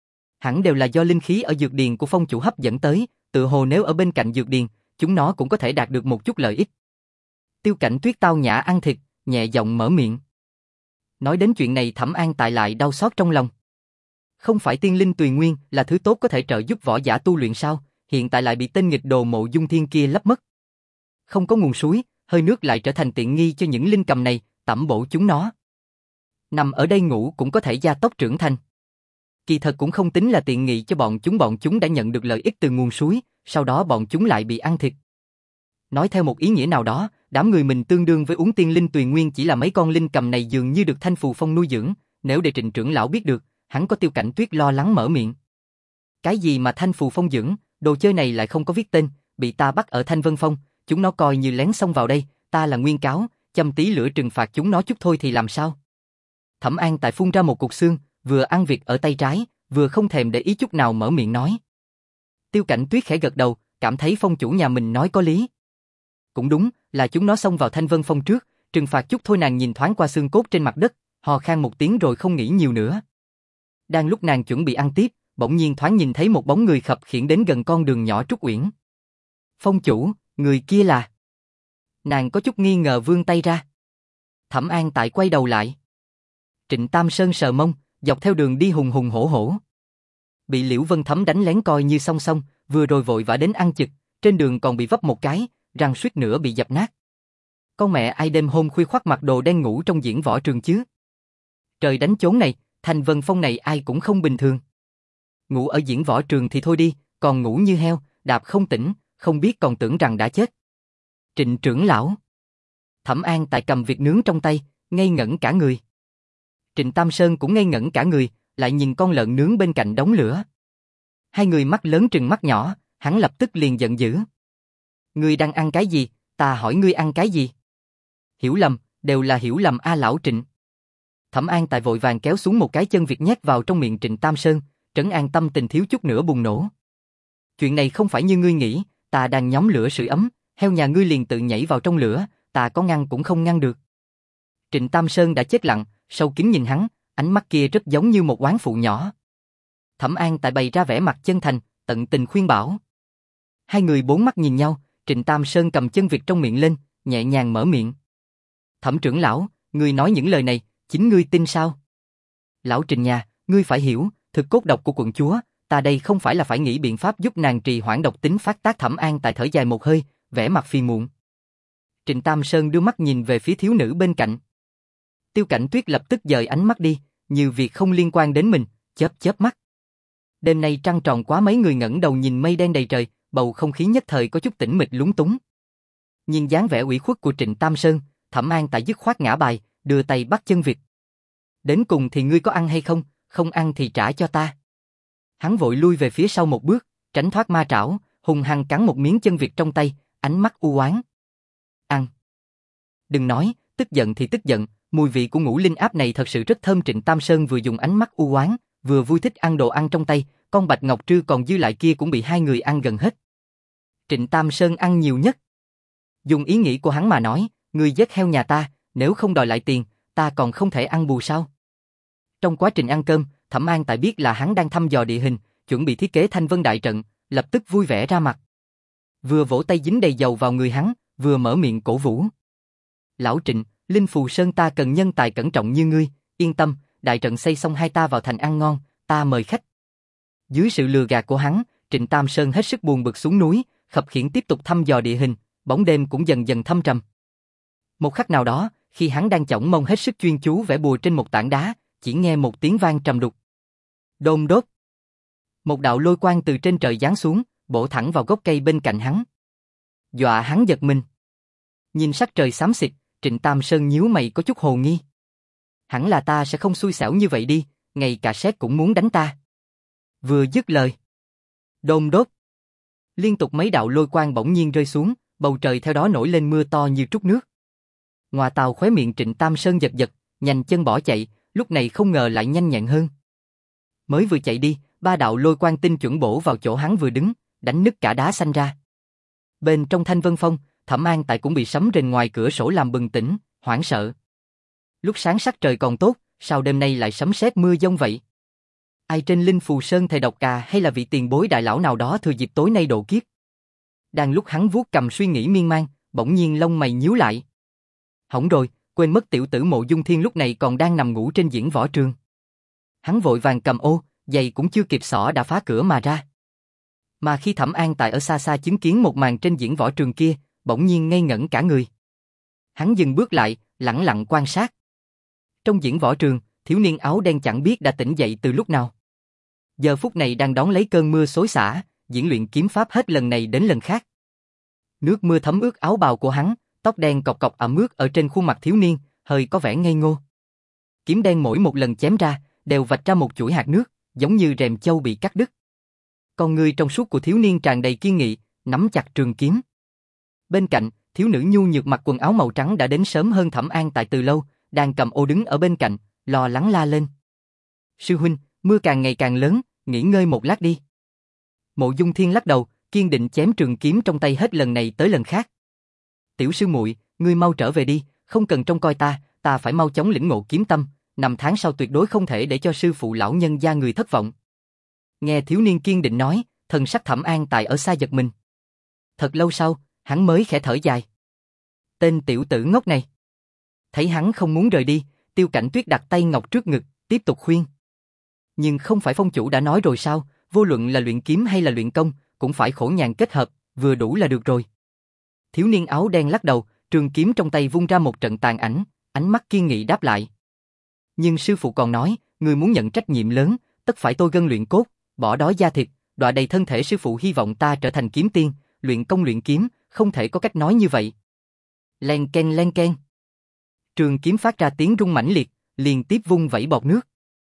Hẳn đều là do linh khí ở dược điền của phong chủ hấp dẫn tới, tự hồ nếu ở bên cạnh dược điền, chúng nó cũng có thể đạt được một chút lợi ích. Tiêu Cảnh Tuyết tao nhã ăn thịt, nhẹ giọng mở miệng. Nói đến chuyện này Thẩm An tại lại đau xót trong lòng. Không phải tiên linh tùy nguyên là thứ tốt có thể trợ giúp võ giả tu luyện sao, hiện tại lại bị tên nghịch đồ Mộ Dung Thiên kia lấp mất. Không có nguồn suối, hơi nước lại trở thành tiện nghi cho những linh cầm này, tẩm bổ chúng nó. Nằm ở đây ngủ cũng có thể gia tốc trưởng thành. Kỳ thật cũng không tính là tiện nghi cho bọn chúng, bọn chúng đã nhận được lợi ích từ nguồn suối, sau đó bọn chúng lại bị ăn thịt. Nói theo một ý nghĩa nào đó, đám người mình tương đương với uống tiên linh tùy nguyên, chỉ là mấy con linh cầm này dường như được Thanh Phù Phong nuôi dưỡng, nếu để Trịnh trưởng lão biết được, hắn có Tiêu Cảnh Tuyết lo lắng mở miệng. Cái gì mà Thanh Phù Phong dưỡng, đồ chơi này lại không có viết tên, bị ta bắt ở Thanh Vân Phong, chúng nó coi như lén xông vào đây, ta là nguyên cáo, châm tí lửa trừng phạt chúng nó chút thôi thì làm sao? Thẩm An tại phun ra một cục xương, vừa ăn việc ở tay trái, vừa không thèm để ý chút nào mở miệng nói. Tiêu Cảnh Tuyết khẽ gật đầu, cảm thấy phong chủ nhà mình nói có lý. Cũng đúng, là chúng nó xông vào Thanh Vân Phong trước, trừng phạt chút thôi. Nàng nhìn thoáng qua xương cốt trên mặt đất, hò khan một tiếng rồi không nghĩ nhiều nữa. Đang lúc nàng chuẩn bị ăn tiếp, bỗng nhiên thoáng nhìn thấy một bóng người khập khiễng đến gần con đường nhỏ Trúc Uyển. Phong chủ, người kia là... Nàng có chút nghi ngờ vươn tay ra. Thẩm An tại quay đầu lại. Trịnh Tam Sơn sờ mông, dọc theo đường đi hùng hùng hổ hổ. Bị Liễu Vân Thấm đánh lén coi như song song, vừa rồi vội vã đến ăn chực, trên đường còn bị vấp một cái, răng suýt nữa bị dập nát. Con mẹ ai đêm hôm khuya khoắt mặc đồ đen ngủ trong diễn võ trường chứ? Trời đánh chốn này, Thanh Vân Phong này ai cũng không bình thường. Ngủ ở diễn võ trường thì thôi đi, còn ngủ như heo, đạp không tỉnh, không biết còn tưởng rằng đã chết. Trịnh trưởng lão. Thẩm An tại cầm việc nướng trong tay, ngây ngẩn cả người. Trịnh Tam Sơn cũng ngây ngẩn cả người, lại nhìn con lợn nướng bên cạnh đống lửa. Hai người mắt lớn trừng mắt nhỏ, hắn lập tức liền giận dữ. Ngươi đang ăn cái gì, ta hỏi ngươi ăn cái gì? Hiểu lầm, đều là hiểu lầm a lão Trịnh. Thẩm An tại vội vàng kéo xuống một cái chân vịt nhét vào trong miệng Trịnh Tam Sơn, trấn an tâm tình thiếu chút nữa bùng nổ. Chuyện này không phải như ngươi nghĩ, ta đang nhóm lửa sưởi ấm, heo nhà ngươi liền tự nhảy vào trong lửa, ta có ngăn cũng không ngăn được. Trịnh Tam Sơn đã chết lặng, sâu kín nhìn hắn, ánh mắt kia rất giống như một oán phụ nhỏ. Thẩm An tại bày ra vẻ mặt chân thành, tận tình khuyên bảo. Hai người bốn mắt nhìn nhau, Trịnh Tam Sơn cầm chân vịt trong miệng lên, nhẹ nhàng mở miệng. Thẩm trưởng lão, ngươi nói những lời này, chính ngươi tin sao? Lão Trịnh nhà, ngươi phải hiểu, thực cốt độc của quận chúa, ta đây không phải là phải nghĩ biện pháp giúp nàng trì hoãn độc tính phát tác. Thẩm An Tài thở dài một hơi, vẻ mặt phiền muộn. Trịnh Tam Sơn đưa mắt nhìn về phía thiếu nữ bên cạnh. Tiêu Cảnh Tuyết lập tức dời ánh mắt đi, như việc không liên quan đến mình, chớp chớp mắt. Đêm nay trăng tròn quá, mấy người ngẩng đầu nhìn mây đen đầy trời, bầu không khí nhất thời có chút tĩnh mịch lúng túng. Nhìn dáng vẻ ủy khuất của Trịnh Tam Sơn, Thẩm An Tài dứt khoát ngã bài, đưa tay bắt chân vịt. Đến cùng thì ngươi có ăn hay không, không ăn thì trả cho ta. Hắn vội lui về phía sau một bước, tránh thoát ma trảo, hung hăng cắn một miếng chân vịt trong tay, ánh mắt u oán. Ăn. Đừng nói, tức giận thì tức giận, mùi vị của ngũ linh áp này thật sự rất thơm. Trịnh Tam Sơn vừa dùng ánh mắt u oán, vừa vui thích ăn đồ ăn trong tay, con bạch ngọc trư còn dư lại kia cũng bị hai người ăn gần hết. Trịnh Tam Sơn ăn nhiều nhất. Dùng ý nghĩ của hắn mà nói, ngươi giết heo nhà ta, nếu không đòi lại tiền, ta còn không thể ăn bù sao? Trong quá trình ăn cơm, Thẩm An Tài biết là hắn đang thăm dò địa hình, chuẩn bị thiết kế Thanh Vân Đại Trận, lập tức vui vẻ ra mặt. Vừa vỗ tay dính đầy dầu vào người hắn, vừa mở miệng cổ vũ. Lão Trịnh, Linh Phù Sơn ta cần nhân tài cẩn trọng như ngươi, yên tâm, đại trận xây xong hai ta vào thành ăn ngon, ta mời khách. Dưới sự lừa gạt của hắn, Trịnh Tam Sơn hết sức buồn bực xuống núi, khập khiễng tiếp tục thăm dò địa hình, bóng đêm cũng dần dần thâm trầm. Một khắc nào đó, khi hắn đang chổng mông hết sức chuyên chú vẽ bùa trên một tảng đá, chỉ nghe một tiếng vang trầm đục. Đôn đốt. Một đạo lôi quang từ trên trời giáng xuống, bổ thẳng vào gốc cây bên cạnh hắn. Dọa hắn giật mình. Nhìn sắc trời xám xịt, Trịnh Tam Sơn nhíu mày có chút hồ nghi. Hẳn là ta sẽ không xui xẻo như vậy đi, ngay cả sét cũng muốn đánh ta. Vừa dứt lời. Đôn đốt. Liên tục mấy đạo lôi quang bỗng nhiên rơi xuống, bầu trời theo đó nổi lên mưa to như trút nước. Ngoà tàu khóe miệng Trịnh Tam Sơn giật giật, nhanh chân bỏ chạy, lúc này không ngờ lại nhanh nhẹn hơn. Mới vừa chạy đi, ba đạo lôi quang tinh chuẩn bổ vào chỗ hắn vừa đứng, đánh nứt cả đá xanh ra. Bên trong Thanh Vân Phong, Thẩm An Tài cũng bị sấm rền ngoài cửa sổ làm bừng tỉnh, hoảng sợ. Lúc sáng sắc trời còn tốt, sao đêm nay lại sấm sét mưa giông vậy? Ai trên Linh Phù Sơn thầy độc cà hay là vị tiền bối đại lão nào đó thừa dịp tối nay độ kiếp? Đang lúc hắn vuốt cầm suy nghĩ miên man, bỗng nhiên lông mày nhíu lại. Hỏng rồi, quên mất tiểu tử Mộ Dung Thiên lúc này còn đang nằm ngủ trên diễn võ trường. Hắn vội vàng cầm ô, giày cũng chưa kịp xỏ đã phá cửa mà ra. Mà khi Thẩm An Tài ở xa xa chứng kiến một màn trên diễn võ trường kia, bỗng nhiên ngây ngẩn cả người. Hắn dừng bước lại, lẳng lặng quan sát. Trong diễn võ trường, thiếu niên áo đen chẳng biết đã tỉnh dậy từ lúc nào. Giờ phút này đang đón lấy cơn mưa xối xả, diễn luyện kiếm pháp hết lần này đến lần khác. Nước mưa thấm ướt áo bào của hắn, tóc đen cọc cọc ẩm ướt ở trên khuôn mặt thiếu niên, hơi có vẻ ngây ngô. Kiếm đen mỗi một lần chém ra, đều vạch ra một chuỗi hạt nước, giống như rèm châu bị cắt đứt. Con người trong suốt của thiếu niên tràn đầy kiên nghị, nắm chặt trường kiếm. Bên cạnh, thiếu nữ nhu nhược mặc quần áo màu trắng đã đến sớm hơn Thẩm An Tài từ lâu, đang cầm ô đứng ở bên cạnh, lo lắng la lên. Sư huynh, mưa càng ngày càng lớn, nghỉ ngơi một lát đi. Mộ Dung Thiên lắc đầu, kiên định chém trường kiếm trong tay hết lần này tới lần khác. Tiểu sư muội, ngươi mau trở về đi, không cần trông coi ta, ta phải mau chóng lĩnh ngộ kiếm tâm, năm tháng sau tuyệt đối không thể để cho sư phụ lão nhân gia người thất vọng. Nghe thiếu niên kiên định nói, thần sắc Thẩm An Tài ở xa giật mình. Thật lâu sau, hắn mới khẽ thở dài. Tên tiểu tử ngốc này. Thấy hắn không muốn rời đi, Tiêu Cảnh Tuyết đặt tay ngọc trước ngực, tiếp tục khuyên. Nhưng không phải phong chủ đã nói rồi sao, vô luận là luyện kiếm hay là luyện công, cũng phải khổ nhàn kết hợp, vừa đủ là được rồi. Thiếu niên áo đen lắc đầu, trường kiếm trong tay vung ra một trận tàn ảnh, ánh mắt kiên nghị đáp lại. Nhưng sư phụ còn nói, người muốn nhận trách nhiệm lớn, tất phải tôi gân luyện cốt, bỏ đói da thịt, đọa đầy thân thể. Sư phụ hy vọng ta trở thành kiếm tiên, luyện công luyện kiếm, không thể có cách nói như vậy. Len ken len ken. Trường kiếm phát ra tiếng rung mãnh liệt, liên tiếp vung vẩy bọt nước.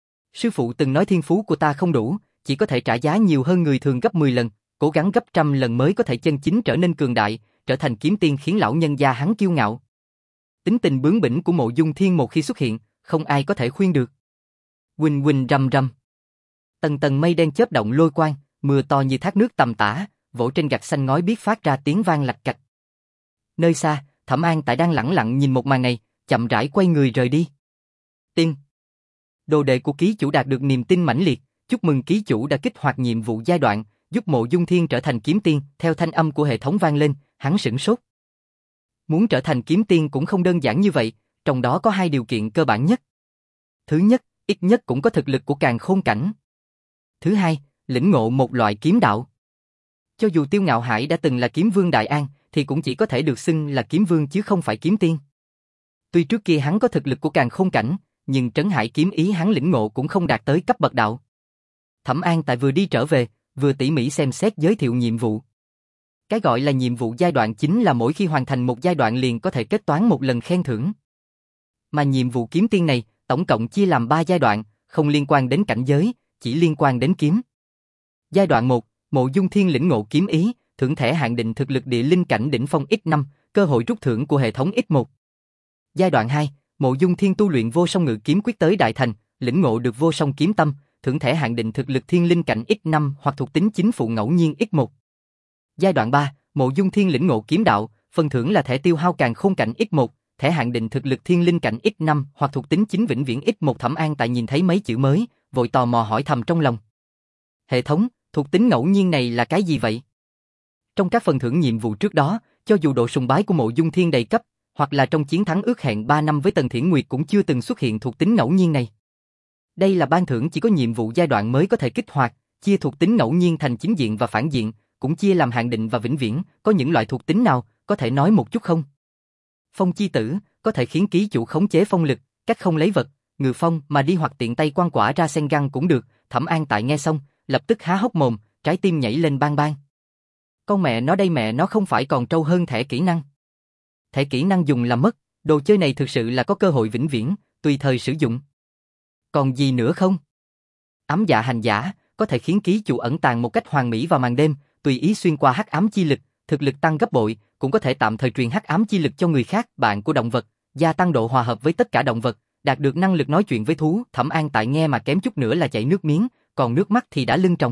Sư phụ từng nói thiên phú của ta không đủ, chỉ có thể trả giá nhiều hơn người thường gấp mười lần, cố gắng gấp trăm lần mới có thể chân chính trở nên cường đại, trở thành kiếm tiên, khiến lão nhân gia hắn kiêu ngạo. Tính tình bướng bỉnh của Mộ Dung Thiên một khi xuất hiện, không ai có thể khuyên được. Huỳnh huỳnh rầm rầm. Tầng tầng mây đen chớp động lôi quang, mưa to như thác nước tầm tã, vỗ trên gạch xanh ngói biết phát ra tiếng vang lạch cạch. Nơi xa, Thẩm An Tài đang lẳng lặng nhìn một màn này, chậm rãi quay người rời đi. Tin. Đồ đệ của ký chủ đạt được niềm tin mãnh liệt, chúc mừng ký chủ đã kích hoạt nhiệm vụ giai đoạn, giúp Mộ Dung Thiên trở thành kiếm tiên. Theo thanh âm của hệ thống vang lên, hắn sửng sốt. Muốn trở thành kiếm tiên cũng không đơn giản như vậy, trong đó có hai điều kiện cơ bản nhất. Thứ nhất, ít nhất cũng có thực lực của Càn Khôn cảnh. Thứ hai, lĩnh ngộ một loại kiếm đạo. Cho dù Tiêu Ngạo Hải đã từng là kiếm vương Đại An, thì cũng chỉ có thể được xưng là kiếm vương chứ không phải kiếm tiên. Tuy trước kia hắn có thực lực của Càn Khôn cảnh, nhưng trấn hải kiếm ý hắn lĩnh ngộ cũng không đạt tới cấp bậc đạo. Thẩm An tại vừa đi trở về, vừa tỉ mỉ xem xét giới thiệu nhiệm vụ. Cái gọi là nhiệm vụ giai đoạn chính là mỗi khi hoàn thành một giai đoạn liền có thể kết toán một lần khen thưởng. Mà nhiệm vụ kiếm tiên này, tổng cộng chia làm ba giai đoạn, không liên quan đến cảnh giới, chỉ liên quan đến kiếm. Giai đoạn một, Mộ Dung Thiên lĩnh ngộ kiếm ý, thưởng thẻ hạn định thực lực địa linh cảnh đỉnh phong nhân năm, cơ hội rút thưởng của hệ thống nhân một. Giai đoạn hai, Mộ Dung Thiên tu luyện vô song ngự kiếm quyết tới đại thành, lĩnh ngộ được vô song kiếm tâm, thưởng thẻ hạn định thực lực thiên linh cảnh nhân năm hoặc thuộc tính chính phụ ngẫu nhiên nhân một. Giai đoạn ba, Mộ Dung Thiên lĩnh ngộ kiếm đạo, phần thưởng là thẻ tiêu hao Càn Khôn cảnh nhân một, thẻ hạn định thực lực thiên linh cảnh nhân năm hoặc thuộc tính chính vĩnh viễn nhân một. Thẩm An tại nhìn thấy mấy chữ mới, vội tò mò hỏi thầm trong lòng. Hệ thống, thuộc tính ngẫu nhiên này là cái gì vậy? Trong các phần thưởng nhiệm vụ trước đó, cho dù độ sùng bái của Mộ Dung Thiên đầy cấp, hoặc là trong chiến thắng ước hẹn ba năm với Tần Thiển Nguyệt cũng chưa từng xuất hiện thuộc tính ngẫu nhiên này. Đây là ban thưởng chỉ có nhiệm vụ giai đoạn mới có thể kích hoạt, chia thuộc tính ngẫu nhiên thành chính diện và phản diện, cũng chia làm hạn định và vĩnh viễn, có những loại thuộc tính nào, có thể nói một chút không? Phong chi tử, có thể khiến ký chủ khống chế phong lực, cách không lấy vật, ngự phong mà đi hoặc tiện tay quăng quả ra sen găng cũng được. Thẩm An tại nghe xong, lập tức há hốc mồm, trái tim nhảy lên bang bang. Con mẹ nó đây mẹ nó không phải còn trâu hơn thẻ kỹ năng. Thẻ kỹ năng dùng là mất, đồ chơi này thực sự là có cơ hội vĩnh viễn, tùy thời sử dụng. Còn gì nữa không? Ám dạ hành giả, có thể khiến ký chủ ẩn tàng một cách hoàn mỹ vào màn đêm, tùy ý xuyên qua hắc ám chi lực, thực lực tăng gấp bội, cũng có thể tạm thời truyền hắc ám chi lực cho người khác, bạn của động vật, gia tăng độ hòa hợp với tất cả động vật, đạt được năng lực nói chuyện với thú. Thẩm An tại nghe mà kém chút nữa là chảy nước miếng, còn nước mắt thì đã lưng tròng.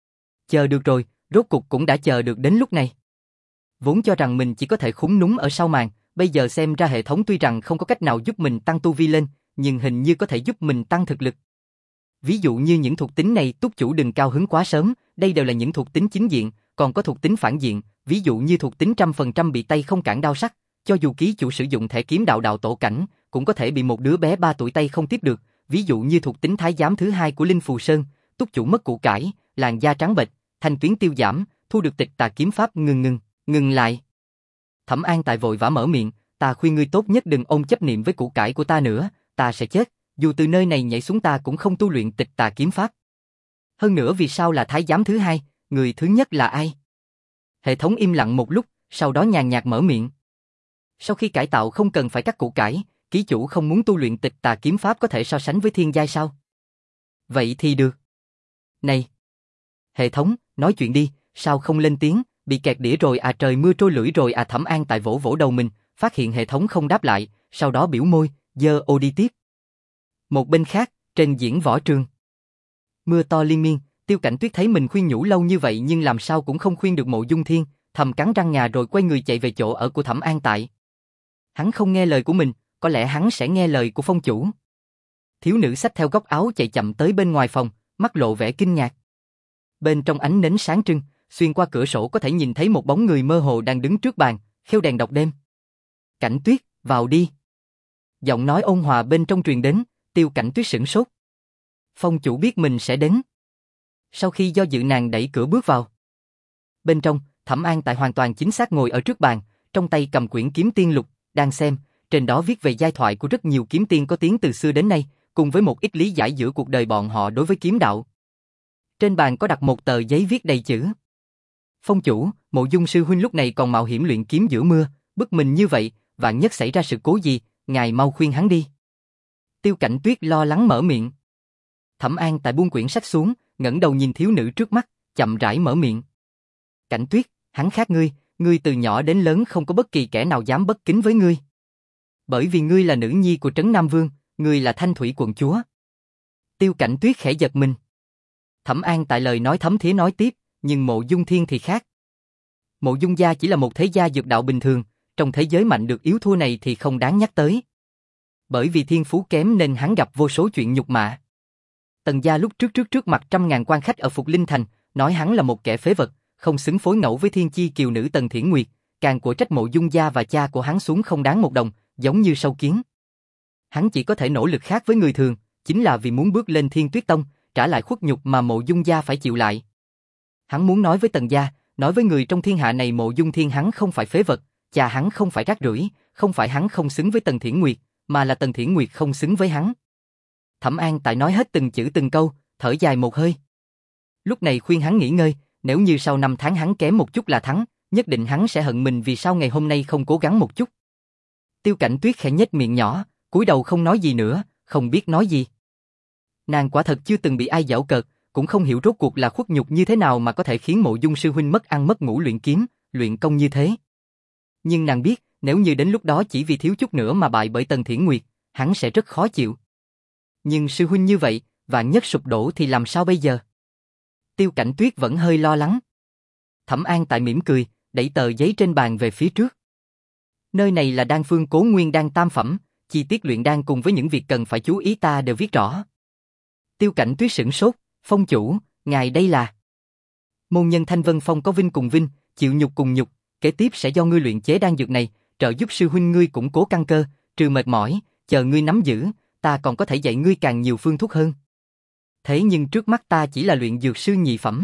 Chờ được rồi, rốt cục cũng đã chờ được đến lúc này. Vốn cho rằng mình chỉ có thể khúm núm ở sau màn, bây giờ xem ra hệ thống tuy rằng không có cách nào giúp mình tăng tu vi lên, nhưng hình như có thể giúp mình tăng thực lực. Ví dụ như những thuộc tính này, túc chủ đừng cao hứng quá sớm, đây đều là những thuộc tính chính diện, còn có thuộc tính phản diện, ví dụ như thuộc tính trăm phần trăm bị tay không cản đao sắc, cho dù ký chủ sử dụng thẻ kiếm đạo đạo tổ cảnh, cũng có thể bị một đứa bé ba tuổi tay không tiếp được, ví dụ như thuộc tính thái giám thứ hai của Linh Phù Sơn, túc chủ mất củ cải, làn da trắng bệch, thanh tuyến tiêu giảm, thu được tịch tà kiếm pháp. Ngừng ngừng, ngừng lại. Thẩm An tại vội vã mở miệng, ta khuyên ngươi tốt nhất đừng ôm chấp niệm với củ cải của ta nữa, ta sẽ chết, dù từ nơi này nhảy xuống ta cũng không tu luyện tịch tà kiếm pháp. Hơn nữa vì sao là thái giám thứ hai, người thứ nhất là ai? Hệ thống im lặng một lúc, sau đó nhàn nhạt mở miệng. Sau khi cải tạo không cần phải cắt củ cải, ký chủ không muốn tu luyện tịch tà kiếm pháp có thể so sánh với thiên giai sao? Vậy thì được. Này! Hệ thống, nói chuyện đi, sao không lên tiếng, bị kẹt đĩa rồi à, trời mưa trôi lưỡi rồi à. Thẩm An tại vỗ vỗ đầu mình, phát hiện hệ thống không đáp lại, sau đó biểu môi, giơ ô đi tiếp. Một bên khác, trên diễn võ trường. Mưa to liên miên, Tiêu Cảnh Tuyết thấy mình khuyên nhủ lâu như vậy nhưng làm sao cũng không khuyên được Mộ Dung Thiên, thầm cắn răng ngà rồi quay người chạy về chỗ ở của Thẩm An tại. Hắn không nghe lời của mình, có lẽ hắn sẽ nghe lời của phong chủ. Thiếu nữ xách theo góc áo chạy chậm tới bên ngoài phòng, mắt lộ vẻ kinh ngạc. Bên trong ánh nến sáng trưng, xuyên qua cửa sổ có thể nhìn thấy một bóng người mơ hồ đang đứng trước bàn, khêu đèn đọc đêm. Cảnh Tuyết, vào đi. Giọng nói ôn hòa bên trong truyền đến, Tiêu Cảnh Tuyết sửng sốt. Phong chủ biết mình sẽ đến. Sau khi do dự nàng đẩy cửa bước vào. Bên trong, Thẩm An tại hoàn toàn chính xác ngồi ở trước bàn, trong tay cầm quyển kiếm tiên lục, đang xem, trên đó viết về giai thoại của rất nhiều kiếm tiên có tiếng từ xưa đến nay, cùng với một ít lý giải giữa cuộc đời bọn họ đối với kiếm đạo. Trên bàn có đặt một tờ giấy viết đầy chữ. Phong chủ, Mộ Dung sư huynh lúc này còn mạo hiểm luyện kiếm giữa mưa, bức mình như vậy, vạn nhất xảy ra sự cố gì, ngài mau khuyên hắn đi. Tiêu Cảnh Tuyết lo lắng mở miệng. Thẩm An tại buông quyển sách xuống, ngẩng đầu nhìn thiếu nữ trước mắt, chậm rãi mở miệng. Cảnh Tuyết, hắn khác ngươi, ngươi từ nhỏ đến lớn không có bất kỳ kẻ nào dám bất kính với ngươi. Bởi vì ngươi là nữ nhi của Trấn Nam Vương, ngươi là Thanh Thủy quận chúa. Tiêu Cảnh Tuyết khẽ giật mình. Thẩm An tại lời nói thấm thía nói tiếp, nhưng Mộ Dung Thiên thì khác. Mộ Dung gia chỉ là một thế gia dược đạo bình thường, trong thế giới mạnh được yếu thua này thì không đáng nhắc tới. Bởi vì thiên phú kém nên hắn gặp vô số chuyện nhục mạ. Tần gia lúc trước trước trước mặt trăm ngàn quan khách ở Phục Linh Thành, nói hắn là một kẻ phế vật, không xứng phối ngẫu với thiên chi kiều nữ Tần Thiển Nguyệt, càng của trách Mộ Dung gia và cha của hắn xuống không đáng một đồng, giống như sâu kiến. Hắn chỉ có thể nỗ lực khác với người thường, chính là vì muốn bước lên Thiên Tuyết Tông, trả lại khuất nhục mà Mộ Dung gia phải chịu lại. Hắn muốn nói với Tần gia, nói với người trong thiên hạ này Mộ Dung Thiên hắn không phải phế vật, cha hắn không phải rác rưởi, không phải hắn không xứng với Tần Thiển Nguyệt, mà là Tần Thiển Nguyệt không xứng với hắn. Thẩm An Tại nói hết từng chữ từng câu, thở dài một hơi. Lúc này khuyên hắn nghỉ ngơi, nếu như sau năm tháng hắn kém một chút là thắng, nhất định hắn sẽ hận mình vì sao ngày hôm nay không cố gắng một chút. Tiêu Cảnh Tuyết khẽ nhếch miệng nhỏ, cúi đầu không nói gì nữa, không biết nói gì. Nàng quả thật chưa từng bị ai giễu cợt, cũng không hiểu rốt cuộc là khuất nhục như thế nào mà có thể khiến Mộ Dung sư huynh mất ăn mất ngủ luyện kiếm, luyện công như thế. Nhưng nàng biết, nếu như đến lúc đó chỉ vì thiếu chút nữa mà bại bởi Tần Thiển Nguyệt, hắn sẽ rất khó chịu. Nhưng sư huynh như vậy, vạn nhất sụp đổ thì làm sao bây giờ? Tiêu Cảnh Tuyết vẫn hơi lo lắng. Thẩm An Tại mỉm cười, đẩy tờ giấy trên bàn về phía trước. Nơi này là đan phương Cố Nguyên đan tam phẩm, chi tiết luyện đan cùng với những việc cần phải chú ý ta đều viết rõ. Tiêu Cảnh Tuyết sửng sốt, phong chủ, ngài đây là... Môn nhân Thanh Vân Phong có vinh cùng vinh, chịu nhục cùng nhục, kế tiếp sẽ do ngươi luyện chế đan dược này, trợ giúp sư huynh ngươi củng cố căn cơ, trừ mệt mỏi, chờ ngươi nắm giữ, ta còn có thể dạy ngươi càng nhiều phương thuốc hơn. Thế nhưng trước mắt ta chỉ là luyện dược sư nhị phẩm.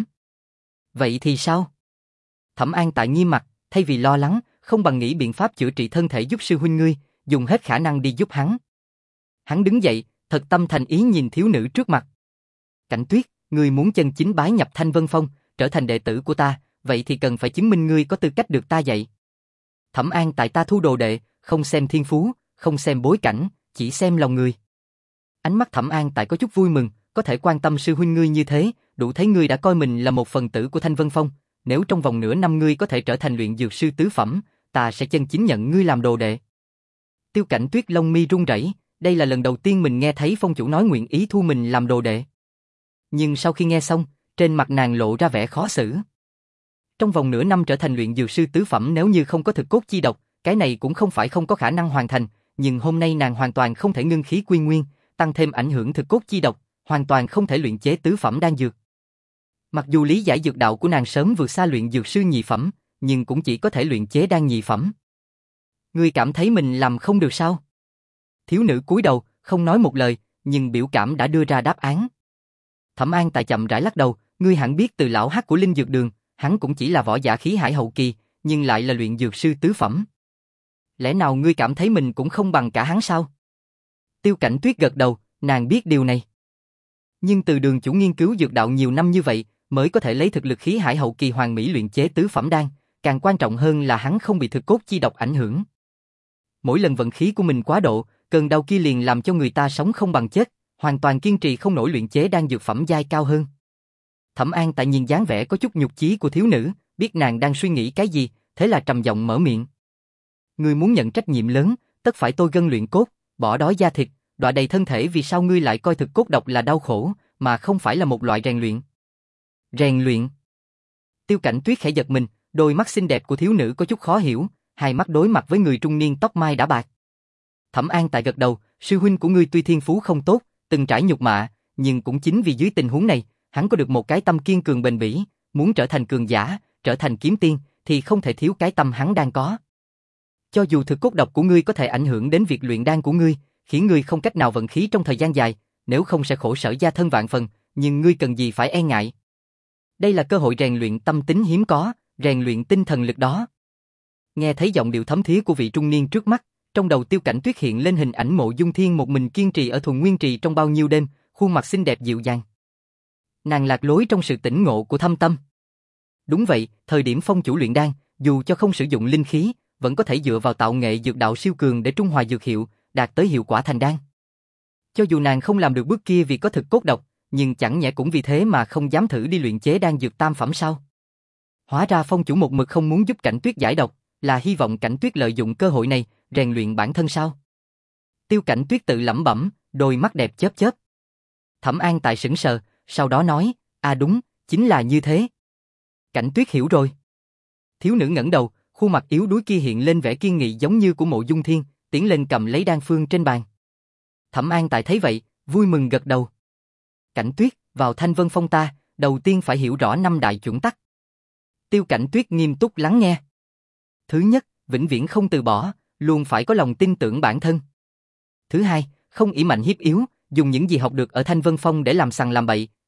Vậy thì sao? Thẩm An Tại nghiêm mặt, thay vì lo lắng, không bằng nghĩ biện pháp chữa trị thân thể giúp sư huynh ngươi, dùng hết khả năng đi giúp hắn. Hắn đứng dậy, thật tâm thành ý nhìn thiếu nữ trước mặt. Cảnh Tuyết, ngươi muốn chân chính bái nhập Thanh Vân Phong, trở thành đệ tử của ta, vậy thì cần phải chứng minh ngươi có tư cách được ta dạy. Thẩm An Tại ta thu đồ đệ, không xem thiên phú, không xem bối cảnh, chỉ xem lòng người. Ánh mắt Thẩm An Tại có chút vui mừng, có thể quan tâm sư huynh ngươi như thế, đủ thấy ngươi đã coi mình là một phần tử của Thanh Vân Phong. Nếu trong vòng nửa năm ngươi có thể trở thành luyện dược sư tứ phẩm, ta sẽ chân chính nhận ngươi làm đồ đệ. Tiêu Cảnh Tuyết lông mi run rẩy, đây là lần đầu tiên mình nghe thấy phong chủ nói nguyện ý thu mình làm đồ đệ. Nhưng sau khi nghe xong, trên mặt nàng lộ ra vẻ khó xử. Trong vòng nửa năm trở thành luyện dược sư tứ phẩm nếu như không có thực cốt chi độc, cái này cũng không phải không có khả năng hoàn thành, nhưng hôm nay nàng hoàn toàn không thể ngưng khí quy nguyên, tăng thêm ảnh hưởng thực cốt chi độc, hoàn toàn không thể luyện chế tứ phẩm đan dược. Mặc dù lý giải dược đạo của nàng sớm vượt xa luyện dược sư nhị phẩm, nhưng cũng chỉ có thể luyện chế đan nhị phẩm. Ngươi cảm thấy mình làm không được sao? Thiếu nữ cúi đầu, không nói một lời, nhưng biểu cảm đã đưa ra đáp án. Thẩm An Tại chậm rãi lắc đầu, ngươi hẳn biết từ lão hắc của Linh Dược Đường, hắn cũng chỉ là võ giả khí hải hậu kỳ, nhưng lại là luyện dược sư tứ phẩm. Lẽ nào ngươi cảm thấy mình cũng không bằng cả hắn sao? Tiêu Cảnh Tuyết gật đầu, nàng biết điều này. Nhưng từ Đường chủ nghiên cứu dược đạo nhiều năm như vậy, mới có thể lấy thực lực khí hải hậu kỳ hoàn mỹ luyện chế tứ phẩm đan, càng quan trọng hơn là hắn không bị thực cốt chi độc ảnh hưởng. Mỗi lần vận khí của mình quá độ, cơn đau kia liền làm cho người ta sống không bằng chết, hoàn toàn kiên trì không nổi luyện chế đan dược phẩm giai cao hơn. Thẩm An Tại nhìn dáng vẻ có chút nhục chí của thiếu nữ, biết nàng đang suy nghĩ cái gì, thế là trầm giọng mở miệng. Ngươi muốn nhận trách nhiệm lớn, tất phải tôi gân luyện cốt, bỏ đói da thịt, đọa đầy thân thể, vì sao ngươi lại coi thực cốt độc là đau khổ, mà không phải là một loại rèn luyện? Rèn luyện? Tiêu Cảnh Tuyết khẽ giật mình, đôi mắt xinh đẹp của thiếu nữ có chút khó hiểu, hai mắt đối mặt với người trung niên tóc mai đã bạc. Thẩm An Tại gật đầu, sư huynh của ngươi tuy thiên phú không tốt, từng trải nhục mạ, nhưng cũng chính vì dưới tình huống này, hắn có được một cái tâm kiên cường bền bỉ, muốn trở thành cường giả, trở thành kiếm tiên, thì không thể thiếu cái tâm hắn đang có. Cho dù thực cốt độc của ngươi có thể ảnh hưởng đến việc luyện đan của ngươi, khiến ngươi không cách nào vận khí trong thời gian dài, nếu không sẽ khổ sở gia thân vạn phần, nhưng ngươi cần gì phải e ngại. Đây là cơ hội rèn luyện tâm tính hiếm có, rèn luyện tinh thần lực đó. Nghe thấy giọng điệu thấm thía của vị trung niên trước mắt, trong đầu Tiêu Cảnh Tuyết hiện lên hình ảnh Mộ Dung Thiên một mình kiên trì ở Thuần Nguyên Trì trong bao nhiêu đêm, khuôn mặt xinh đẹp dịu dàng. Nàng lạc lối trong sự tỉnh ngộ của thâm tâm. Đúng vậy, thời điểm phong chủ luyện đan, dù cho không sử dụng linh khí, vẫn có thể dựa vào tạo nghệ dược đạo siêu cường để trung hòa dược hiệu, đạt tới hiệu quả thành đan. Cho dù nàng không làm được bước kia vì có thực cốt độc, nhưng chẳng nhẽ cũng vì thế mà không dám thử đi luyện chế đan dược tam phẩm sao? Hóa ra phong chủ một mực không muốn giúp Cảnh Tuyết giải độc, là hy vọng Cảnh Tuyết lợi dụng cơ hội này, rèn luyện bản thân sao? Tiêu Cảnh Tuyết tự lẩm bẩm, đôi mắt đẹp chớp chớp. Thẩm An Tại sững sờ, sau đó nói, à đúng, chính là như thế. Cảnh Tuyết hiểu rồi. Thiếu nữ ngẩng đầu, khuôn mặt yếu đuối kia hiện lên vẻ kiên nghị giống như của Mộ Dung Thiên, tiến lên cầm lấy đan phương trên bàn. Thẩm An Tại thấy vậy, vui mừng gật đầu. Cảnh Tuyết, vào Thanh Vân Phong ta, đầu tiên phải hiểu rõ năm đại chuẩn tắc. Tiêu Cảnh Tuyết nghiêm túc lắng nghe. Thứ nhất, vĩnh viễn không từ bỏ, luôn phải có lòng tin tưởng bản thân. Thứ hai, không ỷ mạnh hiếp yếu, dùng những gì học được ở Thanh Vân Phong để làm sằng làm bậy,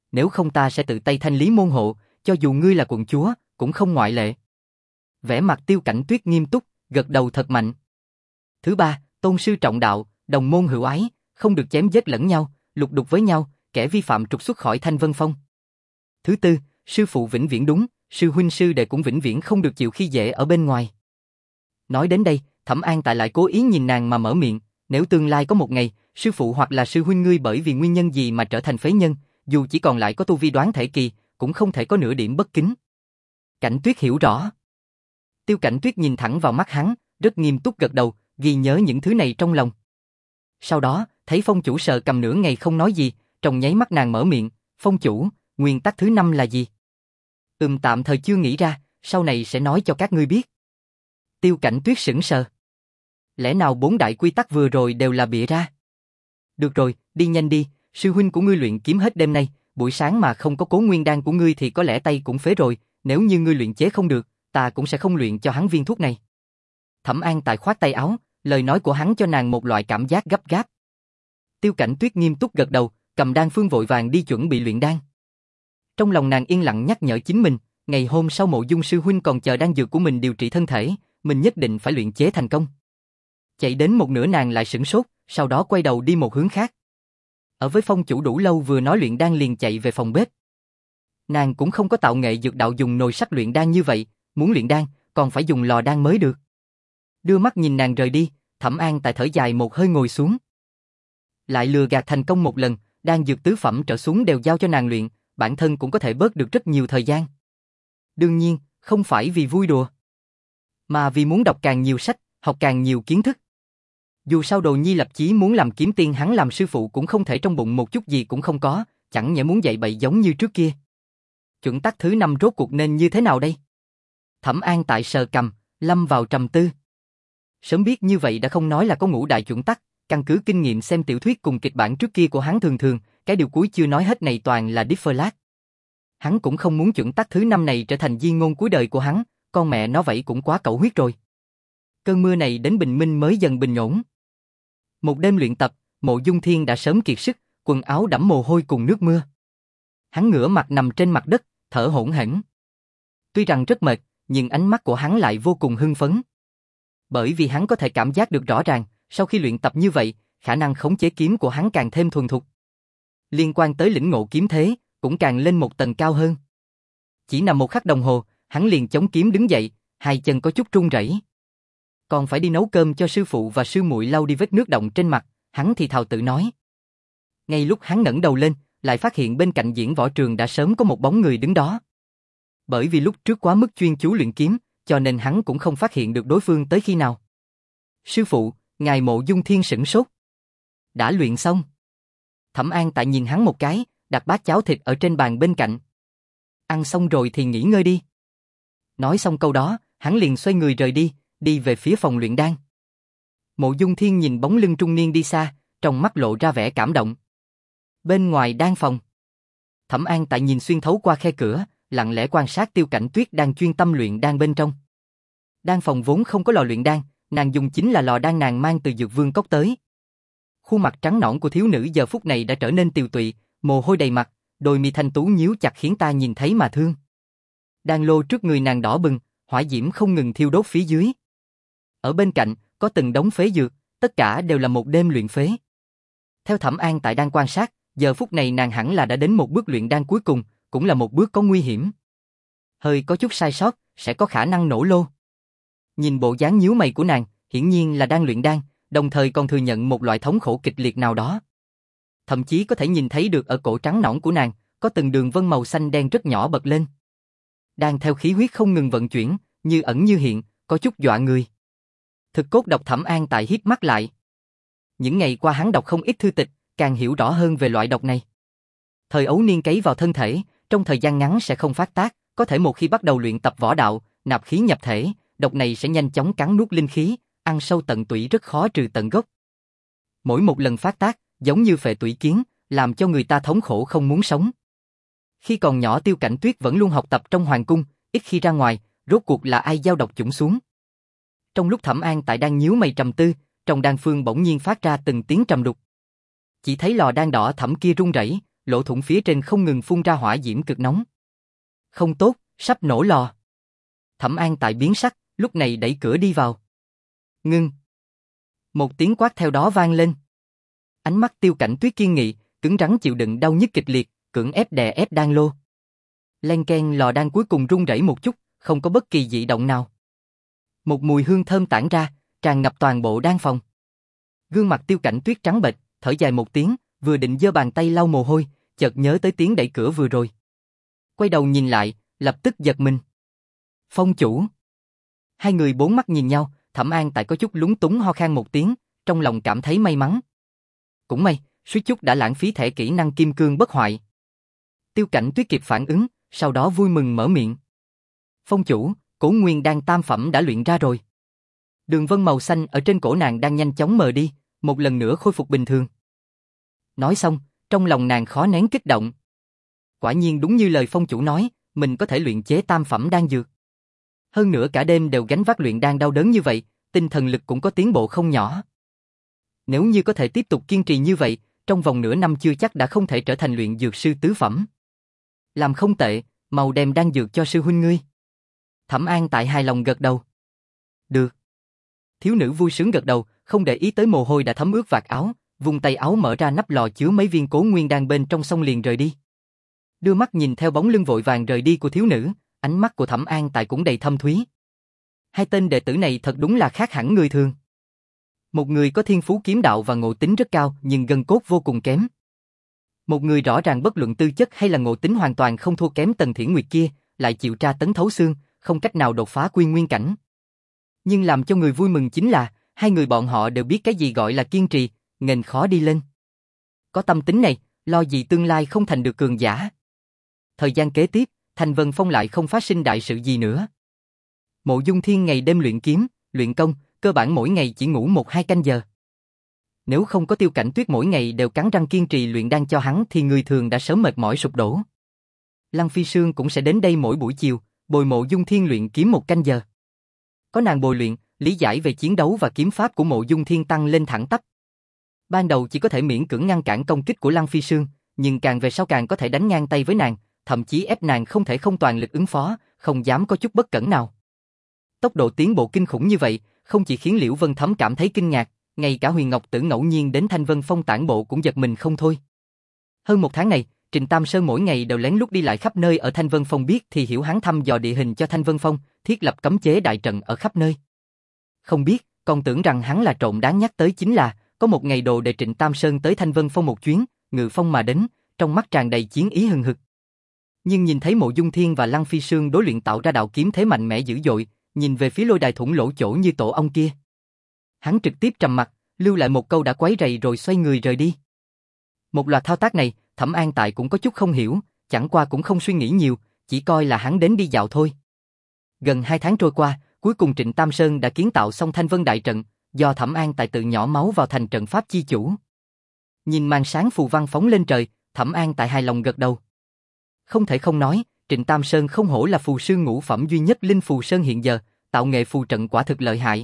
nếu không ta sẽ tự tay thanh lý môn hộ, cho dù ngươi là quận chúa, cũng không ngoại lệ. Vẻ mặt Tiêu Cảnh Tuyết nghiêm túc, gật đầu thật mạnh. Thứ ba, tôn sư trọng đạo, đồng môn hữu ái, không được chém giết lẫn nhau, lục đục với nhau, kẻ vi phạm trục xuất khỏi Thanh Vân Phong. Thứ tư, sư phụ vĩnh viễn đúng, sư huynh sư đệ cũng vĩnh viễn không được chịu khi dễ ở bên ngoài. Nói đến đây, Thẩm An Tại lại cố ý nhìn nàng mà mở miệng, nếu tương lai có một ngày, sư phụ hoặc là sư huynh ngươi bởi vì nguyên nhân gì mà trở thành phế nhân, dù chỉ còn lại có tu vi đoán thể kỳ, cũng không thể có nửa điểm bất kính. Cảnh Tuyết hiểu rõ. Tiêu Cảnh Tuyết nhìn thẳng vào mắt hắn, rất nghiêm túc gật đầu, ghi nhớ những thứ này trong lòng. Sau đó, thấy Phong chủ sờ cầm nửa ngày không nói gì, trong nháy mắt nàng mở miệng, Phong chủ, nguyên tắc thứ năm là gì? Ừm tạm thời chưa nghĩ ra, sau này sẽ nói cho các ngươi biết. Tiêu Cảnh Tuyết sững sờ. Lẽ nào bốn đại quy tắc vừa rồi đều là bịa ra? Được rồi, đi nhanh đi, sư huynh của ngươi luyện kiếm hết đêm nay, buổi sáng mà không có Cố Nguyên đan của ngươi thì có lẽ tay cũng phế rồi, nếu như ngươi luyện chế không được, ta cũng sẽ không luyện cho hắn viên thuốc này. Thẩm An Tại khoát tay áo, lời nói của hắn cho nàng một loại cảm giác gấp gáp. Tiêu Cảnh Tuyết nghiêm túc gật đầu, cầm đan phương vội vàng đi chuẩn bị luyện đan. Trong lòng nàng yên lặng nhắc nhở chính mình, ngày hôm sau Mộ Dung sư huynh còn chờ đan dược của mình điều trị thân thể, mình nhất định phải luyện chế thành công. Chạy đến một nửa nàng lại sửng sốt, sau đó quay đầu đi một hướng khác. Ở với Phong chủ đủ lâu vừa nói luyện đan liền chạy về phòng bếp. Nàng cũng không có tạo nghệ dược đạo dùng nồi sắt luyện đan như vậy, muốn luyện đan còn phải dùng lò đan mới được. Đưa mắt nhìn nàng rời đi, Thẩm An Tại thở dài một hơi ngồi xuống. Lại lừa gạt thành công một lần, đan dược tứ phẩm trở xuống đều giao cho nàng luyện, bản thân cũng có thể bớt được rất nhiều thời gian. Đương nhiên, không phải vì vui đùa, mà vì muốn đọc càng nhiều sách, học càng nhiều kiến thức. Dù sao Đồ Nhi lập chí muốn làm kiếm tiên, hắn làm sư phụ cũng không thể trong bụng một chút gì cũng không có, chẳng nhẽ muốn dạy bậy giống như trước kia. Chuẩn tắc thứ năm rốt cuộc nên như thế nào đây? Thẩm An Tại sờ cằm, lâm vào trầm tư. Sớm biết như vậy đã không nói là có ngũ đại chuẩn tắc, căn cứ kinh nghiệm xem tiểu thuyết cùng kịch bản trước kia của hắn thường thường, cái điều cuối chưa nói hết này toàn là đít phơ lát. Hắn cũng không muốn chuẩn tắc thứ năm này trở thành di ngôn cuối đời của hắn, con mẹ nó vậy cũng quá cẩu huyết rồi. Cơn mưa này đến bình minh mới dần bình ổn. Một đêm luyện tập, Mộ Dung Thiên đã sớm kiệt sức, quần áo đẫm mồ hôi cùng nước mưa. Hắn ngửa mặt nằm trên mặt đất, thở hổn hển. Tuy rằng rất mệt, nhưng ánh mắt của hắn lại vô cùng hưng phấn. Bởi vì hắn có thể cảm giác được rõ ràng, sau khi luyện tập như vậy, khả năng khống chế kiếm của hắn càng thêm thuần thục. Liên quan tới lĩnh ngộ kiếm thế, cũng càng lên một tầng cao hơn. Chỉ nằm một khắc đồng hồ, hắn liền chống kiếm đứng dậy, hai chân có chút run rẩy. Còn phải đi nấu cơm cho sư phụ và sư muội lau đi vết nước đọng trên mặt, hắn thì thào tự nói. Ngay lúc hắn ngẩng đầu lên, lại phát hiện bên cạnh diễn võ trường đã sớm có một bóng người đứng đó. Bởi vì lúc trước quá mức chuyên chú luyện kiếm, cho nên hắn cũng không phát hiện được đối phương tới khi nào. Sư phụ, ngài Mộ Dung Thiên sửng sốt. Đã luyện xong. Thẩm An Tại nhìn hắn một cái, đặt bát cháo thịt ở trên bàn bên cạnh. Ăn xong rồi thì nghỉ ngơi đi. Nói xong câu đó, hắn liền xoay người rời đi, đi về phía phòng luyện đan. Mộ Dung Thiên nhìn bóng lưng trung niên đi xa, trong mắt lộ ra vẻ cảm động. Bên ngoài đan phòng, Thẩm An Tại nhìn xuyên thấu qua khe cửa, lặng lẽ quan sát Tiêu Cảnh Tuyết đang chuyên tâm luyện đan bên trong. Đan phòng vốn không có lò luyện đan, nàng dùng chính là lò đan nàng mang từ Dược Vương Cốc tới. Khuôn mặt trắng nõn của thiếu nữ giờ phút này đã trở nên tiều tụy, mồ hôi đầy mặt, đôi mi thanh tú nhíu chặt khiến ta nhìn thấy mà thương. Đan lô trước người nàng đỏ bừng, hỏa diễm không ngừng thiêu đốt phía dưới. Ở bên cạnh, có từng đống phế dược, tất cả đều là một đêm luyện phế. Theo Thẩm An Tại đang quan sát, giờ phút này nàng hẳn là đã đến một bước luyện đan cuối cùng, cũng là một bước có nguy hiểm. Hơi có chút sai sót, sẽ có khả năng nổ lô. Nhìn bộ dáng nhíu mày của nàng, hiển nhiên là đang luyện đan, đồng thời còn thừa nhận một loại thống khổ kịch liệt nào đó. Thậm chí có thể nhìn thấy được ở cổ trắng nõn của nàng, có từng đường vân màu xanh đen rất nhỏ bật lên. Đang theo khí huyết không ngừng vận chuyển, như ẩn như hiện, có chút dọa người. Thực cốt độc Thẩm An Tại híp mắt lại. Những ngày qua hắn đọc không ít thư tịch, càng hiểu rõ hơn về loại độc này. Thời ấu niên cấy vào thân thể, trong thời gian ngắn sẽ không phát tác, có thể một khi bắt đầu luyện tập võ đạo, nạp khí nhập thể, độc này sẽ nhanh chóng cắn nuốt linh khí, ăn sâu tận tủy rất khó trừ tận gốc. Mỗi một lần phát tác, giống như phệ tủy kiến, làm cho người ta thống khổ không muốn sống. Khi còn nhỏ Tiêu Cảnh Tuyết vẫn luôn học tập trong hoàng cung, ít khi ra ngoài, rốt cuộc là ai giao độc chủng xuống. Trong lúc Thẩm An Tại đang nhíu mày trầm tư, trong đan phương bỗng nhiên phát ra từng tiếng trầm đục. Chỉ thấy lò đan đỏ thẫm kia rung rẩy, lỗ thủng phía trên không ngừng phun ra hỏa diễm cực nóng. Không tốt, sắp nổ lò. Thẩm An Tại biến sắc, lúc này đẩy cửa đi vào. Ngưng. Một tiếng quát theo đó vang lên. Ánh mắt Tiêu Cảnh Tuyết kiên nghị, cứng rắn chịu đựng đau nhức kịch liệt, cưỡng ép đè ép đan lô. Len keng, lò đan cuối cùng rung rẩy một chút, không có bất kỳ dị động nào. Một mùi hương thơm tản ra, tràn ngập toàn bộ đan phòng. Gương mặt Tiêu Cảnh Tuyết trắng bệch, thở dài một tiếng, vừa định giơ bàn tay lau mồ hôi, chợt nhớ tới tiếng đẩy cửa vừa rồi. Quay đầu nhìn lại, lập tức giật mình. Phong chủ. Hai người bốn mắt nhìn nhau, Thẩm An Tại có chút lúng túng ho khan một tiếng, trong lòng cảm thấy may mắn. Cũng may, suýt chút đã lãng phí thẻ kỹ năng kim cương bất hoại. Tiêu Cảnh Tuyết kịp phản ứng, sau đó vui mừng mở miệng. Phong chủ, cổ nguyên đan tam phẩm đã luyện ra rồi. Đường vân màu xanh ở trên cổ nàng đang nhanh chóng mờ đi, một lần nữa khôi phục bình thường. Nói xong, trong lòng nàng khó nén kích động. Quả nhiên đúng như lời phong chủ nói, mình có thể luyện chế tam phẩm đan dược. Hơn nữa cả đêm đều gánh vác luyện đan đau đớn như vậy, tinh thần lực cũng có tiến bộ không nhỏ. Nếu như có thể tiếp tục kiên trì như vậy, trong vòng nửa năm chưa chắc đã không thể trở thành luyện dược sư tứ phẩm. Làm không tệ, mau đem đan dược cho sư huynh ngươi. Thẩm An Tại hài lòng gật đầu. Được. Thiếu nữ vui sướng gật đầu, không để ý tới mồ hôi đã thấm ướt vạt áo, vung tay áo mở ra nắp lò chứa mấy viên cố nguyên đan bên trong xong liền rời đi. Đưa mắt nhìn theo bóng lưng vội vàng rời đi của thiếu nữ, ánh mắt của Thẩm An Tại cũng đầy thâm thúy. Hai tên đệ tử này thật đúng là khác hẳn người thường. Một người có thiên phú kiếm đạo và ngộ tính rất cao nhưng gân cốt vô cùng kém. Một người rõ ràng bất luận tư chất hay là ngộ tính hoàn toàn không thua kém Tần Thiển Nguyệt kia, lại chịu tra tấn thấu xương, không cách nào đột phá quy nguyên cảnh. Nhưng làm cho người vui mừng chính là, hai người bọn họ đều biết cái gì gọi là kiên trì, nghênh khó đi lên. Có tâm tính này, lo gì tương lai không thành được cường giả. Thời gian kế tiếp, Thanh Vân Phong lại không phát sinh đại sự gì nữa. Mộ Dung Thiên ngày đêm luyện kiếm, luyện công, cơ bản mỗi ngày chỉ ngủ một hai canh giờ. Nếu không có Tiêu Cảnh Tuyết mỗi ngày đều cắn răng kiên trì luyện đan cho hắn thì người thường đã sớm mệt mỏi sụp đổ. Lăng Phi Sương cũng sẽ đến đây mỗi buổi chiều, bồi Mộ Dung Thiên luyện kiếm một canh giờ. Có nàng bồi luyện, lý giải về chiến đấu và kiếm pháp của Mộ Dung Thiên tăng lên thẳng tắp. Ban đầu chỉ có thể miễn cưỡng ngăn cản công kích của Lăng Phi Sương, nhưng càng về sau càng có thể đánh ngang tay với nàng, thậm chí ép nàng không thể không toàn lực ứng phó, không dám có chút bất cẩn nào. Tốc độ tiến bộ kinh khủng như vậy, không chỉ khiến Liễu Vân Thấm cảm thấy kinh ngạc, ngay cả Huyền Ngọc Tử ngẫu nhiên đến Thanh Vân Phong tản bộ cũng giật mình không thôi. Hơn một tháng này, Trình Tam Sơn mỗi ngày đều lén lút đi lại khắp nơi ở Thanh Vân Phong, biết thì hiểu hắn thăm dò địa hình cho Thanh Vân Phong, thiết lập cấm chế đại trận ở khắp nơi. Không biết, còn tưởng rằng hắn là trộm đáng nhắc tới chính là, có một ngày đồ để Trịnh Tam Sơn tới Thanh Vân Phong một chuyến, ngự phong mà đến, trong mắt tràn đầy chiến ý hừng hực. Nhưng nhìn thấy Mộ Dung Thiên và Lăng Phi Sương đối luyện tạo ra đạo kiếm thế mạnh mẽ dữ dội, nhìn về phía lôi đài thủng lỗ chỗ như tổ ong kia. Hắn trực tiếp trầm mặt, lưu lại một câu đã quấy rầy rồi xoay người rời đi. Một loạt thao tác này, Thẩm An Tại cũng có chút không hiểu, chẳng qua cũng không suy nghĩ nhiều, chỉ coi là hắn đến đi dạo thôi. Gần hai tháng trôi qua, cuối cùng Trịnh Tam Sơn đã kiến tạo xong Thanh Vân Đại Trận, do Thẩm An Tại tự nhỏ máu vào thành trận pháp chi chủ. Nhìn màn sáng phù văn phóng lên trời, Thẩm An Tại hài lòng gật đầu. Không thể không nói, Trịnh Tam Sơn không hổ là phù sư ngũ phẩm duy nhất Linh Phù Sơn hiện giờ, tạo nghệ phù trận quả thực lợi hại.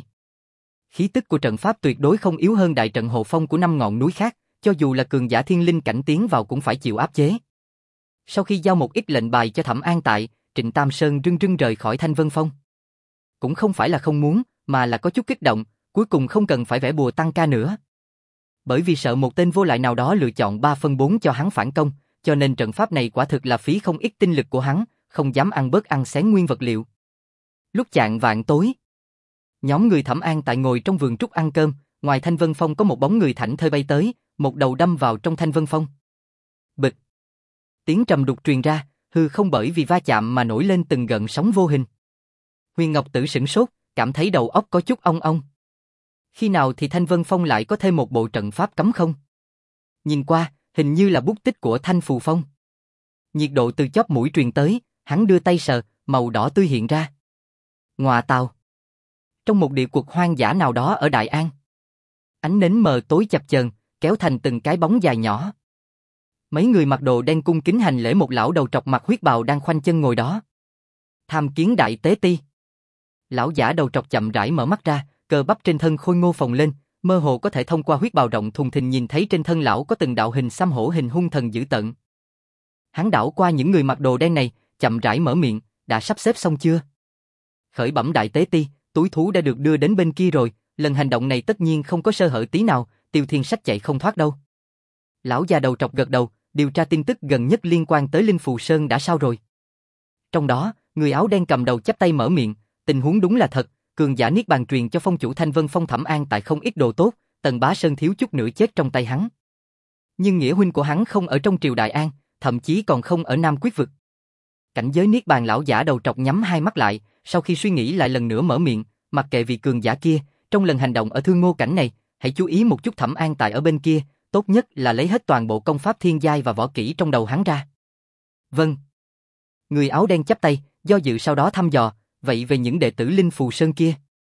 Khí tức của trận pháp tuyệt đối không yếu hơn đại trận hộ phong của năm ngọn núi khác, cho dù là cường giả thiên linh cảnh tiến vào cũng phải chịu áp chế. Sau khi giao một ít lệnh bài cho Thẩm An Tại, Trịnh Tam Sơn rưng rưng rời khỏi Thanh Vân Phong. Cũng không phải là không muốn, mà là có chút kích động, cuối cùng không cần phải vẽ bùa tăng ca nữa. Bởi vì sợ một tên vô lại nào đó lựa chọn ba phân bốn cho hắn phản công, cho nên trận pháp này quả thực là phí không ít tinh lực của hắn, không dám ăn bớt ăn xén nguyên vật liệu. Lúc chạng vạng tối, nhóm người Thẩm An Tại ngồi trong vườn trúc ăn cơm, ngoài Thanh Vân Phong có một bóng người thảnh thơi bay tới, một đầu đâm vào trong Thanh Vân Phong. Bịch. Tiếng trầm đục truyền ra, hư không bởi vì va chạm mà nổi lên từng gợn sóng vô hình. Huyền Ngọc Tử sửng sốt, cảm thấy đầu óc có chút ong ong. Khi nào thì Thanh Vân Phong lại có thêm một bộ trận pháp cấm không? Nhìn qua, hình như là bút tích của Thanh Phù Phong. Nhiệt độ từ chóp mũi truyền tới, hắn đưa tay sờ, màu đỏ tươi hiện ra. Ngọa tào. Trong một địa quật hoang dã nào đó ở Đại An. Ánh nến mờ tối chập chờn, kéo thành từng cái bóng dài nhỏ. Mấy người mặc đồ đen cung kính hành lễ một lão đầu trọc mặc huyết bào đang khoanh chân ngồi đó. Tham kiến đại tế ti. Lão giả đầu trọc chậm rãi mở mắt ra, cơ bắp trên thân khôi ngô phồng lên, mơ hồ có thể thông qua huyết bào rộng thùng thình nhìn thấy trên thân lão có từng đạo hình xăm hổ hình hung thần dữ tợn. Hắn đảo qua những người mặc đồ đen này, chậm rãi mở miệng, đã sắp xếp xong chưa? Khởi bẩm đại tế ti, túi thú đã được đưa đến bên kia rồi, lần hành động này tất nhiên không có sơ hở tí nào, Tiêu Thiên Sách chạy không thoát đâu. Lão già đầu trọc gật đầu, điều tra tin tức gần nhất liên quan tới Linh Phù Sơn đã sao rồi? Trong đó, người áo đen cầm đầu chắp tay mở miệng, tình huống đúng là thật, cường giả Niết Bàn truyền cho phong chủ Thanh Vân Phong Thẩm An tại không ít đồ tốt, Tần Bá Sơn thiếu chút nữa chết trong tay hắn. Nhưng nghĩa huynh của hắn không ở trong triều Đại An, thậm chí còn không ở Nam Quyết vực. Cảnh giới Niết Bàn lão giả đầu trọc nhắm hai mắt lại, sau khi suy nghĩ lại lần nữa mở miệng, mặc kệ vị cường giả kia, trong lần hành động ở Thương Ngô cảnh này, hãy chú ý một chút Thẩm An tại ở bên kia, tốt nhất là lấy hết toàn bộ công pháp thiên giai và võ kỹ trong đầu hắn ra. Vâng. Người áo đen chắp tay, do dự sau đó thăm dò, vậy về những đệ tử Linh Phù Sơn kia?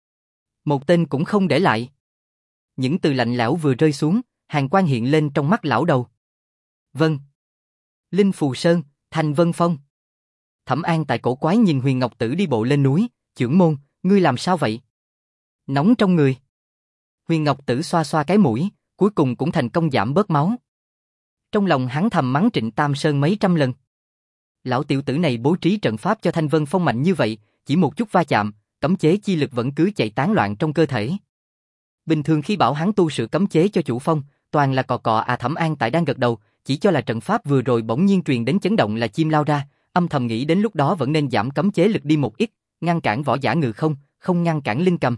Một tên cũng không để lại. Những từ lạnh lẽo vừa rơi xuống, hàn quang hiện lên trong mắt lão đầu. Vâng. Linh Phù Sơn, Thanh Vân Phong. Thẩm An tại cổ quái nhìn Huyền Ngọc Tử đi bộ lên núi, trưởng môn, ngươi làm sao vậy? Nóng trong người. Huyền Ngọc Tử xoa xoa cái mũi, cuối cùng cũng thành công giảm bớt máu. Trong lòng hắn thầm mắng Trịnh Tam Sơn mấy trăm lần. Lão tiểu tử này bố trí trận pháp cho Thanh Vân Phong mạnh như vậy, chỉ một chút va chạm, cấm chế chi lực vẫn cứ chạy tán loạn trong cơ thể. Bình thường khi bảo hắn tu sửa cấm chế cho chủ phong, toàn là cò cò à. Thẩm An tại đang gật đầu, chỉ cho là trận pháp vừa rồi bỗng nhiên truyền đến chấn động là chim lao ra, âm thầm nghĩ đến lúc đó vẫn nên giảm cấm chế lực đi một ít, ngăn cản võ giả ngự không, không ngăn cản linh cầm.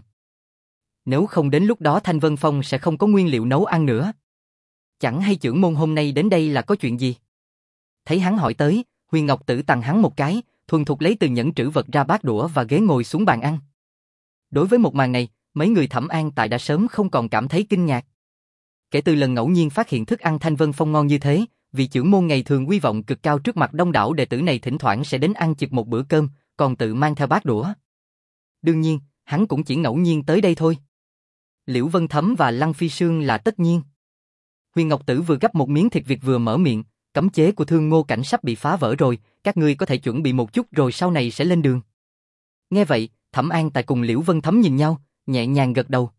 Nếu không đến lúc đó Thanh Vân Phong sẽ không có nguyên liệu nấu ăn nữa. Chẳng hay trưởng môn hôm nay đến đây là có chuyện gì? Thấy hắn hỏi tới, Huyền Ngọc Tử tằng hắn một cái, thuần thục lấy từ nhẫn trữ vật ra bát đũa và ghế ngồi xuống bàn ăn. Đối với một màn này, mấy người Thẩm An tại đã sớm không còn cảm thấy kinh ngạc. Kể từ lần ngẫu nhiên phát hiện thức ăn Thanh Vân Phong ngon như thế, vị trưởng môn ngày thường uy vọng cực cao trước mặt đông đảo đệ tử này thỉnh thoảng sẽ đến ăn chực một bữa cơm, còn tự mang theo bát đũa. Đương nhiên, hắn cũng chỉ ngẫu nhiên tới đây thôi. Liễu Vân Thấm và Lăng Phi Sương là tất nhiên. Huyền Ngọc Tử vừa gắp một miếng thịt vịt vừa mở miệng, cấm chế của Thương Ngô cảnh sắp bị phá vỡ rồi, các ngươi có thể chuẩn bị một chút rồi sau này sẽ lên đường. Nghe vậy, Thẩm An tại cùng Liễu Vân Thấm nhìn nhau, nhẹ nhàng gật đầu.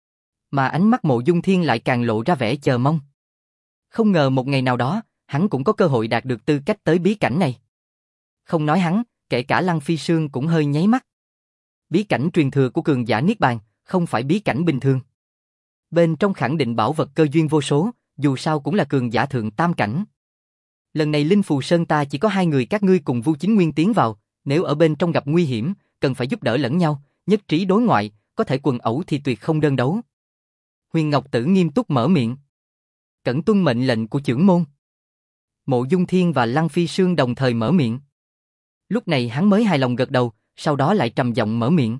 Mà ánh mắt Mộ Dung Thiên lại càng lộ ra vẻ chờ mong. Không ngờ một ngày nào đó, hắn cũng có cơ hội đạt được tư cách tới bí cảnh này. Không nói hắn, kể cả Lăng Phi Sương cũng hơi nháy mắt. Bí cảnh truyền thừa của cường giả Niết Bàn, không phải bí cảnh bình thường. Bên trong khẳng định bảo vật cơ duyên vô số, dù sao cũng là cường giả thượng tam cảnh. Lần này Linh Phù Sơn ta chỉ có hai người các ngươi cùng Vu Chính Nguyên tiến vào, nếu ở bên trong gặp nguy hiểm, cần phải giúp đỡ lẫn nhau, nhất trí đối ngoại, có thể quần ẩu thì tuyệt không đơn đấu. Huyền Ngọc Tử nghiêm túc mở miệng. Cẩn tuân mệnh lệnh của trưởng môn. Mộ Dung Thiên và Lăng Phi Sương đồng thời mở miệng. Lúc này hắn mới hài lòng gật đầu, sau đó lại trầm giọng mở miệng.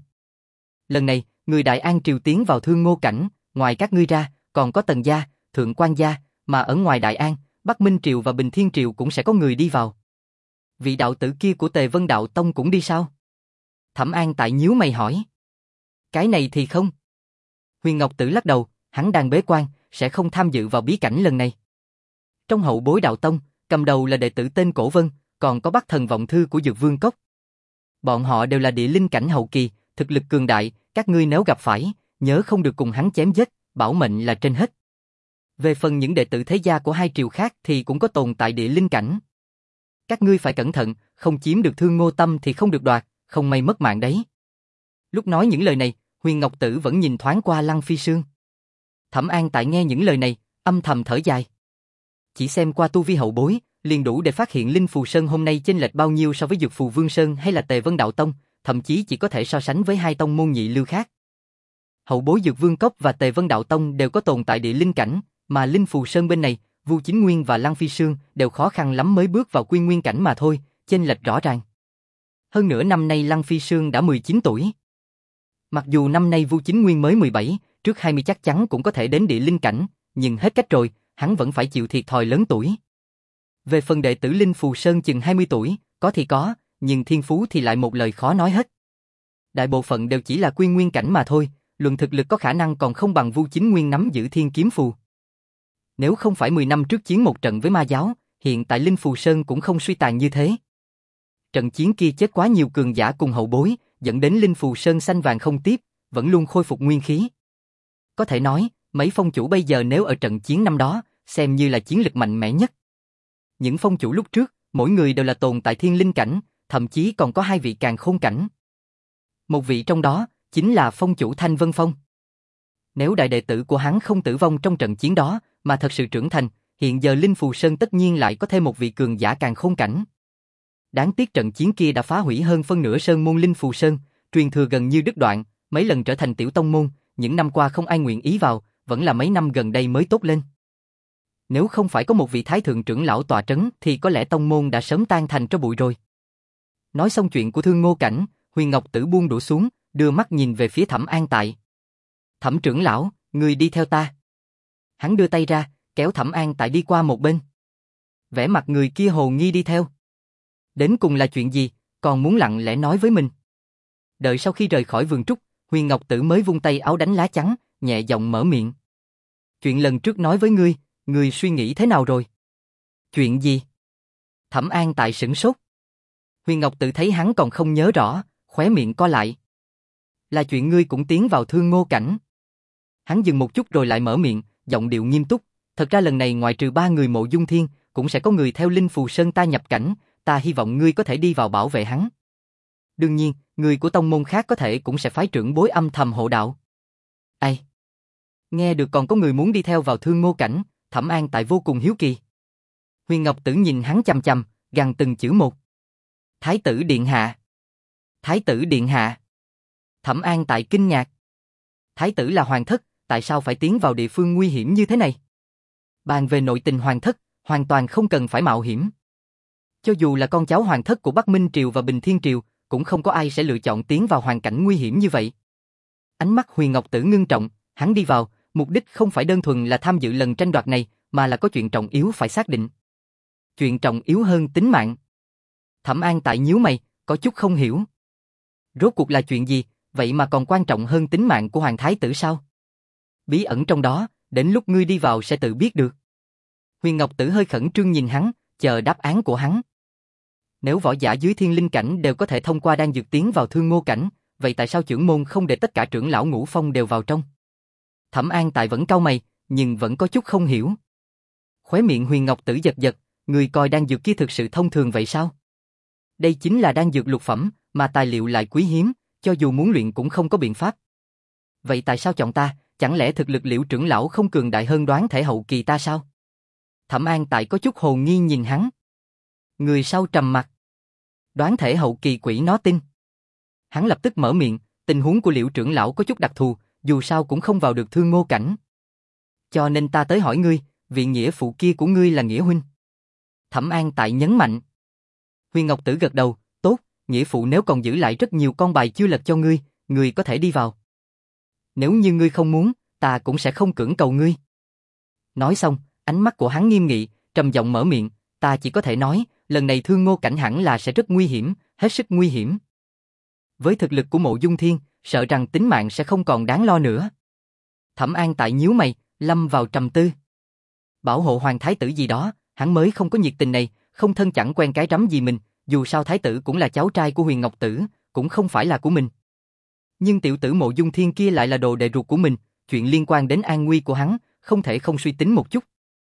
Lần này, người Đại An triều tiến vào Thương Ngô cảnh, ngoài các ngươi ra, còn có Tần gia, Thượng Quan gia, mà ở ngoài Đại An, Bắc Minh triều và Bình Thiên triều cũng sẽ có người đi vào. Vị đạo tử kia của Tề Vân Đạo Tông cũng đi sao? Thẩm An tại nhíu mày hỏi. Cái này thì không. Huyền Ngọc Tử lắc đầu, hắn đang bế quan, sẽ không tham dự vào bí cảnh lần này. Trong hậu bối đạo tông, cầm đầu là đệ tử tên Cổ Vân, còn có Bắc Thần Vọng Thư của Dược Vương Cốc. Bọn họ đều là địa linh cảnh hậu kỳ, thực lực cường đại, các ngươi nếu gặp phải, nhớ không được cùng hắn chém giết, bảo mệnh là trên hết. Về phần những đệ tử thế gia của hai triều khác thì cũng có tồn tại địa linh cảnh. Các ngươi phải cẩn thận, không chiếm được Thương Ngô Tâm thì không được đoạt, không may mất mạng đấy. Lúc nói những lời này, Huyền Ngọc Tử vẫn nhìn thoáng qua Lăng Phi Sương. Thẩm An tại nghe những lời này, âm thầm thở dài. Chỉ xem qua tu vi hậu bối, liền đủ để phát hiện Linh Phù Sơn hôm nay chênh lệch bao nhiêu so với Dược Phù Vương Sơn hay là Tề Vân Đạo Tông, thậm chí chỉ có thể so sánh với hai tông môn nhị lưu khác. Hậu bối Dược Vương Cốc và Tề Vân Đạo Tông đều có tồn tại địa linh cảnh, mà Linh Phù Sơn bên này, Vu Chính Nguyên và Lăng Phi Sương đều khó khăn lắm mới bước vào quy nguyên cảnh mà thôi, chênh lệch rõ ràng. Hơn nữa năm nay Lăng Phi Sương đã mười chín tuổi. Mặc dù năm nay Vu Chính Nguyên mới mười bảy, trước hai mươi chắc chắn cũng có thể đến địa linh cảnh, nhưng hết cách rồi, hắn vẫn phải chịu thiệt thòi lớn tuổi. Về phần đệ tử Linh Phù Sơn chừng hai mươi tuổi, có thì có, nhưng thiên phú thì lại một lời khó nói hết. Đại bộ phận đều chỉ là quy nguyên cảnh mà thôi, luận thực lực có khả năng còn không bằng Vu Chính Nguyên nắm giữ Thiên Kiếm Phù. Nếu không phải mười năm trước chiến một trận với ma giáo, hiện tại Linh Phù Sơn cũng không suy tàn như thế. Trận chiến kia chết quá nhiều cường giả cùng hậu bối, dẫn đến Linh Phù Sơn xanh vàng không tiếp, vẫn luôn khôi phục nguyên khí. Có thể nói, mấy phong chủ bây giờ nếu ở trận chiến năm đó, xem như là chiến lực mạnh mẽ nhất. Những phong chủ lúc trước, mỗi người đều là tồn tại thiên linh cảnh, thậm chí còn có hai vị càn khôn cảnh. Một vị trong đó chính là phong chủ Thanh Vân Phong. Nếu đại đệ tử của hắn không tử vong trong trận chiến đó, mà thật sự trưởng thành, hiện giờ Linh Phù Sơn tất nhiên lại có thêm một vị cường giả càn khôn cảnh. Đáng tiếc trận chiến kia đã phá hủy hơn phân nửa sơn môn Linh Phù Sơn, truyền thừa gần như đứt đoạn, mấy lần trở thành tiểu tông môn, những năm qua không ai nguyện ý vào, vẫn là mấy năm gần đây mới tốt lên. Nếu không phải có một vị thái thượng trưởng lão tọa trấn thì có lẽ tông môn đã sớm tan thành tro bụi rồi. Nói xong chuyện của Thương Ngô Cảnh, Huyền Ngọc Tử buông đũa xuống, đưa mắt nhìn về phía Thẩm An Tại. Thẩm trưởng lão, người đi theo ta. Hắn đưa tay ra, kéo Thẩm An Tại đi qua một bên. Vẻ mặt người kia hồ nghi đi theo. Đến cùng là chuyện gì, còn muốn lặng lẽ nói với mình. Đợi sau khi rời khỏi vườn trúc, Huyền Ngọc Tử mới vung tay áo đánh lá chắn, nhẹ giọng mở miệng. Chuyện lần trước nói với ngươi, ngươi suy nghĩ thế nào rồi? Chuyện gì? Thẩm An Tại sửng sốt. Huyền Ngọc Tử thấy hắn còn không nhớ rõ, khóe miệng co lại. Là chuyện ngươi cũng tiến vào Thương Ngô Cảnh. Hắn dừng một chút rồi lại mở miệng, giọng điệu nghiêm túc. Thật ra lần này ngoại trừ ba người Mộ Dung Thiên, cũng sẽ có người theo Linh Phù Sơn ta nhập cảnh, ta hy vọng ngươi có thể đi vào bảo vệ hắn. Đương nhiên, người của tông môn khác có thể cũng sẽ phái trưởng bối âm thầm hộ đạo. Ai? Nghe được còn có người muốn đi theo vào Thương Ngô Cảnh, Thẩm An Tại vô cùng hiếu kỳ. Huyền Ngọc Tử nhìn hắn chằm chằm, gằn từng chữ một. Thái tử điện hạ. Thái tử điện hạ. Thẩm An Tại kinh ngạc. Thái tử là hoàng thất, tại sao phải tiến vào địa phương nguy hiểm như thế này? Bàn về nội tình hoàng thất, hoàn toàn không cần phải mạo hiểm. Cho dù là con cháu hoàng thất của Bắc Minh Triều và Bình Thiên Triều, cũng không có ai sẽ lựa chọn tiến vào hoàn cảnh nguy hiểm như vậy. Ánh mắt Huyền Ngọc Tử ngưng trọng, hắn đi vào, mục đích không phải đơn thuần là tham dự lần tranh đoạt này, mà là có chuyện trọng yếu phải xác định. Chuyện trọng yếu hơn tính mạng. Thẩm An Tại nhíu mày, có chút không hiểu. Rốt cuộc là chuyện gì, vậy mà còn quan trọng hơn tính mạng của Hoàng Thái tử sao? Bí ẩn trong đó, đến lúc ngươi đi vào sẽ tự biết được. Huyền Ngọc Tử hơi khẩn trương nhìn hắn, chờ đáp án của hắn. Nếu võ giả dưới thiên linh cảnh đều có thể thông qua đan dược tiến vào Thương Ngô Cảnh, vậy tại sao trưởng môn không để tất cả trưởng lão Ngũ Phong đều vào trong? Thẩm An Tại vẫn cau mày, nhưng vẫn có chút không hiểu. Khóe miệng Huyền Ngọc Tử giật giật, người coi đan dược kia thực sự thông thường vậy sao? Đây chính là đan dược lục phẩm, mà tài liệu lại quý hiếm, cho dù muốn luyện cũng không có biện pháp. Vậy tại sao chọn ta, chẳng lẽ thực lực Liễu trưởng lão không cường đại hơn Đoán Thể hậu kỳ ta sao? Thẩm An Tại có chút hồ nghi nhìn hắn. Người sau trầm mặt. Đoán Thể hậu kỳ quỷ nó tin. Hắn lập tức mở miệng, tình huống của Liễu trưởng lão có chút đặc thù, dù sao cũng không vào được Thương Ngô Cảnh. Cho nên ta tới hỏi ngươi, vị nghĩa phụ kia của ngươi là nghĩa huynh. Thẩm An Tại nhấn mạnh. Huyền Ngọc Tử gật đầu, tốt, nghĩa phụ nếu còn giữ lại rất nhiều con bài chưa lật cho ngươi, ngươi có thể đi vào. Nếu như ngươi không muốn, ta cũng sẽ không cưỡng cầu ngươi. Nói xong, ánh mắt của hắn nghiêm nghị, trầm giọng mở miệng, ta chỉ có thể nói, lần này Thương Ngô Cảnh hẳn là sẽ rất nguy hiểm, hết sức nguy hiểm. Với thực lực của Mộ Dung Thiên, sợ rằng tính mạng sẽ không còn đáng lo nữa. Thẩm An Tại nhíu mày, lâm vào trầm tư. Bảo hộ Hoàng Thái tử gì đó, hắn mới không có nhiệt tình này, không thân chẳng quen cái rắm gì mình, dù sao Thái tử cũng là cháu trai của Huyền Ngọc Tử, cũng không phải là của mình. Nhưng tiểu tử Mộ Dung Thiên kia lại là đồ đệ ruột của mình, chuyện liên quan đến an nguy của hắn, không thể không suy tính một chút.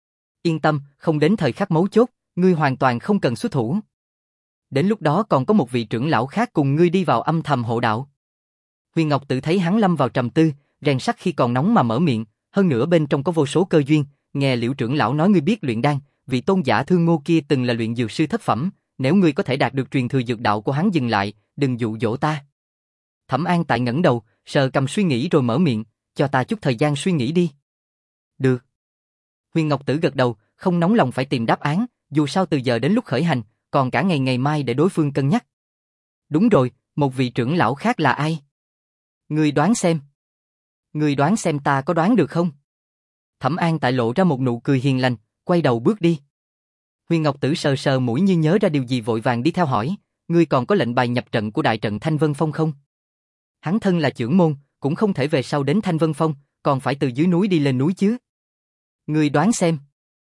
Yên tâm, không đến thời khắc mấu chốt, ngươi hoàn toàn không cần xuất thủ. Đến lúc đó còn có một vị trưởng lão khác cùng ngươi đi vào âm thầm hộ đạo. Huyền Ngọc Tử thấy hắn lâm vào trầm tư, rèn sắt khi còn nóng mà mở miệng, hơn nữa bên trong có vô số cơ duyên, nghe Liễu trưởng lão nói ngươi biết luyện đan, vị tôn giả Thương Ngô kia từng là luyện dược sư thất phẩm, nếu ngươi có thể đạt được truyền thừa dược đạo của hắn dừng lại, đừng dụ dỗ ta. Thẩm An Tại ngẩng đầu, sờ cầm suy nghĩ rồi mở miệng, cho ta chút thời gian suy nghĩ đi. Được. Huyền Ngọc Tử gật đầu, không nóng lòng phải tìm đáp án, dù sao từ giờ đến lúc khởi hành, còn cả ngày ngày mai để đối phương cân nhắc. Đúng rồi, một vị trưởng lão khác là ai? Ngươi đoán xem. Ngươi đoán xem ta có đoán được không? Thẩm An Tại lộ ra một nụ cười hiền lành, quay đầu bước đi. Huyền Ngọc Tử sờ sờ mũi như nhớ ra điều gì vội vàng đi theo hỏi, ngươi còn có lệnh bài nhập trận của đại trận Thanh Vân Phong không? Hắn thân là trưởng môn, cũng không thể về sau đến Thanh Vân Phong, còn phải từ dưới núi đi lên núi chứ. Ngươi đoán xem.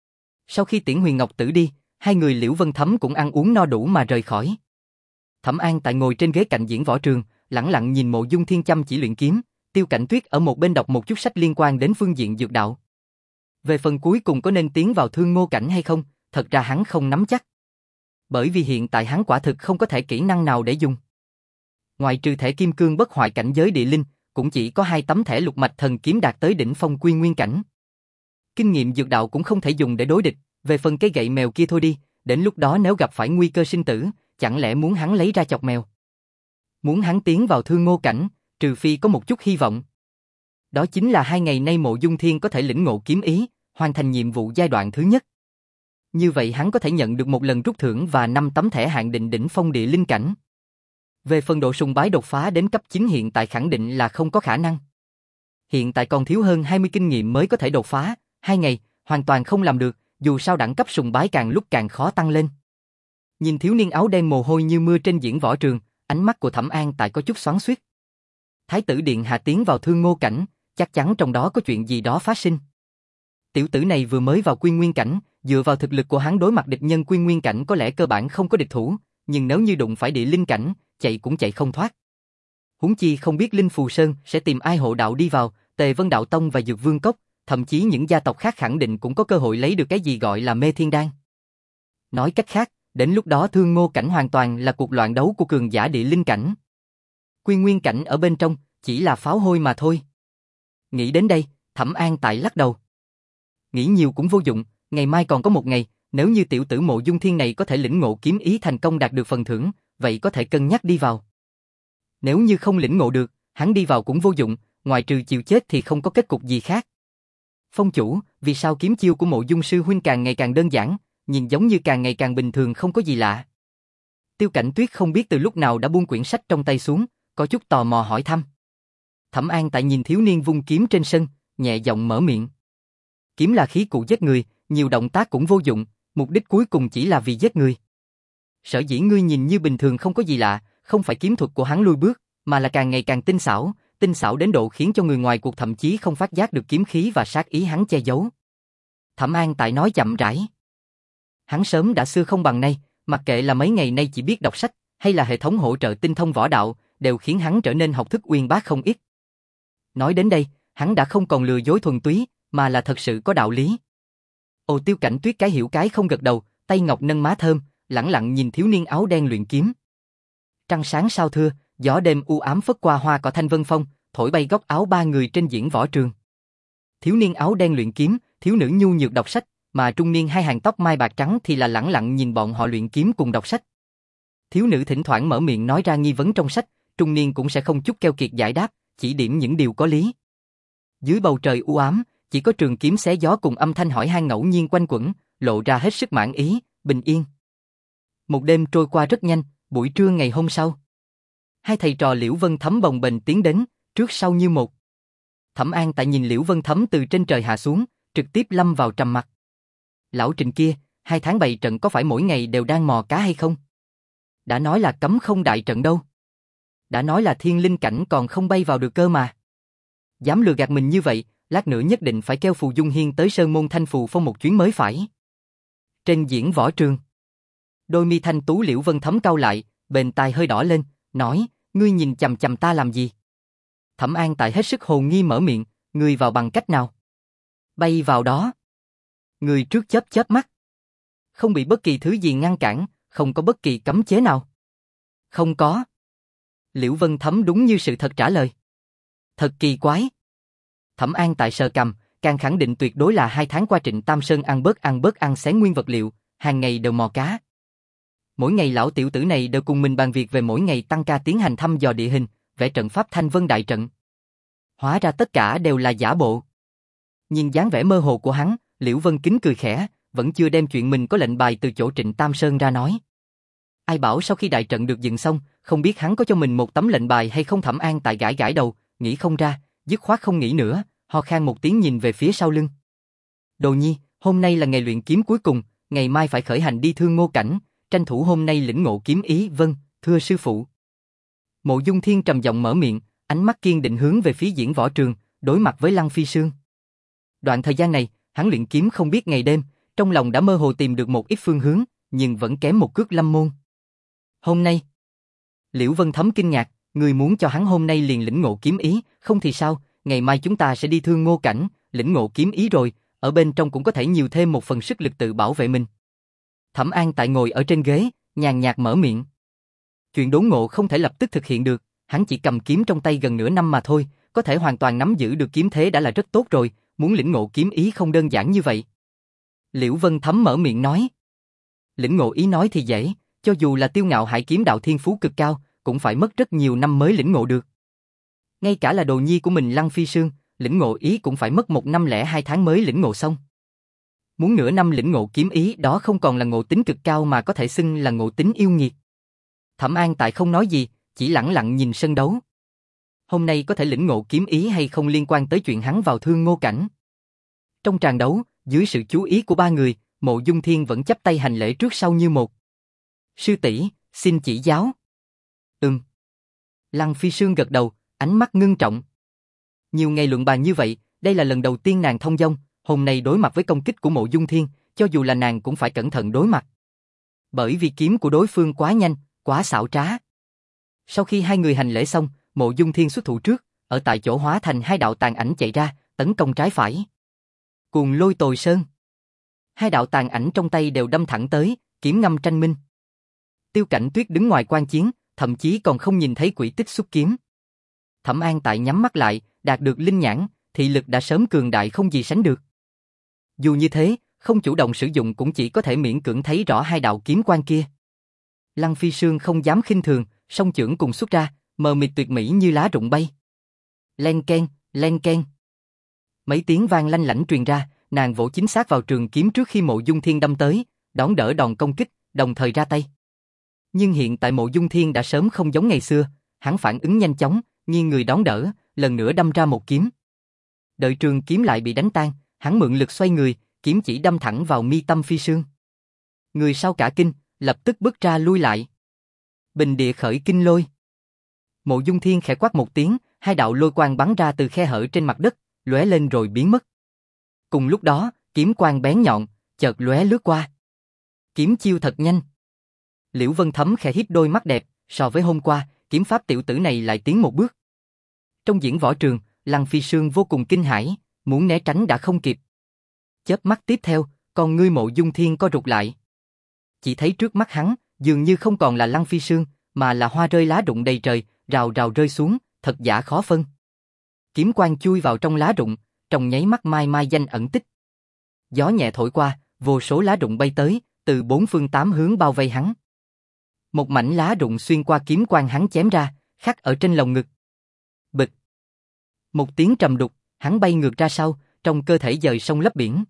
Sau khi tiễn Huyền Ngọc Tử đi, hai người Liễu Vân Thấm cũng ăn uống no đủ mà rời khỏi. Thẩm An Tại ngồi trên ghế cạnh diễn võ trường, lẳng lặng nhìn Mộ Dung Thiên chăm chỉ luyện kiếm, Tiêu Cảnh Tuyết ở một bên đọc một chút sách liên quan đến phương diện dược đạo. Về phần cuối cùng có nên tiến vào Thương Ngô Cảnh hay không, thật ra hắn không nắm chắc. Bởi vì hiện tại hắn quả thực không có thể kỹ năng nào để dùng. Ngoài trừ thẻ kim cương bất hoại cảnh giới địa linh, cũng chỉ có hai tấm thẻ lục mạch thần kiếm đạt tới đỉnh phong quy nguyên cảnh. Kinh nghiệm dược đạo cũng không thể dùng để đối địch, về phần cái gậy mèo kia thôi đi, đến lúc đó nếu gặp phải nguy cơ sinh tử, chẳng lẽ muốn hắn lấy ra chọc mèo? Muốn hắn tiến vào thương ngô cảnh, trừ phi có một chút hy vọng. Đó chính là hai ngày nay Mộ Dung Thiên có thể lĩnh ngộ kiếm ý, hoàn thành nhiệm vụ giai đoạn thứ nhất. Như vậy hắn có thể nhận được một lần rút thưởng và năm tấm thẻ hạn định đỉnh phong địa linh cảnh. Về phần độ sùng bái đột phá đến cấp chín hiện tại khẳng định là không có khả năng. Hiện tại còn thiếu hơn hai mươi kinh nghiệm mới có thể đột phá, hai ngày, hoàn toàn không làm được, dù sao đẳng cấp sùng bái càng lúc càng khó tăng lên. Nhìn thiếu niên áo đen mồ hôi như mưa trên diễn võ trường, ánh mắt của Thẩm An tại có chút xoắn xuýt. Thái tử điện hạ tiến vào thương ngô cảnh, chắc chắn trong đó có chuyện gì đó phát sinh. Tiểu tử này vừa mới vào quy nguyên cảnh, dựa vào thực lực của hắn đối mặt địch nhân quy nguyên cảnh có lẽ cơ bản không có địch thủ, nhưng nếu như đụng phải địa linh cảnh, chạy cũng chạy không thoát. Huống chi không biết Linh Phù Sơn sẽ tìm ai hộ đạo đi vào, Tề Vân Đạo Tông và Dược Vương Cốc, thậm chí những gia tộc khác khẳng định cũng có cơ hội lấy được cái gì gọi là mê thiên đan. Nói cách khác, đến lúc đó thương ngô cảnh hoàn toàn là cuộc loạn đấu của cường giả địa linh cảnh. Quy nguyên cảnh ở bên trong, chỉ là pháo hôi mà thôi. Nghĩ đến đây, Thẩm An tại lắc đầu. Nghĩ nhiều cũng vô dụng, ngày mai còn có một ngày, nếu như tiểu tử Mộ Dung Thiên này có thể lĩnh ngộ kiếm ý thành công đạt được phần thưởng, vậy có thể cân nhắc đi vào. Nếu như không lĩnh ngộ được, hắn đi vào cũng vô dụng, ngoài trừ chịu chết thì không có kết cục gì khác. Phong chủ, vì sao kiếm chiêu của Mộ Dung sư huynh càng ngày càng đơn giản, nhìn giống như càng ngày càng bình thường không có gì lạ. Tiêu Cảnh Tuyết không biết từ lúc nào đã buông quyển sách trong tay xuống, có chút tò mò hỏi thăm. Thẩm An tại nhìn thiếu niên vung kiếm trên sân, nhẹ giọng mở miệng. Kiếm là khí cụ giết người, nhiều động tác cũng vô dụng, mục đích cuối cùng chỉ là vì giết người. Sở dĩ ngươi nhìn như bình thường không có gì lạ, không phải kiếm thuật của hắn lùi bước, mà là càng ngày càng tinh xảo, tinh xảo đến độ khiến cho người ngoài cuộc thậm chí không phát giác được kiếm khí và sát ý hắn che giấu. Thẩm An tại nói chậm rãi. Hắn sớm đã xưa không bằng nay, mặc kệ là mấy ngày nay chỉ biết đọc sách, hay là hệ thống hỗ trợ tinh thông võ đạo, đều khiến hắn trở nên học thức uyên bác không ít. Nói đến đây, hắn đã không còn lừa dối thuần túy, mà là thật sự có đạo lý. Ồ, Tiêu Cảnh Tuyết cái hiểu cái không gật đầu, tay ngọc nâng má thơm, lẳng lặng nhìn thiếu niên áo đen luyện kiếm. Trăng sáng sao thưa, gió đêm u ám phất qua hoa cỏ thanh vân phong, thổi bay góc áo ba người trên diễn võ trường. Thiếu niên áo đen luyện kiếm, thiếu nữ nhu nhược đọc sách, mà trung niên hai hàng tóc mai bạc trắng thì là lẳng lặng nhìn bọn họ luyện kiếm cùng đọc sách. Thiếu nữ thỉnh thoảng mở miệng nói ra nghi vấn trong sách, trung niên cũng sẽ không chút keo kiệt giải đáp, chỉ điểm những điều có lý. Dưới bầu trời u ám, chỉ có trường kiếm xé gió cùng âm thanh hỏi han ngẫu nhiên quanh quẩn, lộ ra hết sức mãn ý, bình yên. Một đêm trôi qua rất nhanh, buổi trưa ngày hôm sau. Hai thầy trò Liễu Vân Thấm bồng bềnh tiến đến, trước sau như một. Thẩm An tại nhìn Liễu Vân Thấm từ trên trời hạ xuống, trực tiếp lâm vào trầm mặc. Lão Trịnh kia, hai tháng bày trận có phải mỗi ngày đều đang mò cá hay không? Đã nói là cấm không đại trận đâu. Đã nói là thiên linh cảnh còn không bay vào được cơ mà. Dám lừa gạt mình như vậy, lát nữa nhất định phải kêu Phù Dung Hiên tới Sơn Môn Thanh Phù Phong một chuyến mới phải. Trên diễn võ trường, đôi mi thanh tú Liễu Vân Thấm cau lại, bên tai hơi đỏ lên, nói, ngươi nhìn chằm chằm ta làm gì? Thẩm An tại hết sức hồ nghi mở miệng, ngươi vào bằng cách nào? Bay vào đó. Người trước chớp chớp mắt. Không bị bất kỳ thứ gì ngăn cản, không có bất kỳ cấm chế nào. Không có. Liễu Vân Thấm đúng như sự thật trả lời. Thật kỳ quái. Thẩm An tại sờ cằm, càng khẳng định tuyệt đối là hai tháng qua Trịnh Tam Sơn ăn bớt ăn bớt ăn xén nguyên vật liệu, hàng ngày đều mò cá. Mỗi ngày lão tiểu tử này đều cùng mình bàn việc về mỗi ngày tăng ca tiến hành thăm dò địa hình, vẽ trận pháp Thanh Vân đại trận. Hóa ra tất cả đều là giả bộ. Nhìn dáng vẻ mơ hồ của hắn, Liễu Vân Kính cười khẽ, vẫn chưa đem chuyện mình có lệnh bài từ chỗ Trịnh Tam Sơn ra nói. Ai bảo sau khi đại trận được dựng xong, không biết hắn có cho mình một tấm lệnh bài hay không? Thẩm An tại gãi gãi đầu, nghĩ không ra, dứt khoát không nghĩ nữa, ho khan một tiếng nhìn về phía sau lưng. Đồ Nhi, hôm nay là ngày luyện kiếm cuối cùng, ngày mai phải khởi hành đi Thương Ngô cảnh, tranh thủ hôm nay lĩnh ngộ kiếm ý. Vâng, thưa sư phụ. Mộ Dung Thiên trầm giọng mở miệng, ánh mắt kiên định hướng về phía diễn võ trường, đối mặt với Lăng Phi Sương. Đoạn thời gian này, hắn luyện kiếm không biết ngày đêm, trong lòng đã mơ hồ tìm được một ít phương hướng, nhưng vẫn kém một cước lâm môn. Hôm nay, Liễu Vân Thấm kinh ngạc, người muốn cho hắn hôm nay liền lĩnh ngộ kiếm ý, không thì sao, ngày mai chúng ta sẽ đi Thương Ngô cảnh, lĩnh ngộ kiếm ý rồi, ở bên trong cũng có thể nhiều thêm một phần sức lực tự bảo vệ mình. Thẩm An tại ngồi ở trên ghế, nhàn nhạt mở miệng. Chuyện đốn ngộ không thể lập tức thực hiện được, hắn chỉ cầm kiếm trong tay gần nửa năm mà thôi, có thể hoàn toàn nắm giữ được kiếm thế đã là rất tốt rồi, muốn lĩnh ngộ kiếm ý không đơn giản như vậy. Liễu Vân Thấm mở miệng nói. Lĩnh ngộ ý nói thì dễ, cho dù là Tiêu Ngạo Hải kiếm đạo thiên phú cực cao, cũng phải mất rất nhiều năm mới lĩnh ngộ được. Ngay cả là đồ nhi của mình Lăng Phi Sương, lĩnh ngộ ý cũng phải mất một năm lẻ hai tháng mới lĩnh ngộ xong. Muốn nửa năm lĩnh ngộ kiếm ý đó không còn là ngộ tính cực cao mà có thể xưng là ngộ tính yêu nghiệt. Thẩm An Tại không nói gì, chỉ lẳng lặng nhìn sân đấu. Hôm nay có thể lĩnh ngộ kiếm ý hay không liên quan tới chuyện hắn vào Thương Ngô Cảnh. Trong tràng đấu, dưới sự chú ý của ba người, Mộ Dung Thiên vẫn chắp tay hành lễ trước sau như một. Sư tỷ, xin chỉ giáo. Ừm. Lăng Phi Sương gật đầu, ánh mắt ngưng trọng. Nhiều ngày luận bàn như vậy, đây là lần đầu tiên nàng thông dong, hôm nay đối mặt với công kích của Mộ Dung Thiên, cho dù là nàng cũng phải cẩn thận đối mặt. Bởi vì kiếm của đối phương quá nhanh, quá xảo trá. Sau khi hai người hành lễ xong, Mộ Dung Thiên xuất thủ trước, ở tại chỗ hóa thành hai đạo tàn ảnh chạy ra, tấn công trái phải. Cuồng Lôi Tồi Sơn. Hai đạo tàn ảnh trong tay đều đâm thẳng tới, kiếm ngâm tranh minh. Tiêu Cảnh Tuyết đứng ngoài quan chiến, thậm chí còn không nhìn thấy quỹ tích xuất kiếm. Thẩm An Tại nhắm mắt lại, đạt được linh nhãn, thị lực đã sớm cường đại không gì sánh được. Dù như thế, không chủ động sử dụng cũng chỉ có thể miễn cưỡng thấy rõ hai đạo kiếm quang kia. Lăng Phi Sương không dám khinh thường, song chưởng cùng xuất ra, mờ mịt tuyệt mỹ như lá rụng bay. Len ken, len ken. Mấy tiếng vang lanh lảnh truyền ra, nàng vỗ chính xác vào trường kiếm trước khi Mộ Dung Thiên đâm tới, đón đỡ đòn công kích, đồng thời ra tay. Nhưng hiện tại Mộ Dung Thiên đã sớm không giống ngày xưa, hắn phản ứng nhanh chóng, nghiêng người đón đỡ, lần nữa đâm ra một kiếm. Đợi trường kiếm lại bị đánh tan, hắn mượn lực xoay người, kiếm chỉ đâm thẳng vào mi tâm Phi Sương. Người sau cả kinh, lập tức bước ra lui lại. Bình địa khởi kinh lôi. Mộ Dung Thiên khẽ quát một tiếng, hai đạo lôi quang bắn ra từ khe hở trên mặt đất, lóe lên rồi biến mất. Cùng lúc đó, kiếm quang bén nhọn, chợt lóe lướt qua. Kiếm chiêu thật nhanh. Liễu Vân Thấm khẽ híp đôi mắt đẹp, so với hôm qua, kiếm pháp tiểu tử này lại tiến một bước. Trong diễn võ trường, Lăng Phi Sương vô cùng kinh hãi, muốn né tránh đã không kịp. Chớp mắt tiếp theo, con ngươi Mộ Dung Thiên co rụt lại. Chỉ thấy trước mắt hắn, dường như không còn là Lăng Phi Sương, mà là hoa rơi lá rụng đầy trời, rào rào rơi xuống, thật giả khó phân. Kiếm quang chui vào trong lá rụng, trong nháy mắt mai mai danh ẩn tích. Gió nhẹ thổi qua, vô số lá rụng bay tới, từ bốn phương tám hướng bao vây hắn. Một mảnh lá rụng xuyên qua kiếm quang hắn chém ra, khắc ở trên lồng ngực. Bịch. Một tiếng trầm đục, hắn bay ngược ra sau, trong cơ thể dời sông lấp biển.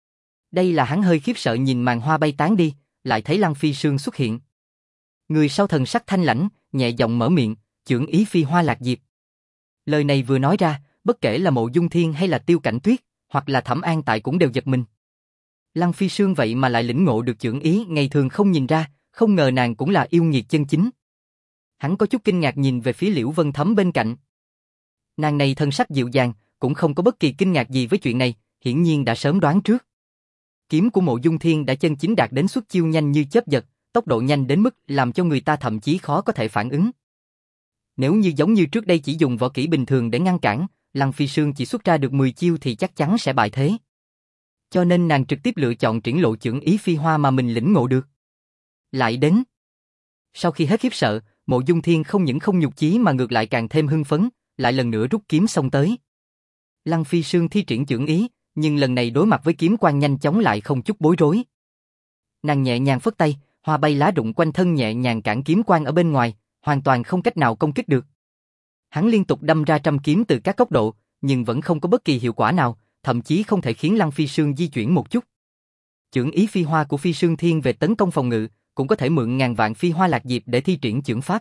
Đây là hắn hơi khiếp sợ nhìn màn hoa bay tán đi, lại thấy Lăng Phi Sương xuất hiện. Người sau thần sắc thanh lãnh, nhẹ giọng mở miệng, chưởng ý phi hoa lạc diệp. Lời này vừa nói ra, bất kể là Mộ Dung Thiên hay là Tiêu Cảnh Tuyết, hoặc là Thẩm An Tại cũng đều giật mình. Lăng Phi Sương vậy mà lại lĩnh ngộ được chưởng ý ngày thường không nhìn ra, không ngờ nàng cũng là yêu nghiệt chân chính. Hắn có chút kinh ngạc nhìn về phía Liễu Vân Thấm bên cạnh. Nàng này thân sắc dịu dàng, cũng không có bất kỳ kinh ngạc gì với chuyện này, hiển nhiên đã sớm đoán trước. Kiếm của Mộ Dung Thiên đã chân chính đạt đến xuất chiêu nhanh như chớp giật, tốc độ nhanh đến mức làm cho người ta thậm chí khó có thể phản ứng. Nếu như giống như trước đây chỉ dùng võ kỹ bình thường để ngăn cản, Lăng Phi Sương chỉ xuất ra được mười chiêu thì chắc chắn sẽ bại thế. Cho nên nàng trực tiếp lựa chọn triển lộ chưởng ý phi hoa mà mình lĩnh ngộ được. Lại đến. Sau khi hết khiếp sợ, Mộ Dung Thiên không những không nhục chí mà ngược lại càng thêm hưng phấn, lại lần nữa rút kiếm xông tới. Lăng Phi Sương thi triển chưởng ý, nhưng lần này đối mặt với kiếm quang nhanh chóng lại không chút bối rối. Nàng nhẹ nhàng phất tay, hoa bay lá rụng quanh thân nhẹ nhàng cản kiếm quang ở bên ngoài, hoàn toàn không cách nào công kích được. Hắn liên tục đâm ra trăm kiếm từ các góc độ, nhưng vẫn không có bất kỳ hiệu quả nào, thậm chí không thể khiến Lăng Phi Sương di chuyển một chút. Chưởng ý phi hoa của Phi Sương Thiên về tấn công phòng ngự, cũng có thể mượn ngàn vạn phi hoa lạc diệp để thi triển chưởng pháp.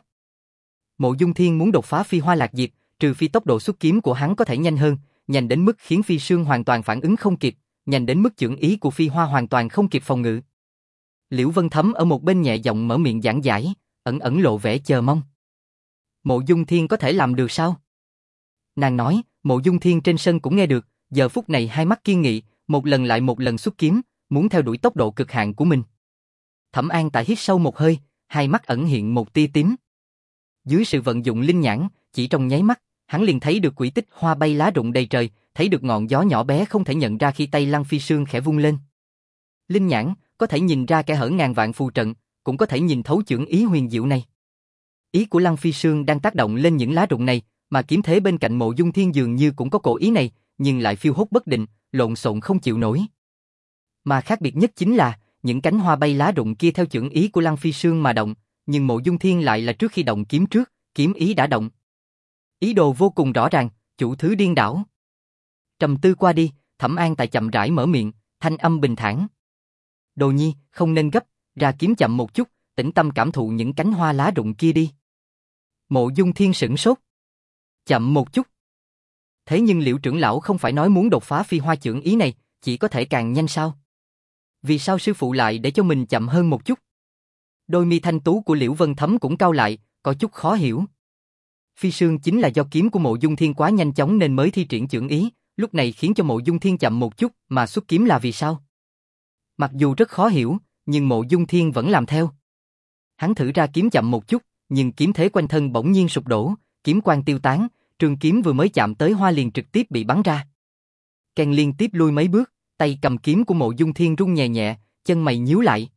Mộ Dung Thiên muốn đột phá phi hoa lạc diệp, trừ phi tốc độ xuất kiếm của hắn có thể nhanh hơn, nhanh đến mức khiến Phi Sương hoàn toàn phản ứng không kịp, nhanh đến mức chưởng ý của phi hoa hoàn toàn không kịp phòng ngự. Liễu Vân Thấm ở một bên nhẹ giọng mở miệng giảng giải, ẩn ẩn lộ vẻ chờ mong. Mộ Dung Thiên có thể làm được sao? Nàng nói, Mộ Dung Thiên trên sân cũng nghe được, giờ phút này hai mắt kiên nghị, một lần lại một lần xuất kiếm, muốn theo đuổi tốc độ cực hạn của mình. Thẩm An Tại hít sâu một hơi, hai mắt ẩn hiện một tia tím. Dưới sự vận dụng linh nhãn, chỉ trong nháy mắt, hắn liền thấy được quỹ tích hoa bay lá rụng đầy trời, thấy được ngọn gió nhỏ bé không thể nhận ra khi tay Lăng Phi Sương khẽ vung lên. Linh nhãn có thể nhìn ra kẻ hở ngàn vạn phù trận, cũng có thể nhìn thấu chưởng ý huyền diệu này. Ý của Lăng Phi Sương đang tác động lên những lá rụng này, mà kiếm thế bên cạnh Mộ Dung Thiên dường như cũng có cổ ý này, nhưng lại phiêu hốt bất định, lộn xộn không chịu nổi. Mà khác biệt nhất chính là, những cánh hoa bay lá rụng kia theo chưởng ý của Lăng Phi Sương mà động, nhưng Mộ Dung Thiên lại là trước khi động kiếm trước, kiếm ý đã động. Ý đồ vô cùng rõ ràng, chủ thứ điên đảo. Trầm tư qua đi, Thẩm An Tại chậm rãi mở miệng, thanh âm bình thản. Đồ nhi, không nên gấp, ra kiếm chậm một chút, tĩnh tâm cảm thụ những cánh hoa lá rụng kia đi. Mộ Dung Thiên sửng sốt. Chậm một chút. Thế nhưng Liễu trưởng lão không phải nói muốn đột phá phi hoa chưởng ý này, chỉ có thể càng nhanh sao? Vì sao sư phụ lại để cho mình chậm hơn một chút? Đôi mi thanh tú của Liễu Vân Thấm cũng cau lại, có chút khó hiểu. Phi Sương chính là do kiếm của Mộ Dung Thiên quá nhanh chóng nên mới thi triển chưởng ý, lúc này khiến cho Mộ Dung Thiên chậm một chút, mà xuất kiếm là vì sao? Mặc dù rất khó hiểu, nhưng Mộ Dung Thiên vẫn làm theo. Hắn thử ra kiếm chậm một chút, nhưng kiếm thế quanh thân bỗng nhiên sụp đổ, kiếm quang tiêu tán, trường kiếm vừa mới chạm tới hoa liền trực tiếp bị bắn ra. Ken liên tiếp lui mấy bước, tay cầm kiếm của Mộ Dung Thiên rung nhẹ nhẹ, chân mày nhíu lại.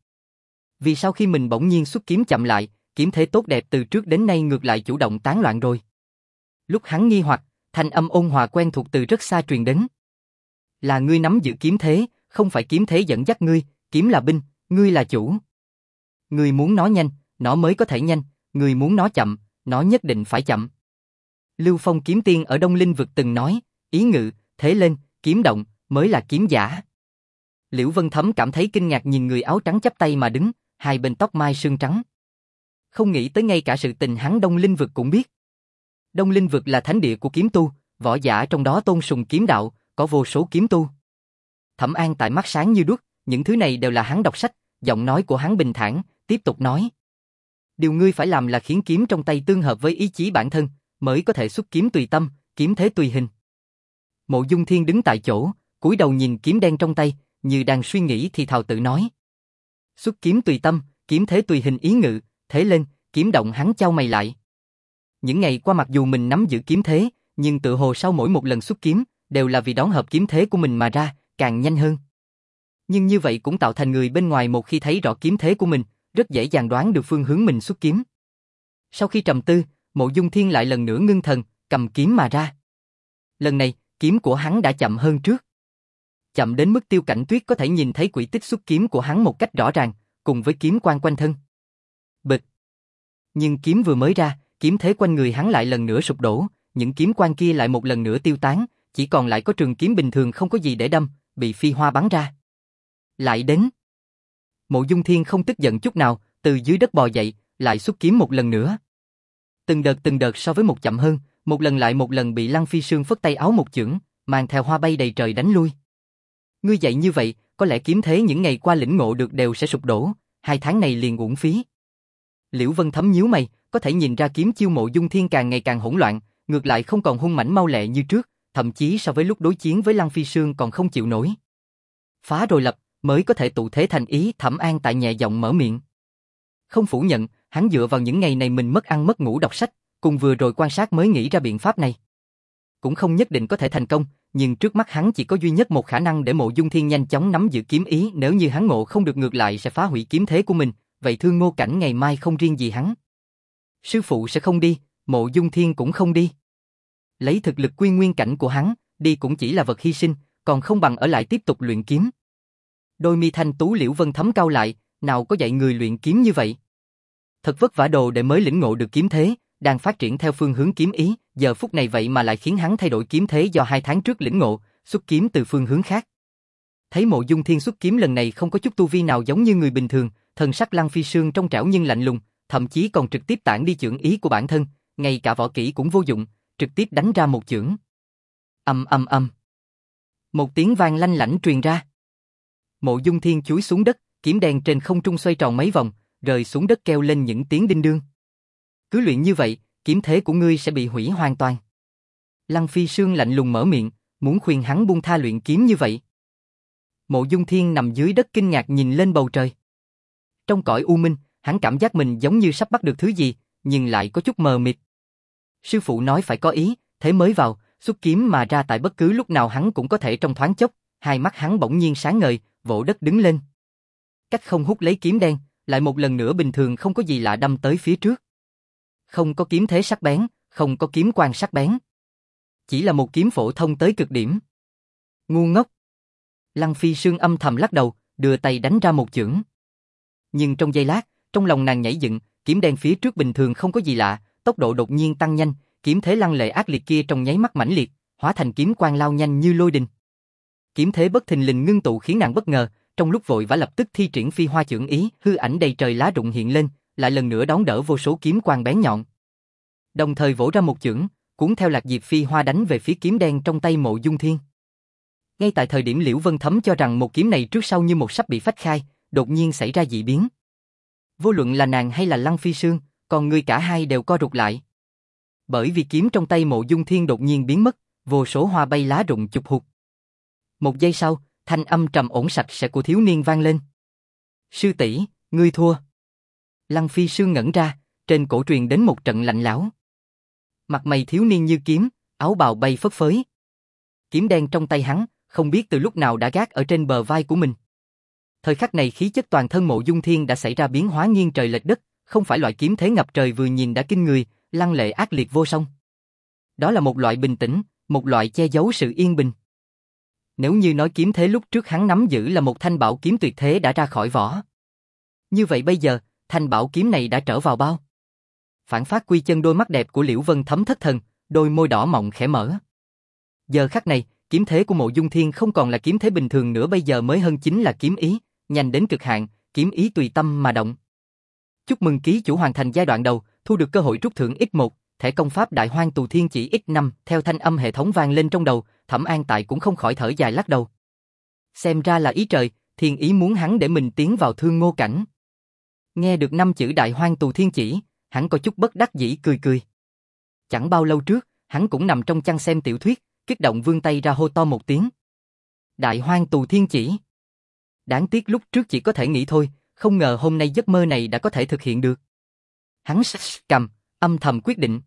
Vì sao khi mình bỗng nhiên xuất kiếm chậm lại, kiếm thế tốt đẹp từ trước đến nay ngược lại chủ động tán loạn rồi? Lúc hắn nghi hoặc, thanh âm ôn hòa quen thuộc từ rất xa truyền đến. Là ngươi nắm giữ kiếm thế, không phải kiếm thế dẫn dắt ngươi, kiếm là binh, ngươi là chủ. Ngươi muốn nó nhanh, nó mới có thể nhanh, ngươi muốn nó chậm, nó nhất định phải chậm. Lưu Phong kiếm tiên ở Đông Linh vực từng nói, ý ngự, thế lên, kiếm động, mới là kiếm giả. Liễu Vân Thấm cảm thấy kinh ngạc nhìn người áo trắng chắp tay mà đứng, hai bên tóc mai sương trắng. Không nghĩ tới ngay cả sự tình hắn Đông Linh vực cũng biết. Đông Linh vực là thánh địa của kiếm tu, võ giả trong đó tôn sùng kiếm đạo, có vô số kiếm tu. Thẩm An Tại mắt sáng như đuốc, những thứ này đều là hắn đọc sách, giọng nói của hắn bình thản, tiếp tục nói. Điều ngươi phải làm là khiến kiếm trong tay tương hợp với ý chí bản thân, mới có thể xuất kiếm tùy tâm, kiếm thế tùy hình. Mộ Dung Thiên đứng tại chỗ, cúi đầu nhìn kiếm đen trong tay, như đang suy nghĩ thì thào tự nói. Xuất kiếm tùy tâm, kiếm thế tùy hình ý ngự, thế lên, kiếm động hắn chau mày lại. Những ngày qua mặc dù mình nắm giữ kiếm thế, nhưng tự hồ sau mỗi một lần xuất kiếm, đều là vì đón hợp kiếm thế của mình mà ra, càng nhanh hơn. Nhưng như vậy cũng tạo thành người bên ngoài một khi thấy rõ kiếm thế của mình, rất dễ dàng đoán được phương hướng mình xuất kiếm. Sau khi trầm tư, Mộ Dung Thiên lại lần nữa ngưng thần, cầm kiếm mà ra. Lần này, kiếm của hắn đã chậm hơn trước. Chậm đến mức Tiêu Cảnh Tuyết có thể nhìn thấy quỹ tích xuất kiếm của hắn một cách rõ ràng, cùng với kiếm quang quanh thân. Bịch. Nhưng kiếm vừa mới ra, kiếm thế quanh người hắn lại lần nữa sụp đổ, những kiếm quang kia lại một lần nữa tiêu tán, chỉ còn lại có trường kiếm bình thường không có gì để đâm, bị phi hoa bắn ra. Lại đến. Mộ Dung Thiên không tức giận chút nào, từ dưới đất bò dậy, lại xuất kiếm một lần nữa. Từng đợt từng đợt so với một chậm hơn, một lần lại một lần bị Lăng Phi Sương phất tay áo một chưởng, mang theo hoa bay đầy trời đánh lui. Ngươi dạy như vậy, có lẽ kiếm thế những ngày qua lĩnh ngộ được đều sẽ sụp đổ, hai tháng này liền uổng phí. Liễu Vân Thấm nhíu mày, có thể nhìn ra kiếm chiêu Mộ Dung Thiên càng ngày càng hỗn loạn, ngược lại không còn hung mãnh mau lẹ như trước, thậm chí so với lúc đối chiến với Lăng Phi Sương còn không chịu nổi. Phá rồi lập, mới có thể tụ thế thành ý. Thẩm An Tại nhẹ giọng mở miệng. Không phủ nhận, hắn dựa vào những ngày này mình mất ăn mất ngủ đọc sách, cùng vừa rồi quan sát mới nghĩ ra biện pháp này. Cũng không nhất định có thể thành công, nhưng trước mắt hắn chỉ có duy nhất một khả năng để Mộ Dung Thiên nhanh chóng nắm giữ kiếm ý, nếu như hắn ngộ không được ngược lại sẽ phá hủy kiếm thế của mình, vậy Thương Ngô Cảnh ngày mai không riêng gì hắn. Sư phụ sẽ không đi, Mộ Dung Thiên cũng không đi. Lấy thực lực quy nguyên cảnh của hắn, đi cũng chỉ là vật hy sinh, còn không bằng ở lại tiếp tục luyện kiếm. Đôi mi thanh tú Liễu Vân Thấm cau lại, nào có dạy người luyện kiếm như vậy. Thật vất vả đồ để mới lĩnh ngộ được kiếm thế, đang phát triển theo phương hướng kiếm ý, giờ phút này vậy mà lại khiến hắn thay đổi kiếm thế do hai tháng trước lĩnh ngộ, xuất kiếm từ phương hướng khác. Thấy Mộ Dung Thiên xuất kiếm lần này không có chút tu vi nào giống như người bình thường, thần sắc Lăng Phi Sương trong trẻo nhưng lạnh lùng, thậm chí còn trực tiếp tản đi chưởng ý của bản thân, ngay cả võ kỹ cũng vô dụng, trực tiếp đánh ra một chưởng. Ầm ầm ầm. Một tiếng vang lanh lảnh truyền ra. Mộ Dung Thiên chúi xuống đất, kiếm đen trên không trung xoay tròn mấy vòng, rơi xuống đất kêu lên những tiếng đinh đương. Cứ luyện như vậy, kiếm thế của ngươi sẽ bị hủy hoàn toàn. Lăng Phi Sương lạnh lùng mở miệng, muốn khuyên hắn buông tha luyện kiếm như vậy. Mộ Dung Thiên nằm dưới đất kinh ngạc nhìn lên bầu trời. Trong cõi u minh, hắn cảm giác mình giống như sắp bắt được thứ gì, nhưng lại có chút mờ mịt. Sư phụ nói phải có ý, thế mới vào, xuất kiếm mà ra tại bất cứ lúc nào hắn cũng có thể trong thoáng chốc, hai mắt hắn bỗng nhiên sáng ngời, vỗ đất đứng lên. Cách không hút lấy kiếm đen, lại một lần nữa bình thường không có gì lạ đâm tới phía trước. Không có kiếm thế sắc bén, không có kiếm quang sắc bén. Chỉ là một kiếm phổ thông tới cực điểm. Ngu ngốc. Lăng Phi Sương âm thầm lắc đầu, đưa tay đánh ra một chưởng. Nhưng trong giây lát, trong lòng nàng nhảy dựng, kiếm đen phía trước bình thường không có gì lạ, tốc độ đột nhiên tăng nhanh, kiếm thế lăng lệ ác liệt kia trong nháy mắt mãnh liệt, hóa thành kiếm quang lao nhanh như lôi đình. Kiếm thế bất thình lình ngưng tụ khiến nàng bất ngờ, trong lúc vội vã lập tức thi triển phi hoa chưởng ý, hư ảnh đầy trời lá rụng hiện lên, lại lần nữa đón đỡ vô số kiếm quang bén nhọn. Đồng thời vỗ ra một chưởng, cuốn theo lạc diệp phi hoa đánh về phía kiếm đen trong tay Mộ Dung Thiên. Ngay tại thời điểm Liễu Vân Thấm cho rằng một kiếm này trước sau như một sắp bị phách khai, đột nhiên xảy ra dị biến. Vô luận là nàng hay là Lăng Phi Sương, còn người cả hai đều co rụt lại. Bởi vì kiếm trong tay Mộ Dung Thiên đột nhiên biến mất, vô số hoa bay lá rụng chụp hụt. Một giây sau, thanh âm trầm ổn sạch sẽ của thiếu niên vang lên. Sư tỷ, ngươi thua. Lăng Phi Sương ngẩn ra, trên cổ truyền đến một trận lạnh lẽo. Mặt mày thiếu niên như kiếm, áo bào bay phất phới. Kiếm đen trong tay hắn, không biết từ lúc nào đã gác ở trên bờ vai của mình. Thời khắc này khí chất toàn thân Mộ Dung Thiên đã xảy ra biến hóa nghiêng trời lệch đất, không phải loại kiếm thế ngập trời vừa nhìn đã kinh người, lăng lệ ác liệt vô song. Đó là một loại bình tĩnh, một loại che giấu sự yên bình. Nếu như nói kiếm thế lúc trước hắn nắm giữ là một thanh bảo kiếm tuyệt thế đã ra khỏi vỏ. Như vậy bây giờ, thanh bảo kiếm này đã trở vào bao. Phản phát quy chân đôi mắt đẹp của Liễu Vân Thấm thất thần, đôi môi đỏ mọng khẽ mở. Giờ khắc này, kiếm thế của Mộ Dung Thiên không còn là kiếm thế bình thường nữa, bây giờ mới hơn chính là kiếm ý, nhanh đến cực hạn, kiếm ý tùy tâm mà động. Chúc mừng ký chủ hoàn thành giai đoạn đầu, thu được cơ hội rút thưởng ích một, thẻ công pháp Đại Hoang Tù Thiên Chỉ ích năm, theo thanh âm hệ thống vang lên trong đầu, Thẩm An Tại cũng không khỏi thở dài lắc đầu. Xem ra là ý trời, thiên ý muốn hắn để mình tiến vào Thương Ngô cảnh. Nghe được năm chữ Đại Hoang Tù Thiên Chỉ, hắn có chút bất đắc dĩ cười cười. Chẳng bao lâu trước, hắn cũng nằm trong chăn xem tiểu thuyết, kích động vươn tay ra hô to một tiếng. Đại Hoang Tù Thiên Chỉ. Đáng tiếc lúc trước chỉ có thể nghĩ thôi, không ngờ hôm nay giấc mơ này đã có thể thực hiện được. Hắn cầm, âm thầm quyết định.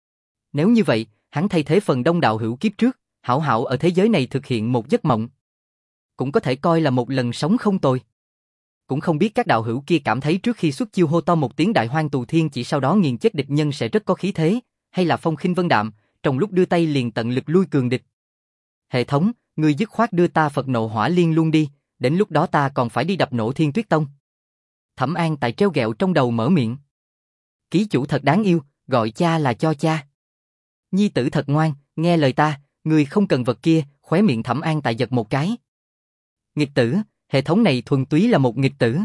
Nếu như vậy, hắn thay thế phần đông đạo hữu kiếp trước, hảo hảo ở thế giới này thực hiện một giấc mộng. Cũng có thể coi là một lần sống không tồi. Cũng không biết các đạo hữu kia cảm thấy trước khi xuất chiêu hô to một tiếng Đại Hoang Tù Thiên Chỉ sau đó nghiền chết địch nhân sẽ rất có khí thế, hay là phong khinh vân đạm, trong lúc đưa tay liền tận lực lui cường địch. Hệ thống, ngươi dứt khoát đưa ta Phật Nộ Hỏa Liên luôn đi, đến lúc đó ta còn phải đi đập nổ Thiên Tuyết Tông. Thẩm An Tại treo ghẹo trong đầu mở miệng. Ký chủ thật đáng yêu, gọi cha là cho cha. Nhi tử thật ngoan, nghe lời ta, ngươi không cần vật kia, khóe miệng Thẩm An Tại giật một cái. Nghịch tử, hệ thống này thuần túy là một nghịch tử.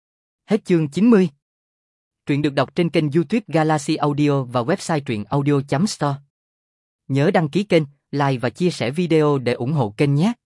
Hết chương chín mươi. Truyện được đọc trên kênh YouTube Galaxy Audio và website truyện audio chấm store. Nhớ đăng ký kênh, like và chia sẻ video để ủng hộ kênh nhé.